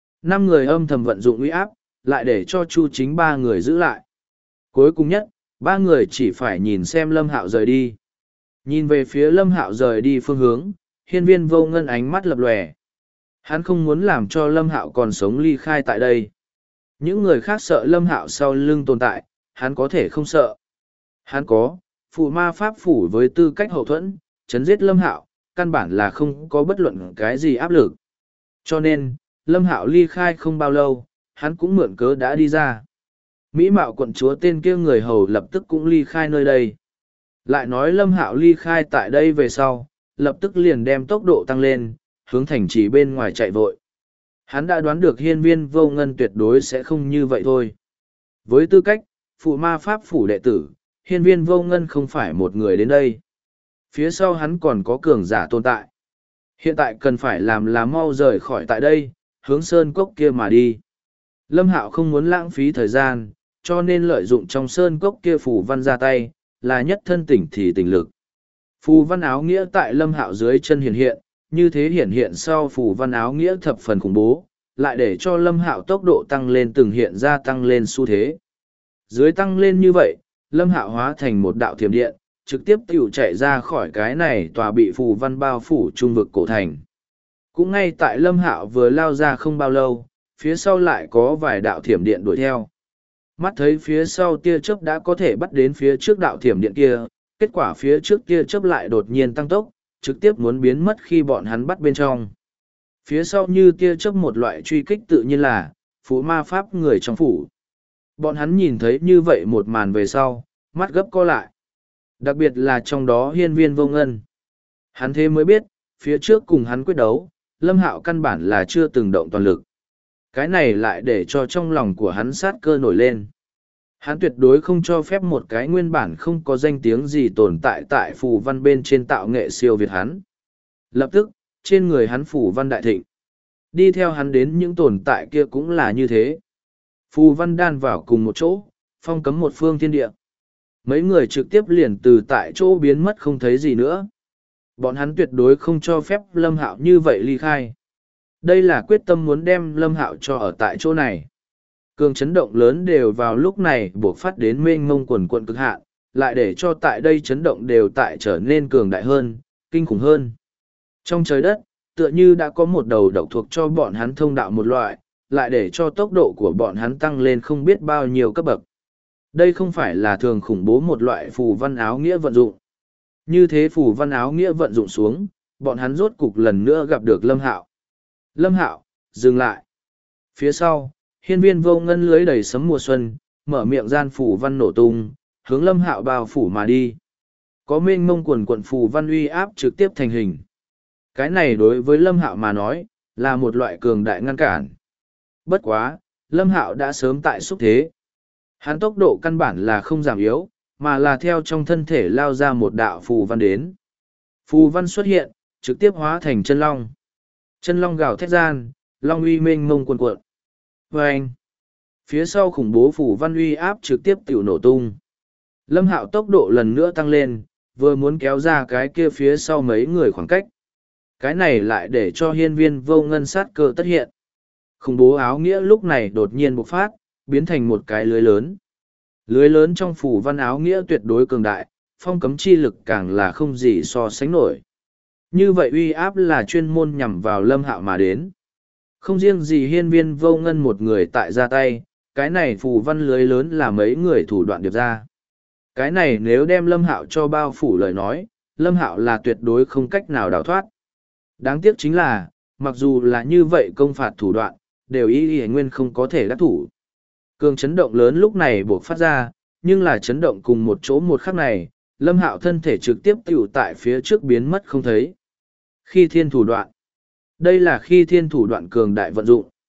5 người âm thầm vận dụng uy áp, lại để cho Chu Chính 3 người giữ lại. Cuối cùng nhất, 3 người chỉ phải nhìn xem Lâm Hạo rời đi. Nhìn về phía Lâm Hạo rời đi phương hướng, Hiên Viên Vô Ngân ánh mắt lập lòe. Hắn không muốn làm cho Lâm Hạo còn sống ly khai tại đây. Những người khác sợ Lâm Hạo sau lưng tồn tại, hắn có thể không sợ. Hắn có, phụ ma pháp phủ với tư cách hậu thuẫn, chấn giết Lâm Hạo, căn bản là không có bất luận cái gì áp lực. Cho nên, Lâm Hạo ly khai không bao lâu, hắn cũng mượn cớ đã đi ra. Mỹ Mạo quận chúa tên kia người hầu lập tức cũng ly khai nơi đây. Lại nói Lâm Hạo ly khai tại đây về sau, lập tức liền đem tốc độ tăng lên, hướng thành trì bên ngoài chạy vội. Hắn đã đoán được Hiên Viên Vô Ngân tuyệt đối sẽ không như vậy thôi. Với tư cách, phụ ma pháp phủ đệ tử, Hiên Viên Vô Ngân không phải một người đến đây. Phía sau hắn còn có cường giả tồn tại. Hiện tại cần phải làm là mau rời khỏi tại đây, hướng sơn cốc kia mà đi. Lâm Hạo không muốn lãng phí thời gian, cho nên lợi dụng trong sơn cốc kia phù văn ra tay, là nhất thân tỉnh thì tỉnh lực. Phù văn áo nghĩa tại Lâm Hạo dưới chân hiện hiện, như thế hiện hiện sau phù văn áo nghĩa thập phần khủng bố, lại để cho Lâm Hạo tốc độ tăng lên từng hiện ra tăng lên xu thế. Dưới tăng lên như vậy, Lâm Hạo hóa thành một đạo thiểm điện, trực tiếp tiểu chạy ra khỏi cái này tòa bị phù văn bao phủ trung vực cổ thành. Cũng ngay tại Lâm Hạo vừa lao ra không bao lâu, phía sau lại có vài đạo thiểm điện đuổi theo. Mắt thấy phía sau tia chớp đã có thể bắt đến phía trước đạo thiểm điện kia, kết quả phía trước tia chớp lại đột nhiên tăng tốc, trực tiếp muốn biến mất khi bọn hắn bắt bên trong. Phía sau như tia chớp một loại truy kích tự nhiên là phù ma pháp người trong phủ. Bọn hắn nhìn thấy như vậy một màn về sau, mắt gấp co lại. Đặc biệt là trong đó Hiên Viên Vô Ngân. Hắn thế mới biết, phía trước cùng hắn quyết đấu, Lâm Hạo căn bản là chưa từng động toàn lực. Cái này lại để cho trong lòng của hắn sát cơ nổi lên. Hắn tuyệt đối không cho phép một cái nguyên bản không có danh tiếng gì tồn tại tại phù văn bên trên tạo nghệ siêu việt hắn. Lập tức, trên người hắn phù văn đại thịnh. Đi theo hắn đến những tồn tại kia cũng là như thế. Phù văn đan vào cùng một chỗ, phong cấm một phương thiên địa. Mấy người trực tiếp liền từ tại chỗ biến mất không thấy gì nữa. Bọn hắn tuyệt đối không cho phép Lâm Hạo như vậy ly khai. Đây là quyết tâm muốn đem Lâm Hạo cho ở tại chỗ này. Cường chấn động lớn đều vào lúc này buộc phát đến mênh mông quần quận cực hạn, lại để cho tại đây chấn động đều tại trở nên cường đại hơn, kinh khủng hơn. Trong trời đất, tựa như đã có một đầu độc thuộc cho bọn hắn thông đạo một loại, lại để cho tốc độ của bọn hắn tăng lên không biết bao nhiêu cấp bậc. Đây không phải là thường khủng bố một loại phù văn áo nghĩa vận dụng. Như thế phù văn áo nghĩa vận dụng xuống, bọn hắn rốt cục lần nữa gặp được Lâm Hạo. Lâm Hạo, dừng lại. Phía sau, Hiên Viên Vô Ngân lưới đầy sấm mùa xuân, mở miệng gian phù văn nổ tung, hướng Lâm Hạo bao phủ mà đi. Có mênh mông quần quận phù văn uy áp trực tiếp thành hình. Cái này đối với Lâm Hạo mà nói, là một loại cường đại ngăn cản. Bất quá, Lâm Hạo đã sớm tại xúc thế. Hắn tốc độ căn bản là không giảm yếu, mà là theo trong thân thể lao ra một đạo phù văn đến. Phù văn xuất hiện, trực tiếp hóa thành chân long. Chân long gào thét gian, long uy mênh mông cuồn cuộn. Vâng! Phía sau khủng bố phù văn uy áp trực tiếp tiểu nổ tung. Lâm Hạo tốc độ lần nữa tăng lên, vừa muốn kéo ra cái kia phía sau mấy người khoảng cách. Cái này lại để cho Hiên Viên Vô Ngân sát cơ tất hiện. Khủng bố áo nghĩa lúc này đột nhiên bộc phát, biến thành một cái lưới lớn. Lưới lớn trong phù văn áo nghĩa tuyệt đối cường đại, phong cấm chi lực càng là không gì so sánh nổi. Như vậy uy áp là chuyên môn nhằm vào Lâm Hạo mà đến. Không riêng gì Hiên Viên Vô Ngân một người tại ra tay, cái này phù văn lưới lớn là mấy người thủ đoạn điệp ra. Cái này nếu đem Lâm Hạo cho bao phủ lời nói, Lâm Hạo là tuyệt đối không cách nào đào thoát. Đáng tiếc chính là, mặc dù là như vậy công phạt thủ đoạn, đều y nguyên không có thể đắc thủ. Cường chấn động lớn lúc này buộc phát ra, nhưng là chấn động cùng một chỗ một khắc này, Lâm Hạo thân thể trực tiếp tiểu tại phía trước biến mất không thấy. Khi thiên thủ đoạn. Đây là khi thiên thủ đoạn cường đại vận dụng.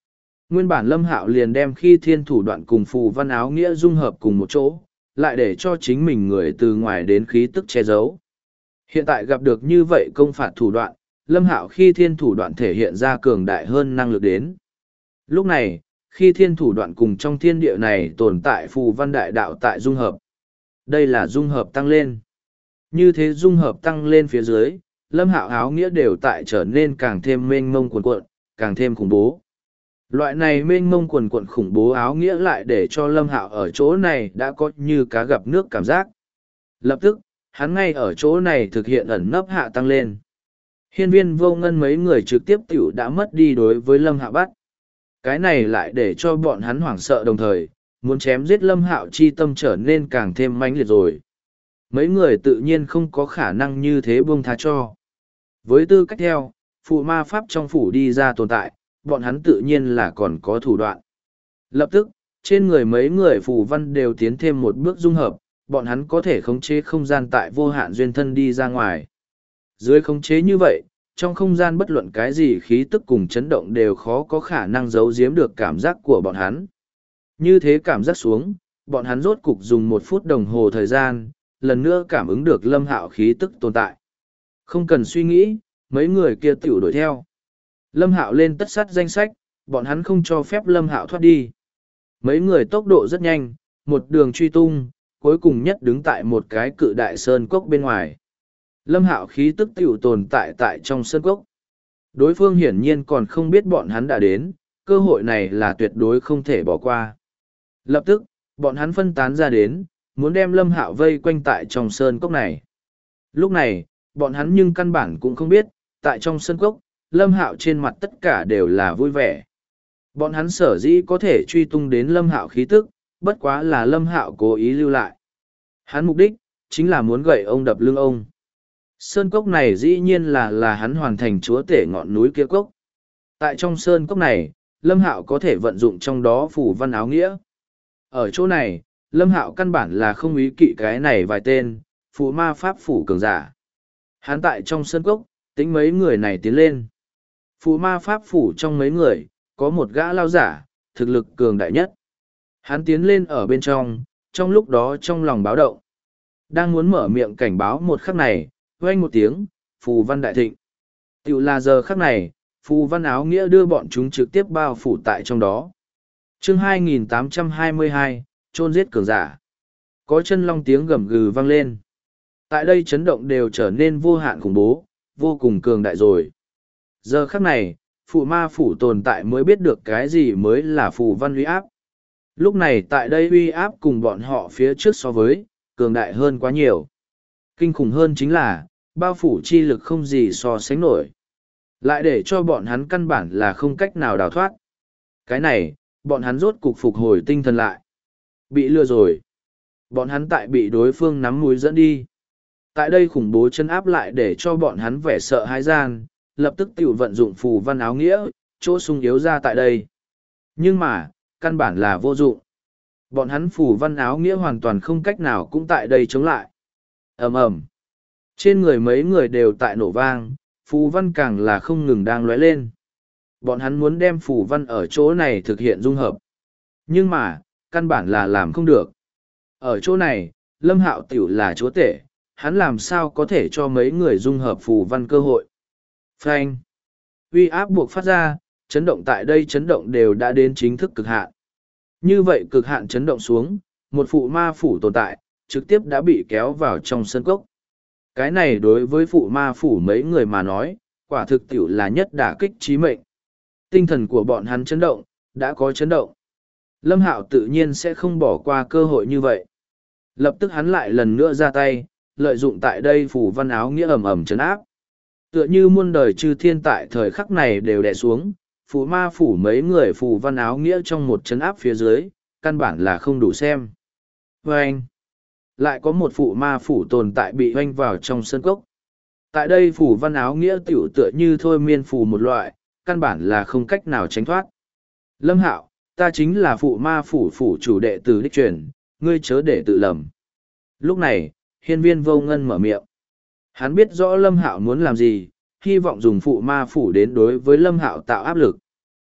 Nguyên bản Lâm Hạo liền đem khi thiên thủ đoạn cùng phù văn áo nghĩa dung hợp cùng một chỗ, lại để cho chính mình người từ ngoài đến khí tức che giấu. Hiện tại gặp được như vậy công phạt thủ đoạn, Lâm Hạo khi thiên thủ đoạn thể hiện ra cường đại hơn năng lực đến. Lúc này, khi thiên thủ đoạn cùng trong thiên địa này tồn tại phù văn đại đạo tại dung hợp. Đây là dung hợp tăng lên. Như thế dung hợp tăng lên phía dưới, Lâm Hạo áo nghĩa đều tại trở nên càng thêm mênh mông cuồn cuộn, càng thêm khủng bố. Loại này mênh mông quần quận khủng bố áo nghĩa lại để cho Lâm Hạo ở chỗ này đã có như cá gặp nước cảm giác. Lập tức, hắn ngay ở chỗ này thực hiện ẩn nấp hạ tăng lên. Hiên Viên Vô Ngân mấy người trực tiếp tiểu đã mất đi đối với Lâm Hạo bắt. Cái này lại để cho bọn hắn hoảng sợ đồng thời, muốn chém giết Lâm Hạo chi tâm trở nên càng thêm mãnh liệt rồi. Mấy người tự nhiên không có khả năng như thế buông tha cho. Với tư cách theo, phụ ma pháp trong phủ đi ra tồn tại, bọn hắn tự nhiên là còn có thủ đoạn. Lập tức, trên người mấy người phù văn đều tiến thêm một bước dung hợp, bọn hắn có thể khống chế không gian tại vô hạn duyên thân đi ra ngoài. Dưới khống chế như vậy, trong không gian bất luận cái gì khí tức cùng chấn động đều khó có khả năng giấu giếm được cảm giác của bọn hắn. Như thế cảm giác xuống, bọn hắn rốt cục dùng 1 phút đồng hồ thời gian, lần nữa cảm ứng được Lâm Hạo khí tức tồn tại. Không cần suy nghĩ, mấy người kia tiểu đuổi theo. Lâm Hạo lên tất sát danh sách, bọn hắn không cho phép Lâm Hạo thoát đi. Mấy người tốc độ rất nhanh, một đường truy tung, cuối cùng nhất đứng tại một cái cự đại sơn cốc bên ngoài. Lâm Hạo khí tức tiểu tồn tại trong sơn cốc. Đối phương hiển nhiên còn không biết bọn hắn đã đến, cơ hội này là tuyệt đối không thể bỏ qua. Lập tức, bọn hắn phân tán ra đến, muốn đem Lâm Hạo vây quanh tại trong sơn cốc này. Lúc này, bọn hắn nhưng căn bản cũng không biết, tại trong sơn cốc, Lâm Hạo trên mặt tất cả đều là vui vẻ. Bọn hắn sở dĩ có thể truy tung đến Lâm Hạo khí tức, bất quá là Lâm Hạo cố ý lưu lại. Hắn mục đích, chính là muốn gậy ông đập lưng ông. Sơn cốc này dĩ nhiên là hắn hoàn thành chúa tể ngọn núi kia cốc. Tại trong sơn cốc này, Lâm Hạo có thể vận dụng trong đó phù văn áo nghĩa. Ở chỗ này, Lâm Hạo căn bản là không ý kỵ cái này vài tên, phù ma pháp phủ cường giả. Hắn tại trong sơn cốc, tính mấy người này tiến lên. Phù ma pháp phủ trong mấy người, có một gã lao giả, thực lực cường đại nhất. Hắn tiến lên ở bên trong lúc đó trong lòng báo động. Đang muốn mở miệng cảnh báo một khắc này, vang một tiếng, phù văn đại thịnh. Tiểu là giờ khắc này, phù văn áo nghĩa đưa bọn chúng trực tiếp bao phủ tại trong đó. Chương 2822, chôn giết cường giả. Có chân long tiếng gầm gừ vang lên. Tại đây chấn động đều trở nên vô hạn khủng bố, vô cùng cường đại rồi. Giờ khắc này, phụ ma phủ tồn tại mới biết được cái gì mới là phù văn uy áp. Lúc này tại đây uy áp cùng bọn họ phía trước so với, cường đại hơn quá nhiều. Kinh khủng hơn chính là, bao phủ chi lực không gì so sánh nổi. Lại để cho bọn hắn căn bản là không cách nào đào thoát. Cái này, bọn hắn rốt cục phục hồi tinh thần lại. Bị lừa rồi. Bọn hắn tại bị đối phương nắm mũi dẫn đi. Tại đây khủng bố chân áp lại để cho bọn hắn vẻ sợ hãi gian, lập tức tiểu vận dụng phù văn áo nghĩa, chỗ sung yếu ra tại đây. Nhưng mà, căn bản là vô dụng. Bọn hắn phù văn áo nghĩa hoàn toàn không cách nào cũng tại đây chống lại. Ầm ầm. Trên người mấy người đều tại nổ vang, phù văn càng là không ngừng đang lóe lên. Bọn hắn muốn đem phù văn ở chỗ này thực hiện dung hợp. Nhưng mà, căn bản là làm không được. Ở chỗ này, Lâm Hạo tiểu là chúa tể, hắn làm sao có thể cho mấy người dung hợp phù văn cơ hội. Phanh. Uy áp buộc phát ra, chấn động tại đây chấn động đều đã đến chính thức cực hạn. Như vậy cực hạn chấn động xuống, một phụ ma phủ tồn tại, trực tiếp đã bị kéo vào trong sân cốc. Cái này đối với phụ ma phủ mấy người mà nói, quả thực tiểu là nhất đả kích chí mệnh. Tinh thần của bọn hắn chấn động, đã có chấn động. Lâm Hạo tự nhiên sẽ không bỏ qua cơ hội như vậy. Lập tức hắn lại lần nữa ra tay, lợi dụng tại đây phủ văn áo nghĩa ầm ầm chấn áp. Tựa như muôn đời chư thiên tại thời khắc này đều đè xuống, phủ ma phủ mấy người phủ văn áo nghĩa trong một chấn áp phía dưới, căn bản là không đủ xem. Vâng! Lại có một phụ ma phủ tồn tại bị hoanh vào trong sân cốc. Tại đây phủ văn áo nghĩa tiểu tựa như thôi miên phủ một loại, căn bản là không cách nào tránh thoát. Lâm Hạo, ta chính là phụ ma phủ phủ chủ đệ tử đích truyền, ngươi chớ để tự lầm. Lúc này, Hiên Viên Vô Ngân mở miệng. Hắn biết rõ Lâm Hạo muốn làm gì, hy vọng dùng phụ ma phủ đến đối với Lâm Hạo tạo áp lực.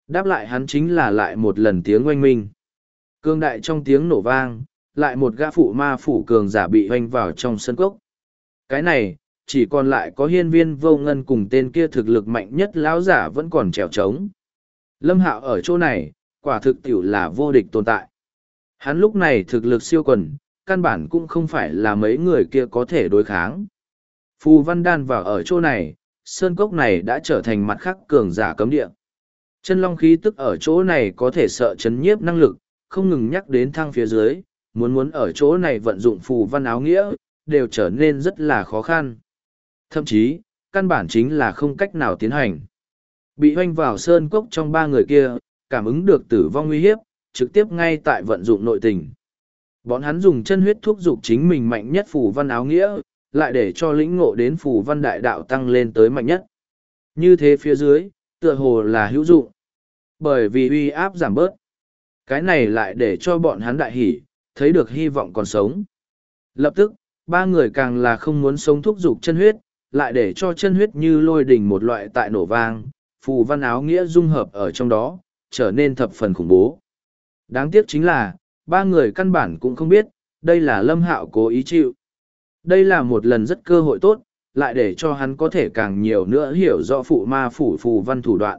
Đáp lại hắn chính là lại một lần tiếng oanh minh. Cương đại trong tiếng nổ vang, lại một gã phụ ma phủ cường giả bị hoanh vào trong sân cốc. Cái này, chỉ còn lại có hiên viên vô ngân cùng tên kia thực lực mạnh nhất lão giả vẫn còn trèo trống. Lâm Hạo ở chỗ này, quả thực tiểu là vô địch tồn tại. Hắn lúc này thực lực siêu quần, căn bản cũng không phải là mấy người kia có thể đối kháng. Phù Văn Đan vào ở chỗ này, sơn cốc này đã trở thành mặt khác cường giả cấm địa. Chân long khí tức ở chỗ này có thể sợ chấn nhiếp năng lực, không ngừng nhắc đến thang phía dưới, muốn ở chỗ này vận dụng phù văn áo nghĩa, đều trở nên rất là khó khăn. Thậm chí, căn bản chính là không cách nào tiến hành. Bị hoanh vào sơn cốc trong ba người kia, cảm ứng được tử vong nguy hiếp, trực tiếp ngay tại vận dụng nội tình. Bọn hắn dùng chân huyết thúc giục chính mình mạnh nhất phù văn áo nghĩa, lại để cho lĩnh ngộ đến phù văn đại đạo tăng lên tới mạnh nhất. Như thế phía dưới, tựa hồ là hữu dụng. Bởi vì uy áp giảm bớt. Cái này lại để cho bọn hắn đại hỉ, thấy được hy vọng còn sống. Lập tức, ba người càng là không muốn sống thúc giục chân huyết, lại để cho chân huyết như lôi đình một loại tại nổ vang, phù văn áo nghĩa dung hợp ở trong đó, trở nên thập phần khủng bố. Đáng tiếc chính là, ba người căn bản cũng không biết, đây là Lâm Hạo cố ý chịu. Đây là một lần rất cơ hội tốt, lại để cho hắn có thể càng nhiều nữa hiểu rõ phụ ma phủ phù văn thủ đoạn.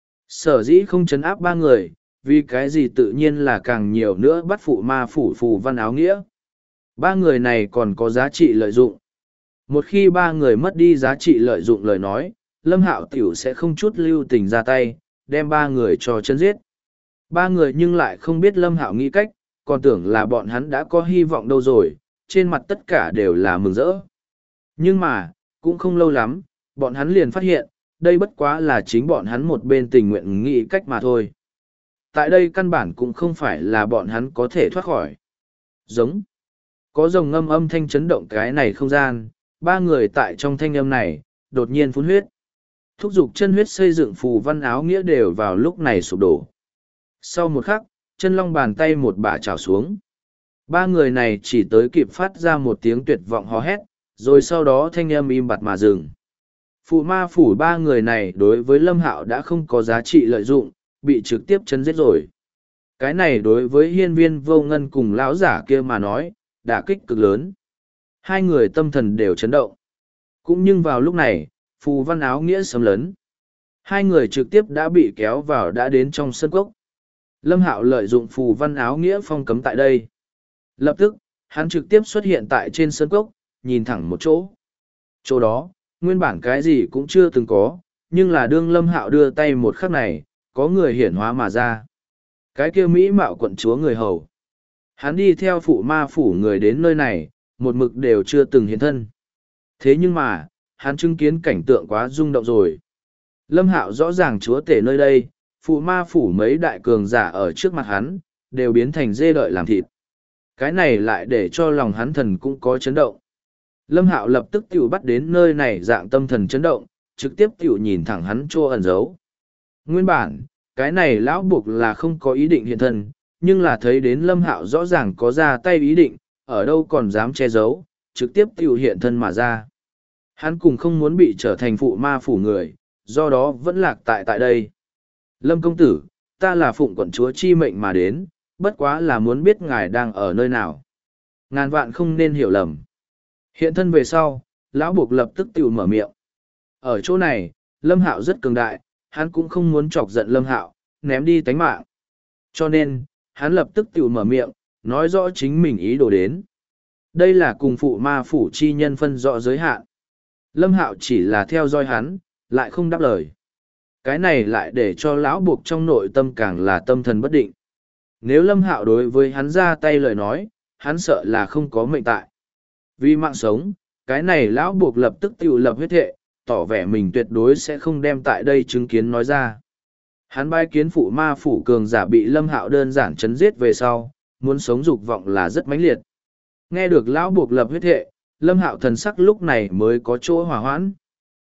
Sở dĩ không chấn áp ba người, vì cái gì tự nhiên là càng nhiều nữa bắt phụ ma phủ phù văn áo nghĩa. Ba người này còn có giá trị lợi dụng. Một khi ba người mất đi giá trị lợi dụng lời nói, Lâm Hạo tiểu sẽ không chút lưu tình ra tay, đem ba người cho chân giết. Ba người nhưng lại không biết Lâm Hạo nghĩ cách, còn tưởng là bọn hắn đã có hy vọng đâu rồi, trên mặt tất cả đều là mừng rỡ. Nhưng mà, cũng không lâu lắm, bọn hắn liền phát hiện, đây bất quá là chính bọn hắn một bên tình nguyện nghĩ cách mà thôi. Tại đây căn bản cũng không phải là bọn hắn có thể thoát khỏi. Giống. Có rồng ngâm âm thanh chấn động cái này không gian, ba người tại trong thanh âm này, đột nhiên phun huyết. Thúc giục chân huyết xây dựng phù văn áo nghĩa đều vào lúc này sụp đổ. Sau một khắc, chân long bàn tay một bả trào xuống. Ba người này chỉ tới kịp phát ra một tiếng tuyệt vọng hò hét, rồi sau đó thanh âm im bặt mà dừng. Phụ ma phủ ba người này đối với Lâm Hạo đã không có giá trị lợi dụng, bị trực tiếp chấn giết rồi. Cái này đối với hiên viên vô ngân cùng lão giả kia mà nói, đả kích cực lớn. Hai người tâm thần đều chấn động. Cũng nhưng vào lúc này, phù văn áo nghĩa xâm lấn. Hai người trực tiếp đã bị kéo vào đã đến trong sân cốc. Lâm Hạo lợi dụng phù văn áo nghĩa phong cấm tại đây. Lập tức, hắn trực tiếp xuất hiện tại trên sân cốc, nhìn thẳng một chỗ. Chỗ đó, nguyên bản cái gì cũng chưa từng có, nhưng là đương Lâm Hạo đưa tay một khắc này, có người hiển hóa mà ra. Cái kia mỹ mạo quận chúa người hầu. Hắn đi theo phụ ma phủ người đến nơi này, một mực đều chưa từng hiện thân. Thế nhưng mà, hắn chứng kiến cảnh tượng quá rung động rồi. Lâm Hạo rõ ràng chúa tể nơi đây, phụ ma phủ mấy đại cường giả ở trước mặt hắn, đều biến thành dê đợi làm thịt. Cái này lại để cho lòng hắn thần cũng có chấn động. Lâm Hạo lập tức tiểu bắt đến nơi này dạng tâm thần chấn động, trực tiếp tiểu nhìn thẳng hắn chỗ ẩn giấu. Nguyên bản, cái này lão buộc là không có ý định hiện thân, nhưng là thấy đến Lâm Hạo rõ ràng có ra tay ý định, ở đâu còn dám che giấu, trực tiếp tiểu hiện thân mà ra. Hắn cùng không muốn bị trở thành phụ ma phủ người, do đó vẫn lạc tại đây. Lâm công tử, ta là phụng quận chúa chi mệnh mà đến, bất quá là muốn biết ngài đang ở nơi nào. Ngàn vạn không nên hiểu lầm. Hiện thân về sau, lão buộc lập tức tiểu mở miệng. Ở chỗ này, Lâm Hạo rất cường đại, hắn cũng không muốn chọc giận Lâm Hạo, ném đi tánh mạng. Cho nên, hắn lập tức tiểu mở miệng, nói rõ chính mình ý đồ đến. Đây là cùng phụ ma phủ chi nhân phân rõ giới hạn. Lâm Hạo chỉ là theo dõi hắn, lại không đáp lời. Cái này lại để cho lão buộc trong nội tâm càng là tâm thần bất định. Nếu Lâm Hạo đối với hắn ra tay lời nói, hắn sợ là không có mệnh tại. Vì mạng sống, cái này lão buộc lập tức tự lập huyết thệ, tỏ vẻ mình tuyệt đối sẽ không đem tại đây chứng kiến nói ra. Hắn bái kiến phụ ma phủ cường giả bị Lâm Hạo đơn giản chấn giết về sau, muốn sống dục vọng là rất mãnh liệt. Nghe được lão buộc lập huyết thệ, Lâm Hạo thần sắc lúc này mới có chỗ hòa hoãn.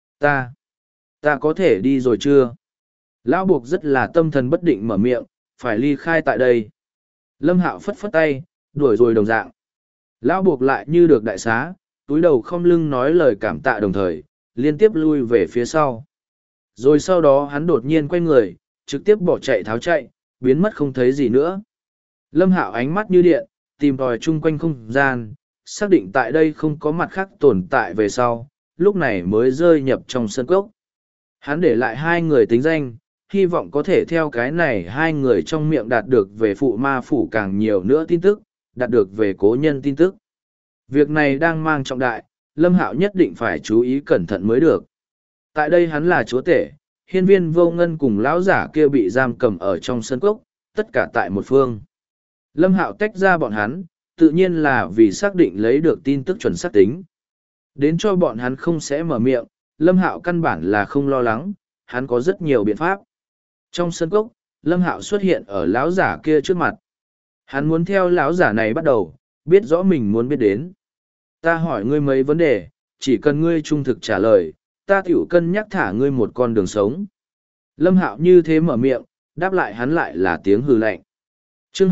Ta có thể đi rồi chưa? Lão buộc rất là tâm thần bất định mở miệng, phải ly khai tại đây. Lâm Hạo phất phất tay, đuổi rồi đồng dạng. Lão buộc lại như được đại xá, túi đầu không lưng nói lời cảm tạ đồng thời, liên tiếp lui về phía sau. Rồi sau đó hắn đột nhiên quay người, trực tiếp bỏ chạy tháo chạy, biến mất không thấy gì nữa. Lâm Hạo ánh mắt như điện, tìm tòi chung quanh không gian, xác định tại đây không có mặt khác tồn tại về sau, lúc này mới rơi nhập trong sân cốc. Hắn để lại hai người tính danh, hy vọng có thể theo cái này hai người trong miệng đạt được về phụ ma phủ càng nhiều nữa tin tức, đạt được về cố nhân tin tức. Việc này đang mang trọng đại, Lâm Hạo nhất định phải chú ý cẩn thận mới được. Tại đây hắn là chúa tể, hiên viên vô ngân cùng lão giả kia bị giam cầm ở trong sân cốc, tất cả tại một phương. Lâm Hạo tách ra bọn hắn, tự nhiên là vì xác định lấy được tin tức chuẩn xác tính. Đến cho bọn hắn không sẽ mở miệng, Lâm Hạo căn bản là không lo lắng, hắn có rất nhiều biện pháp. Trong sân cốc, Lâm Hạo xuất hiện ở lão giả kia trước mặt. Hắn muốn theo lão giả này bắt đầu, biết rõ mình muốn biết đến. Ta hỏi ngươi mấy vấn đề, chỉ cần ngươi trung thực trả lời, ta tiểu cân nhắc thả ngươi một con đường sống. Lâm Hạo như thế mở miệng, đáp lại hắn lại là tiếng hừ lạnh. Chương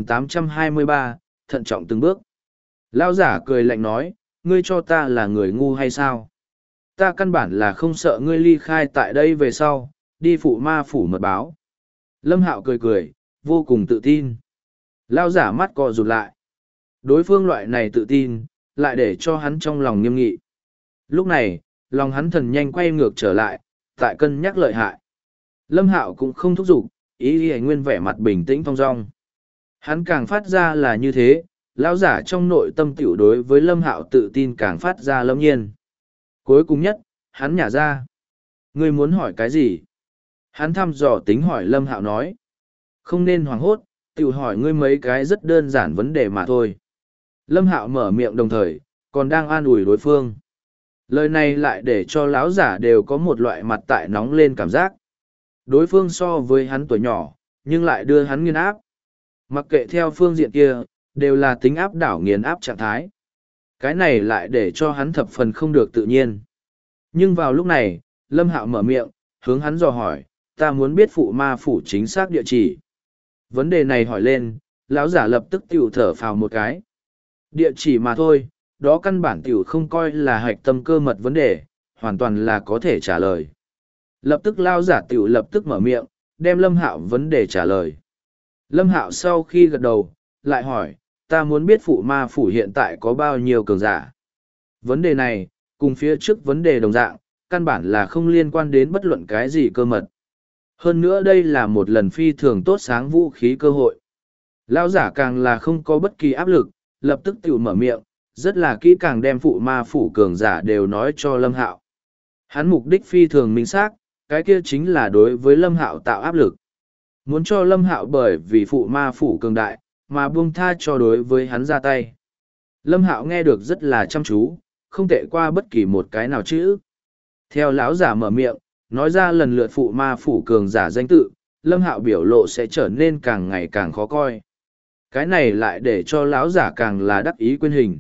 2823, thận trọng từng bước. Lão giả cười lạnh nói, ngươi cho ta là người ngu hay sao? Ta căn bản là không sợ ngươi ly khai tại đây về sau, đi phụ ma phủ mật báo. Lâm Hạo cười cười, vô cùng tự tin. Lão giả mắt co rụt lại. Đối phương loại này tự tin, lại để cho hắn trong lòng nghiêm nghị. Lúc này, lòng hắn thần nhanh quay ngược trở lại, tại cân nhắc lợi hại. Lâm Hạo cũng không thúc giục, ý ý nguyên vẻ mặt bình tĩnh thong dong. Hắn càng phát ra là như thế, lão giả trong nội tâm tiểu đối với Lâm Hạo tự tin càng phát ra lâm nhiên. Cuối cùng nhất, hắn nhả ra. Ngươi muốn hỏi cái gì? Hắn thăm dò tính hỏi Lâm Hạo nói. Không nên hoảng hốt, tiểu hỏi ngươi mấy cái rất đơn giản vấn đề mà thôi. Lâm Hạo mở miệng đồng thời, còn đang an ủi đối phương. Lời này lại để cho lão giả đều có một loại mặt tại nóng lên cảm giác. Đối phương so với hắn tuổi nhỏ, nhưng lại đưa hắn nghiền áp. Mặc kệ theo phương diện kia, đều là tính áp đảo nghiền áp trạng thái. Cái này lại để cho hắn thập phần không được tự nhiên. Nhưng vào lúc này, Lâm Hạo mở miệng, hướng hắn dò hỏi, ta muốn biết phụ ma phủ chính xác địa chỉ. Vấn đề này hỏi lên, lão giả lập tức tiểu thở phào một cái. Địa chỉ mà thôi, đó căn bản tiểu không coi là hạch tâm cơ mật vấn đề, hoàn toàn là có thể trả lời. Lập tức lão giả tiểu lập tức mở miệng, đem Lâm Hạo vấn đề trả lời. Lâm Hạo sau khi gật đầu, lại hỏi, ta muốn biết phụ ma phủ hiện tại có bao nhiêu cường giả. Vấn đề này, cùng phía trước vấn đề đồng dạng, căn bản là không liên quan đến bất luận cái gì cơ mật. Hơn nữa đây là một lần phi thường tốt sáng vũ khí cơ hội. Lão giả càng là không có bất kỳ áp lực, lập tức tự mở miệng, rất là kỹ càng đem phụ ma phủ cường giả đều nói cho Lâm Hạo. Hắn mục đích phi thường minh xác, cái kia chính là đối với Lâm Hạo tạo áp lực. Muốn cho Lâm Hạo bởi vì phụ ma phủ cường đại, mà buông tha cho đối với hắn ra tay. Lâm Hạo nghe được rất là chăm chú, không tệ qua bất kỳ một cái nào chữ. Theo lão giả mở miệng, nói ra lần lượt phụ ma phủ cường giả danh tự, Lâm Hạo biểu lộ sẽ trở nên càng ngày càng khó coi. Cái này lại để cho lão giả càng là đắc ý quên hình.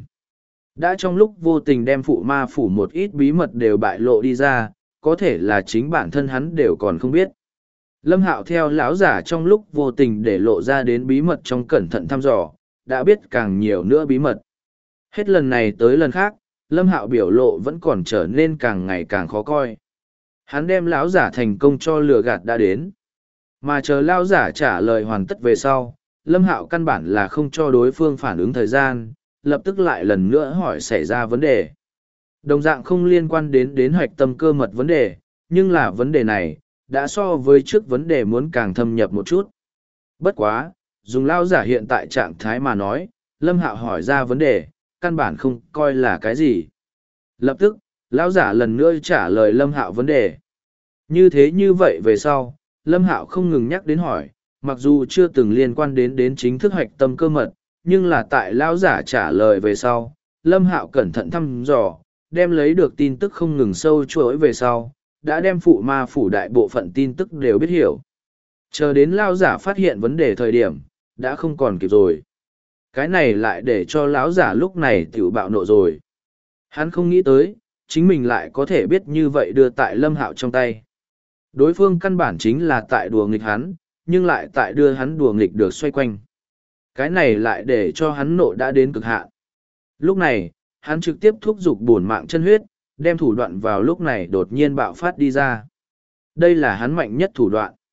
Đã trong lúc vô tình đem phụ ma phủ một ít bí mật đều bại lộ đi ra, có thể là chính bản thân hắn đều còn không biết. Lâm Hạo theo lão giả trong lúc vô tình để lộ ra đến bí mật trong cẩn thận thăm dò, đã biết càng nhiều nữa bí mật. Hết lần này tới lần khác, Lâm Hạo biểu lộ vẫn còn trở nên càng ngày càng khó coi. Hắn đem lão giả thành công cho lừa gạt đã đến. Mà chờ lão giả trả lời hoàn tất về sau, Lâm Hạo căn bản là không cho đối phương phản ứng thời gian, lập tức lại lần nữa hỏi xảy ra vấn đề. Đồng dạng không liên quan đến hoạch tâm cơ mật vấn đề, nhưng là vấn đề này, đã so với trước vấn đề muốn càng thâm nhập một chút. Bất quá, dùng lão giả hiện tại trạng thái mà nói, Lâm Hạo hỏi ra vấn đề, căn bản không coi là cái gì. Lập tức, lão giả lần nữa trả lời Lâm Hạo vấn đề. Như thế như vậy về sau, Lâm Hạo không ngừng nhắc đến hỏi, mặc dù chưa từng liên quan đến chính thức hoạch tâm cơ mật, nhưng là tại lão giả trả lời về sau, Lâm Hạo cẩn thận thăm dò, đem lấy được tin tức không ngừng sâu chuỗi về sau, đã đem phụ ma phủ đại bộ phận tin tức đều biết hiểu. Chờ đến lão giả phát hiện vấn đề thời điểm, đã không còn kịp rồi. Cái này lại để cho lão giả lúc này tiểu bạo nộ rồi. Hắn không nghĩ tới, chính mình lại có thể biết như vậy đưa tại Lâm Hạo trong tay. Đối phương căn bản chính là tại đùa nghịch hắn, nhưng lại tại đưa hắn đùa nghịch được xoay quanh. Cái này lại để cho hắn nộ đã đến cực hạn. Lúc này, hắn trực tiếp thúc giục bổn mạng chân huyết, đem thủ đoạn vào lúc này đột nhiên bạo phát đi ra. Đây là hắn mạnh nhất thủ đoạn.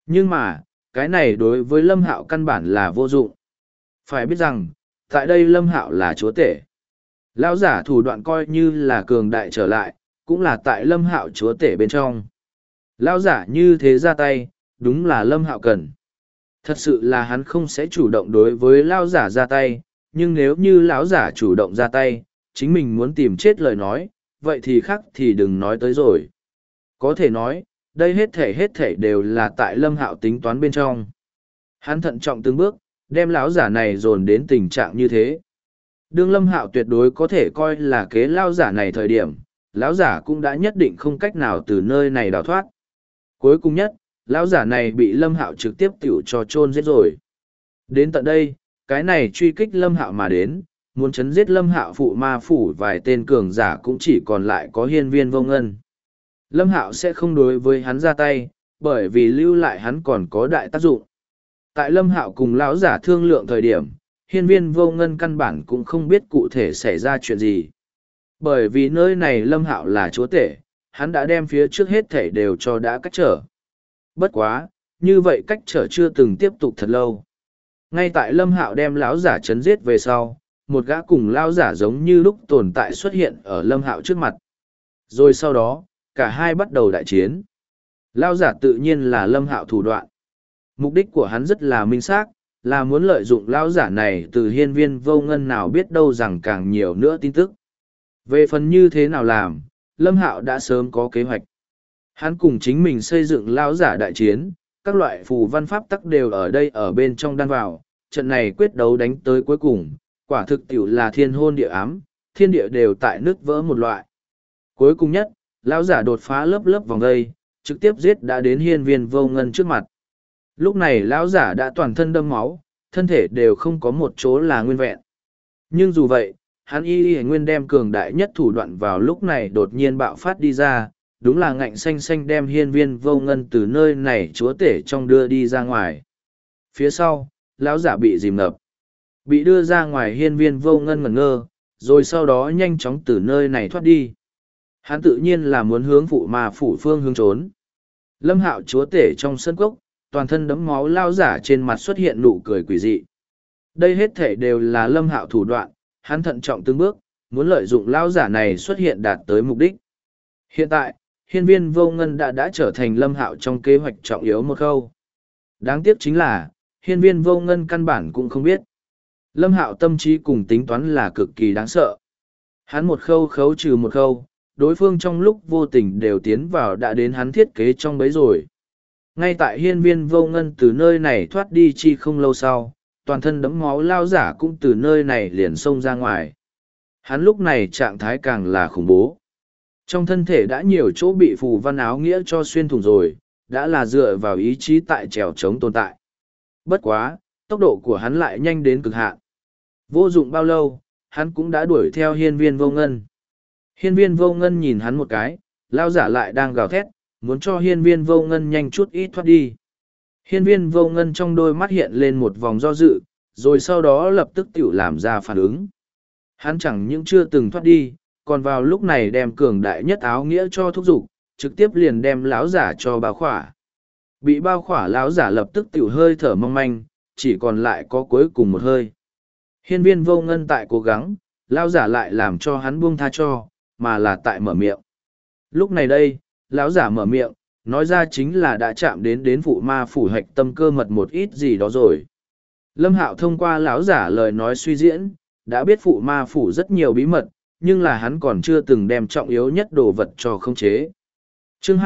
Nhưng mà, cái này đối với Lâm Hạo căn bản là vô dụng. Phải biết rằng, tại đây Lâm Hạo là chúa tể. Lão giả thủ đoạn coi như là cường đại trở lại, cũng là tại Lâm Hạo chúa tể bên trong. Lão giả như thế ra tay, đúng là Lâm Hạo cần. Thật sự là hắn không sẽ chủ động đối với lão giả ra tay, nhưng nếu như lão giả chủ động ra tay, chính mình muốn tìm chết lời nói, vậy thì khác thì đừng nói tới rồi. Có thể nói, đây hết thể đều là tại Lâm Hạo tính toán bên trong. Hắn thận trọng từng bước, đem lão giả này dồn đến tình trạng như thế. Đương Lâm Hạo tuyệt đối có thể coi là kế lão giả này thời điểm, lão giả cũng đã nhất định không cách nào từ nơi này đào thoát. Cuối cùng nhất, lão giả này bị Lâm Hạo trực tiếp tiểu cho chôn giết rồi. Đến tận đây, cái này truy kích Lâm Hạo mà đến, muốn chấn giết Lâm Hạo phụ ma phủ vài tên cường giả cũng chỉ còn lại có Hiên Viên Vô Ngân. Lâm Hạo sẽ không đối với hắn ra tay, bởi vì lưu lại hắn còn có đại tác dụng. Tại Lâm Hạo cùng lão giả thương lượng thời điểm, Hiên Viên Vô Ngân căn bản cũng không biết cụ thể xảy ra chuyện gì. Bởi vì nơi này Lâm Hạo là chúa tể, hắn đã đem phía trước hết thể đều cho đã cách trở. Bất quá, như vậy cách trở chưa từng tiếp tục thật lâu. Ngay tại Lâm Hạo đem lão giả chấn giết về sau, một gã cùng lão giả giống như lúc tồn tại xuất hiện ở Lâm Hạo trước mặt. Rồi sau đó, cả hai bắt đầu đại chiến. Lão giả tự nhiên là Lâm Hạo thủ đoạn. Mục đích của hắn rất là minh xác, là muốn lợi dụng lão giả này từ Hiên Viên Vô Ngân nào biết đâu rằng càng nhiều nữa tin tức. Về phần như thế nào làm, Lâm Hạo đã sớm có kế hoạch. Hắn cùng chính mình xây dựng lão giả đại chiến, các loại phù văn pháp tắc đều ở đây ở bên trong đan vào, trận này quyết đấu đánh tới cuối cùng, quả thực tiểu là thiên hôn địa ám, thiên địa đều tại nước vỡ một loại. Cuối cùng nhất, lão giả đột phá lớp lớp vòng dây, trực tiếp giết đã đến Hiên Viên Vô Ngân trước mặt. Lúc này lão giả đã toàn thân đâm máu, thân thể đều không có một chỗ là nguyên vẹn. Nhưng dù vậy, hắn y nguyên đem cường đại nhất thủ đoạn vào lúc này đột nhiên bạo phát đi ra, đúng là ngạnh xanh xanh đem Hiên Viên Vô Ngân từ nơi này chúa tể trong đưa đi ra ngoài. Phía sau, lão giả bị dìm ngập. Bị đưa ra ngoài Hiên Viên Vô Ngân ngẩn ngơ, rồi sau đó nhanh chóng từ nơi này thoát đi. Hắn tự nhiên là muốn hướng phụ ma phủ phương hướng trốn. Lâm Hạo chúa tể trong sân cốc, toàn thân đẫm máu lão giả trên mặt xuất hiện nụ cười quỷ dị. Đây hết thể đều là Lâm Hạo thủ đoạn, hắn thận trọng từng bước, muốn lợi dụng lão giả này xuất hiện đạt tới mục đích. Hiện tại, Hiên Viên Vô Ngân đã trở thành Lâm Hạo trong kế hoạch trọng yếu một khâu. Đáng tiếc chính là, Hiên Viên Vô Ngân căn bản cũng không biết. Lâm Hạo tâm trí cùng tính toán là cực kỳ đáng sợ. Hắn một khâu khấu trừ một khâu, đối phương trong lúc vô tình đều tiến vào đã đến hắn thiết kế trong bấy rồi. Ngay tại Hiên Viên Vô Ngân từ nơi này thoát đi chi không lâu sau, toàn thân đẫm máu lao giả cũng từ nơi này liền xông ra ngoài. Hắn lúc này trạng thái càng là khủng bố. Trong thân thể đã nhiều chỗ bị phù văn áo nghĩa cho xuyên thủng rồi, đã là dựa vào ý chí tại trèo chống tồn tại. Bất quá, tốc độ của hắn lại nhanh đến cực hạn. Vô dụng bao lâu, hắn cũng đã đuổi theo Hiên Viên Vô Ngân. Hiên Viên Vô Ngân nhìn hắn một cái, lao giả lại đang gào thét, muốn cho Hiên Viên Vô Ngân nhanh chút ít thoát đi. Hiên Viên Vô Ngân trong đôi mắt hiện lên một vòng do dự, rồi sau đó lập tức tiểu làm ra phản ứng. Hắn chẳng những chưa từng thoát đi, còn vào lúc này đem cường đại nhất áo nghĩa cho thúc giục, trực tiếp liền đem lão giả cho bao khỏa. Bị bao khỏa lão giả lập tức tiểu hơi thở mong manh, chỉ còn lại có cuối cùng một hơi. Hiên Viên Vô Ngân tại cố gắng, lão giả lại làm cho hắn buông tha cho, mà là tại mở miệng. Lúc này đây, lão giả mở miệng, nói ra chính là đã chạm đến phụ ma phủ hạch tâm cơ mật một ít gì đó rồi. Lâm Hạo thông qua lão giả lời nói suy diễn, đã biết phụ ma phủ rất nhiều bí mật, nhưng là hắn còn chưa từng đem trọng yếu nhất đồ vật cho khống chế. Chương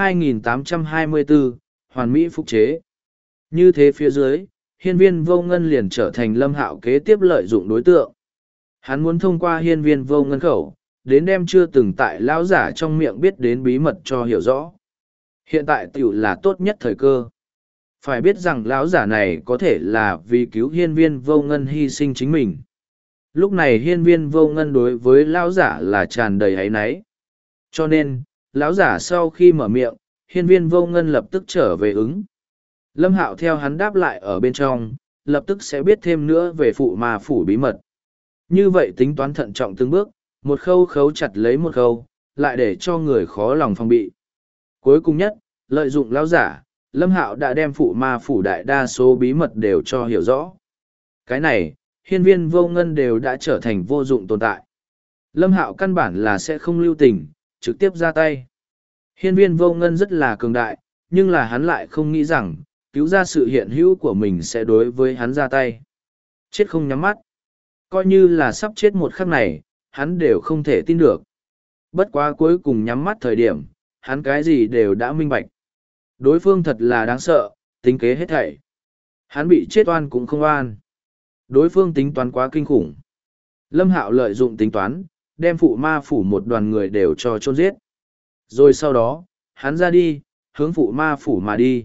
2824, Hoàn Mỹ phục chế. Như thế phía dưới, Hiên Viên Vô Ngân liền trở thành Lâm Hạo kế tiếp lợi dụng đối tượng. Hắn muốn thông qua Hiên Viên Vô Ngân khẩu, đến đem chưa từng tại lão giả trong miệng biết đến bí mật cho hiểu rõ. Hiện tại tiểu là tốt nhất thời cơ. Phải biết rằng lão giả này có thể là vì cứu Hiên Viên Vô Ngân hy sinh chính mình. Lúc này Hiên Viên Vô Ngân đối với lão giả là tràn đầy áy náy. Cho nên, lão giả sau khi mở miệng, Hiên Viên Vô Ngân lập tức trở về ứng. Lâm Hạo theo hắn đáp lại ở bên trong, lập tức sẽ biết thêm nữa về phụ ma phủ bí mật. Như vậy tính toán thận trọng từng bước, một khâu khấu chặt lấy một khâu, lại để cho người khó lòng phòng bị. Cuối cùng nhất, lợi dụng lão giả, Lâm Hạo đã đem phụ ma phủ đại đa số bí mật đều cho hiểu rõ. Cái này, hiên viên vô ngân đều đã trở thành vô dụng tồn tại. Lâm Hạo căn bản là sẽ không lưu tình, trực tiếp ra tay. Hiên viên vô ngân rất là cường đại, nhưng là hắn lại không nghĩ rằng, cứu ra sự hiện hữu của mình sẽ đối với hắn ra tay. Chết không nhắm mắt. Coi như là sắp chết một khắc này, hắn đều không thể tin được. Bất quá cuối cùng nhắm mắt thời điểm, hắn cái gì đều đã minh bạch. Đối phương thật là đáng sợ, tính kế hết thảy. Hắn bị chết oan cũng không oan. Đối phương tính toán quá kinh khủng. Lâm Hạo lợi dụng tính toán, đem phụ ma phủ một đoàn người đều cho chôn giết. Rồi sau đó, hắn ra đi, hướng phụ ma phủ mà đi.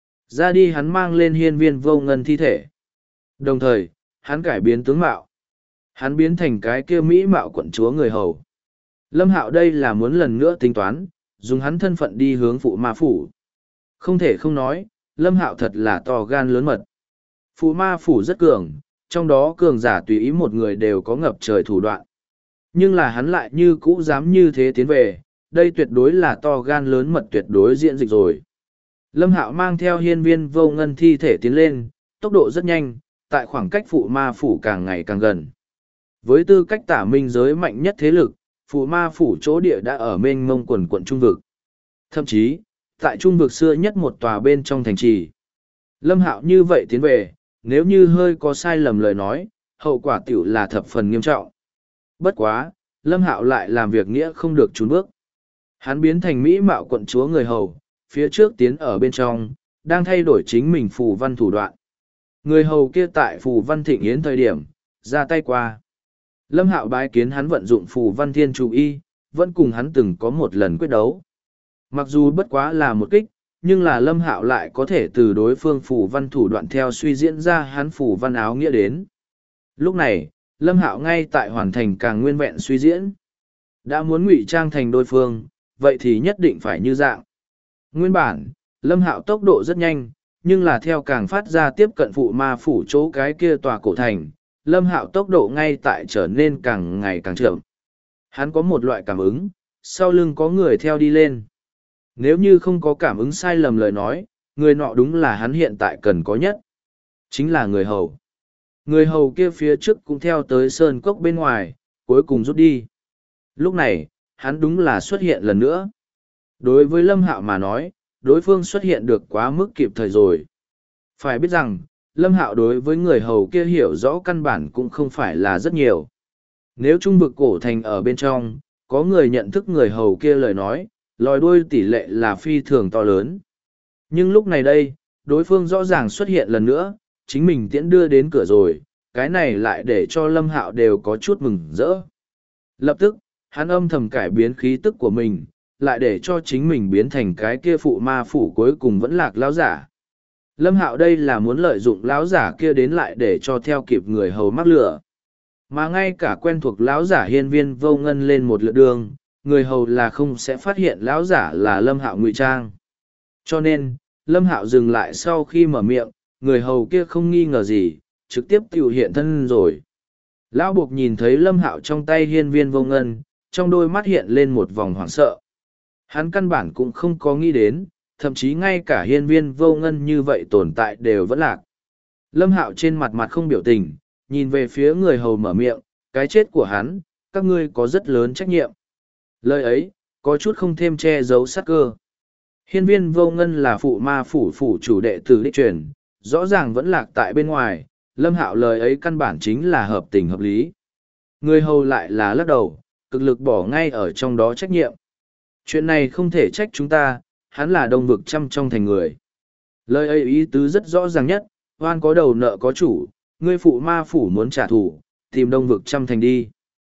Ra đi hắn mang lên hiên viên vô ngân thi thể. Đồng thời, hắn cải biến tướng mạo. Hắn biến thành cái kia mỹ mạo quận chúa người hầu. Lâm Hạo đây là muốn lần nữa tính toán, dùng hắn thân phận đi hướng phụ ma phủ. Không thể không nói, Lâm Hạo thật là to gan lớn mật. Phụ ma phủ rất cường, trong đó cường giả tùy ý một người đều có ngập trời thủ đoạn. Nhưng là hắn lại như cũ dám như thế tiến về, đây tuyệt đối là to gan lớn mật tuyệt đối diễn dịch rồi. Lâm Hạo mang theo hiên viên vô ngân thi thể tiến lên, tốc độ rất nhanh, tại khoảng cách phụ ma phủ càng ngày càng gần. Với tư cách tả minh giới mạnh nhất thế lực, phụ ma phủ chỗ địa đã ở mênh mông quần quận trung vực. Thậm chí, tại trung vực xưa nhất một tòa bên trong thành trì. Lâm Hạo như vậy tiến về, nếu như hơi có sai lầm lời nói, hậu quả tiểu là thập phần nghiêm trọng. Bất quá, Lâm Hạo lại làm việc nghĩa không được trốn bước. Hắn biến thành mỹ mạo quận chúa người hầu, phía trước tiến ở bên trong, đang thay đổi chính mình phù văn thủ đoạn. Người hầu kia tại phù văn thịnh yến thời điểm, ra tay qua. Lâm Hạo bái kiến hắn vận dụng phù văn thiên chủ y, vẫn cùng hắn từng có một lần quyết đấu. Mặc dù bất quá là một kích, nhưng là Lâm Hạo lại có thể từ đối phương phù văn thủ đoạn theo suy diễn ra hắn phù văn áo nghĩa đến. Lúc này, Lâm Hạo ngay tại hoàn thành càng nguyên vẹn suy diễn. Đã muốn ngụy trang thành đối phương, vậy thì nhất định phải như dạng. Nguyên bản, Lâm Hạo tốc độ rất nhanh, nhưng là theo càng phát ra tiếp cận phụ ma phủ chỗ cái kia tòa cổ thành, Lâm Hạo tốc độ ngay tại trở nên càng ngày càng chậm. Hắn có một loại cảm ứng, sau lưng có người theo đi lên. Nếu như không có cảm ứng sai lầm lời nói, người nọ đúng là hắn hiện tại cần có nhất. Chính là người hầu. Người hầu kia phía trước cũng theo tới sơn cốc bên ngoài, cuối cùng rút đi. Lúc này, hắn đúng là xuất hiện lần nữa. Đối với Lâm Hạo mà nói, đối phương xuất hiện được quá mức kịp thời rồi. Phải biết rằng, Lâm Hạo đối với người hầu kia hiểu rõ căn bản cũng không phải là rất nhiều. Nếu trung vực cổ thành ở bên trong, có người nhận thức người hầu kia lời nói, lòi đuôi tỷ lệ là phi thường to lớn. Nhưng lúc này đây, đối phương rõ ràng xuất hiện lần nữa, chính mình tiễn đưa đến cửa rồi, cái này lại để cho Lâm Hạo đều có chút mừng rỡ. Lập tức, hắn âm thầm cải biến khí tức của mình, lại để cho chính mình biến thành cái kia phụ ma phủ cuối cùng vẫn lạc lão giả. Lâm Hạo đây là muốn lợi dụng lão giả kia đến lại để cho theo kịp người hầu mắc lửa. Mà ngay cả quen thuộc lão giả hiên viên vô ngân lên một lượt đường, người hầu là không sẽ phát hiện lão giả là Lâm Hạo ngụy trang. Cho nên, Lâm Hạo dừng lại sau khi mở miệng, người hầu kia không nghi ngờ gì, trực tiếp tiểu hiện thân rồi. Lão buộc nhìn thấy Lâm Hạo trong tay hiên viên vô ngân, trong đôi mắt hiện lên một vòng hoảng sợ. Hắn căn bản cũng không có nghĩ đến, thậm chí ngay cả hiên viên vô ngân như vậy tồn tại đều vẫn lạc. Lâm Hạo trên mặt mặt không biểu tình, nhìn về phía người hầu mở miệng, cái chết của hắn, các ngươi có rất lớn trách nhiệm. Lời ấy, có chút không thêm che giấu sát cơ. Hiên viên vô ngân là phụ ma phủ phủ chủ đệ tử đích truyền, rõ ràng vẫn lạc tại bên ngoài, Lâm Hạo lời ấy căn bản chính là hợp tình hợp lý. Người hầu lại là lắc đầu, cực lực bỏ ngay ở trong đó trách nhiệm. Chuyện này không thể trách chúng ta, hắn là đông vực trăm trong thành người. Lời ấy ý tứ rất rõ ràng nhất, oan có đầu nợ có chủ, ngươi phụ ma phủ muốn trả thù, tìm đông vực trăm thành đi.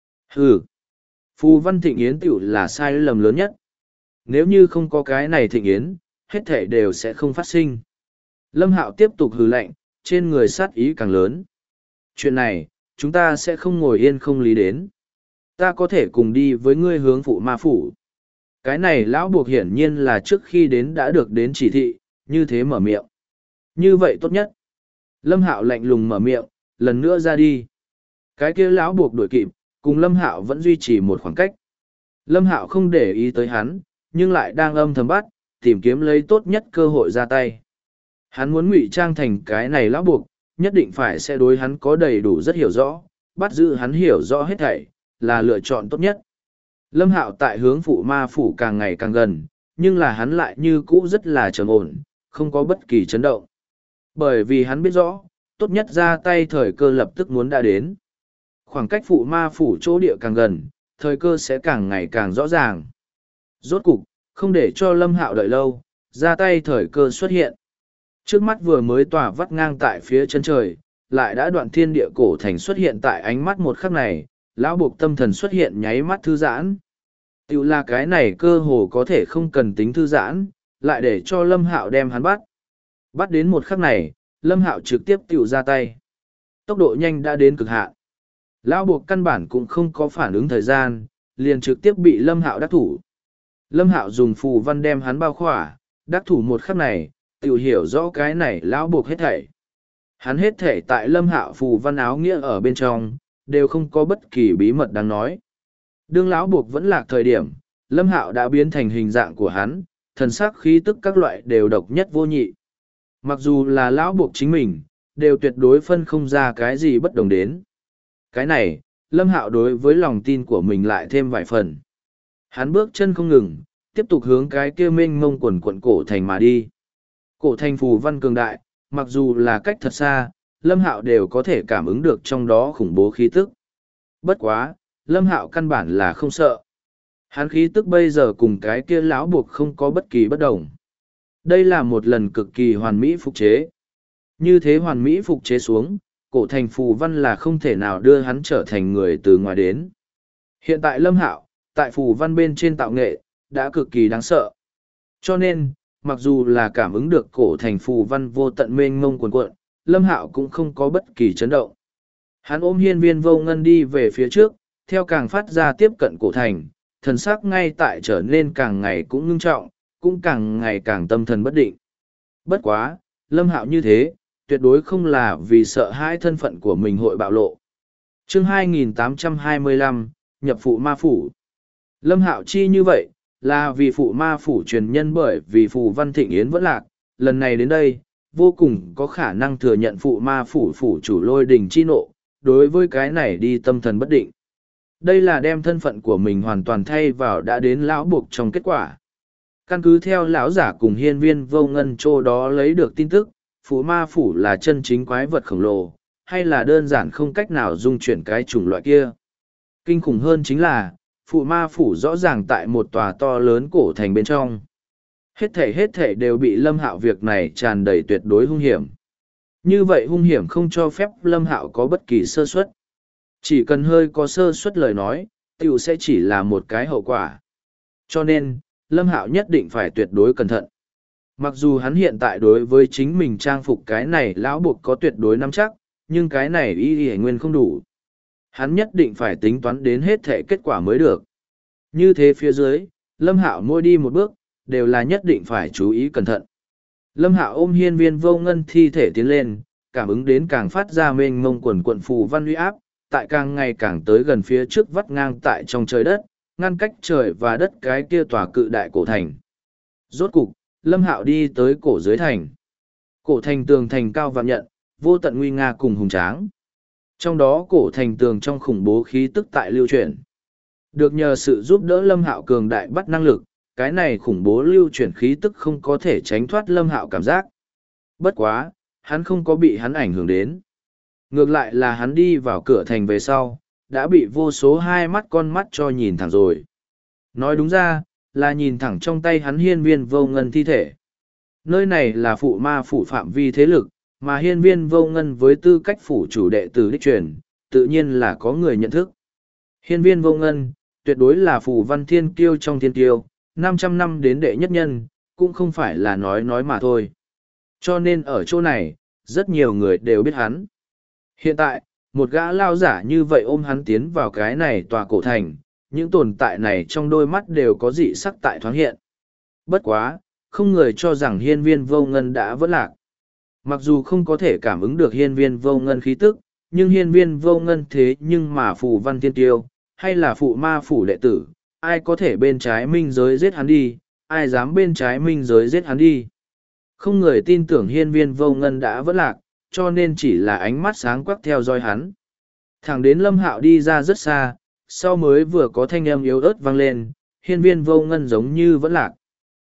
Hừ, phù văn thịnh yến tiểu là sai lầm lớn nhất. Nếu như không có cái này thịnh yến, hết thể đều sẽ không phát sinh. Lâm Hạo tiếp tục hừ lạnh, trên người sát ý càng lớn. Chuyện này, chúng ta sẽ không ngồi yên không lý đến. Ta có thể cùng đi với ngươi hướng phụ ma phủ. Cái này lão buộc hiển nhiên là trước khi đến đã được đến chỉ thị, như thế mở miệng. Như vậy tốt nhất. Lâm Hạo lạnh lùng mở miệng, lần nữa ra đi. Cái kia lão buộc đuổi kịp, cùng Lâm Hạo vẫn duy trì một khoảng cách. Lâm Hạo không để ý tới hắn, nhưng lại đang âm thầm bắt, tìm kiếm lấy tốt nhất cơ hội ra tay. Hắn muốn ngụy trang thành cái này lão buộc, nhất định phải sẽ đối hắn có đầy đủ rất hiểu rõ, bắt giữ hắn hiểu rõ hết thảy, là lựa chọn tốt nhất. Lâm Hạo tại hướng phụ ma phủ càng ngày càng gần, nhưng là hắn lại như cũ rất là trầm ổn, không có bất kỳ chấn động. Bởi vì hắn biết rõ, tốt nhất ra tay thời cơ lập tức muốn đã đến. Khoảng cách phụ ma phủ chỗ địa càng gần, thời cơ sẽ càng ngày càng rõ ràng. Rốt cục, không để cho Lâm Hạo đợi lâu, ra tay thời cơ xuất hiện. Trước mắt vừa mới tỏa vắt ngang tại phía chân trời, lại đã đoạn thiên địa cổ thành xuất hiện tại ánh mắt một khắc này, lão buộc tâm thần xuất hiện nháy mắt thư giãn. Tiểu là cái này cơ hồ có thể không cần tính thư giãn, lại để cho Lâm Hạo đem hắn bắt. Bắt đến một khắc này, Lâm Hạo trực tiếp tiểu ra tay. Tốc độ nhanh đã đến cực hạn. Lão buộc căn bản cũng không có phản ứng thời gian, liền trực tiếp bị Lâm Hạo đắc thủ. Lâm Hạo dùng phù văn đem hắn bao khỏa, đắc thủ một khắc này, tiểu hiểu rõ cái này lão buộc hết thảy. Hắn hết thảy tại Lâm Hạo phù văn áo nghĩa ở bên trong, đều không có bất kỳ bí mật đáng nói. Đương lão buộc vẫn lạc thời điểm, Lâm Hạo đã biến thành hình dạng của hắn, thần sắc khí tức các loại đều độc nhất vô nhị. Mặc dù là lão buộc chính mình, đều tuyệt đối phân không ra cái gì bất đồng đến. Cái này, Lâm Hạo đối với lòng tin của mình lại thêm vài phần. Hắn bước chân không ngừng, tiếp tục hướng cái kia mênh mông quần quận cổ thành mà đi. Cổ thành phù văn cường đại, mặc dù là cách thật xa, Lâm Hạo đều có thể cảm ứng được trong đó khủng bố khí tức. Bất quá, Lâm Hạo căn bản là không sợ. Hắn khí tức bây giờ cùng cái kia lão buộc không có bất kỳ bất đồng. Đây là một lần cực kỳ hoàn mỹ phục chế. Như thế hoàn mỹ phục chế xuống, cổ thành phù văn là không thể nào đưa hắn trở thành người từ ngoài đến. Hiện tại Lâm Hạo, tại phù văn bên trên tạo nghệ, đã cực kỳ đáng sợ. Cho nên, mặc dù là cảm ứng được cổ thành phù văn vô tận mênh mông cuồn cuộn, Lâm Hạo cũng không có bất kỳ chấn động. Hắn ôm hiên viên vô ngân đi về phía trước, theo càng phát ra tiếp cận cổ thành, thần sắc ngay tại trở nên càng ngày cũng ngưng trọng, cũng càng ngày càng tâm thần bất định. Bất quá, Lâm Hạo như thế, tuyệt đối không là vì sợ hãi thân phận của mình hội bạo lộ. Chương 2825, nhập phụ ma phủ. Lâm Hạo chi như vậy, là vì phụ ma phủ truyền nhân, bởi vì phù văn thịnh yến vẫn lạc, lần này đến đây, vô cùng có khả năng thừa nhận phụ ma phủ phủ chủ Lôi Đình chi nộ, đối với cái này đi tâm thần bất định. Đây là đem thân phận của mình hoàn toàn thay vào đã đến lão buộc trong kết quả. Căn cứ theo lão giả cùng hiên viên vô ngân chỗ đó lấy được tin tức, phụ ma phủ là chân chính quái vật khổng lồ, hay là đơn giản không cách nào dung chuyển cái chủng loại kia. Kinh khủng hơn chính là, phụ ma phủ rõ ràng tại một tòa to lớn cổ thành bên trong. Hết thể đều bị Lâm Hạo việc này tràn đầy tuyệt đối hung hiểm. Như vậy hung hiểm không cho phép Lâm Hạo có bất kỳ sơ suất. Chỉ cần hơi có sơ suất lời nói, tiểu sẽ chỉ là một cái hậu quả. Cho nên, Lâm Hạo nhất định phải tuyệt đối cẩn thận. Mặc dù hắn hiện tại đối với chính mình trang phục cái này lão buộc có tuyệt đối nắm chắc, nhưng cái này y nguyên không đủ. Hắn nhất định phải tính toán đến hết thể kết quả mới được. Như thế phía dưới, Lâm Hạo mỗi đi một bước, đều là nhất định phải chú ý cẩn thận. Lâm Hạo ôm hiên viên vô ngân thi thể tiến lên, cảm ứng đến càng phát ra mênh mông quần quận phù văn uy áp, tại càng ngày càng tới gần phía trước vắt ngang tại trong trời đất, ngăn cách trời và đất cái kia tòa cự đại cổ thành. Rốt cục, Lâm Hạo đi tới cổ dưới thành. Cổ thành tường thành cao vạn nhận, vô tận nguy nga cùng hùng tráng. Trong đó cổ thành tường trong khủng bố khí tức tại lưu chuyển. Được nhờ sự giúp đỡ Lâm Hạo cường đại bắt năng lực, cái này khủng bố lưu chuyển khí tức không có thể tránh thoát Lâm Hạo cảm giác. Bất quá, hắn không có bị hắn ảnh hưởng đến. Ngược lại là hắn đi vào cửa thành về sau, đã bị vô số hai mắt con mắt cho nhìn thẳng rồi. Nói đúng ra, là nhìn thẳng trong tay hắn hiên viên vô ngân thi thể. Nơi này là phụ ma phủ phạm vi thế lực, mà hiên viên vô ngân với tư cách phủ chủ đệ tử đích truyền, tự nhiên là có người nhận thức. Hiên viên vô ngân, tuyệt đối là phù văn thiên kiêu trong thiên kiêu, 500 năm đến đệ nhất nhân, cũng không phải là nói mà thôi. Cho nên ở chỗ này, rất nhiều người đều biết hắn. Hiện tại, một gã lao giả như vậy ôm hắn tiến vào cái này tòa cổ thành, những tồn tại này trong đôi mắt đều có dị sắc tại thoáng hiện. Bất quá, không người cho rằng hiên viên vô ngân đã vỡ lạc. Mặc dù không có thể cảm ứng được hiên viên vô ngân khí tức, nhưng hiên viên vô ngân thế nhưng mà phù văn thiên tiêu, hay là phụ ma phủ đệ tử, ai có thể bên trái minh giới giết hắn đi, ai dám bên trái minh giới giết hắn đi. Không người tin tưởng hiên viên vô ngân đã vẫn lạc, cho nên chỉ là ánh mắt sáng quắc theo dõi hắn. Thẳng đến Lâm Hạo đi ra rất xa, sau mới vừa có thanh âm yếu ớt vang lên, hiên viên vô ngân giống như vẫn lạc.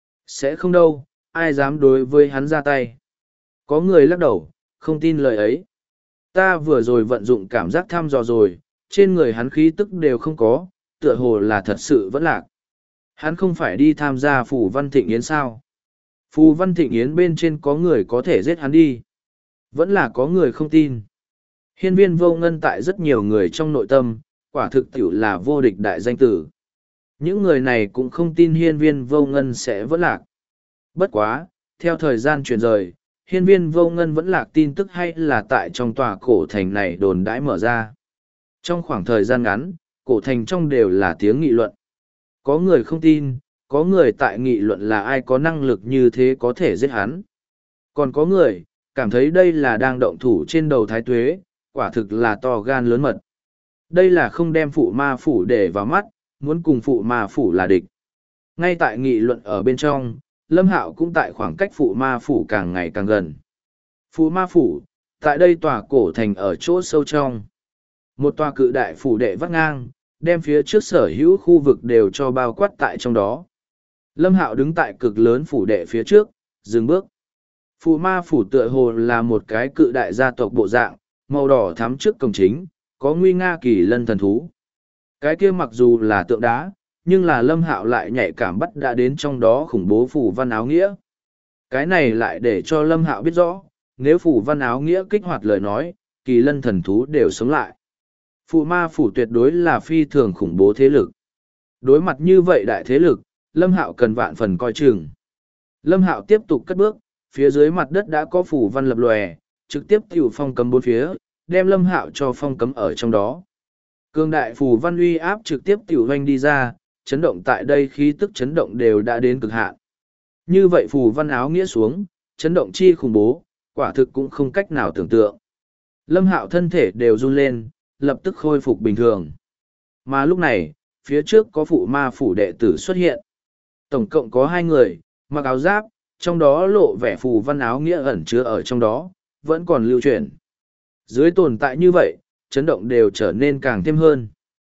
Sẽ không đâu, ai dám đối với hắn ra tay. Có người lắc đầu, không tin lời ấy. Ta vừa rồi vận dụng cảm giác thăm dò rồi, trên người hắn khí tức đều không có, tựa hồ là thật sự vẫn lạc. Hắn không phải đi tham gia Phù Văn Thịnh Yến sao? Phù Văn Thịnh Yến bên trên có người có thể giết hắn đi. Vẫn là có người không tin. Hiên viên vô ngân tại rất nhiều người trong nội tâm, quả thực tiểu là vô địch đại danh tử. Những người này cũng không tin hiên viên vô ngân sẽ vẫn lạc. Bất quá, theo thời gian chuyển rời, hiên viên vô ngân vẫn lạc tin tức hay là tại trong tòa cổ thành này đồn đãi mở ra. Trong khoảng thời gian ngắn, cổ thành trong đều là tiếng nghị luận. Có người không tin, có người tại nghị luận là ai có năng lực như thế có thể giết hắn. Còn có người, cảm thấy đây là đang động thủ trên đầu thái tuế, quả thực là to gan lớn mật. Đây là không đem phụ ma phủ để vào mắt, muốn cùng phụ ma phủ là địch. Ngay tại nghị luận ở bên trong, Lâm Hạo cũng tại khoảng cách phụ ma phủ càng ngày càng gần. Phụ ma phủ, tại đây tòa cổ thành ở chỗ sâu trong. Một tòa cự đại phủ đệ vắt ngang, đem phía trước sở hữu khu vực đều cho bao quát tại trong đó. Lâm Hạo đứng tại cực lớn phủ đệ phía trước, dừng bước. Phụ ma phủ tựa hồ là một cái cự đại gia tộc bộ dạng, màu đỏ thắm trước cổng chính, có nguy nga kỳ lân thần thú. Cái kia mặc dù là tượng đá, nhưng là Lâm Hạo lại nhạy cảm bắt đã đến trong đó khủng bố phù văn áo nghĩa. Cái này lại để cho Lâm Hạo biết rõ, nếu phù văn áo nghĩa kích hoạt lời nói, kỳ lân thần thú đều sống lại. Phụ ma phủ tuyệt đối là phi thường khủng bố thế lực. Đối mặt như vậy đại thế lực, Lâm Hạo cần vạn phần coi chừng. Lâm Hạo tiếp tục cất bước, phía dưới mặt đất đã có phù văn lập lòe, trực tiếp tiểu phong cấm bốn phía, đem Lâm Hạo cho phong cấm ở trong đó. Cương đại phù văn uy áp trực tiếp tiểu hoanh đi ra, chấn động tại đây khí tức chấn động đều đã đến cực hạn. Như vậy phù văn áo nghĩa xuống, chấn động chi khủng bố, quả thực cũng không cách nào tưởng tượng. Lâm Hạo thân thể đều run lên, lập tức khôi phục bình thường. Mà lúc này, phía trước có phụ ma phủ đệ tử xuất hiện. Tổng cộng có 2 người, mặc áo giáp, trong đó lộ vẻ phù văn áo nghĩa ẩn chứa ở trong đó, vẫn còn lưu truyền. Dưới tồn tại như vậy, chấn động đều trở nên càng thêm hơn.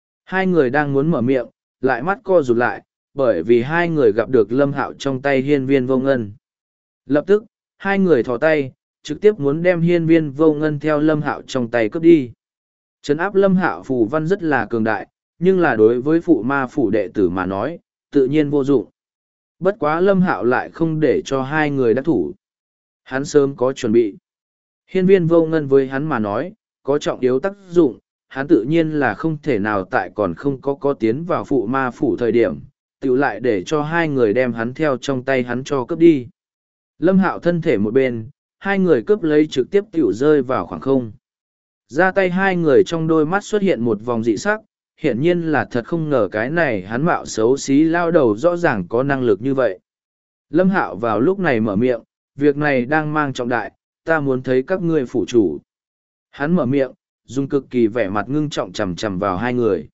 2 người đang muốn mở miệng, lại mắt co rụt lại, bởi vì 2 người gặp được Lâm Hạo trong tay hiên viên vô ngân. Lập tức, 2 người thò tay, trực tiếp muốn đem hiên viên vô ngân theo Lâm Hạo trong tay cướp đi. Trấn áp Lâm Hạo phù văn rất là cường đại, nhưng là đối với phụ ma phủ đệ tử mà nói, tự nhiên vô dụng. Bất quá Lâm Hạo lại không để cho 2 người đắc thủ. Hắn sớm có chuẩn bị. Hiên viên vô ngân với hắn mà nói, có trọng yếu tác dụng, hắn tự nhiên là không thể nào tại còn không có tiến vào phụ ma phủ thời điểm, tự lại để cho 2 người đem hắn theo trong tay hắn cho cướp đi. Lâm Hạo thân thể một bên, 2 người cướp lấy trực tiếp tiểu rơi vào khoảng không. Ra tay 2 người trong đôi mắt xuất hiện một vòng dị sắc, hiển nhiên là thật không ngờ cái này hắn mạo xấu xí lao đầu rõ ràng có năng lực như vậy. Lâm Hạo vào lúc này mở miệng, việc này đang mang trọng đại, ta muốn thấy các ngươi phủ chủ. Hắn mở miệng, dùng cực kỳ vẻ mặt ngưng trọng chằm chằm vào 2 người.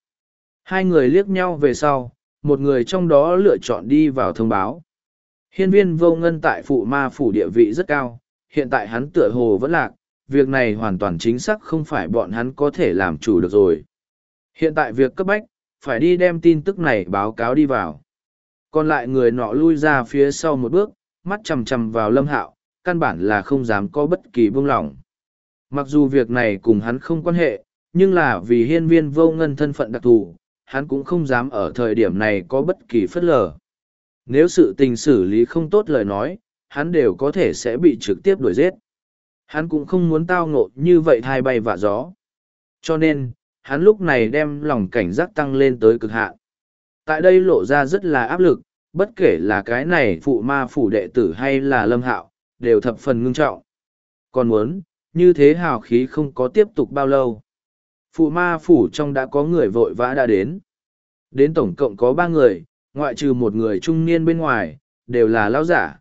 2 người liếc nhau về sau, một người trong đó lựa chọn đi vào thông báo. Hiên viên vô ngân tại phụ ma phủ địa vị rất cao, hiện tại hắn tựa hồ vẫn lạc, việc này hoàn toàn chính xác không phải bọn hắn có thể làm chủ được rồi. Hiện tại việc cấp bách, phải đi đem tin tức này báo cáo đi vào. Còn lại người nọ lui ra phía sau một bước, mắt chằm chằm vào Lâm Hạo, căn bản là không dám có bất kỳ buông lỏng. Mặc dù việc này cùng hắn không quan hệ, nhưng là vì hiên viên vô ngân thân phận đặc thù, hắn cũng không dám ở thời điểm này có bất kỳ phất lờ. Nếu sự tình xử lý không tốt lời nói, hắn đều có thể sẽ bị trực tiếp đuổi giết. Hắn cũng không muốn tao ngộ như vậy thai bay vạ gió. Cho nên, hắn lúc này đem lòng cảnh giác tăng lên tới cực hạn. Tại đây lộ ra rất là áp lực, bất kể là cái này phụ ma phủ đệ tử hay là Lâm Hạo, đều thập phần ngưng trọng. Còn muốn, như thế hào khí không có tiếp tục bao lâu. Phụ ma phủ trong đã có người vội vã đã đến. Đến tổng cộng có 3 người, ngoại trừ một người trung niên bên ngoài, đều là lão giả.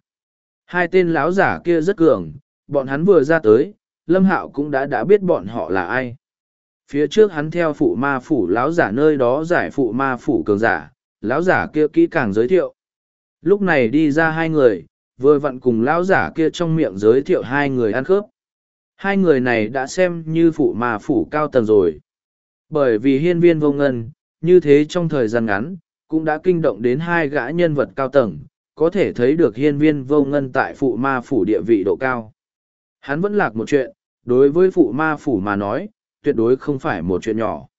2 tên lão giả kia rất cường, bọn hắn vừa ra tới, Lâm Hạo cũng đã biết bọn họ là ai. Phía trước hắn theo phụ ma phủ lão giả nơi đó giải phụ ma phủ cường giả, lão giả kia kỹ càng giới thiệu. Lúc này đi ra hai người, vừa vặn cùng lão giả kia trong miệng giới thiệu hai người ăn khớp. Hai người này đã xem như phụ ma phủ cao tầng rồi. Bởi vì hiên viên vô ngân, như thế trong thời gian ngắn, cũng đã kinh động đến hai gã nhân vật cao tầng, có thể thấy được hiên viên vô ngân tại phụ ma phủ địa vị độ cao. Hắn vẫn lạc một chuyện, đối với phụ ma phủ mà nói, tuyệt đối không phải một chuyện nhỏ.